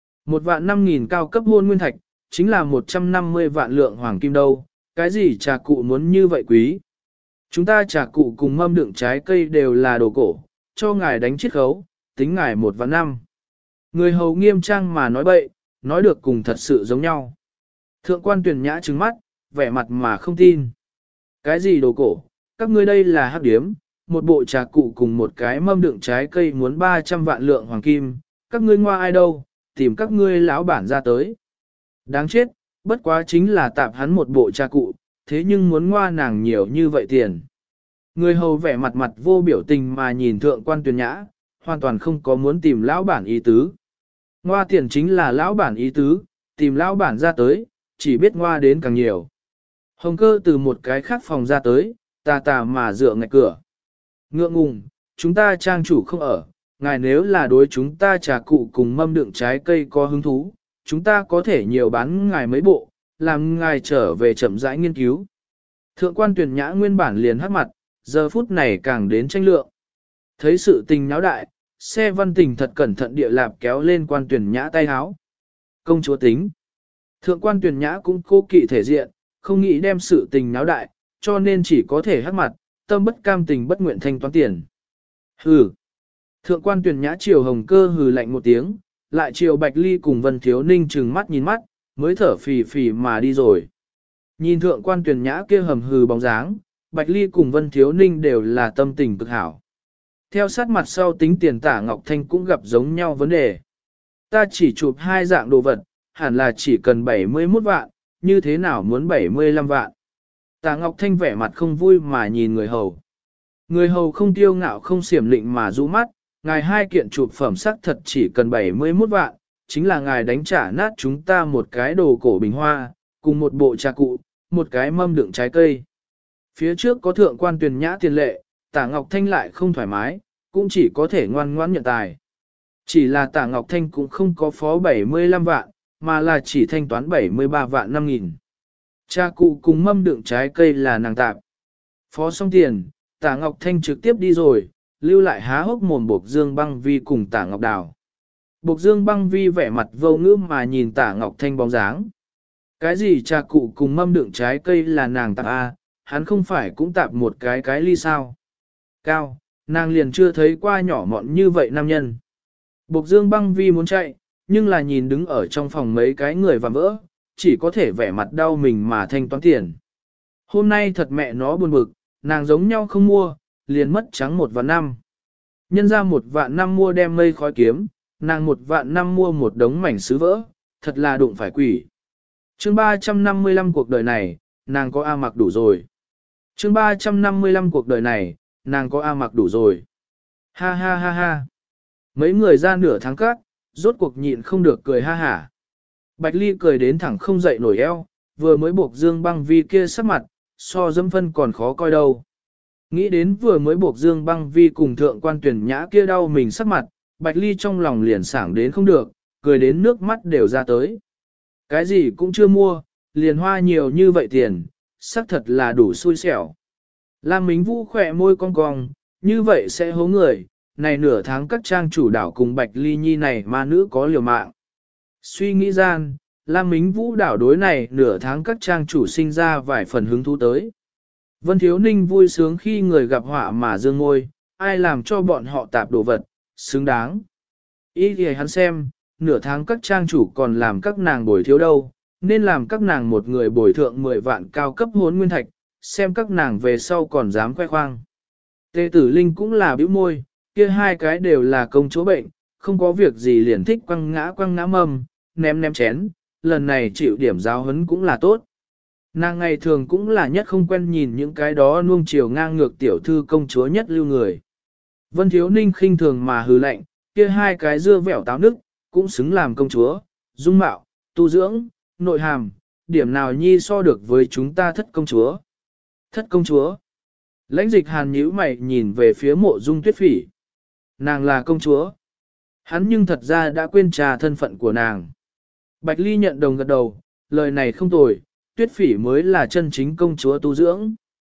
1.500.000 cao cấp hôn nguyên thạch, chính là 150 vạn lượng hoàng kim đâu, cái gì trà cụ muốn như vậy quý. Chúng ta trà cụ cùng mâm đựng trái cây đều là đồ cổ, cho ngài đánh chiết khấu, tính ngài 1 vạn 5. Người hầu nghiêm trang mà nói bậy, nói được cùng thật sự giống nhau. Thượng quan tuyển nhã trừng mắt, vẻ mặt mà không tin. Cái gì đồ cổ, các ngươi đây là hắc điếm, một bộ trà cụ cùng một cái mâm đựng trái cây muốn 300 vạn lượng hoàng kim, các ngươi ngoa ai đâu, tìm các ngươi lão bản ra tới. Đáng chết, bất quá chính là tạp hắn một bộ trà cụ, thế nhưng muốn ngoa nàng nhiều như vậy tiền. Người hầu vẻ mặt mặt vô biểu tình mà nhìn thượng quan tuyển nhã, hoàn toàn không có muốn tìm lão bản ý tứ. Ngoa tiền chính là lão bản ý tứ, tìm lão bản ra tới, chỉ biết ngoa đến càng nhiều. Hồng Cơ từ một cái khác phòng ra tới, tà tà mà dựa ngạch cửa. Ngượng ngùng, chúng ta trang chủ không ở, ngài nếu là đối chúng ta trà cụ cùng mâm đựng trái cây có hứng thú, chúng ta có thể nhiều bán ngài mấy bộ, làm ngài trở về chậm rãi nghiên cứu. Thượng quan tuyển nhã nguyên bản liền hắc mặt, giờ phút này càng đến tranh lượng. Thấy sự tình náo đại, xe văn tình thật cẩn thận địa lạp kéo lên quan tuyển nhã tay háo. Công chúa tính. Thượng quan tuyển nhã cũng cố kỵ thể diện, không nghĩ đem sự tình náo đại, cho nên chỉ có thể hắc mặt, tâm bất cam tình bất nguyện thanh toán tiền. Hừ. Thượng quan tuyển nhã chiều Hồng Cơ hừ lạnh một tiếng, lại chiều Bạch Ly cùng Vân Thiếu Ninh trừng mắt nhìn mắt, mới thở phì phì mà đi rồi. Nhìn thượng quan tuyển nhã kia hầm hừ bóng dáng, Bạch Ly cùng Vân Thiếu Ninh đều là tâm tình cực hảo. Theo sát mặt sau tính tiền Tả Ngọc Thanh cũng gặp giống nhau vấn đề. Ta chỉ chụp 2 dạng đồ vật, hẳn là chỉ cần 71 vạn, như thế nào muốn 75 vạn. Tả Ngọc Thanh vẻ mặt không vui mà nhìn người hầu. Người hầu không tiêu ngạo không xiểm lịnh mà rũ mắt, ngài 2 kiện chụp phẩm sắc thật chỉ cần 71 vạn, chính là ngài đánh trả nát chúng ta một cái đồ cổ bình hoa, cùng một bộ trà cụ, một cái mâm đựng trái cây. Phía trước có thượng quan Tuyền Nhã tiền lệ, Tả Ngọc Thanh lại không thoải mái, cũng chỉ có thể ngoan ngoãn nhận tài. Chỉ là Tả Ngọc Thanh cũng không có phó 75 vạn, mà là chỉ thanh toán 73 vạn 5.000. Cha cụ cùng mâm đựng trái cây là nàng tạp. Phó xong tiền, Tả Ngọc Thanh trực tiếp đi rồi, lưu lại há hốc mồm Bộc Dương Băng Vi cùng Tả Ngọc Đào. Bộc Dương Băng Vi vẻ mặt vô ngữ mà nhìn Tả Ngọc Thanh bóng dáng. Cái gì cha cụ cùng mâm đựng trái cây là nàng tạp a, hắn không phải cũng tạp một cái ly sao? Cao, nàng liền chưa thấy qua nhỏ mọn như vậy nam nhân. Bộc Dương Băng Vi muốn chạy, nhưng là nhìn đứng ở trong phòng mấy cái người và vỡ, chỉ có thể vẻ mặt đau mình mà thanh toán tiền. Hôm nay thật mẹ nó buồn bực, nàng giống nhau không mua, liền mất trắng 1 vạn 5. Nhân ra 1 vạn 5 mua đem mây khói kiếm, nàng 1 vạn 5 mua một đống mảnh sứ vỡ, thật là đụng phải quỷ. Chương 355 cuộc đời này, nàng có A mặc đủ rồi. Chương 355 cuộc đời này, nàng có A mặc đủ rồi. Ha ha ha ha. Mấy người ra nửa tháng cát, rốt cuộc nhịn không được cười ha hả. Bạch Ly cười đến thẳng không dậy nổi eo, vừa mới Bộc Dương Băng Vi kia sắc mặt, so dâm phân còn khó coi đâu. Nghĩ đến vừa mới Bộc Dương Băng Vi cùng thượng quan Tuyền Nhã kia đau mình sắc mặt, Bạch Ly trong lòng liền sảng đến không được, cười đến nước mắt đều ra tới. Cái gì cũng chưa mua, liền hoa nhiều như vậy tiền, xác thật là đủ xui xẻo. Lam Mính Vũ khỏe môi cong cong, như vậy sẽ hố người, này nửa tháng các trang chủ đảo cùng Bạch Ly Nhi này ma nữ có liều mạng. Suy nghĩ gian, Lam Mính Vũ đảo đối này nửa tháng các trang chủ sinh ra vài phần hứng thú tới. Vân Thiếu Ninh vui sướng khi người gặp họa mà dương ngôi, ai làm cho bọn họ tạp đồ vật, xứng đáng. Ý thì hắn xem, nửa tháng các trang chủ còn làm các nàng bồi thiếu đâu, nên làm các nàng một người bồi thượng 10 vạn cao cấp hốn nguyên thạch, xem các nàng về sau còn dám khoe khoang. Tề Tử Linh cũng là bĩu môi, kia hai cái đều là công chúa bệnh, không có việc gì liền thích quăng ngã mâm, ném chén, lần này chịu điểm giáo huấn cũng là tốt. Nàng ngày thường cũng là nhất không quen nhìn những cái đó nuông chiều ngang ngược tiểu thư công chúa nhất lưu người. Vân Thiếu Ninh khinh thường mà hừ lạnh, kia hai cái dưa vẻo táo nức, cũng xứng làm công chúa, dung mạo, tu dưỡng, nội hàm, điểm nào nhi so được với chúng ta thất công chúa. Thất công chúa. Lãnh Dịch Hàn nhíu mày nhìn về phía Mộ Dung Tuyết Phỉ. Nàng là công chúa. Hắn nhưng thật ra đã quên trà thân phận của nàng. Bạch Ly nhận đồng gật đầu, lời này không tồi, Tuyết Phỉ mới là chân chính công chúa tu dưỡng.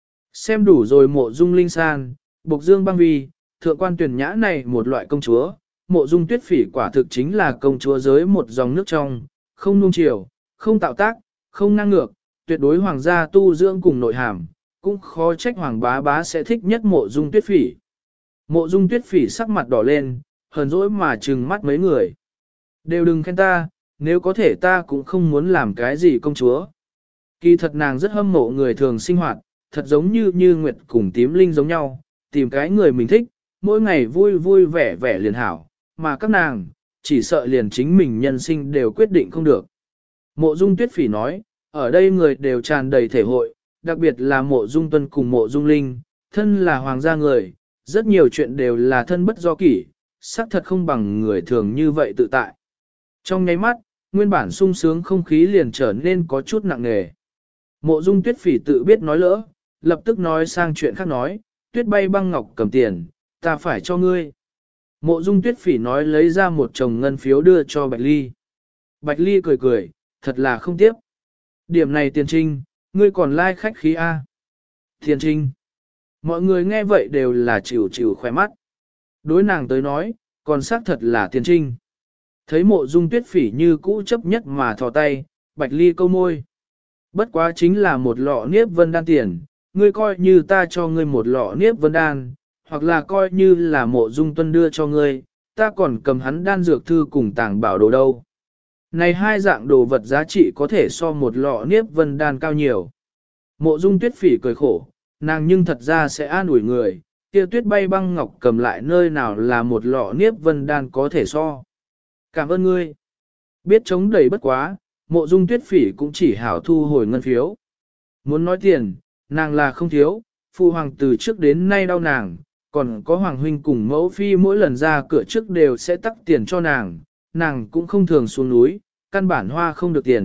Xem đủ rồi Mộ Dung Linh San, Bộc Dương Băng Vi, thượng quan Tuyền Nhã này một loại công chúa, Mộ Dung Tuyết Phỉ quả thực chính là công chúa giới một dòng nước trong, không nuông chiều, không tạo tác, không ngang ngược, tuyệt đối hoàng gia tu dưỡng cùng nội hàm, cũng khó trách hoàng bá bá sẽ thích nhất Mộ Dung Tuyết Phỉ. Mộ Dung Tuyết Phỉ sắc mặt đỏ lên, hờn dỗi mà trừng mắt mấy người. Đều đừng khen ta, nếu có thể ta cũng không muốn làm cái gì công chúa. Kỳ thật nàng rất hâm mộ người thường sinh hoạt, thật giống như Nguyệt cùng Tím Linh giống nhau, tìm cái người mình thích, mỗi ngày vui vui vẻ vẻ liền hảo, mà các nàng, chỉ sợ liền chính mình nhân sinh đều quyết định không được. Mộ Dung Tuyết Phỉ nói, ở đây người đều tràn đầy thể hội, đặc biệt là Mộ Dung Tuân cùng Mộ Dung Linh, thân là hoàng gia người, rất nhiều chuyện đều là thân bất do kỷ, xác thật không bằng người thường như vậy tự tại. Trong nháy mắt, nguyên bản sung sướng không khí liền trở nên có chút nặng nề. Mộ Dung Tuyết Phỉ tự biết nói lỡ, lập tức nói sang chuyện khác nói, Tuyết Bay Băng Ngọc cầm tiền, ta phải cho ngươi. Mộ Dung Tuyết Phỉ nói lấy ra một chồng ngân phiếu đưa cho Bạch Ly. Bạch Ly cười cười, thật là không tiếp. Điểm này Tiền Trinh, ngươi còn lai khách khí A. Tiền Trinh. Mọi người nghe vậy đều là chịu khỏe mắt. Đối nàng tới nói, còn xác thật là Tiền Trinh. Thấy Mộ Dung Tuyết Phỉ như cũ chấp nhất mà thò tay, Bạch Ly câu môi. Bất quá chính là một lọ niếp vân đan tiền, ngươi coi như ta cho ngươi một lọ niếp vân đan, hoặc là coi như là Mộ Dung Tuân đưa cho ngươi, ta còn cầm hắn đan dược thư cùng tàng bảo đồ đâu. Này hai dạng đồ vật giá trị có thể so một lọ niếp vân đan cao nhiều. Mộ Dung Tuyết Phỉ cười khổ, nàng nhưng thật ra sẽ an ủi người, kia Tuyết Bay Băng Ngọc cầm lại nơi nào là một lọ niếp vân đan có thể so. Cảm ơn ngươi. Biết chống đẩy bất quá, Mộ Dung Tuyết Phỉ cũng chỉ hảo thu hồi ngân phiếu. Muốn nói tiền, nàng là không thiếu, phụ hoàng từ trước đến nay đau nàng, còn có hoàng huynh cùng mẫu phi mỗi lần ra cửa trước đều sẽ tắc tiền cho nàng, nàng cũng không thường xuống núi, căn bản hoa không được tiền,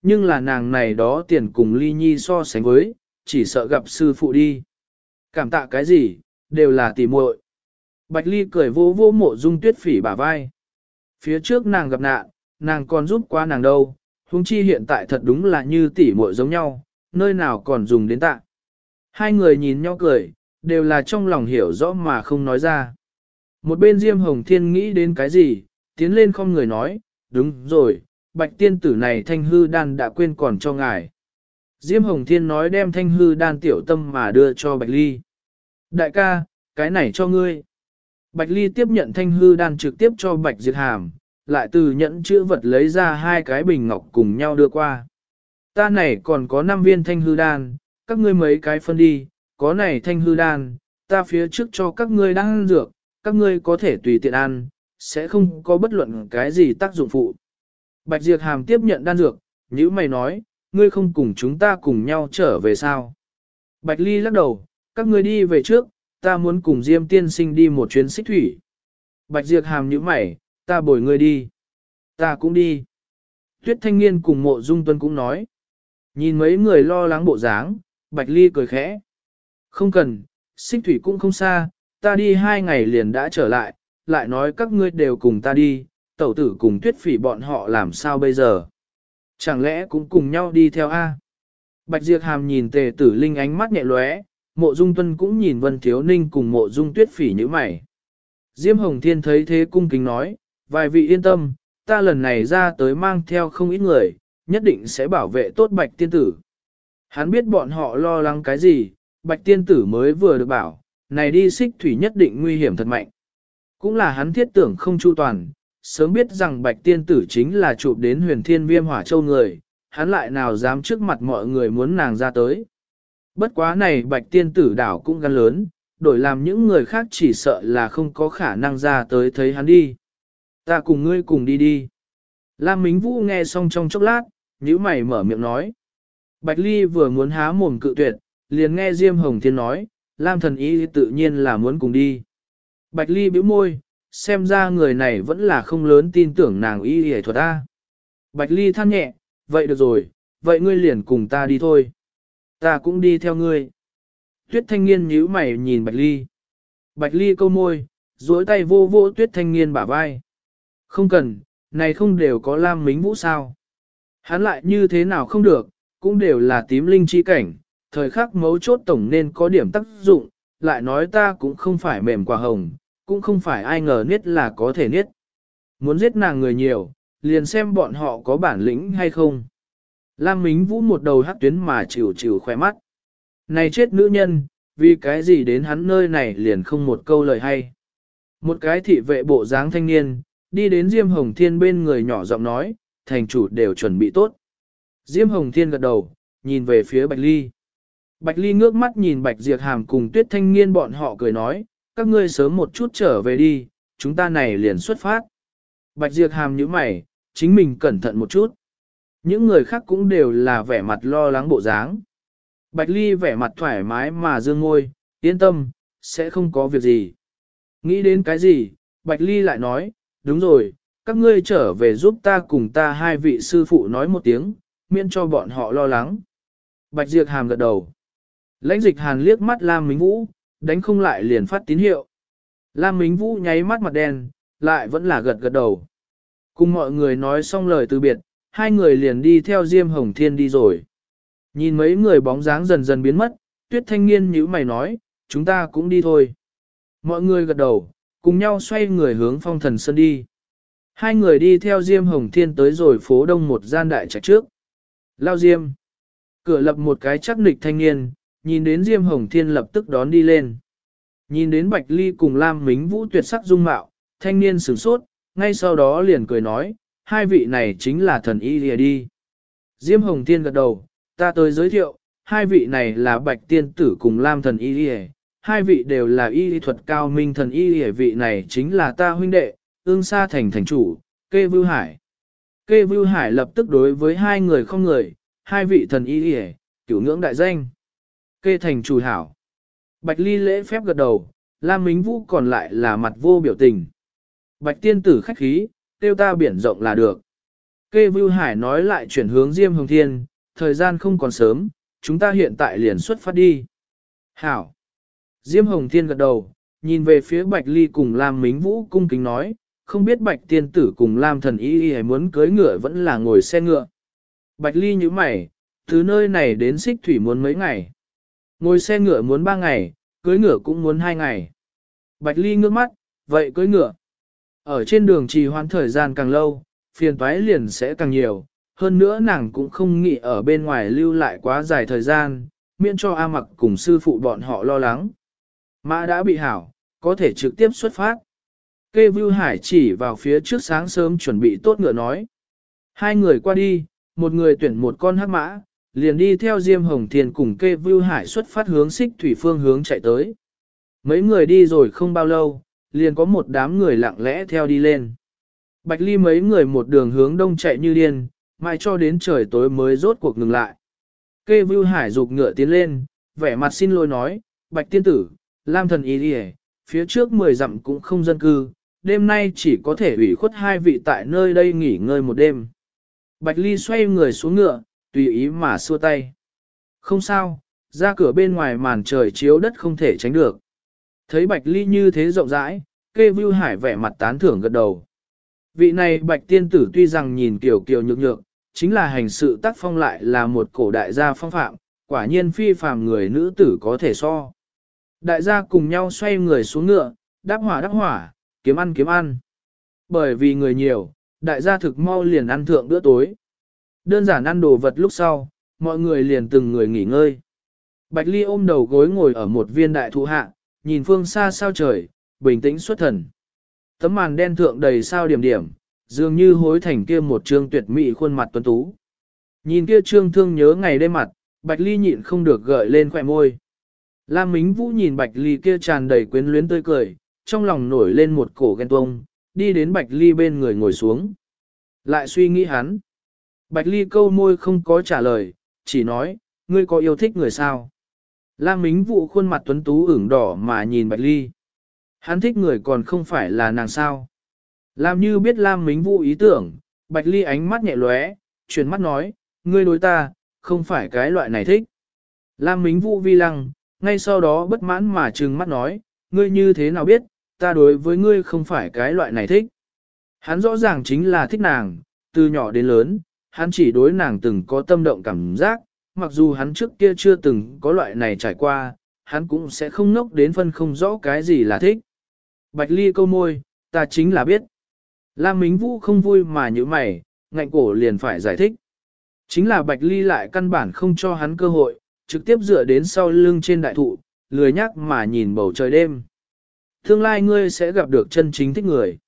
nhưng là nàng này đó tiền cùng ly nhi so sánh với, chỉ sợ gặp sư phụ đi. Cảm tạ cái gì, đều là tỉ muội. Bạch ly cười vô vô mộ dung tuyết phỉ bả vai. Phía trước nàng gặp nạn, nàng còn giúp qua nàng đâu, huống chi hiện tại thật đúng là như tỉ muội giống nhau, nơi nào còn dùng đến tạ. Hai người nhìn nhau cười, đều là trong lòng hiểu rõ mà không nói ra. Một bên Diêm Hồng Thiên nghĩ đến cái gì, tiến lên không người nói, đúng rồi, bạch tiên tử này thanh hư đan đã quên còn cho ngài. Diêm Hồng Thiên nói đem thanh hư đan tiểu tâm mà đưa cho Bạch Ly. Đại ca, cái này cho ngươi. Bạch Ly tiếp nhận thanh hư đan trực tiếp cho Bạch Diệt Hàm, lại từ nhẫn chữ vật lấy ra hai cái bình ngọc cùng nhau đưa qua. Ta này còn có 5 viên thanh hư đan, các ngươi mấy cái phân đi, có này thanh hư đan, ta phía trước cho các ngươi đang ăn dược, các ngươi có thể tùy tiện ăn, sẽ không có bất luận cái gì tác dụng phụ. Bạch Diệt Hàm tiếp nhận đan dược, như mày nói, ngươi không cùng chúng ta cùng nhau trở về sao? Bạch Ly lắc đầu, các ngươi đi về trước, ta muốn cùng Diêm tiên sinh đi một chuyến xích thủy. Bạch Diệt Hàm nhíu mày, ta bồi ngươi đi. Ta cũng đi. Tuyết Thanh Nghiên cùng Mộ Dung Tuân cũng nói. Nhìn mấy người lo lắng bộ dáng, Bạch Ly cười khẽ. Không cần, xích thủy cũng không xa, ta đi 2 ngày liền đã trở lại, lại nói các ngươi đều cùng ta đi, tẩu tử cùng Tuyết Phỉ bọn họ làm sao bây giờ? Chẳng lẽ cũng cùng nhau đi theo A? Bạch Diệp Hàm nhìn Tề Tử Linh ánh mắt nhẹ lóe, Mộ Dung Tuân cũng nhìn Vân Thiếu Ninh cùng Mộ Dung Tuyết Phỉ như mày. Diêm Hồng Thiên thấy thế cung kính nói, vài vị yên tâm, ta lần này ra tới mang theo không ít người, nhất định sẽ bảo vệ tốt Bạch Tiên Tử. Hắn biết bọn họ lo lắng cái gì, Bạch Tiên Tử mới vừa được bảo, này đi xích thủy nhất định nguy hiểm thật mạnh. Cũng là hắn thiết tưởng không chu toàn, sớm biết rằng Bạch Tiên Tử chính là chụp đến Huyền Thiên Viêm Hỏa Châu người, hắn lại nào dám trước mặt mọi người muốn nàng ra tới. Bất quá này Bạch Tiên Tử đảo cũng gan lớn, đổi làm những người khác chỉ sợ là không có khả năng ra tới thấy hắn đi. Ta cùng ngươi cùng đi đi. Lam Mính Vũ nghe xong trong chốc lát, nhíu mày mở miệng nói. Bạch Ly vừa muốn há mồm cự tuyệt, liền nghe Diêm Hồng Thiên nói, Lam thần y tự nhiên là muốn cùng đi. Bạch Ly bĩu môi, xem ra người này vẫn là không lớn tin tưởng nàng y y thuật A. Bạch Ly than nhẹ, vậy được rồi, vậy ngươi liền cùng ta đi thôi. Ta cũng đi theo ngươi. Tuyết Thanh Nghiên nhíu mày nhìn Bạch Ly. Bạch Ly câu môi, duỗi tay vô vô Tuyết Thanh Nghiên bả vai. Không cần, này không đều có Lam Mính Vũ sao. Hắn lại như thế nào không được, cũng đều là tím linh chi cảnh, thời khắc mấu chốt tổng nên có điểm tác dụng, lại nói ta cũng không phải mềm quả hồng, cũng không phải ai ngờ niết là có thể niết. Muốn giết nàng người nhiều, liền xem bọn họ có bản lĩnh hay không. Lam Mính Vũ một đầu hắc tuyến mà chịu chịu khỏe mắt. Này chết nữ nhân, vì cái gì đến hắn nơi này liền không một câu lời hay. Một cái thị vệ bộ dáng thanh niên, đi đến Diêm Hồng Thiên bên người nhỏ giọng nói, thành chủ đều chuẩn bị tốt. Diêm Hồng Thiên gật đầu, nhìn về phía Bạch Ly. Bạch Ly ngước mắt nhìn Bạch Diệp Hàm cùng Tuyết Thanh Nghiên bọn họ cười nói, các ngươi sớm một chút trở về đi, chúng ta này liền xuất phát. Bạch Diệp Hàm nhíu mày, chính mình cẩn thận một chút. Những người khác cũng đều là vẻ mặt lo lắng bộ dáng. Bạch Ly vẻ mặt thoải mái mà dương ngôi, yên tâm, sẽ không có việc gì. Nghĩ đến cái gì, Bạch Ly lại nói, đúng rồi, các ngươi trở về giúp ta cùng ta 2 vị sư phụ nói một tiếng, miễn cho bọn họ lo lắng. Bạch Diệp Hàm gật đầu. Lãnh Dịch Hàn liếc mắt Lam Mính Vũ, đánh không lại liền phát tín hiệu. Lam Mính Vũ nháy mắt mặt đen, lại vẫn là gật gật đầu. Cùng mọi người nói xong lời từ biệt, 2 người liền đi theo Diêm Hồng Thiên đi rồi. Nhìn mấy người bóng dáng dần dần biến mất, Tuyết Thanh Nghiên nhíu mày nói, chúng ta cũng đi thôi. Mọi người gật đầu, cùng nhau xoay người hướng Phong Thần Sơn đi. 2 người đi theo Diêm Hồng Thiên tới rồi phố đông một gian đại trạch trước. Lao Diêm. Cửa lập một cái chắc nịch thanh niên, nhìn đến Diêm Hồng Thiên lập tức đón đi lên. Nhìn đến Bạch Ly cùng Lam Mính Vũ tuyệt sắc dung mạo, thanh niên sửng sốt, ngay sau đó liền cười nói, 2 vị này chính là thần y lìa đi. Diêm Hồng Thiên gật đầu, ta tới giới thiệu, 2 vị này là Bạch Tiên Tử cùng Lam thần y lìa, 2 vị đều là y lý thuật cao minh thần y lìa, vị này chính là ta huynh đệ, Ương Sa thành thành chủ, Kê Vưu Hải. Kê Vưu Hải lập tức đối với 2 người không người, 2 vị thần y lìa, cửu ngưỡng đại danh. Kê thành chủ hảo. Bạch Ly lễ phép gật đầu, Lam Mính Vũ còn lại là mặt vô biểu tình. Bạch Tiên Tử khách khí, tiêu ta biển rộng là được. Kê Vưu Hải nói lại chuyển hướng Diêm Hồng Thiên, thời gian không còn sớm, chúng ta hiện tại liền xuất phát đi. Hảo. Diêm Hồng Thiên gật đầu, nhìn về phía Bạch Ly cùng Lam Mính Vũ cung kính nói, không biết Bạch tiên tử cùng Lam thần y muốn cưới ngựa vẫn là ngồi xe ngựa. Bạch Ly như mày, từ nơi này đến Xích Thủy muốn mấy ngày. Ngồi xe ngựa muốn 3 ngày, cưới ngựa cũng muốn 2 ngày. Bạch Ly ngước mắt, vậy cưới ngựa. Ở trên đường trì hoãn thời gian càng lâu, phiền toái liền sẽ càng nhiều. Hơn nữa nàng cũng không nghĩ ở bên ngoài lưu lại quá dài thời gian, miễn cho A Mặc cùng sư phụ bọn họ lo lắng. Mã đã bị hảo, có thể trực tiếp xuất phát. Kê Vưu Hải chỉ vào phía trước sáng sớm chuẩn bị tốt ngựa nói. Hai người qua đi, một người tuyển một con hắc mã, liền đi theo Diêm Hồng Thiên cùng Kê Vưu Hải xuất phát hướng Xích Thủy phương hướng chạy tới. Mấy người đi rồi không bao lâu, liền có một đám người lặng lẽ theo đi lên. Bạch Ly mấy người một đường hướng đông chạy như điên, mãi cho đến trời tối mới rốt cuộc ngừng lại. Kê Vưu Hải giục ngựa tiến lên, vẻ mặt xin lỗi nói, Bạch tiên tử, Lam thần y đi phía trước 10 dặm cũng không dân cư, đêm nay chỉ có thể ủy khuất 2 vị tại nơi đây nghỉ ngơi một đêm. Bạch Ly xoay người xuống ngựa, tùy ý mà xua tay. Không sao, ra cửa bên ngoài màn trời chiếu đất không thể tránh được. Thấy Bạch Ly như thế rộng rãi, Kê Vưu Hải vẻ mặt tán thưởng gật đầu. Vị này Bạch tiên tử tuy rằng nhìn kiểu kiều nhược nhược, chính là hành sự tác phong lại là một cổ đại gia phong phạm, quả nhiên phi phàm người nữ tử có thể so. Đại gia cùng nhau xoay người xuống ngựa, đáp hỏa, kiếm ăn kiếm ăn. Bởi vì người nhiều, đại gia thực mau liền ăn thượng bữa tối. Đơn giản ăn đồ vật lúc sau, mọi người liền từng người nghỉ ngơi. Bạch Ly ôm đầu gối ngồi ở một viên đại thụ hạ, nhìn phương xa sao trời, bình tĩnh xuất thần. Tấm màn đen thượng đầy sao điểm điểm, dường như hối thành kia một trương tuyệt mỹ khuôn mặt tuấn tú. Nhìn kia trương thương nhớ ngày đêm mặt, Bạch Ly nhịn không được gợi lên khỏe môi. Lam Mính Vũ nhìn Bạch Ly kia tràn đầy quyến luyến tươi cười, trong lòng nổi lên một cổ ghen tuông, đi đến Bạch Ly bên người ngồi xuống. Lại suy nghĩ hắn. Bạch Ly câu môi không có trả lời, chỉ nói, ngươi có yêu thích người sao? Lam Mính Vũ khuôn mặt tuấn tú ửng đỏ mà nhìn Bạch Ly. Hắn thích người còn không phải là nàng sao? Làm như biết Lam Mính Vũ ý tưởng, Bạch Ly ánh mắt nhẹ lóe, chuyển mắt nói, ngươi đối ta, không phải cái loại này thích. Lam Mính Vũ vi lăng, ngay sau đó bất mãn mà trừng mắt nói, ngươi như thế nào biết, ta đối với ngươi không phải cái loại này thích. Hắn rõ ràng chính là thích nàng, từ nhỏ đến lớn, hắn chỉ đối nàng từng có tâm động cảm giác, mặc dù hắn trước kia chưa từng có loại này trải qua, hắn cũng sẽ không ngốc đến phân không rõ cái gì là thích. Bạch Ly câu môi, ta chính là biết. Lam Mính Vũ không vui mà như mày, ngạnh cổ liền phải giải thích. Chính là Bạch Ly lại căn bản không cho hắn cơ hội, trực tiếp dựa đến sau lưng trên đại thụ, lười nhắc mà nhìn bầu trời đêm. Tương lai ngươi sẽ gặp được chân chính thích người.